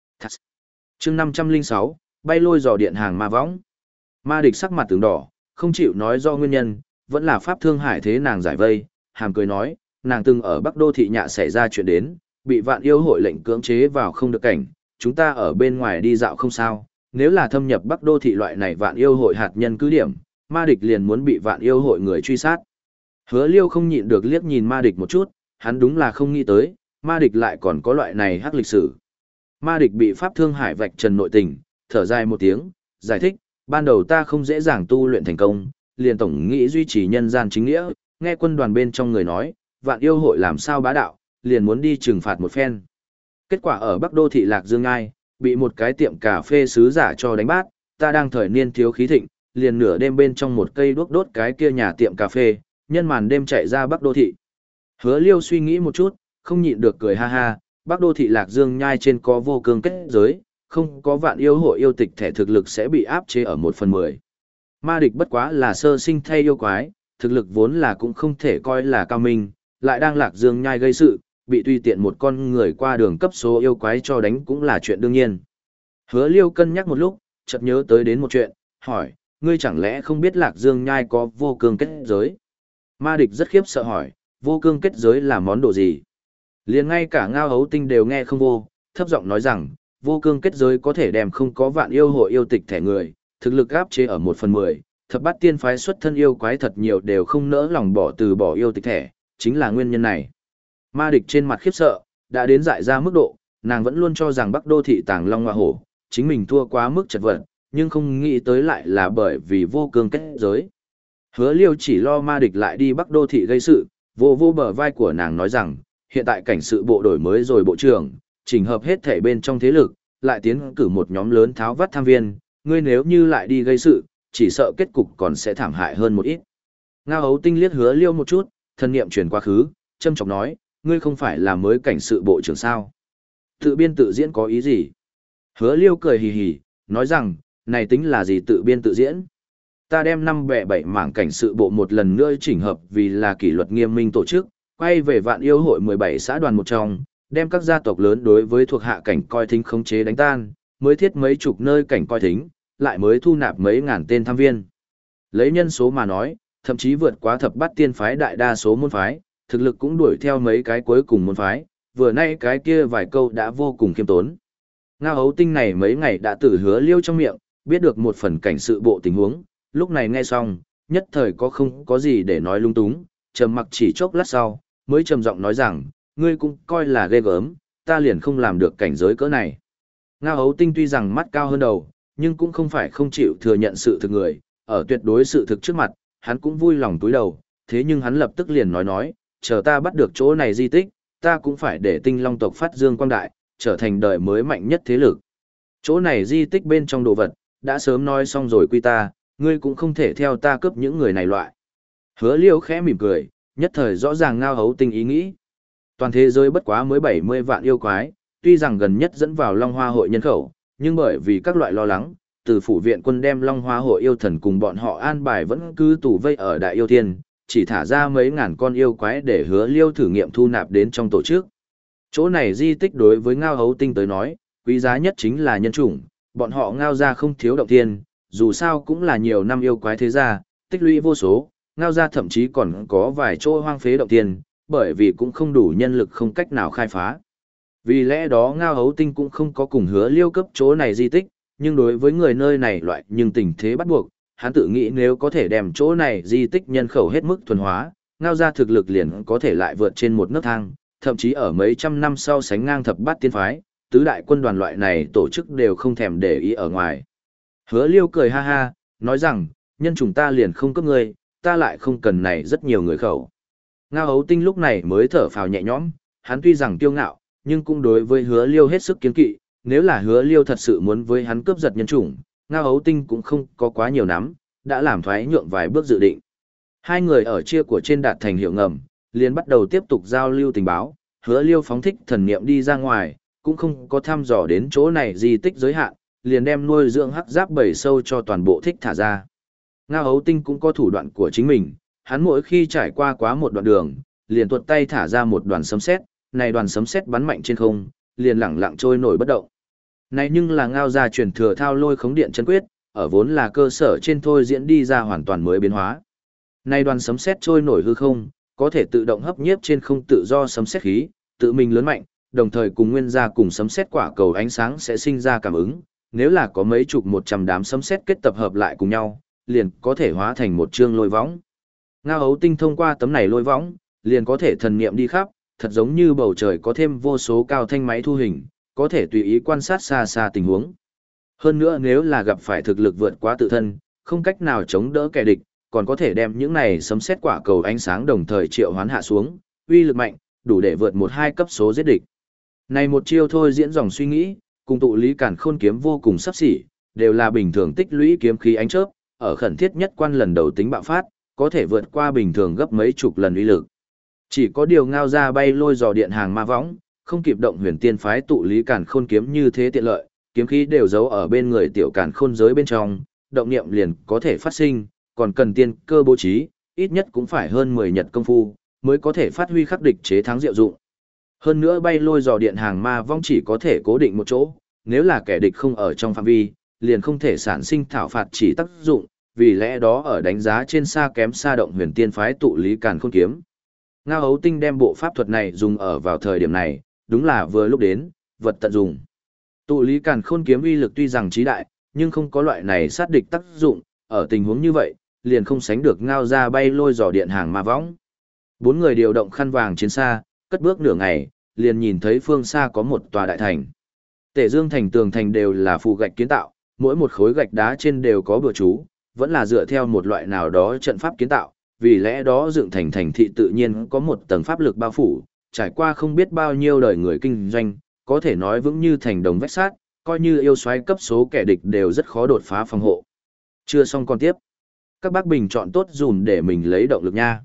[SPEAKER 1] Chương năm trăm lẻ sáu, bay lôi dò điện hàng ma võng. Ma địch sắc mặt tướng đỏ, không chịu nói do nguyên nhân, vẫn là pháp thương hải thế nàng giải vây, hàm cười nói, nàng từng ở Bắc Đô thị nhạ xảy ra chuyện đến, bị vạn yêu hội lệnh cưỡng chế vào không được cảnh, chúng ta ở bên ngoài đi dạo không sao, nếu là thâm nhập Bắc Đô thị loại này vạn yêu hội hạt nhân cứ điểm, ma địch liền muốn bị vạn yêu hội người truy sát. Hứa Liêu không nhịn được liếc nhìn ma địch một chút, hắn đúng là không nghĩ tới, ma địch lại còn có loại này hắc lịch sử. Ma địch bị pháp thương hải vạch trần nội tình, thở dài một tiếng, giải thích, ban đầu ta không dễ dàng tu luyện thành công, liền tổng nghĩ duy trì nhân gian chính nghĩa, nghe quân đoàn bên trong người nói, vạn yêu hội làm sao bá đạo, liền muốn đi trừng phạt một phen. Kết quả ở Bắc Đô thị Lạc Dương Ngai, bị một cái tiệm cà phê sứ giả cho đánh bát, ta đang thời niên thiếu khí thịnh, liền nửa đêm bên trong một cây đuốc đốt cái kia nhà tiệm cà phê, nhân màn đêm chạy ra Bắc Đô thị. Hứa Liêu suy nghĩ một chút, không nhịn được cười ha ha, Bắc Đô thị Lạc Dương Nhai trên có vô cương kết giới, không có vạn yêu hội yêu tịch thẻ thực lực sẽ bị áp chế ở một phần mười. Ma địch bất quá là sơ sinh thay yêu quái, thực lực vốn là cũng không thể coi là cao minh, lại đang Lạc Dương Nhai gây sự, bị tùy tiện một con người qua đường cấp số yêu quái cho đánh cũng là chuyện đương nhiên. Hứa Liêu cân nhắc một lúc, chợt nhớ tới đến một chuyện, hỏi, ngươi chẳng lẽ không biết Lạc Dương Nhai có vô cương kết giới? Ma địch rất khiếp sợ hỏi, vô cương kết giới là món đồ gì? Liền ngay cả Ngao Hấu Tinh đều nghe không vô, thấp giọng nói rằng, vô cương kết giới có thể đem không có vạn yêu hội yêu tịch thẻ người, thực lực áp chế ở một phần mười, thập bát tiên phái xuất thân yêu quái thật nhiều đều không nỡ lòng bỏ từ bỏ yêu tịch thẻ, chính là nguyên nhân này. Ma địch trên mặt khiếp sợ, đã đến dại ra mức độ, nàng vẫn luôn cho rằng Bắc Đô thị Tàng Long Hoa Hổ, chính mình thua quá mức chật vật, nhưng không nghĩ tới lại là bởi vì vô cương kết giới. Hứa Liêu chỉ lo ma địch lại đi Bắc Đô thị gây sự, vô vô bờ vai của nàng nói rằng, hiện tại cảnh sự bộ đổi mới rồi bộ trưởng, chỉnh hợp hết thể bên trong thế lực, lại tiến cử một nhóm lớn tháo vắt tham viên, ngươi nếu như lại đi gây sự, chỉ sợ kết cục còn sẽ thảm hại hơn một ít. Ngao Hấu Tinh liếc Hứa Liêu một chút, thân niệm chuyển quá khứ, châm chọc nói, ngươi không phải là mới cảnh sự bộ trưởng sao? Tự biên tự diễn có ý gì? Hứa Liêu cười hì hì, nói rằng, này tính là gì tự biên tự diễn? Ta đem năm bẻ bảy mảng cảnh sự bộ một lần nữa chỉnh hợp vì là kỷ luật nghiêm minh tổ chức, quay về vạn yêu hội mười bảy xã đoàn một trong, đem các gia tộc lớn đối với thuộc hạ cảnh coi thính khống chế đánh tan, mới thiết mấy chục nơi cảnh coi thính, lại mới thu nạp mấy ngàn tên tham viên. Lấy nhân số mà nói, thậm chí vượt quá thập bát tiên phái đại đa số môn phái, thực lực cũng đuổi theo mấy cái cuối cùng môn phái, vừa nay cái kia vài câu đã vô cùng khiêm tốn. Ngao Hấu Tinh này mấy ngày đã từ Hứa Liêu trong miệng, biết được một phần cảnh sự bộ tình huống, lúc này nghe xong, nhất thời có không có gì để nói lung túng, trầm mặc chỉ chốc lát sau, mới trầm giọng nói rằng, ngươi cũng coi là ghê gớm, ta liền không làm được cảnh giới cỡ này. Ngao Hấu Tinh tuy rằng mắt cao hơn đầu, nhưng cũng không phải không chịu thừa nhận sự thực người, ở tuyệt đối sự thực trước mặt, hắn cũng vui lòng túi đầu, thế nhưng hắn lập tức liền nói nói, chờ ta bắt được chỗ này di tích, ta cũng phải để Tinh Long tộc phát dương quang đại, trở thành đời mới mạnh nhất thế lực. Chỗ này di tích bên trong đồ vật, đã sớm nói xong rồi quy ta, ngươi cũng không thể theo ta cướp những người này loại. Hứa Liêu khẽ mỉm cười, nhất thời rõ ràng Ngao Hấu Tinh ý nghĩ. Toàn thế giới bất quá mới bảy mươi vạn yêu quái, tuy rằng gần nhất dẫn vào Long Hoa hội nhân khẩu, nhưng bởi vì các loại lo lắng, từ phủ viện quân đem Long Hoa hội yêu thần cùng bọn họ an bài vẫn cứ tù vây ở Đại Yêu Thiên, chỉ thả ra mấy ngàn con yêu quái để Hứa Liêu thử nghiệm thu nạp đến trong tổ chức. Chỗ này di tích đối với Ngao Hấu Tinh tới nói, quý giá nhất chính là nhân chủng, bọn họ Ngao ra không thiếu động thiên, dù sao cũng là nhiều năm yêu quái thế gia, tích lũy vô số, Ngao ra thậm chí còn có vài chỗ hoang phế động thiên, bởi vì cũng không đủ nhân lực không cách nào khai phá. Vì lẽ đó Ngao Hấu Tinh cũng không có cùng Hứa Liêu cấp chỗ này di tích, nhưng đối với người nơi này loại nhưng tình thế bắt buộc, hắn tự nghĩ nếu có thể đem chỗ này di tích nhân khẩu hết mức thuần hóa, Ngao ra thực lực liền có thể lại vượt trên một nấc thang, thậm chí ở mấy trăm năm sau sánh ngang thập bát tiên phái, tứ đại quân đoàn loại này tổ chức đều không thèm để ý ở ngoài. Hứa Liêu cười ha ha, nói rằng, nhân chủng ta liền không cấp ngươi, ta lại không cần này rất nhiều người khẩu. Ngao Hấu Tinh lúc này mới thở phào nhẹ nhõm, hắn tuy rằng kiêu ngạo, nhưng cũng đối với Hứa Liêu hết sức kiên kỵ, nếu là Hứa Liêu thật sự muốn với hắn cướp giật nhân chủng, Ngao Hấu Tinh cũng không có quá nhiều nắm, đã làm thoái nhượng vài bước dự định. Hai người ở chia của trên đạt thành hiệu ngầm, liền bắt đầu tiếp tục giao lưu tình báo, Hứa Liêu phóng thích thần niệm đi ra ngoài, cũng không có thăm dò đến chỗ này di tích giới hạn, liền đem nuôi dưỡng hắc giáp bầy sâu cho toàn bộ thích thả ra. Ngao Hấu Tinh cũng có thủ đoạn của chính mình, hắn mỗi khi trải qua quá một đoạn đường, liền tuột tay thả ra một đoàn sấm sét, này đoàn sấm sét bắn mạnh trên không, liền lẳng lặng trôi nổi bất động. Này nhưng là Ngao gia truyền thừa thao lôi khống điện chân quyết, ở vốn là cơ sở trên thôi diễn đi ra hoàn toàn mới biến hóa. Này đoàn sấm sét trôi nổi hư không, có thể tự động hấp nhiếp trên không tự do sấm sét khí, tự mình lớn mạnh, đồng thời cùng nguyên gia cùng sấm sét quả cầu ánh sáng sẽ sinh ra cảm ứng, nếu là có mấy chục một trăm đám sấm sét kết tập hợp lại cùng nhau, liền có thể hóa thành một chương lôi võng. Ngao Hấu Tinh thông qua tấm này lôi võng, liền có thể thần niệm đi khắp, thật giống như bầu trời có thêm vô số cao thanh máy thu hình, có thể tùy ý quan sát xa xa tình huống. Hơn nữa nếu là gặp phải thực lực vượt quá tự thân, không cách nào chống đỡ kẻ địch, còn có thể đem những này sấm sét quả cầu ánh sáng đồng thời triệu hoán hạ xuống, uy lực mạnh, đủ để vượt một hai cấp số giết địch. Này một chiêu thôi diễn dòng suy nghĩ, cùng tụ lý cản khôn kiếm vô cùng sắp xỉ, đều là bình thường tích lũy kiếm khí ánh chớp, ở khẩn thiết nhất quan lần đầu tính bạo phát, có thể vượt qua bình thường gấp mấy chục lần uy lực. Chỉ có điều Ngao ra bay lôi dò điện hàng ma võng, không kịp động huyền tiên phái tụ lý cản khôn kiếm như thế tiện lợi, kiếm khí đều giấu ở bên người tiểu cản khôn giới bên trong, động niệm liền có thể phát sinh, còn cần tiên cơ bố trí, ít nhất cũng phải hơn mười nhật công phu, mới có thể phát huy khắc địch chế thắng diệu dụng. Hơn nữa bay lôi dò điện hàng ma vong chỉ có thể cố định một chỗ, nếu là kẻ địch không ở trong phạm vi, liền không thể sản sinh thảo phạt chỉ tác dụng, vì lẽ đó ở đánh giá trên xa kém xa động huyền tiên phái tụ lý càn khôn kiếm. Ngao Hấu Tinh đem bộ pháp thuật này dùng ở vào thời điểm này, đúng là vừa lúc đến, vật tận dùng. Tụ lý càn khôn kiếm uy lực tuy rằng trí đại, nhưng không có loại này sát địch tác dụng, ở tình huống như vậy, liền không sánh được Ngao ra bay lôi dò điện hàng ma võng. Bốn người điều động khăn vàng chiến xa, cất bước nửa ngày, liền nhìn thấy phương xa có một tòa đại thành. Tể Dương thành tường thành đều là phù gạch kiến tạo, mỗi một khối gạch đá trên đều có bừa chú, vẫn là dựa theo một loại nào đó trận pháp kiến tạo, vì lẽ đó dựng thành thành thị tự nhiên có một tầng pháp lực bao phủ, trải qua không biết bao nhiêu đời người kinh doanh, có thể nói vững như thành đồng vách sát, coi như yêu xoáy cấp số kẻ địch đều rất khó đột phá phòng hộ. Chưa xong còn tiếp. Các bác bình chọn tốt dùm để mình lấy động lực nha.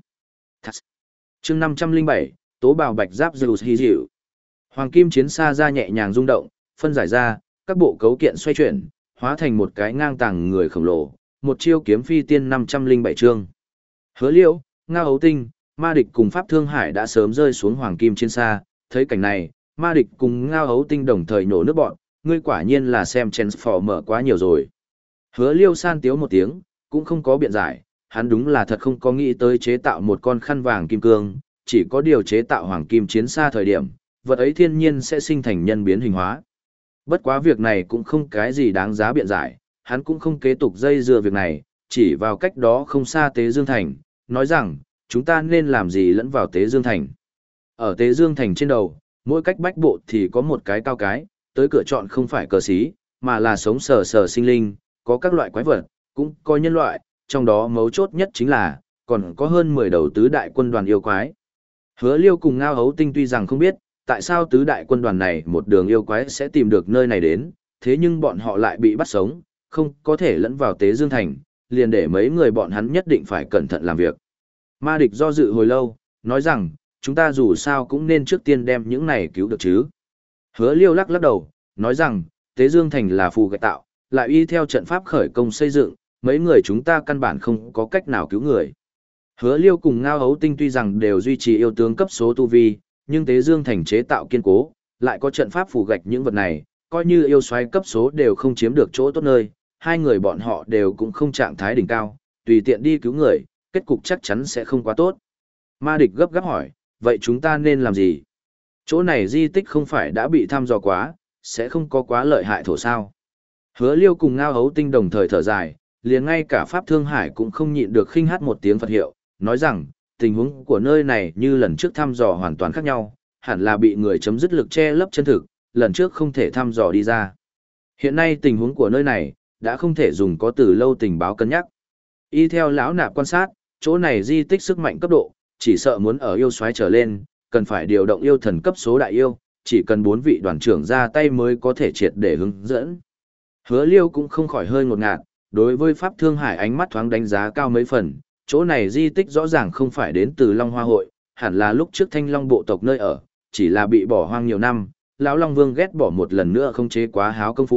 [SPEAKER 1] Chương năm trăm linh bảy, Tố bào bạch giáp Zeus hy dịu. Hoàng kim chiến xa ra nhẹ nhàng rung động, phân giải ra, các bộ cấu kiện xoay chuyển, hóa thành một cái ngang tàng người khổng lồ, một chiêu kiếm phi tiên năm trăm linh bảy chương. Hứa Liễu, Ngao Hấu Tinh, Ma Địch cùng Pháp Thương Hải đã sớm rơi xuống hoàng kim chiến xa, thấy cảnh này, Ma Địch cùng Ngao Hấu Tinh đồng thời nổ nước bọn, ngươi quả nhiên là xem Transformer quá nhiều rồi. Hứa Liêu san tiếu một tiếng, cũng không có biện giải, hắn đúng là thật không có nghĩ tới chế tạo một con khăn vàng kim cương, chỉ có điều chế tạo hoàng kim chiến xa thời điểm, vật ấy thiên nhiên sẽ sinh thành nhân biến hình hóa. Bất quá việc này cũng không cái gì đáng giá biện giải, hắn cũng không kế tục dây dưa việc này, chỉ vào cách đó không xa Tế Dương Thành, nói rằng, chúng ta nên làm gì lẫn vào Tế Dương Thành. Ở Tế Dương Thành trên đầu, mỗi cách bách bộ thì có một cái cao cái, tới cửa chọn không phải cờ xí, mà là sống sờ sờ sinh linh, có các loại quái vật, cũng có nhân loại, trong đó mấu chốt nhất chính là, còn có hơn mười đầu tứ đại quân đoàn yêu quái. Hứa Liêu cùng Ngao Hấu Tinh tuy rằng không biết, tại sao tứ đại quân đoàn này một đường yêu quái sẽ tìm được nơi này đến, thế nhưng bọn họ lại bị bắt sống, không có thể lẫn vào Tế Dương Thành, liền để mấy người bọn hắn nhất định phải cẩn thận làm việc. Ma Địch do dự hồi lâu, nói rằng, chúng ta dù sao cũng nên trước tiên đem những này cứu được chứ. Hứa Liêu lắc lắc đầu, nói rằng, Tế Dương Thành là phù gạch tạo, lại y theo trận pháp khởi công xây dựng, mấy người chúng ta căn bản không có cách nào cứu người. Hứa Liêu cùng Ngao Hấu Tinh tuy rằng đều duy trì yêu tướng cấp số tu vi, nhưng Tế Dương Thành chế tạo kiên cố, lại có trận pháp phù gạch những vật này, coi như yêu xoáy cấp số đều không chiếm được chỗ tốt nơi, hai người bọn họ đều cũng không trạng thái đỉnh cao, tùy tiện đi cứu người, kết cục chắc chắn sẽ không quá tốt. Ma Địch gấp gáp hỏi, vậy chúng ta nên làm gì? Chỗ này di tích không phải đã bị thăm dò quá, sẽ không có quá lợi hại thổ sao? Hứa Liêu cùng Ngao Hấu Tinh đồng thời thở dài, liền ngay cả Pháp Thương Hải cũng không nhịn được khinh hát một tiếng Phật hiệu, nói rằng, tình huống của nơi này như lần trước thăm dò hoàn toàn khác nhau, hẳn là bị người chấm dứt lực che lấp chân thực, lần trước không thể thăm dò đi ra. Hiện nay tình huống của nơi này, đã không thể dùng có từ lâu tình báo cân nhắc. Y theo lão nạp quan sát, chỗ này di tích sức mạnh cấp độ, chỉ sợ muốn ở yêu soái trở lên, cần phải điều động yêu thần cấp số đại yêu, chỉ cần bốn vị đoàn trưởng ra tay mới có thể triệt để hướng dẫn. Hứa Liêu cũng không khỏi hơi ngột ngạt, đối với Pháp Thương Hải ánh mắt thoáng đánh giá cao mấy phần, chỗ này di tích rõ ràng không phải đến từ Long Hoa Hội, hẳn là lúc trước Thanh Long bộ tộc nơi ở, chỉ là bị bỏ hoang nhiều năm, lão Long Vương ghét bỏ một lần nữa không chế quá háo công phu,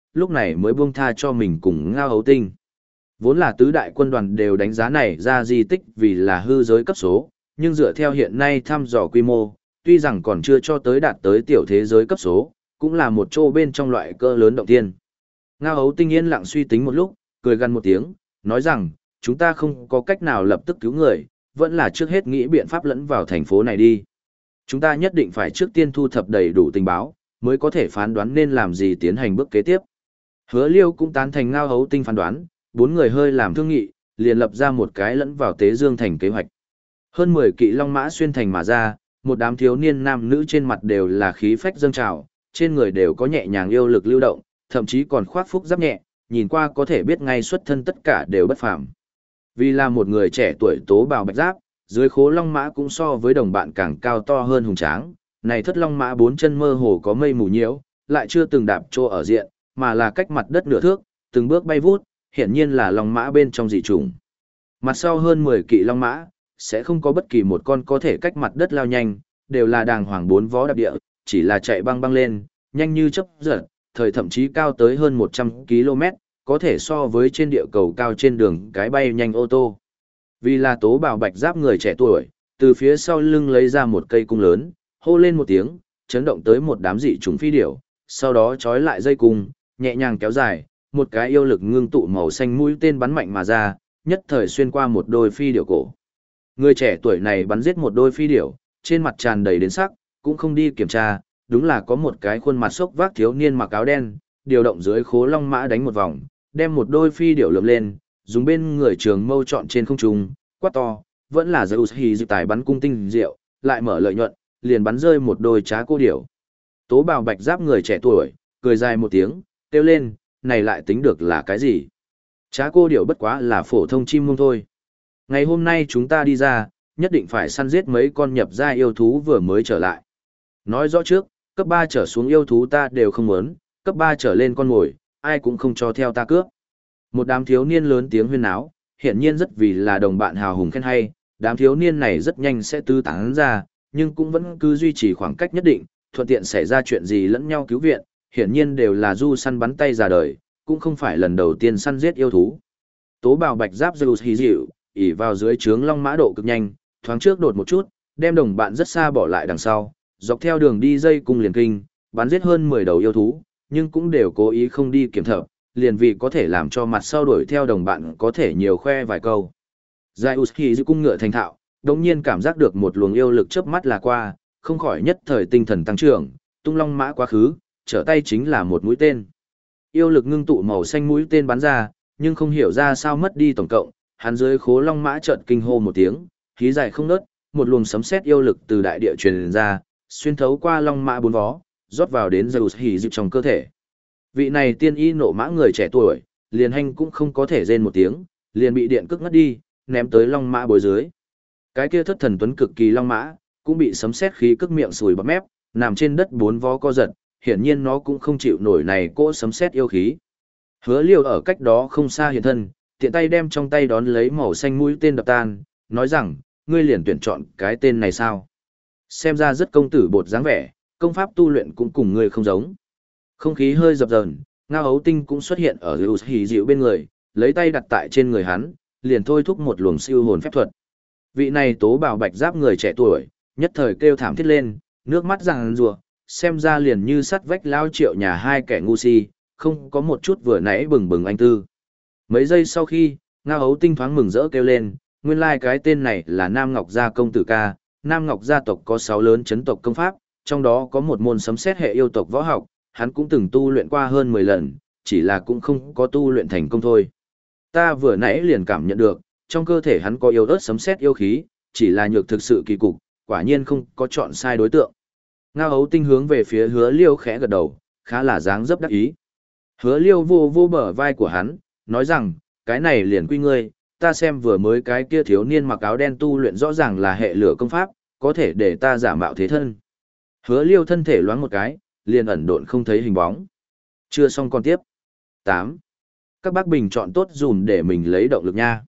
[SPEAKER 1] lúc này mới buông tha cho mình cùng Ngao Hấu Tinh. Vốn là tứ đại quân đoàn đều đánh giá này ra di tích vì là hư giới cấp số, nhưng dựa theo hiện nay thăm dò quy mô, tuy rằng còn chưa cho tới đạt tới tiểu thế giới cấp số, cũng là một chỗ bên trong loại cỡ lớn động thiên. Ngao Hấu Tinh yên lặng suy tính một lúc, cười gằn một tiếng, nói rằng, chúng ta không có cách nào lập tức cứu người, vẫn là trước hết nghĩ biện pháp lẫn vào thành phố này đi. Chúng ta nhất định phải trước tiên thu thập đầy đủ tình báo, mới có thể phán đoán nên làm gì tiến hành bước kế tiếp. Hứa Liêu cũng tán thành Ngao Hấu Tinh phán đoán, bốn người hơi làm thương nghị, liền lập ra một cái lẫn vào Tế Dương thành kế hoạch. Hơn mười kỵ long mã xuyên thành mà ra, một đám thiếu niên nam nữ trên mặt đều là khí phách dâng trào, trên người đều có nhẹ nhàng yêu lực lưu động, thậm chí còn khoác phúc giáp nhẹ, nhìn qua có thể biết ngay xuất thân tất cả đều bất phàm. Vì là một người trẻ tuổi tố bào bạch giáp, dưới khố long mã cũng so với đồng bạn càng cao to hơn hùng tráng, này thất long mã bốn chân mơ hồ có mây mù nhiễu, lại chưa từng đạp trô ở diện, mà là cách mặt đất nửa thước, từng bước bay vút, hiển nhiên là long mã bên trong dị chủng. Mặt sau hơn mười kỵ long mã, sẽ không có bất kỳ một con có thể cách mặt đất lao nhanh, đều là đàng hoàng bốn vó đạp địa, chỉ là chạy băng băng lên, nhanh như chớp giật, thời thậm chí cao tới hơn một trăm ki lô mét, có thể so với trên địa cầu cao trên đường cái bay nhanh ô tô. Vì là tố bào bạch giáp người trẻ tuổi, từ phía sau lưng lấy ra một cây cung lớn, hô lên một tiếng, chấn động tới một đám dị trùng phi điểu, sau đó trói lại dây cung, nhẹ nhàng kéo dài, một cái yêu lực ngưng tụ màu xanh mũi tên bắn mạnh mà ra, nhất thời xuyên qua một đôi phi điểu cổ. Người trẻ tuổi này bắn giết một đôi phi điểu, trên mặt tràn đầy đến sắc, cũng không đi kiểm tra, đúng là có một cái khuôn mặt sốc vác thiếu niên mặc áo đen, điều động dưới khố long mã đánh một vòng, đem một đôi phi điểu lượm lên, dùng bên người trường mâu chọn trên không trung, quát to, vẫn là Zeus hì dự tài bắn cung tinh diệu, lại mở lợi nhuận, liền bắn rơi một đôi trá cô điểu. Tố bào bạch giáp người trẻ tuổi, cười dài một tiếng, kêu lên, này lại tính được là cái gì? Trá cô điểu bất quá là phổ thông chim muông thôi. Ngày hôm nay chúng ta đi ra, nhất định phải săn giết mấy con nhập gia yêu thú vừa mới trở lại. Nói rõ trước, cấp ba trở xuống yêu thú ta đều không muốn, cấp ba trở lên con ngồi, ai cũng không cho theo ta cướp. Một đám thiếu niên lớn tiếng huyên náo, hiển nhiên rất vì là đồng bạn hào hùng khen hay, đám thiếu niên này rất nhanh sẽ tứ tán ra, nhưng cũng vẫn cứ duy trì khoảng cách nhất định, thuận tiện xảy ra chuyện gì lẫn nhau cứu viện, hiển nhiên đều là du săn bắn tay ra đời, cũng không phải lần đầu tiên săn giết yêu thú. Tố bào bạch giáp Zeus hí dịu, ỉ vào dưới trướng long mã độ cực nhanh, thoáng trước đột một chút, đem đồng bạn rất xa bỏ lại đằng sau, dọc theo đường đi dây cung liền kinh, bắn giết hơn mười đầu yêu thú, nhưng cũng đều cố ý không đi kiểm thập, liền vì có thể làm cho mặt sau đuổi theo đồng bạn có thể nhiều khoe vài câu. Zeus hí dịu cung ngựa thành thạo, đống nhiên cảm giác được một luồng yêu lực chớp mắt là qua, không khỏi nhất thời tinh thần tăng trưởng, tung long mã quá khứ, trở tay chính là một mũi tên. Yêu lực ngưng tụ màu xanh mũi tên bắn ra, nhưng không hiểu ra sao mất đi tổng cộng, hắn dưới khố long mã chợt kinh hô một tiếng, khí dài không ngớt, một luồng sấm sét yêu lực từ đại địa truyền ra, xuyên thấu qua long mã bốn vó, rót vào đến Zeus hỉ dịu trong cơ thể. Vị này tiên y nộ mã người trẻ tuổi, liền hành cũng không có thể rên một tiếng, liền bị điện cước ngất đi, ném tới long mã bối dưới. Cái kia thất thần tuấn cực kỳ long mã, cũng bị sấm sét khí cước miệng sùi bọt mép, nằm trên đất bốn vó co giật, hiển nhiên nó cũng không chịu nổi này cỗ sấm sét yêu khí. Hứa Liêu ở cách đó không xa hiện thân, tiện tay đem trong tay đón lấy màu xanh mũi tên đập tan, nói rằng, ngươi liền tuyển chọn cái tên này sao? Xem ra rất công tử bột dáng vẻ, công pháp tu luyện cũng cùng ngươi không giống. Không khí hơi dập dờn, Ngao Hấu Tinh cũng xuất hiện ở Zeus hỉ dịu bên người, lấy tay đặt tại trên người hắn, liền thôi thúc một luồng siêu hồn phép thuật. Vị này tố bào bạch giáp người trẻ tuổi, nhất thời kêu thảm thiết lên, nước mắt ràng rùa, xem ra liền như sắt vách lao triệu nhà hai kẻ ngu si, không có một chút vừa nãy bừng bừng anh tư. Mấy giây sau khi, Ngao Hấu Tinh thoáng mừng rỡ kêu lên, nguyên lai like cái tên này là Nam Ngọc Gia công tử ca, Nam Ngọc gia tộc có sáu lớn chấn tộc công pháp, trong đó có một môn sấm sét hệ yêu tộc võ học, hắn cũng từng tu luyện qua hơn mười lần, chỉ là cũng không có tu luyện thành công thôi. Ta vừa nãy liền cảm nhận được, trong cơ thể hắn có yêu ớt sấm sét yêu khí, chỉ là nhược thực sự kỳ cục, quả nhiên không có chọn sai đối tượng. Ngao Hấu Tinh hướng về phía Hứa Liêu khẽ gật đầu, khá là dáng dấp đắc ý. Hứa Liêu vô vô bờ vai của hắn, nói rằng, cái này liền quy ngươi, ta xem vừa mới cái kia thiếu niên mặc áo đen tu luyện rõ ràng là hệ lửa công pháp, có thể để ta giả mạo thế thân. Hứa Liêu thân thể loáng một cái, liền ẩn độn không thấy hình bóng. Chưa xong còn tiếp. tám. Các bác bình chọn tốt dùm để mình lấy động lực nha.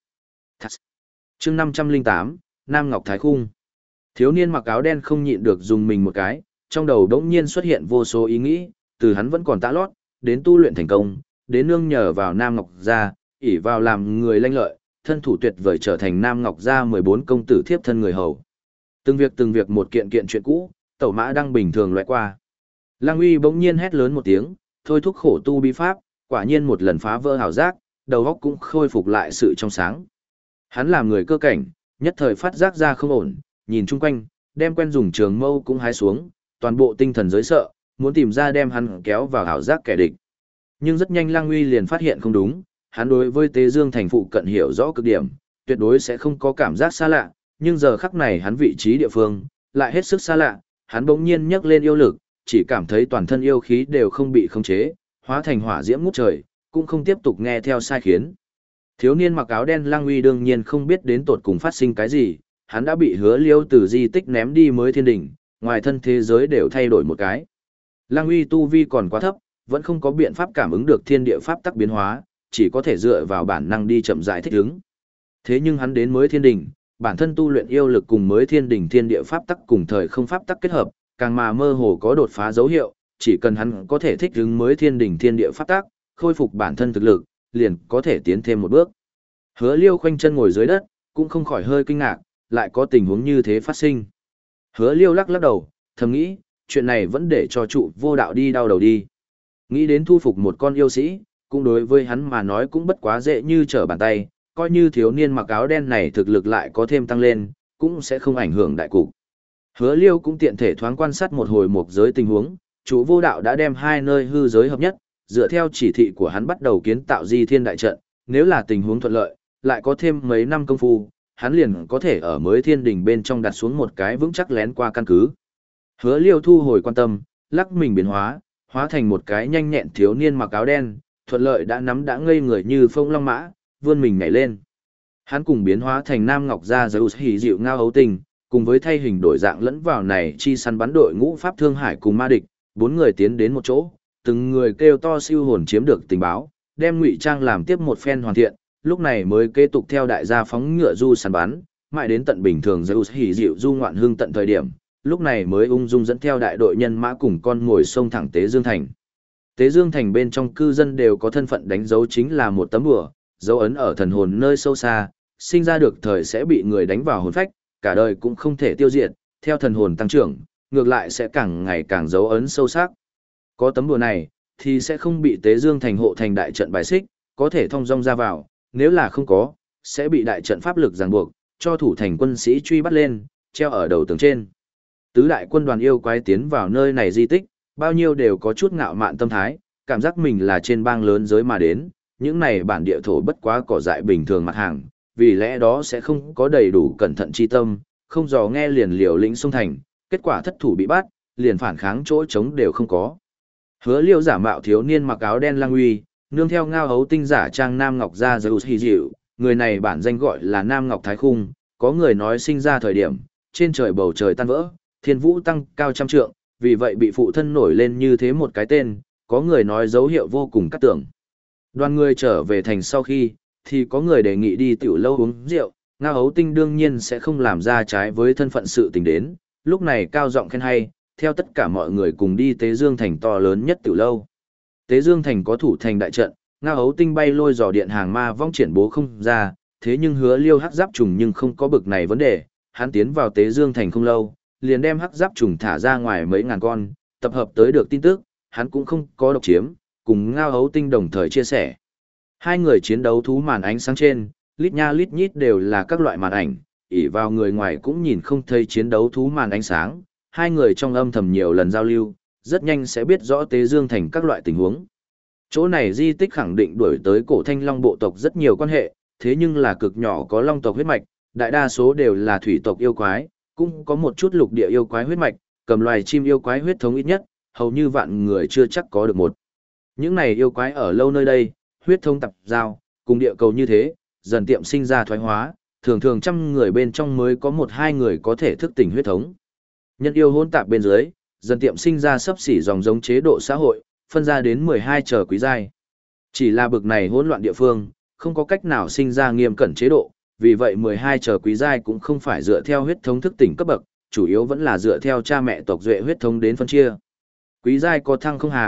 [SPEAKER 1] Chương năm trăm lẻ tám, Nam Ngọc Thái Khung. Thiếu niên mặc áo đen không nhịn được dùng mình một cái, trong đầu đống nhiên xuất hiện vô số ý nghĩ, từ hắn vẫn còn tã lót, đến tu luyện thành công, đến nương nhờ vào Nam Ngọc Gia, ỷ vào làm người lanh lợi, thân thủ tuyệt vời trở thành Nam Ngọc Gia mười bốn công tử thiếp thân người hầu. Từng việc từng việc một kiện kiện chuyện cũ, Tẩu Mã Đăng bình thường loại qua. Lăng Uy bỗng nhiên hét lớn một tiếng, thôi thúc khổ tu bí pháp, quả nhiên một lần phá vỡ hào giác, đầu óc cũng khôi phục lại sự trong sáng. Hắn làm người cơ cảnh, nhất thời phát giác ra không ổn, nhìn chung quanh, đem quen dùng trường mâu cũng hái xuống, toàn bộ tinh thần giới sợ, muốn tìm ra đem hắn kéo vào hào giác kẻ địch. Nhưng rất nhanh Lăng Uy liền phát hiện không đúng, hắn đối với Tế Dương thành phụ cận hiểu rõ cực điểm, tuyệt đối sẽ không có cảm giác xa lạ, nhưng giờ khắc này hắn vị trí địa phương, lại hết sức xa lạ, hắn bỗng nhiên nhấc lên yêu lực, chỉ cảm thấy toàn thân yêu khí đều không bị khống chế, hóa thành hỏa diễm ngút trời, cũng không tiếp tục nghe theo sai khiến. Thiếu niên mặc áo đen Lăng Uy đương nhiên không biết đến tột cùng phát sinh cái gì, hắn đã bị Hứa Liêu từ di tích ném đi mới thiên đỉnh, ngoài thân thế giới đều thay đổi một cái. Lăng Uy tu vi còn quá thấp, vẫn không có biện pháp cảm ứng được thiên địa pháp tắc biến hóa, chỉ có thể dựa vào bản năng đi chậm rãi thích ứng. Thế nhưng hắn đến mới thiên đỉnh, bản thân tu luyện yêu lực cùng mới thiên đỉnh thiên địa pháp tắc cùng thời không pháp tắc kết hợp, càng mà mơ hồ có đột phá dấu hiệu, chỉ cần hắn có thể thích ứng mới thiên đỉnh thiên địa pháp tắc, khôi phục bản thân thực lực, liền có thể tiến thêm một bước. Hứa Liêu khoanh chân ngồi dưới đất, cũng không khỏi hơi kinh ngạc, lại có tình huống như thế phát sinh. Hứa Liêu lắc lắc đầu, thầm nghĩ, chuyện này vẫn để cho trụ vô đạo đi đau đầu đi. Nghĩ đến thu phục một con yêu sĩ, cũng đối với hắn mà nói cũng bất quá dễ như trở bàn tay, coi như thiếu niên mặc áo đen này thực lực lại có thêm tăng lên, cũng sẽ không ảnh hưởng đại cục. Hứa Liêu cũng tiện thể thoáng quan sát một hồi một giới tình huống, chủ vô đạo đã đem hai nơi hư giới hợp nhất, dựa theo chỉ thị của hắn bắt đầu kiến tạo di thiên đại trận, nếu là tình huống thuận lợi, lại có thêm mấy năm công phu, hắn liền có thể ở mới thiên đình bên trong đặt xuống một cái vững chắc lén qua căn cứ. Hứa Liêu thu hồi quan tâm, lắc mình biến hóa, hóa thành một cái nhanh nhẹn thiếu niên mặc áo đen, thuận lợi đã nắm đã ngây người như phong long mã, vươn mình nhảy lên. Hắn cùng biến hóa thành Nam Ngọc Gia Zeus hỉ dịu ngao hấu tình, cùng với thay hình đổi dạng lẫn vào này chi săn bắn đội ngũ pháp thương hải cùng ma địch, bốn người tiến đến một chỗ, từng người kêu to siêu hồn chiếm được tình báo, đem ngụy trang làm tiếp một phen hoàn thiện, lúc này mới kế tục theo đại gia phóng ngựa du săn bắn, mãi đến tận bình thường Zeus hỉ dịu du ngoạn hương tận thời điểm, lúc này mới ung dung dẫn theo đại đội nhân mã cùng con ngồi sông thẳng Tế Dương thành. Tế Dương thành bên trong cư dân đều có thân phận đánh dấu chính là một tấm bùa, dấu ấn ở thần hồn nơi sâu xa, sinh ra được thời sẽ bị người đánh vào hồn phách, cả đời cũng không thể tiêu diệt, theo thần hồn tăng trưởng, ngược lại sẽ càng ngày càng dấu ấn sâu sắc. Có tấm bùa này, thì sẽ không bị Tế Dương thành hộ thành đại trận bài xích, có thể thông dong ra vào, nếu là không có, sẽ bị đại trận pháp lực ràng buộc, cho thủ thành quân sĩ truy bắt lên, treo ở đầu tường trên. Tứ đại quân đoàn yêu quái tiến vào nơi này di tích, bao nhiêu đều có chút ngạo mạn tâm thái, cảm giác mình là trên bang lớn giới mà đến, những này bản địa thổ bất quá cỏ dại bình thường mặt hàng, vì lẽ đó sẽ không có đầy đủ cẩn thận chi tâm, không dò nghe liền liều lĩnh xông thành, kết quả thất thủ bị bắt, liền phản kháng chỗ trống đều không có. Hứa Liêu giả mạo thiếu niên mặc áo đen Lăng Uy, nương theo ngao hấu tinh giả trang Nam Ngọc Gia Zeus hỉ dịu, người này bản danh gọi là Nam Ngọc Thái Khung, có người nói sinh ra thời điểm, trên trời bầu trời tan vỡ, thiên vũ tăng cao trăm trượng, vì vậy bị phụ thân nổi lên như thế một cái tên, có người nói dấu hiệu vô cùng cắt tưởng. Đoàn người trở về thành sau khi, thì có người đề nghị đi tiểu lâu uống rượu, ngao hấu tinh đương nhiên sẽ không làm ra trái với thân phận sự tình đến, lúc này cao giọng khen hay, theo tất cả mọi người cùng đi Tế Dương thành to lớn nhất tiểu lâu. Tế Dương thành có thủ thành đại trận, ngao hấu tinh bay lôi dò điện hàng ma vong triển bố không ra, thế nhưng Hứa Liêu hắc giáp trùng nhưng không có bực này vấn đề, hắn tiến vào Tế Dương thành không lâu, liền đem hắc giáp trùng thả ra ngoài mấy ngàn con, tập hợp tới được tin tức, hắn cũng không có độc chiếm, cùng ngao hấu tinh đồng thời chia sẻ. Hai người chiến đấu thú màn ánh sáng trên, lít nha lít nhít đều là các loại màn ảnh, ỉ vào người ngoài cũng nhìn không thấy chiến đấu thú màn ánh sáng, hai người trong âm thầm nhiều lần giao lưu, rất nhanh sẽ biết rõ Tế Dương thành các loại tình huống. Chỗ này di tích khẳng định đuổi tới cổ thanh long bộ tộc rất nhiều quan hệ, thế nhưng là cực nhỏ có long tộc huyết mạch, đại đa số đều là thủy tộc yêu quái, cũng có một chút lục địa yêu quái huyết mạch, cầm loài chim yêu quái huyết thống ít nhất, hầu như vạn người chưa chắc có được một. Những này yêu quái ở lâu nơi đây, huyết thống tập giao, cùng địa cầu như thế, dần tiệm sinh ra thoái hóa, thường thường trăm người bên trong mới có một hai người có thể thức tỉnh huyết thống. Nhân yêu hỗn tạp bên dưới, dần tiệm sinh ra sấp xỉ dòng giống chế độ xã hội, phân ra đến mười hai chờ quý giai. Chỉ là bực này hỗn loạn địa phương, không có cách nào sinh ra nghiêm cẩn chế độ, vì vậy mười hai chờ quý giai cũng không phải dựa theo huyết thống thức tỉnh cấp bậc, chủ yếu vẫn là dựa theo cha mẹ tộc duệ huyết thống đến phân chia. Quý giai có thăng không hàng,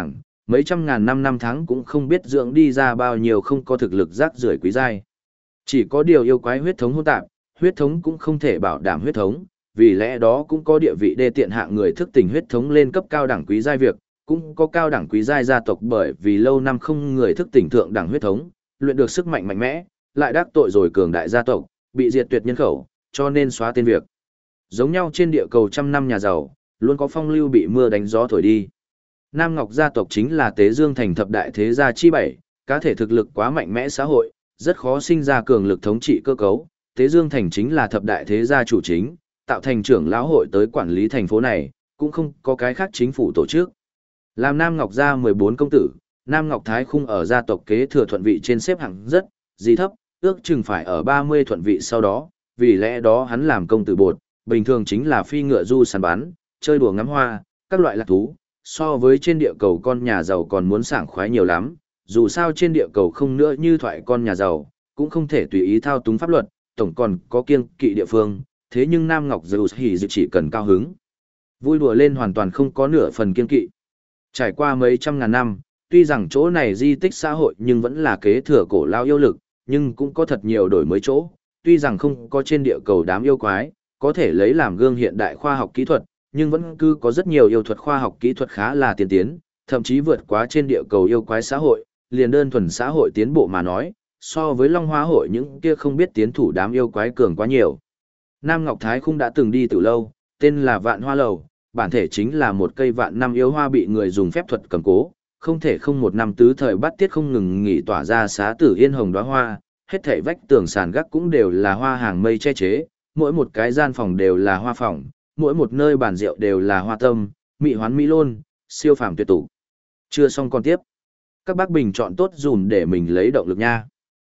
[SPEAKER 1] mấy trăm ngàn năm năm tháng cũng không biết dưỡng đi ra bao nhiêu không có thực lực rác rưởi quý giai. Chỉ có điều yêu quái huyết thống hỗn tạp, huyết thống cũng không thể bảo đảm huyết thống, vì lẽ đó cũng có địa vị đê tiện hạng người thức tỉnh huyết thống lên cấp cao đẳng quý giai việc, cũng có cao đẳng quý giai gia tộc bởi vì lâu năm không người thức tỉnh thượng đẳng huyết thống, luyện được sức mạnh mạnh mẽ, lại đắc tội rồi cường đại gia tộc, bị diệt tuyệt nhân khẩu, cho nên xóa tên việc. Giống nhau trên địa cầu trăm năm nhà giàu, luôn có phong lưu bị mưa đánh gió thổi đi. Nam Ngọc gia tộc chính là Tế Dương thành thập đại thế gia chi bảy, cá thể thực lực quá mạnh mẽ xã hội, rất khó sinh ra cường lực thống trị cơ cấu. Tế Dương thành chính là thập đại thế gia chủ chính, tạo thành trưởng lão hội tới quản lý thành phố này, cũng không có cái khác chính phủ tổ chức. Làm Nam Ngọc gia mười bốn công tử, Nam Ngọc Thái Khung ở gia tộc kế thừa thuận vị trên xếp hạng rất, gì thấp, ước chừng phải ở ba mươi thuận vị sau đó, vì lẽ đó hắn làm công tử bột, bình thường chính là phi ngựa du săn bắn, chơi đùa ngắm hoa, các loại lạc thú, so với trên địa cầu con nhà giàu còn muốn sảng khoái nhiều lắm, dù sao trên địa cầu không nữa như thoại con nhà giàu, cũng không thể tùy ý thao túng pháp luật, tổng còn có kiêng kỵ địa phương, thế nhưng Nam Ngọc dù hỉ dự chỉ cần cao hứng. Vui đùa lên hoàn toàn không có nửa phần kiêng kỵ. Trải qua mấy trăm ngàn năm, tuy rằng chỗ này di tích xã hội nhưng vẫn là kế thừa cổ lao yêu lực, nhưng cũng có thật nhiều đổi mới chỗ, tuy rằng không có trên địa cầu đám yêu quái, có thể lấy làm gương hiện đại khoa học kỹ thuật, nhưng vẫn cứ có rất nhiều yêu thuật khoa học kỹ thuật khá là tiên tiến, thậm chí vượt quá trên địa cầu yêu quái xã hội, liền đơn thuần xã hội tiến bộ mà nói, so với Long Hoa hội những kia không biết tiến thủ đám yêu quái cường quá nhiều. Nam Ngọc Thái Khung đã từng đi từ lâu, tên là Vạn Hoa Lầu, bản thể chính là một cây vạn năm yêu hoa bị người dùng phép thuật cầm cố, không thể không một năm tứ thời bắt tiết không ngừng nghỉ tỏa ra xá tử yên hồng đóa hoa, hết thảy vách tường sàn gác cũng đều là hoa hàng mây che chế, mỗi một cái gian phòng đều là hoa phòng, mỗi một nơi bàn rượu đều là hoa tâm, mỹ hoán mỹ lôn, siêu phàm tuyệt tụ. Chưa xong còn tiếp. Các bác bình chọn tốt dùm để mình lấy động lực nha.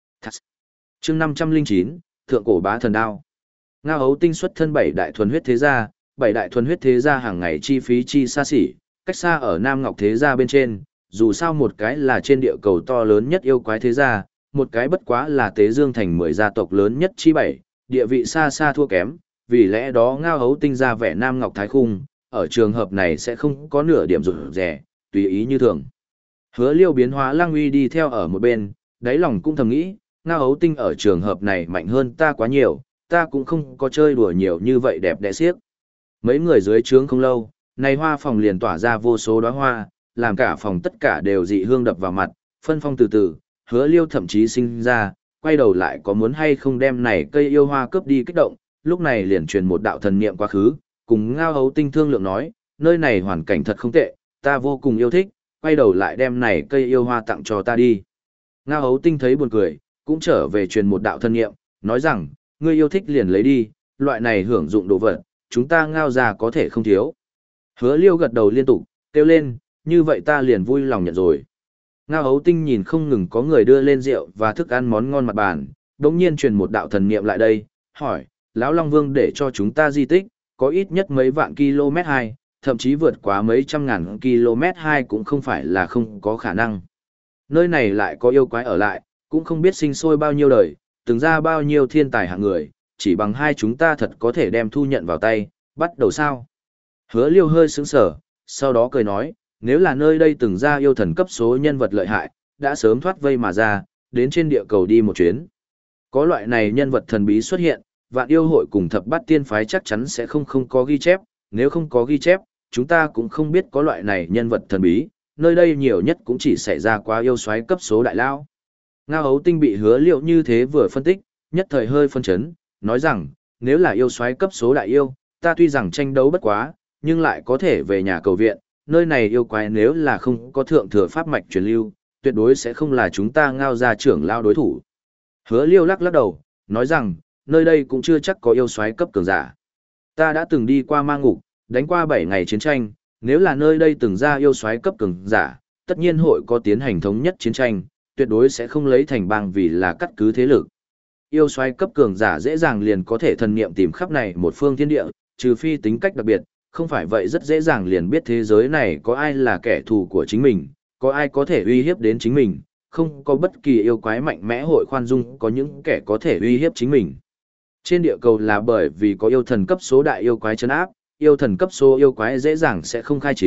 [SPEAKER 1] Chương năm trăm lẻ chín, Thượng cổ bá thần đao. Ngao Hấu Tinh xuất thân bảy đại thuần huyết thế gia, bảy đại thuần huyết thế gia hàng ngày chi phí chi xa xỉ, cách xa ở Nam Ngọc thế gia bên trên, dù sao một cái là trên địa cầu to lớn nhất yêu quái thế gia, một cái bất quá là Tế Dương thành mười gia tộc lớn nhất chi bảy, địa vị xa xa thua kém, vì lẽ đó Ngao Hấu Tinh ra vẻ Nam Ngọc Thái Khung, ở trường hợp này sẽ không có nửa điểm rụt rẻ, tùy ý như thường. Hứa Liêu biến hóa Lang Uy đi theo ở một bên, đáy lòng cũng thầm nghĩ, Ngao Hấu Tinh ở trường hợp này mạnh hơn ta quá nhiều, ta cũng không có chơi đùa nhiều như vậy đẹp đẽ xiếc. Mấy người dưới trướng không lâu, này hoa phòng liền tỏa ra vô số đóa hoa, làm cả phòng tất cả đều dị hương đập vào mặt, phân phong từ từ, Hứa Liêu thậm chí sinh ra, quay đầu lại có muốn hay không đem này cây yêu hoa cướp đi kích động, lúc này liền truyền một đạo thần niệm quá khứ, cùng Ngao Hấu Tinh thương lượng nói, nơi này hoàn cảnh thật không tệ, ta vô cùng yêu thích, quay đầu lại đem này cây yêu hoa tặng cho ta đi. Ngao Hấu Tinh thấy buồn cười, cũng trở về truyền một đạo thần niệm, nói rằng, ngươi yêu thích liền lấy đi, loại này hưởng dụng đồ vật, chúng ta Ngao gia có thể không thiếu. Hứa Liêu gật đầu liên tục, kêu lên, như vậy ta liền vui lòng nhận rồi. Ngao Hấu Tinh nhìn không ngừng có người đưa lên rượu và thức ăn món ngon mặt bàn, đống nhiên truyền một đạo thần niệm lại đây, hỏi, Lão Long Vương để cho chúng ta di tích, có ít nhất mấy vạn km hai, thậm chí vượt quá mấy trăm ngàn km hai cũng không phải là không có khả năng. Nơi này lại có yêu quái ở lại, cũng không biết sinh sôi bao nhiêu đời, từng ra bao nhiêu thiên tài hạng người, chỉ bằng hai chúng ta thật có thể đem thu nhận vào tay, bắt đầu sao? Hứa Liêu hơi sững sờ, sau đó cười nói, nếu là nơi đây từng ra yêu thần cấp số nhân vật lợi hại, đã sớm thoát vây mà ra, đến trên địa cầu đi một chuyến. Có loại này nhân vật thần bí xuất hiện, Vạn Yêu hội cùng Thập Bát Tiên phái chắc chắn sẽ không không có ghi chép, nếu không có ghi chép, chúng ta cũng không biết có loại này nhân vật thần bí, nơi đây nhiều nhất cũng chỉ xảy ra quá yêu soái cấp số đại lao. Ngao Hấu Tinh bị Hứa Liêu như thế vừa phân tích, nhất thời hơi phân chấn, nói rằng, nếu là yêu soái cấp số đại yêu, ta tuy rằng tranh đấu bất quá, nhưng lại có thể về nhà cầu viện, nơi này yêu quái nếu là không có thượng thừa pháp mạch truyền lưu, tuyệt đối sẽ không là chúng ta Ngao gia trưởng lao đối thủ. Hứa Liêu lắc lắc đầu, nói rằng, nơi đây cũng chưa chắc có yêu soái cấp cường giả. Ta đã từng đi qua ma ngục, đánh qua bảy ngày chiến tranh, nếu là nơi đây từng ra yêu soái cấp cường giả, tất nhiên hội có tiến hành thống nhất chiến tranh, tuyệt đối sẽ không lấy thành bang vì là cắt cứ thế lực. Yêu soái cấp cường giả dễ dàng liền có thể thần niệm tìm khắp này một phương thiên địa, trừ phi tính cách đặc biệt, không phải vậy rất dễ dàng liền biết thế giới này có ai là kẻ thù của chính mình, có ai có thể uy hiếp đến chính mình, không có bất kỳ yêu quái mạnh mẽ hội khoan dung có những kẻ có thể uy hiếp chính mình. Trên địa cầu là bởi vì có yêu thần cấp số đại yêu quái trấn áp, yêu thần cấp số yêu quái dễ dàng sẽ không khai chiến,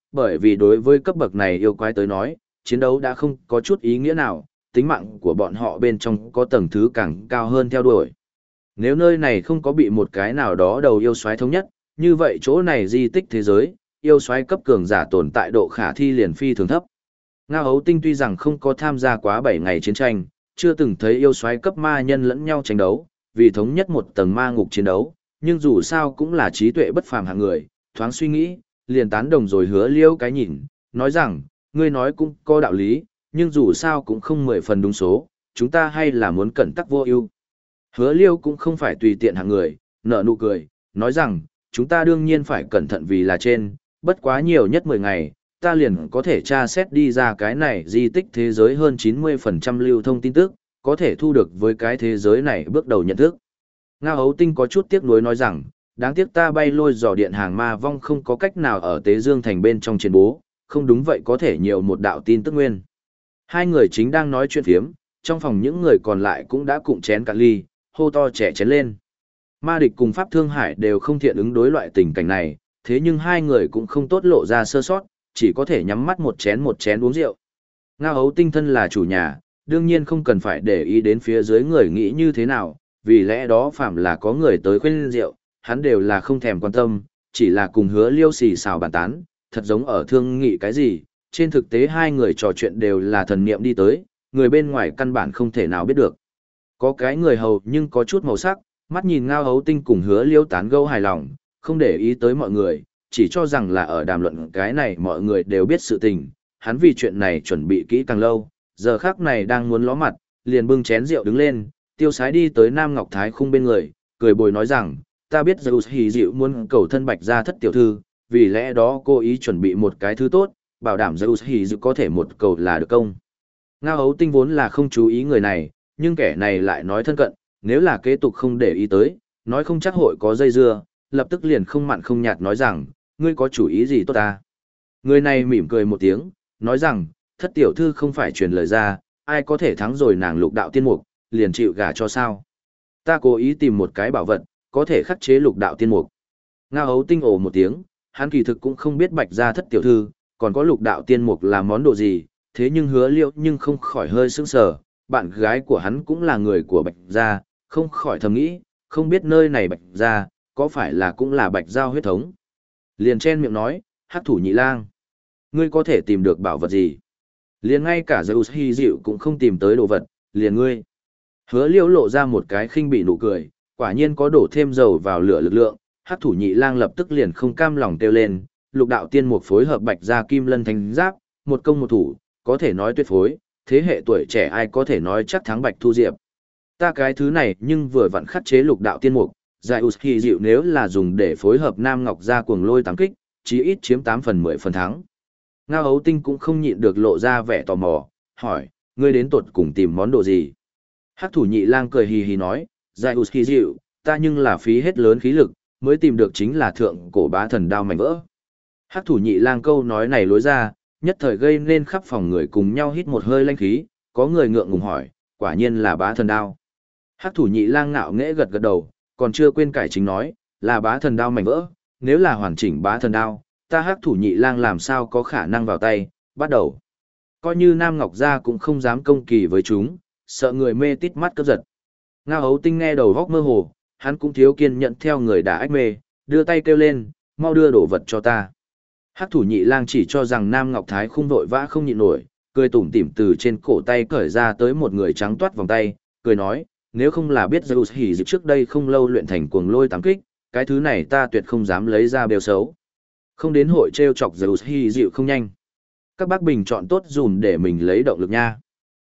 [SPEAKER 1] Bởi vì đối với cấp bậc này yêu quái tới nói, chiến đấu đã không có chút ý nghĩa nào, tính mạng của bọn họ bên trong có tầng thứ càng cao hơn theo đuổi. Nếu nơi này không có bị một cái nào đó đầu yêu xoáy thống nhất, như vậy chỗ này di tích thế giới, yêu xoáy cấp cường giả tồn tại độ khả thi liền phi thường thấp. Ngao Hấu Tinh tuy rằng không có tham gia quá bảy ngày chiến tranh, chưa từng thấy yêu xoáy cấp ma nhân lẫn nhau tranh đấu, vì thống nhất một tầng ma ngục chiến đấu, nhưng dù sao cũng là trí tuệ bất phàm hạng người, thoáng suy nghĩ, liền tán đồng rồi Hứa Liêu cái nhìn, nói rằng, ngươi nói cũng có đạo lý, nhưng dù sao cũng không mười phần đúng số, chúng ta hay là muốn cẩn tắc vô ưu. Hứa Liêu cũng không phải tùy tiện hạng người, nở nụ cười, nói rằng, chúng ta đương nhiên phải cẩn thận vì là trên, bất quá nhiều nhất mười ngày, ta liền có thể tra xét đi ra cái này di tích thế giới hơn chín mươi phần trăm lưu thông tin tức, có thể thu được với cái thế giới này bước đầu nhận thức. Ngao Hấu Tinh có chút tiếc nuối nói rằng, đáng tiếc ta bay lôi dò điện hàng ma vong không có cách nào ở Tế Dương Thành bên trong chiến bố, không đúng vậy có thể nhiều một đạo tin tức nguyên. Hai người chính đang nói chuyện phiếm, trong phòng những người còn lại cũng đã cụm chén cạn ly, hô to trẻ chén lên. Ma địch cùng Pháp Thương Hải đều không thiện ứng đối loại tình cảnh này, thế nhưng hai người cũng không tốt lộ ra sơ sót, chỉ có thể nhắm mắt một chén một chén uống rượu. Ngao Hấu Tinh thân là chủ nhà, đương nhiên không cần phải để ý đến phía dưới người nghĩ như thế nào, vì lẽ đó phạm là có người tới khuyên rượu, hắn đều là không thèm quan tâm, chỉ là cùng Hứa Liêu xì xào bàn tán, thật giống ở thương nghị cái gì, trên thực tế hai người trò chuyện đều là thần niệm đi tới, người bên ngoài căn bản không thể nào biết được. Có cái người hầu nhưng có chút màu sắc, mắt nhìn Ngao Hấu Tinh cùng Hứa Liêu tán gẫu hài lòng, không để ý tới mọi người, chỉ cho rằng là ở đàm luận cái này mọi người đều biết sự tình, hắn vì chuyện này chuẩn bị kỹ càng lâu, giờ khắc này đang muốn ló mặt, liền bưng chén rượu đứng lên, tiêu sái đi tới Nam Ngọc Thái Khung bên người, cười bồi nói rằng, ta biết Zeus Hỉ Dịu muốn cầu thân Bạch gia thất tiểu thư, vì lẽ đó cô ý chuẩn bị một cái thứ tốt, bảo đảm Zeus Hỉ Dịu có thể một cầu là được công. Ngao Hấu Tinh vốn là không chú ý người này, nhưng kẻ này lại nói thân cận, nếu là kế tục không để ý tới, nói không chắc hội có dây dưa, lập tức liền không mặn không nhạt nói rằng, ngươi có chủ ý gì tốt ta? Người này mỉm cười một tiếng, nói rằng, thất tiểu thư không phải truyền lời ra, ai có thể thắng rồi nàng lục đạo tiên mục, liền chịu gả cho sao? Ta cố ý tìm một cái bảo vật, có thể khắc chế lục đạo tiên mục. Ngao Hấu Tinh ồ một tiếng, hắn kỳ thực cũng không biết Bạch gia thất tiểu thư, còn có lục đạo tiên mục là món đồ gì, thế nhưng Hứa Liêu nhưng không khỏi hơi sững sờ, bạn gái của hắn cũng là người của Bạch gia, không khỏi thầm nghĩ, không biết nơi này Bạch gia, có phải là cũng là Bạch giao huyết thống. Liền chen miệng nói, hắc thủ nhị lang, ngươi có thể tìm được bảo vật gì? Liền ngay cả Zeus Hỉ Dịu cũng không tìm tới đồ vật, liền ngươi. Hứa Liêu lộ ra một cái khinh bỉ nụ cười, quả nhiên có đổ thêm dầu vào lửa lực lượng, hắc thủ nhị lang lập tức liền không cam lòng kêu lên, lục đạo tiên mục phối hợp Bạch gia kim lân thánh giáp, một công một thủ, có thể nói tuyệt phối, thế hệ tuổi trẻ ai có thể nói chắc thắng Bạch Thu Diệp. Ta cái thứ này nhưng vừa vặn khắc chế lục đạo tiên mục, Zeus Hỉ Dịu nếu là dùng để phối hợp Nam Ngọc gia cuồng lôi tám kích, chí ít chiếm tám phần mười phần thắng. Ngao Hấu Tinh cũng không nhịn được lộ ra vẻ tò mò, hỏi, ngươi đến tột cùng tìm món đồ gì? Hắc thủ nhị lang cười hì hì nói, Zeus Hỉ Dịu, ta nhưng là phí hết lớn khí lực, mới tìm được chính là thượng cổ bá thần đao mảnh vỡ. Hắc thủ nhị lang câu nói này lối ra, nhất thời gây nên khắp phòng người cùng nhau hít một hơi lanh khí, có người ngượng ngùng hỏi, quả nhiên là bá thần đao. Hắc thủ nhị lang ngạo nghễ gật gật đầu, còn chưa quên cải chính nói, là bá thần đao mảnh vỡ, nếu là hoàn chỉnh bá thần đao, ta hắc thủ nhị lang làm sao có khả năng vào tay, bắt đầu. Coi như Nam Ngọc gia cũng không dám công kỳ với chúng, sợ người mê tít mắt cướp giật. Ngao Hấu Tinh nghe đầu góc mơ hồ, hắn cũng thiếu kiên nhẫn theo người đã ách mê, đưa tay kêu lên, mau đưa đồ vật cho ta. Hắc thủ nhị lang chỉ cho rằng Nam Ngọc Thái Khung vội vã không nhịn nổi, cười tủm tỉm từ trên cổ tay cởi ra tới một người trắng toát vòng tay, cười nói, nếu không là biết Zeus Hỉ Dịu trước đây không lâu luyện thành cuồng lôi tám kích, cái thứ này ta tuyệt không dám lấy ra bêu xấu. Không đến hội trêu chọc Zeus Hỉ Dịu không nhanh. Các bác bình chọn tốt dùm để mình lấy động lực nha.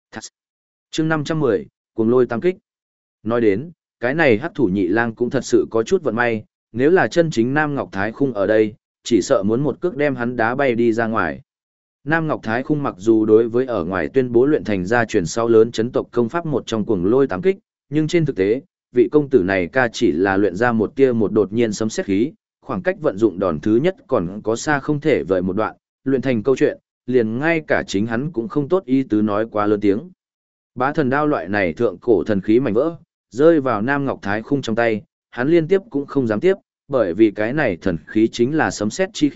[SPEAKER 1] Chương năm trăm mười, cuồng lôi tám kích. Nói đến, cái này hắc thủ nhị lang cũng thật sự có chút vận may, nếu là chân chính Nam Ngọc Thái Khung ở đây, chỉ sợ muốn một cước đem hắn đá bay đi ra ngoài. Nam Ngọc Thái Khung mặc dù đối với ở ngoài tuyên bố luyện thành gia truyền sau lớn chấn tộc công pháp một trong cuồng lôi tám kích, nhưng trên thực tế, vị công tử này ca chỉ là luyện ra một tia một đột nhiên sấm sét khí, khoảng cách vận dụng đòn thứ nhất còn có xa không thể vời một đoạn, luyện thành câu chuyện, liền ngay cả chính hắn cũng không tốt ý tứ nói quá lớn tiếng. Bá thần đao loại này thượng cổ thần khí mảnh vỡ, rơi vào Nam Ngọc Thái Khung trong tay, hắn liên tiếp cũng không dám tiếp, bởi vì cái này thần khí chính là sấm sét chi khí,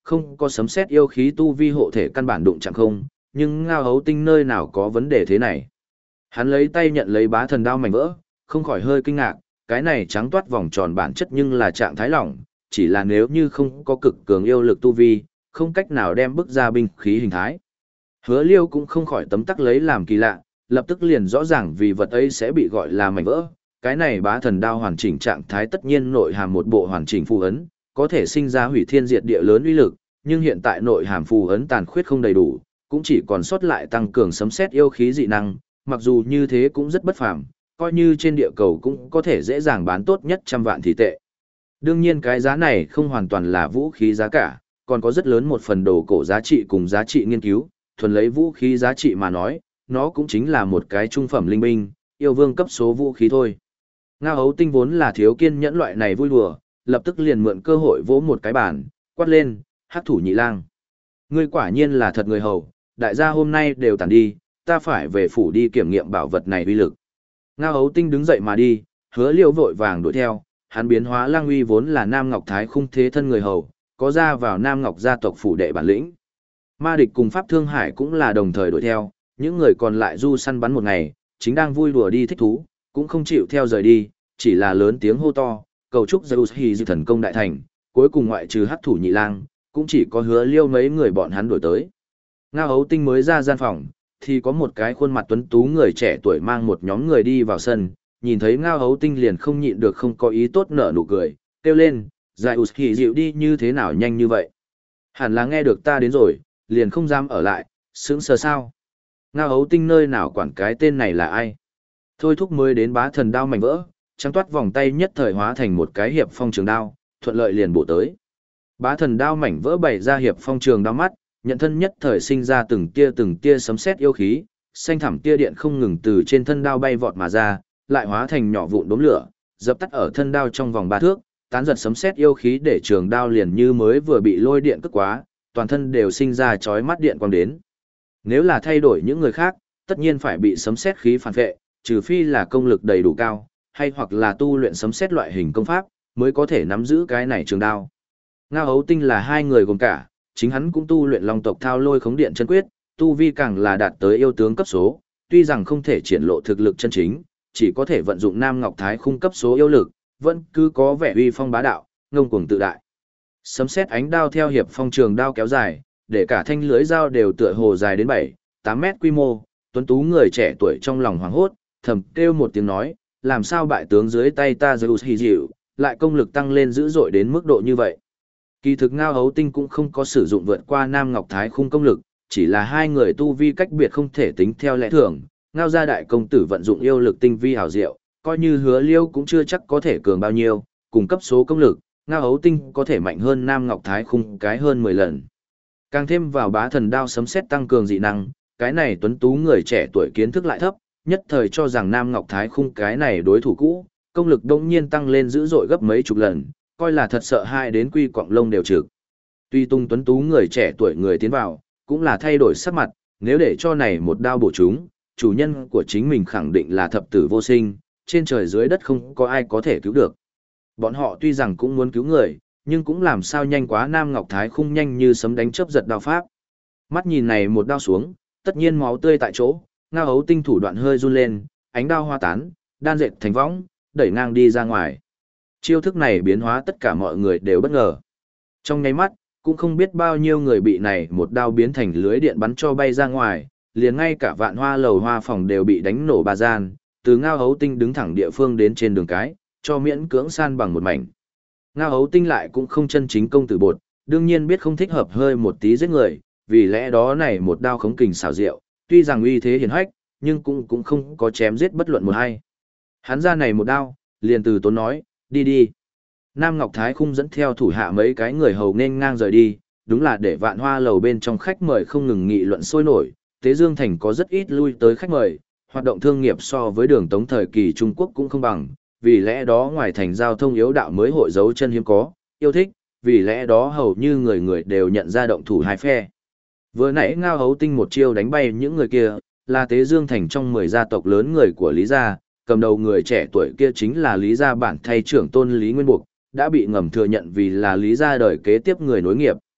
[SPEAKER 1] không có sấm sét yêu khí tu vi hộ thể căn bản đụng chẳng không, nhưng Ngao Hấu Tinh nơi nào có vấn đề thế này. Hắn lấy tay nhận lấy bá thần đao mảnh vỡ, không khỏi hơi kinh ngạc, cái này trắng toát vòng tròn bản chất nhưng là trạng thái lỏng, chỉ là nếu như không có cực cường yêu lực tu vi, không cách nào đem bức ra binh khí hình thái. Hứa Liêu cũng không khỏi tấm tắc lấy làm kỳ lạ, lập tức liền rõ ràng vì vật ấy sẽ bị gọi là mảnh vỡ. Cái này bá thần đao hoàn chỉnh trạng thái tất nhiên nội hàm một bộ hoàn chỉnh phù ấn, có thể sinh ra hủy thiên diệt địa lớn uy lực, nhưng hiện tại nội hàm phù ấn tàn khuyết không đầy đủ, cũng chỉ còn sót lại tăng cường sấm sét yêu khí dị năng, mặc dù như thế cũng rất bất phàm, coi như trên địa cầu cũng có thể dễ dàng bán tốt nhất trăm vạn thị tệ. Đương nhiên cái giá này không hoàn toàn là vũ khí giá cả, còn có rất lớn một phần đồ cổ giá trị cùng giá trị nghiên cứu, thuần lấy vũ khí giá trị mà nói, nó cũng chính là một cái trung phẩm linh binh, yêu vương cấp số vũ khí thôi. Ngao Hấu Tinh vốn là thiếu kiên nhẫn loại này vui đùa, lập tức liền mượn cơ hội vỗ một cái bàn, quát lên, Hắc Thủ Nhị Lang. Ngươi quả nhiên là thật người hầu, đại gia hôm nay đều tản đi, ta phải về phủ đi kiểm nghiệm bảo vật này uy lực. Ngao Hấu Tinh đứng dậy mà đi, Hứa Liêu vội vàng đuổi theo, hắn biến hóa Lang Uy vốn là Nam Ngọc Thái Khung thế thân người hầu, có ra vào Nam Ngọc gia tộc phủ đệ bản lĩnh. Ma Địch cùng Pháp Thương Hải cũng là đồng thời đuổi theo, những người còn lại du săn bắn một ngày, chính đang vui đùa đi thích thú, cũng không chịu theo rời đi, chỉ là lớn tiếng hô to, cầu chúc Zeus Hy Dư thần công đại thành, cuối cùng ngoại trừ Hắc Thủ Nhị Lang, cũng chỉ có Hứa Liêu mấy người bọn hắn đuổi tới. Ngao Hấu Tinh mới ra gian phòng, thì có một cái khuôn mặt tuấn tú người trẻ tuổi mang một nhóm người đi vào sân, nhìn thấy Ngao Hấu Tinh liền không nhịn được không có ý tốt nở nụ cười, kêu lên, Zeus Hy dịu đi như thế nào nhanh như vậy. Hẳn là nghe được ta đến rồi, liền không dám ở lại, sững sờ sao. Ngao Hấu Tinh nơi nào quản cái tên này là ai. Thôi thúc mới đến bá thần đao mảnh vỡ, trắng toát vòng tay nhất thời hóa thành một cái hiệp phong trường đao, thuận lợi liền bổ tới. Bá thần đao mảnh vỡ bày ra hiệp phong trường đao mắt, nhận thân nhất thời sinh ra từng tia từng tia sấm sét yêu khí, xanh thẳm tia điện không ngừng từ trên thân đao bay vọt mà ra, lại hóa thành nhỏ vụn đốm lửa, dập tắt ở thân đao trong vòng ba thước, tán giật sấm sét yêu khí để trường đao liền như mới vừa bị lôi điện cất quá, toàn thân đều sinh ra chói mắt điện quang đến. Nếu là thay đổi những người khác, tất nhiên phải bị sấm sét khí phản vệ, trừ phi là công lực đầy đủ cao, hay hoặc là tu luyện sấm sét loại hình công pháp, mới có thể nắm giữ cái này trường đao. Ngao Hấu Tinh là hai người gồm cả, chính hắn cũng tu luyện Long tộc Thao Lôi Khống Điện chân quyết, tu vi càng là đạt tới yêu tướng cấp số, tuy rằng không thể triển lộ thực lực chân chính, chỉ có thể vận dụng Nam Ngọc Thái Khung cấp số yêu lực, vẫn cứ có vẻ uy phong bá đạo, ngông cuồng tự đại. Sấm sét ánh đao theo hiệp phong trường đao kéo dài, để cả thanh lưới dao đều tựa hồ dài đến bảy, tám mét quy mô, tuấn tú người trẻ tuổi trong lòng hoảng hốt, thầm kêu một tiếng nói, làm sao bại tướng dưới tay ta Zeus Hy dịu, lại công lực tăng lên dữ dội đến mức độ như vậy. Kỳ thực Ngao Hấu Tinh cũng không có sử dụng vượt qua Nam Ngọc Thái Khung công lực, chỉ là hai người tu vi cách biệt không thể tính theo lẽ thường, Ngao gia đại công tử vận dụng yêu lực tinh vi hảo diệu, coi như Hứa Liêu cũng chưa chắc có thể cường bao nhiêu, cùng cấp số công lực, Ngao Hấu Tinh có thể mạnh hơn Nam Ngọc Thái Khung cái hơn mười lần. Càng thêm vào bá thần đao sấm sét tăng cường dị năng, cái này tuấn tú người trẻ tuổi kiến thức lại thấp, nhất thời cho rằng Nam Ngọc Thái Khung cái này đối thủ cũ, công lực đông nhiên tăng lên dữ dội gấp mấy chục lần, coi là thật sợ hai đến quy quọng lông đều trực. Tuy tung tuấn tú người trẻ tuổi người tiến vào, cũng là thay đổi sắc mặt, nếu để cho này một đao bổ chúng, chủ nhân của chính mình khẳng định là thập tử vô sinh, trên trời dưới đất không có ai có thể cứu được. Bọn họ tuy rằng cũng muốn cứu người, nhưng cũng làm sao nhanh quá Nam Ngọc Thái Khung nhanh như sấm đánh chớp giật đao pháp. Mắt nhìn này một đao xuống, tất nhiên máu tươi tại chỗ, Ngao Hấu Tinh thủ đoạn hơi run lên, ánh đao hoa tán, đan dệt thành võng, đẩy ngang đi ra ngoài. Chiêu thức này biến hóa tất cả mọi người đều bất ngờ. Trong nháy mắt, cũng không biết bao nhiêu người bị này một đao biến thành lưới điện bắn cho bay ra ngoài, liền ngay cả vạn hoa lầu hoa phòng đều bị đánh nổ ba gian, từ Ngao Hấu Tinh đứng thẳng địa phương đến trên đường cái, cho miễn cưỡng san bằng một mảnh. Ngao Hấu Tinh lại cũng không chân chính công tử bột, đương nhiên biết không thích hợp hơi một tí giết người, vì lẽ đó này một đao khống kình xảo diệu, tuy rằng uy thế hiển hách, nhưng cũng cũng không có chém giết bất luận một hay. Hắn ra này một đao, liền từ tốn nói, đi đi. Nam Ngọc Thái Khung dẫn theo thủ hạ mấy cái người hầu nên ngang rời đi, đúng là để vạn hoa lầu bên trong khách mời không ngừng nghị luận sôi nổi, Tế Dương Thành có rất ít lui tới khách mời, hoạt động thương nghiệp so với đường Tống thời kỳ Trung Quốc cũng không bằng, vì lẽ đó ngoài thành giao thông yếu đạo mới hội dấu chân hiếm có, yêu thích, vì lẽ đó hầu như người người đều nhận ra động thủ hai phe. Vừa nãy Ngao Hấu Tinh một chiêu đánh bay những người kia, là Tế Dương Thành trong mười gia tộc lớn người của Lý gia, cầm đầu người trẻ tuổi kia chính là Lý gia bản thay trưởng tôn Lý Nguyên Buộc, đã bị ngầm thừa nhận vì là Lý gia đời kế tiếp người nối nghiệp.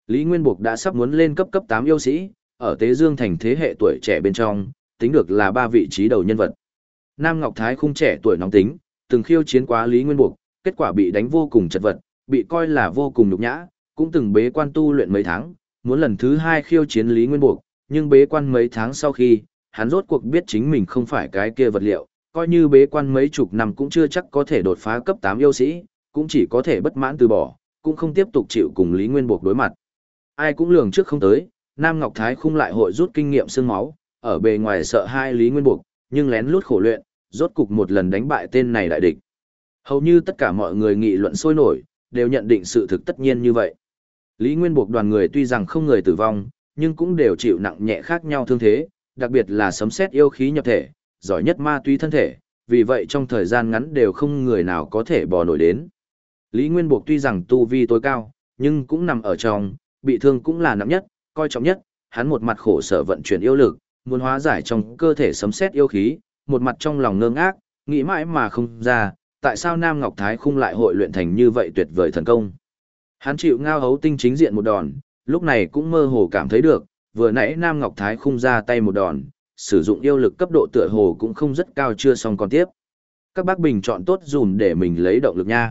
[SPEAKER 1] Lý Nguyên Bộc đã sắp muốn lên cấp cấp tám yêu sĩ, ở Tế Dương thành thế hệ tuổi trẻ bên trong, tính được là ba vị trí đầu nhân vật. Nam Ngọc Thái khung trẻ tuổi nóng tính, từng khiêu chiến quá Lý Nguyên Bộc, kết quả bị đánh vô cùng chật vật, bị coi là vô cùng nhục nhã, cũng từng bế quan tu luyện mấy tháng, muốn lần thứ hai khiêu chiến Lý Nguyên Bộc, nhưng bế quan mấy tháng sau khi, hắn rốt cuộc biết chính mình không phải cái kia vật liệu, coi như bế quan mấy chục năm cũng chưa chắc có thể đột phá cấp tám yêu sĩ, cũng chỉ có thể bất mãn từ bỏ, cũng không tiếp tục chịu cùng Lý Nguyên Bộc đối mặt. Ai cũng lường trước không tới, Nam Ngọc Thái khung lại hội rút kinh nghiệm xương máu, ở bề ngoài sợ hai Lý Nguyên Bộc, nhưng lén lút khổ luyện, rốt cục một lần đánh bại tên này đại địch. Hầu như tất cả mọi người nghị luận sôi nổi, đều nhận định sự thực tất nhiên như vậy. Lý Nguyên Bộc đoàn người tuy rằng không người tử vong, nhưng cũng đều chịu nặng nhẹ khác nhau thương thế, đặc biệt là sấm sét yêu khí nhập thể, giỏi nhất ma túy thân thể, vì vậy trong thời gian ngắn đều không người nào có thể bò nổi đến. Lý Nguyên Bộc tuy rằng tu vi tối cao, nhưng cũng nằm ở trong, bị thương cũng là nặng nhất, coi trọng nhất, hắn một mặt khổ sở vận chuyển yêu lực, muốn hóa giải trong cơ thể sấm sét yêu khí, một mặt trong lòng ngơ ngác, nghĩ mãi mà không ra, tại sao Nam Ngọc Thái khung lại hội luyện thành như vậy tuyệt vời thần công. Hắn chịu Ngao Hấu Tinh chính diện một đòn, lúc này cũng mơ hồ cảm thấy được, vừa nãy Nam Ngọc Thái khung ra tay một đòn, sử dụng yêu lực cấp độ tựa hồ cũng không rất cao, chưa xong còn tiếp. Các bác bình chọn tốt dùm để mình lấy động lực nha.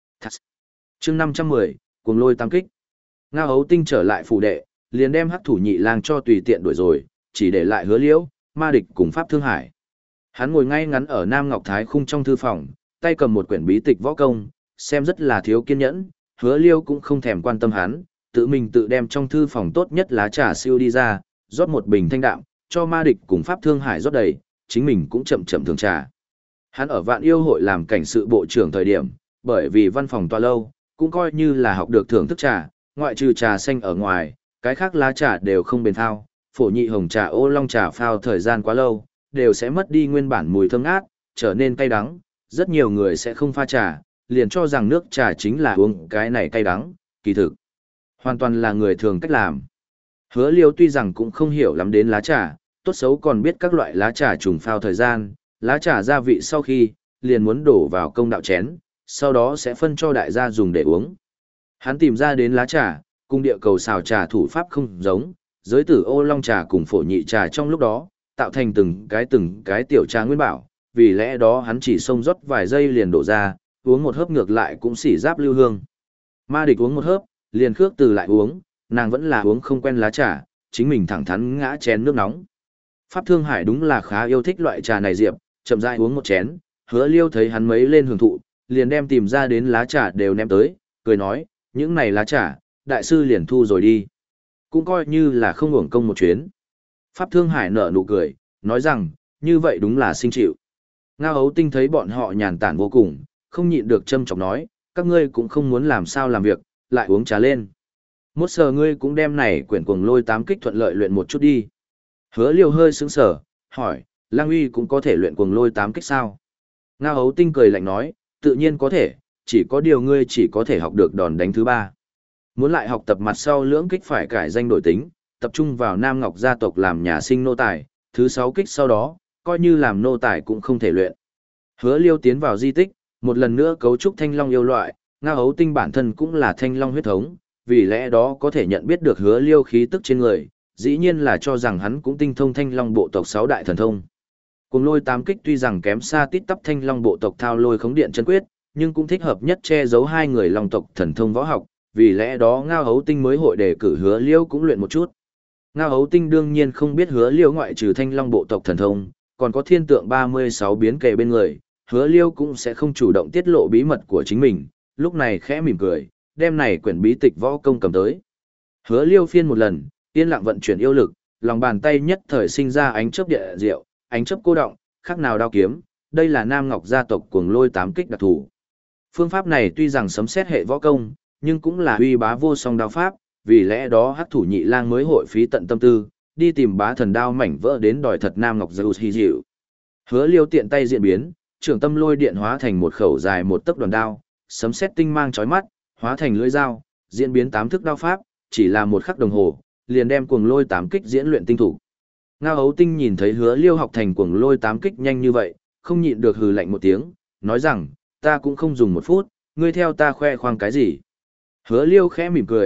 [SPEAKER 1] Chương năm trăm mười, cuồng lôi tam kích. Ngao Hấu Tinh trở lại phủ đệ, liền đem Hắc Thủ Nhị Lang cho tùy tiện đuổi rồi, chỉ để lại Hứa Liễu, Ma Địch cùng Pháp Thương Hải. Hắn ngồi ngay ngắn ở Nam Ngọc Thái khung trong thư phòng, tay cầm một quyển bí tịch võ công, xem rất là thiếu kiên nhẫn, Hứa Liêu cũng không thèm quan tâm hắn, tự mình tự đem trong thư phòng tốt nhất lá trà siêu đi ra, rót một bình thanh đạm, cho Ma Địch cùng Pháp Thương Hải rót đầy, chính mình cũng chậm chậm thường trà. Hắn ở Vạn Yêu hội làm cảnh sự bộ trưởng thời điểm, bởi vì văn phòng tọa lâu, cũng coi như là học được thưởng thức trà, ngoại trừ trà xanh ở ngoài, cái khác lá trà đều không bền thao, phổ nhị hồng trà ô long trà phao thời gian quá lâu, đều sẽ mất đi nguyên bản mùi thơm ngát, trở nên cay đắng, rất nhiều người sẽ không pha trà, liền cho rằng nước trà chính là uống cái này cay đắng, kỳ thực hoàn toàn là người thường cách làm. Hứa Liêu tuy rằng cũng không hiểu lắm đến lá trà, tốt xấu còn biết các loại lá trà trùng phao thời gian, lá trà gia vị sau khi, liền muốn đổ vào công đạo chén, sau đó sẽ phân cho đại gia dùng để uống. Hắn tìm ra đến lá trà, cùng địa cầu xào trà thủ pháp không giống, giới tử ô long trà cùng phổ nhị trà trong lúc đó, tạo thành từng cái từng cái tiểu trà nguyên bảo, vì lẽ đó hắn chỉ xông rót vài giây liền đổ ra, uống một hớp ngược lại cũng xỉ giáp lưu hương. Ma Địch uống một hớp, liền khước từ lại uống, nàng vẫn là uống không quen lá trà, chính mình thẳng thắn ngã chén nước nóng. Pháp Thương Hải đúng là khá yêu thích loại trà này diệp, chậm rãi uống một chén, Hứa Liêu thấy hắn mấy lên hưởng thụ, liền đem tìm ra đến lá trà đều ném tới, cười nói, những này lá trà, đại sư liền thu rồi đi. Cũng coi như là không uổng công một chuyến. Pháp Thương Hải nở nụ cười, nói rằng, như vậy đúng là sinh chịu. Ngao Hấu Tinh thấy bọn họ nhàn tản vô cùng, không nhịn được châm chọc nói, các ngươi cũng không muốn làm sao làm việc, lại uống trà lên. Mốt sờ ngươi cũng đem này quyển cuồng lôi tám kích thuận lợi luyện một chút đi. Hứa Liêu hơi sững sờ, hỏi, Lang Uy cũng có thể luyện cuồng lôi tám kích sao? Ngao Hấu Tinh cười lạnh nói, tự nhiên có thể, chỉ có điều ngươi chỉ có thể học được đòn đánh thứ ba. Muốn lại học tập mặt sau lưỡng kích phải cải danh đổi tính, tập trung vào Nam Ngọc gia tộc làm nhà sinh nô tài, thứ sáu kích sau đó, coi như làm nô tài cũng không thể luyện. Hứa Liêu tiến vào di tích, một lần nữa cấu trúc thanh long yêu loại, Ngao Hấu Tinh bản thân cũng là thanh long huyết thống, vì lẽ đó có thể nhận biết được Hứa Liêu khí tức trên người, dĩ nhiên là cho rằng hắn cũng tinh thông thanh long bộ tộc sáu đại thần thông. Cuồng lôi tám kích tuy rằng kém xa tít tắp thanh long bộ tộc thao lôi khống điện chân quyết, nhưng cũng thích hợp nhất che giấu hai người long tộc thần thông võ học, vì lẽ đó Ngao Hấu Tinh mới hội đề cử Hứa Liêu cũng luyện một chút. Ngao Hấu Tinh đương nhiên không biết Hứa Liêu ngoại trừ thanh long bộ tộc thần thông, còn có thiên tượng ba mươi sáu biến kề bên người, Hứa Liêu cũng sẽ không chủ động tiết lộ bí mật của chính mình, lúc này khẽ mỉm cười, đem này quyển bí tịch võ công cầm tới. Hứa Liêu phiên một lần, yên lặng vận chuyển yêu lực, lòng bàn tay nhất thời sinh ra ánh chớp địa diệu, ánh chớp cô động, khác nào đao kiếm, đây là Nam Ngọc gia tộc cuồng lôi tám kích đặc thù. Phương pháp này tuy rằng sấm xét hệ võ công, nhưng cũng là uy bá vô song đao pháp, vì lẽ đó Hắc Thủ Nhị Lang mới hội phí tận tâm tư, đi tìm bá thần đao mảnh vỡ đến đòi thật Nam Ngọc Zeus hy dịu. Hứa Liêu tiện tay diễn biến, trường tâm lôi điện hóa thành một khẩu dài một tấc đoàn đao, sấm sét tinh mang chói mắt, hóa thành lưỡi dao, diễn biến tám thức đao pháp, chỉ là một khắc đồng hồ, liền đem cuồng lôi tám kích diễn luyện tinh thủ. Ngao Hấu Tinh nhìn thấy Hứa Liêu học thành cuồng lôi tám kích nhanh như vậy, không nhịn được hừ lạnh một tiếng, nói rằng, ta cũng không dùng một phút, ngươi theo ta khoe khoang cái gì. Hứa Liêu khẽ mỉm cười,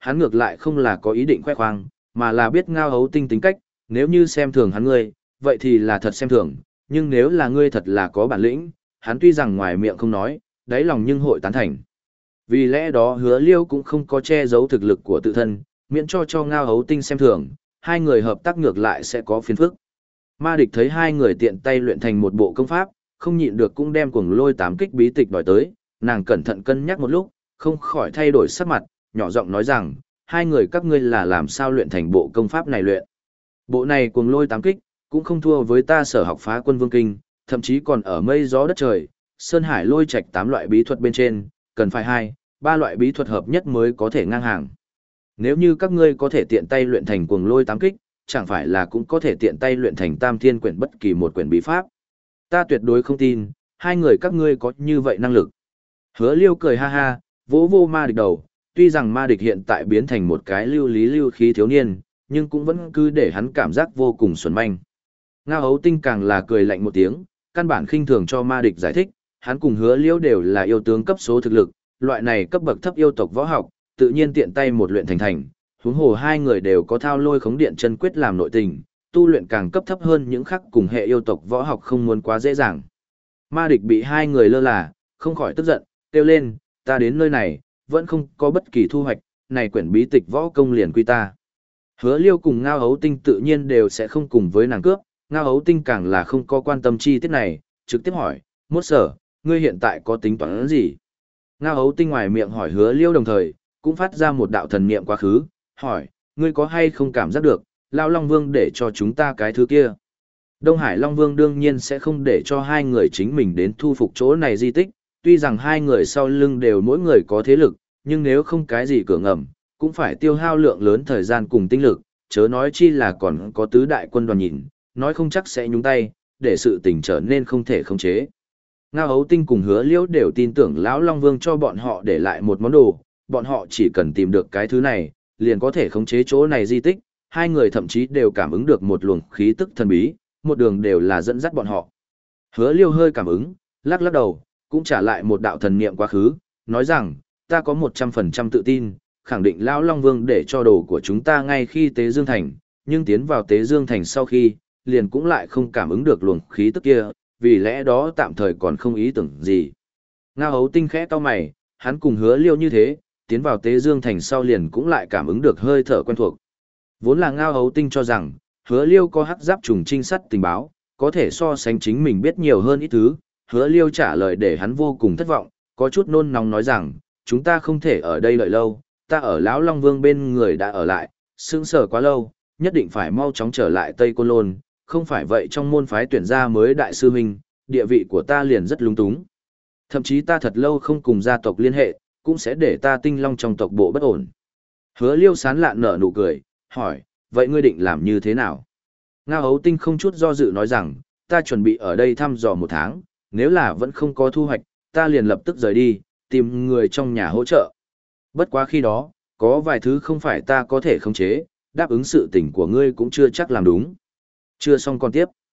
[SPEAKER 1] hắn ngược lại không là có ý định khoe khoang, mà là biết Ngao Hấu Tinh tính cách, nếu như xem thường hắn ngươi, vậy thì là thật xem thường, nhưng nếu là ngươi thật là có bản lĩnh, hắn tuy rằng ngoài miệng không nói, đáy lòng nhưng hội tán thành. Vì lẽ đó Hứa Liêu cũng không có che giấu thực lực của tự thân, miễn cho cho Ngao Hấu Tinh xem thường, hai người hợp tác ngược lại sẽ có phiền phức. Ma Địch thấy hai người tiện tay luyện thành một bộ công pháp, không nhịn được cũng đem cuồng lôi tám kích bí tịch đòi tới, nàng cẩn thận cân nhắc một lúc, không khỏi thay đổi sắc mặt, nhỏ giọng nói rằng, hai người các ngươi là làm sao luyện thành bộ công pháp này luyện. Bộ này cuồng lôi tám kích, cũng không thua với ta sở học Phá Quân Vương Kinh, thậm chí còn ở mây gió đất trời, sơn hải lôi trạch tám loại bí thuật bên trên, cần phải hai, ba loại bí thuật hợp nhất mới có thể ngang hàng. Nếu như các ngươi có thể tiện tay luyện thành cuồng lôi tám kích, chẳng phải là cũng có thể tiện tay luyện thành tam thiên quyển bất kỳ một quyển bí pháp. Ta tuyệt đối không tin, hai người các ngươi có như vậy năng lực. Hứa Liêu cười ha ha, vỗ vô Ma Địch đầu, tuy rằng Ma Địch hiện tại biến thành một cái lưu lý lưu khí thiếu niên, nhưng cũng vẫn cứ để hắn cảm giác vô cùng xuẩn manh. Ngao Hấu Tinh càng là cười lạnh một tiếng, căn bản khinh thường cho Ma Địch giải thích, hắn cùng Hứa Liêu đều là yêu tướng cấp số thực lực, loại này cấp bậc thấp yêu tộc võ học, tự nhiên tiện tay một luyện thành thành, huống hồ hai người đều có thao lôi khống điện chân quyết làm nội tình, tu luyện càng cấp thấp hơn những khác cùng hệ yêu tộc võ học không muốn quá dễ dàng. Ma Địch bị hai người lơ là, không khỏi tức giận, kêu lên, ta đến nơi này, vẫn không có bất kỳ thu hoạch, này quyển bí tịch võ công liền quy ta. Hứa Liêu cùng Ngao Hấu Tinh tự nhiên đều sẽ không cùng với nàng cướp, Ngao Hấu Tinh càng là không có quan tâm chi tiết này, trực tiếp hỏi, Mốt Sở, ngươi hiện tại có tính toán gì? Ngao Hấu Tinh ngoài miệng hỏi Hứa Liêu đồng thời, cũng phát ra một đạo thần niệm quá khứ, hỏi, ngươi có hay không cảm giác được, Lão Long Vương để cho chúng ta cái thứ kia? Đông Hải Long Vương đương nhiên sẽ không để cho hai người chính mình đến thu phục chỗ này di tích, tuy rằng hai người sau lưng đều mỗi người có thế lực, nhưng nếu không cái gì cửa ngầm, cũng phải tiêu hao lượng lớn thời gian cùng tinh lực, chớ nói chi là còn có tứ đại quân đoàn nhìn, nói không chắc sẽ nhúng tay, để sự tình trở nên không thể khống chế. Ngao Hấu Tinh cùng Hứa Liễu đều tin tưởng Lão Long Vương cho bọn họ để lại một món đồ, bọn họ chỉ cần tìm được cái thứ này, liền có thể khống chế chỗ này di tích, hai người thậm chí đều cảm ứng được một luồng khí tức thần bí, một đường đều là dẫn dắt bọn họ. Hứa Liêu hơi cảm ứng, lắc lắc đầu, cũng trả lại một đạo thần niệm quá khứ, nói rằng, ta có một trăm phần trăm tự tin, khẳng định Lão Long Vương để cho đồ của chúng ta ngay khi Tế Dương Thành, nhưng tiến vào Tế Dương Thành sau khi, liền cũng lại không cảm ứng được luồng khí tức kia, vì lẽ đó tạm thời còn không ý tưởng gì. Ngao Hấu Tinh khẽ cau mày, hắn cùng Hứa Liêu như thế, tiến vào Tế Dương Thành sau liền cũng lại cảm ứng được hơi thở quen thuộc. Vốn là Ngao Hấu Tinh cho rằng, Hứa Liêu có hắc giáp trùng trinh sát tình báo, có thể so sánh chính mình biết nhiều hơn ít thứ. Hứa Liêu trả lời để hắn vô cùng thất vọng, có chút nôn nóng nói rằng, chúng ta không thể ở đây đợi lâu, ta ở Lão Long Vương bên người đã ở lại, sững sờ quá lâu, nhất định phải mau chóng trở lại Tây Côn Lôn, không phải vậy trong môn phái tuyển ra mới đại sư huynh, địa vị của ta liền rất lung túng. Thậm chí ta thật lâu không cùng gia tộc liên hệ, cũng sẽ để ta Tinh Long trong tộc bộ bất ổn. Hứa Liêu sán lạn nở nụ cười, hỏi, vậy ngươi định làm như thế nào? Ngao Hấu Tinh không chút do dự nói rằng, ta chuẩn bị ở đây thăm dò một tháng, nếu là vẫn không có thu hoạch, ta liền lập tức rời đi, tìm người trong nhà hỗ trợ. Bất quá khi đó, có vài thứ không phải ta có thể khống chế, đáp ứng sự tình của ngươi cũng chưa chắc làm đúng. Chưa xong còn tiếp.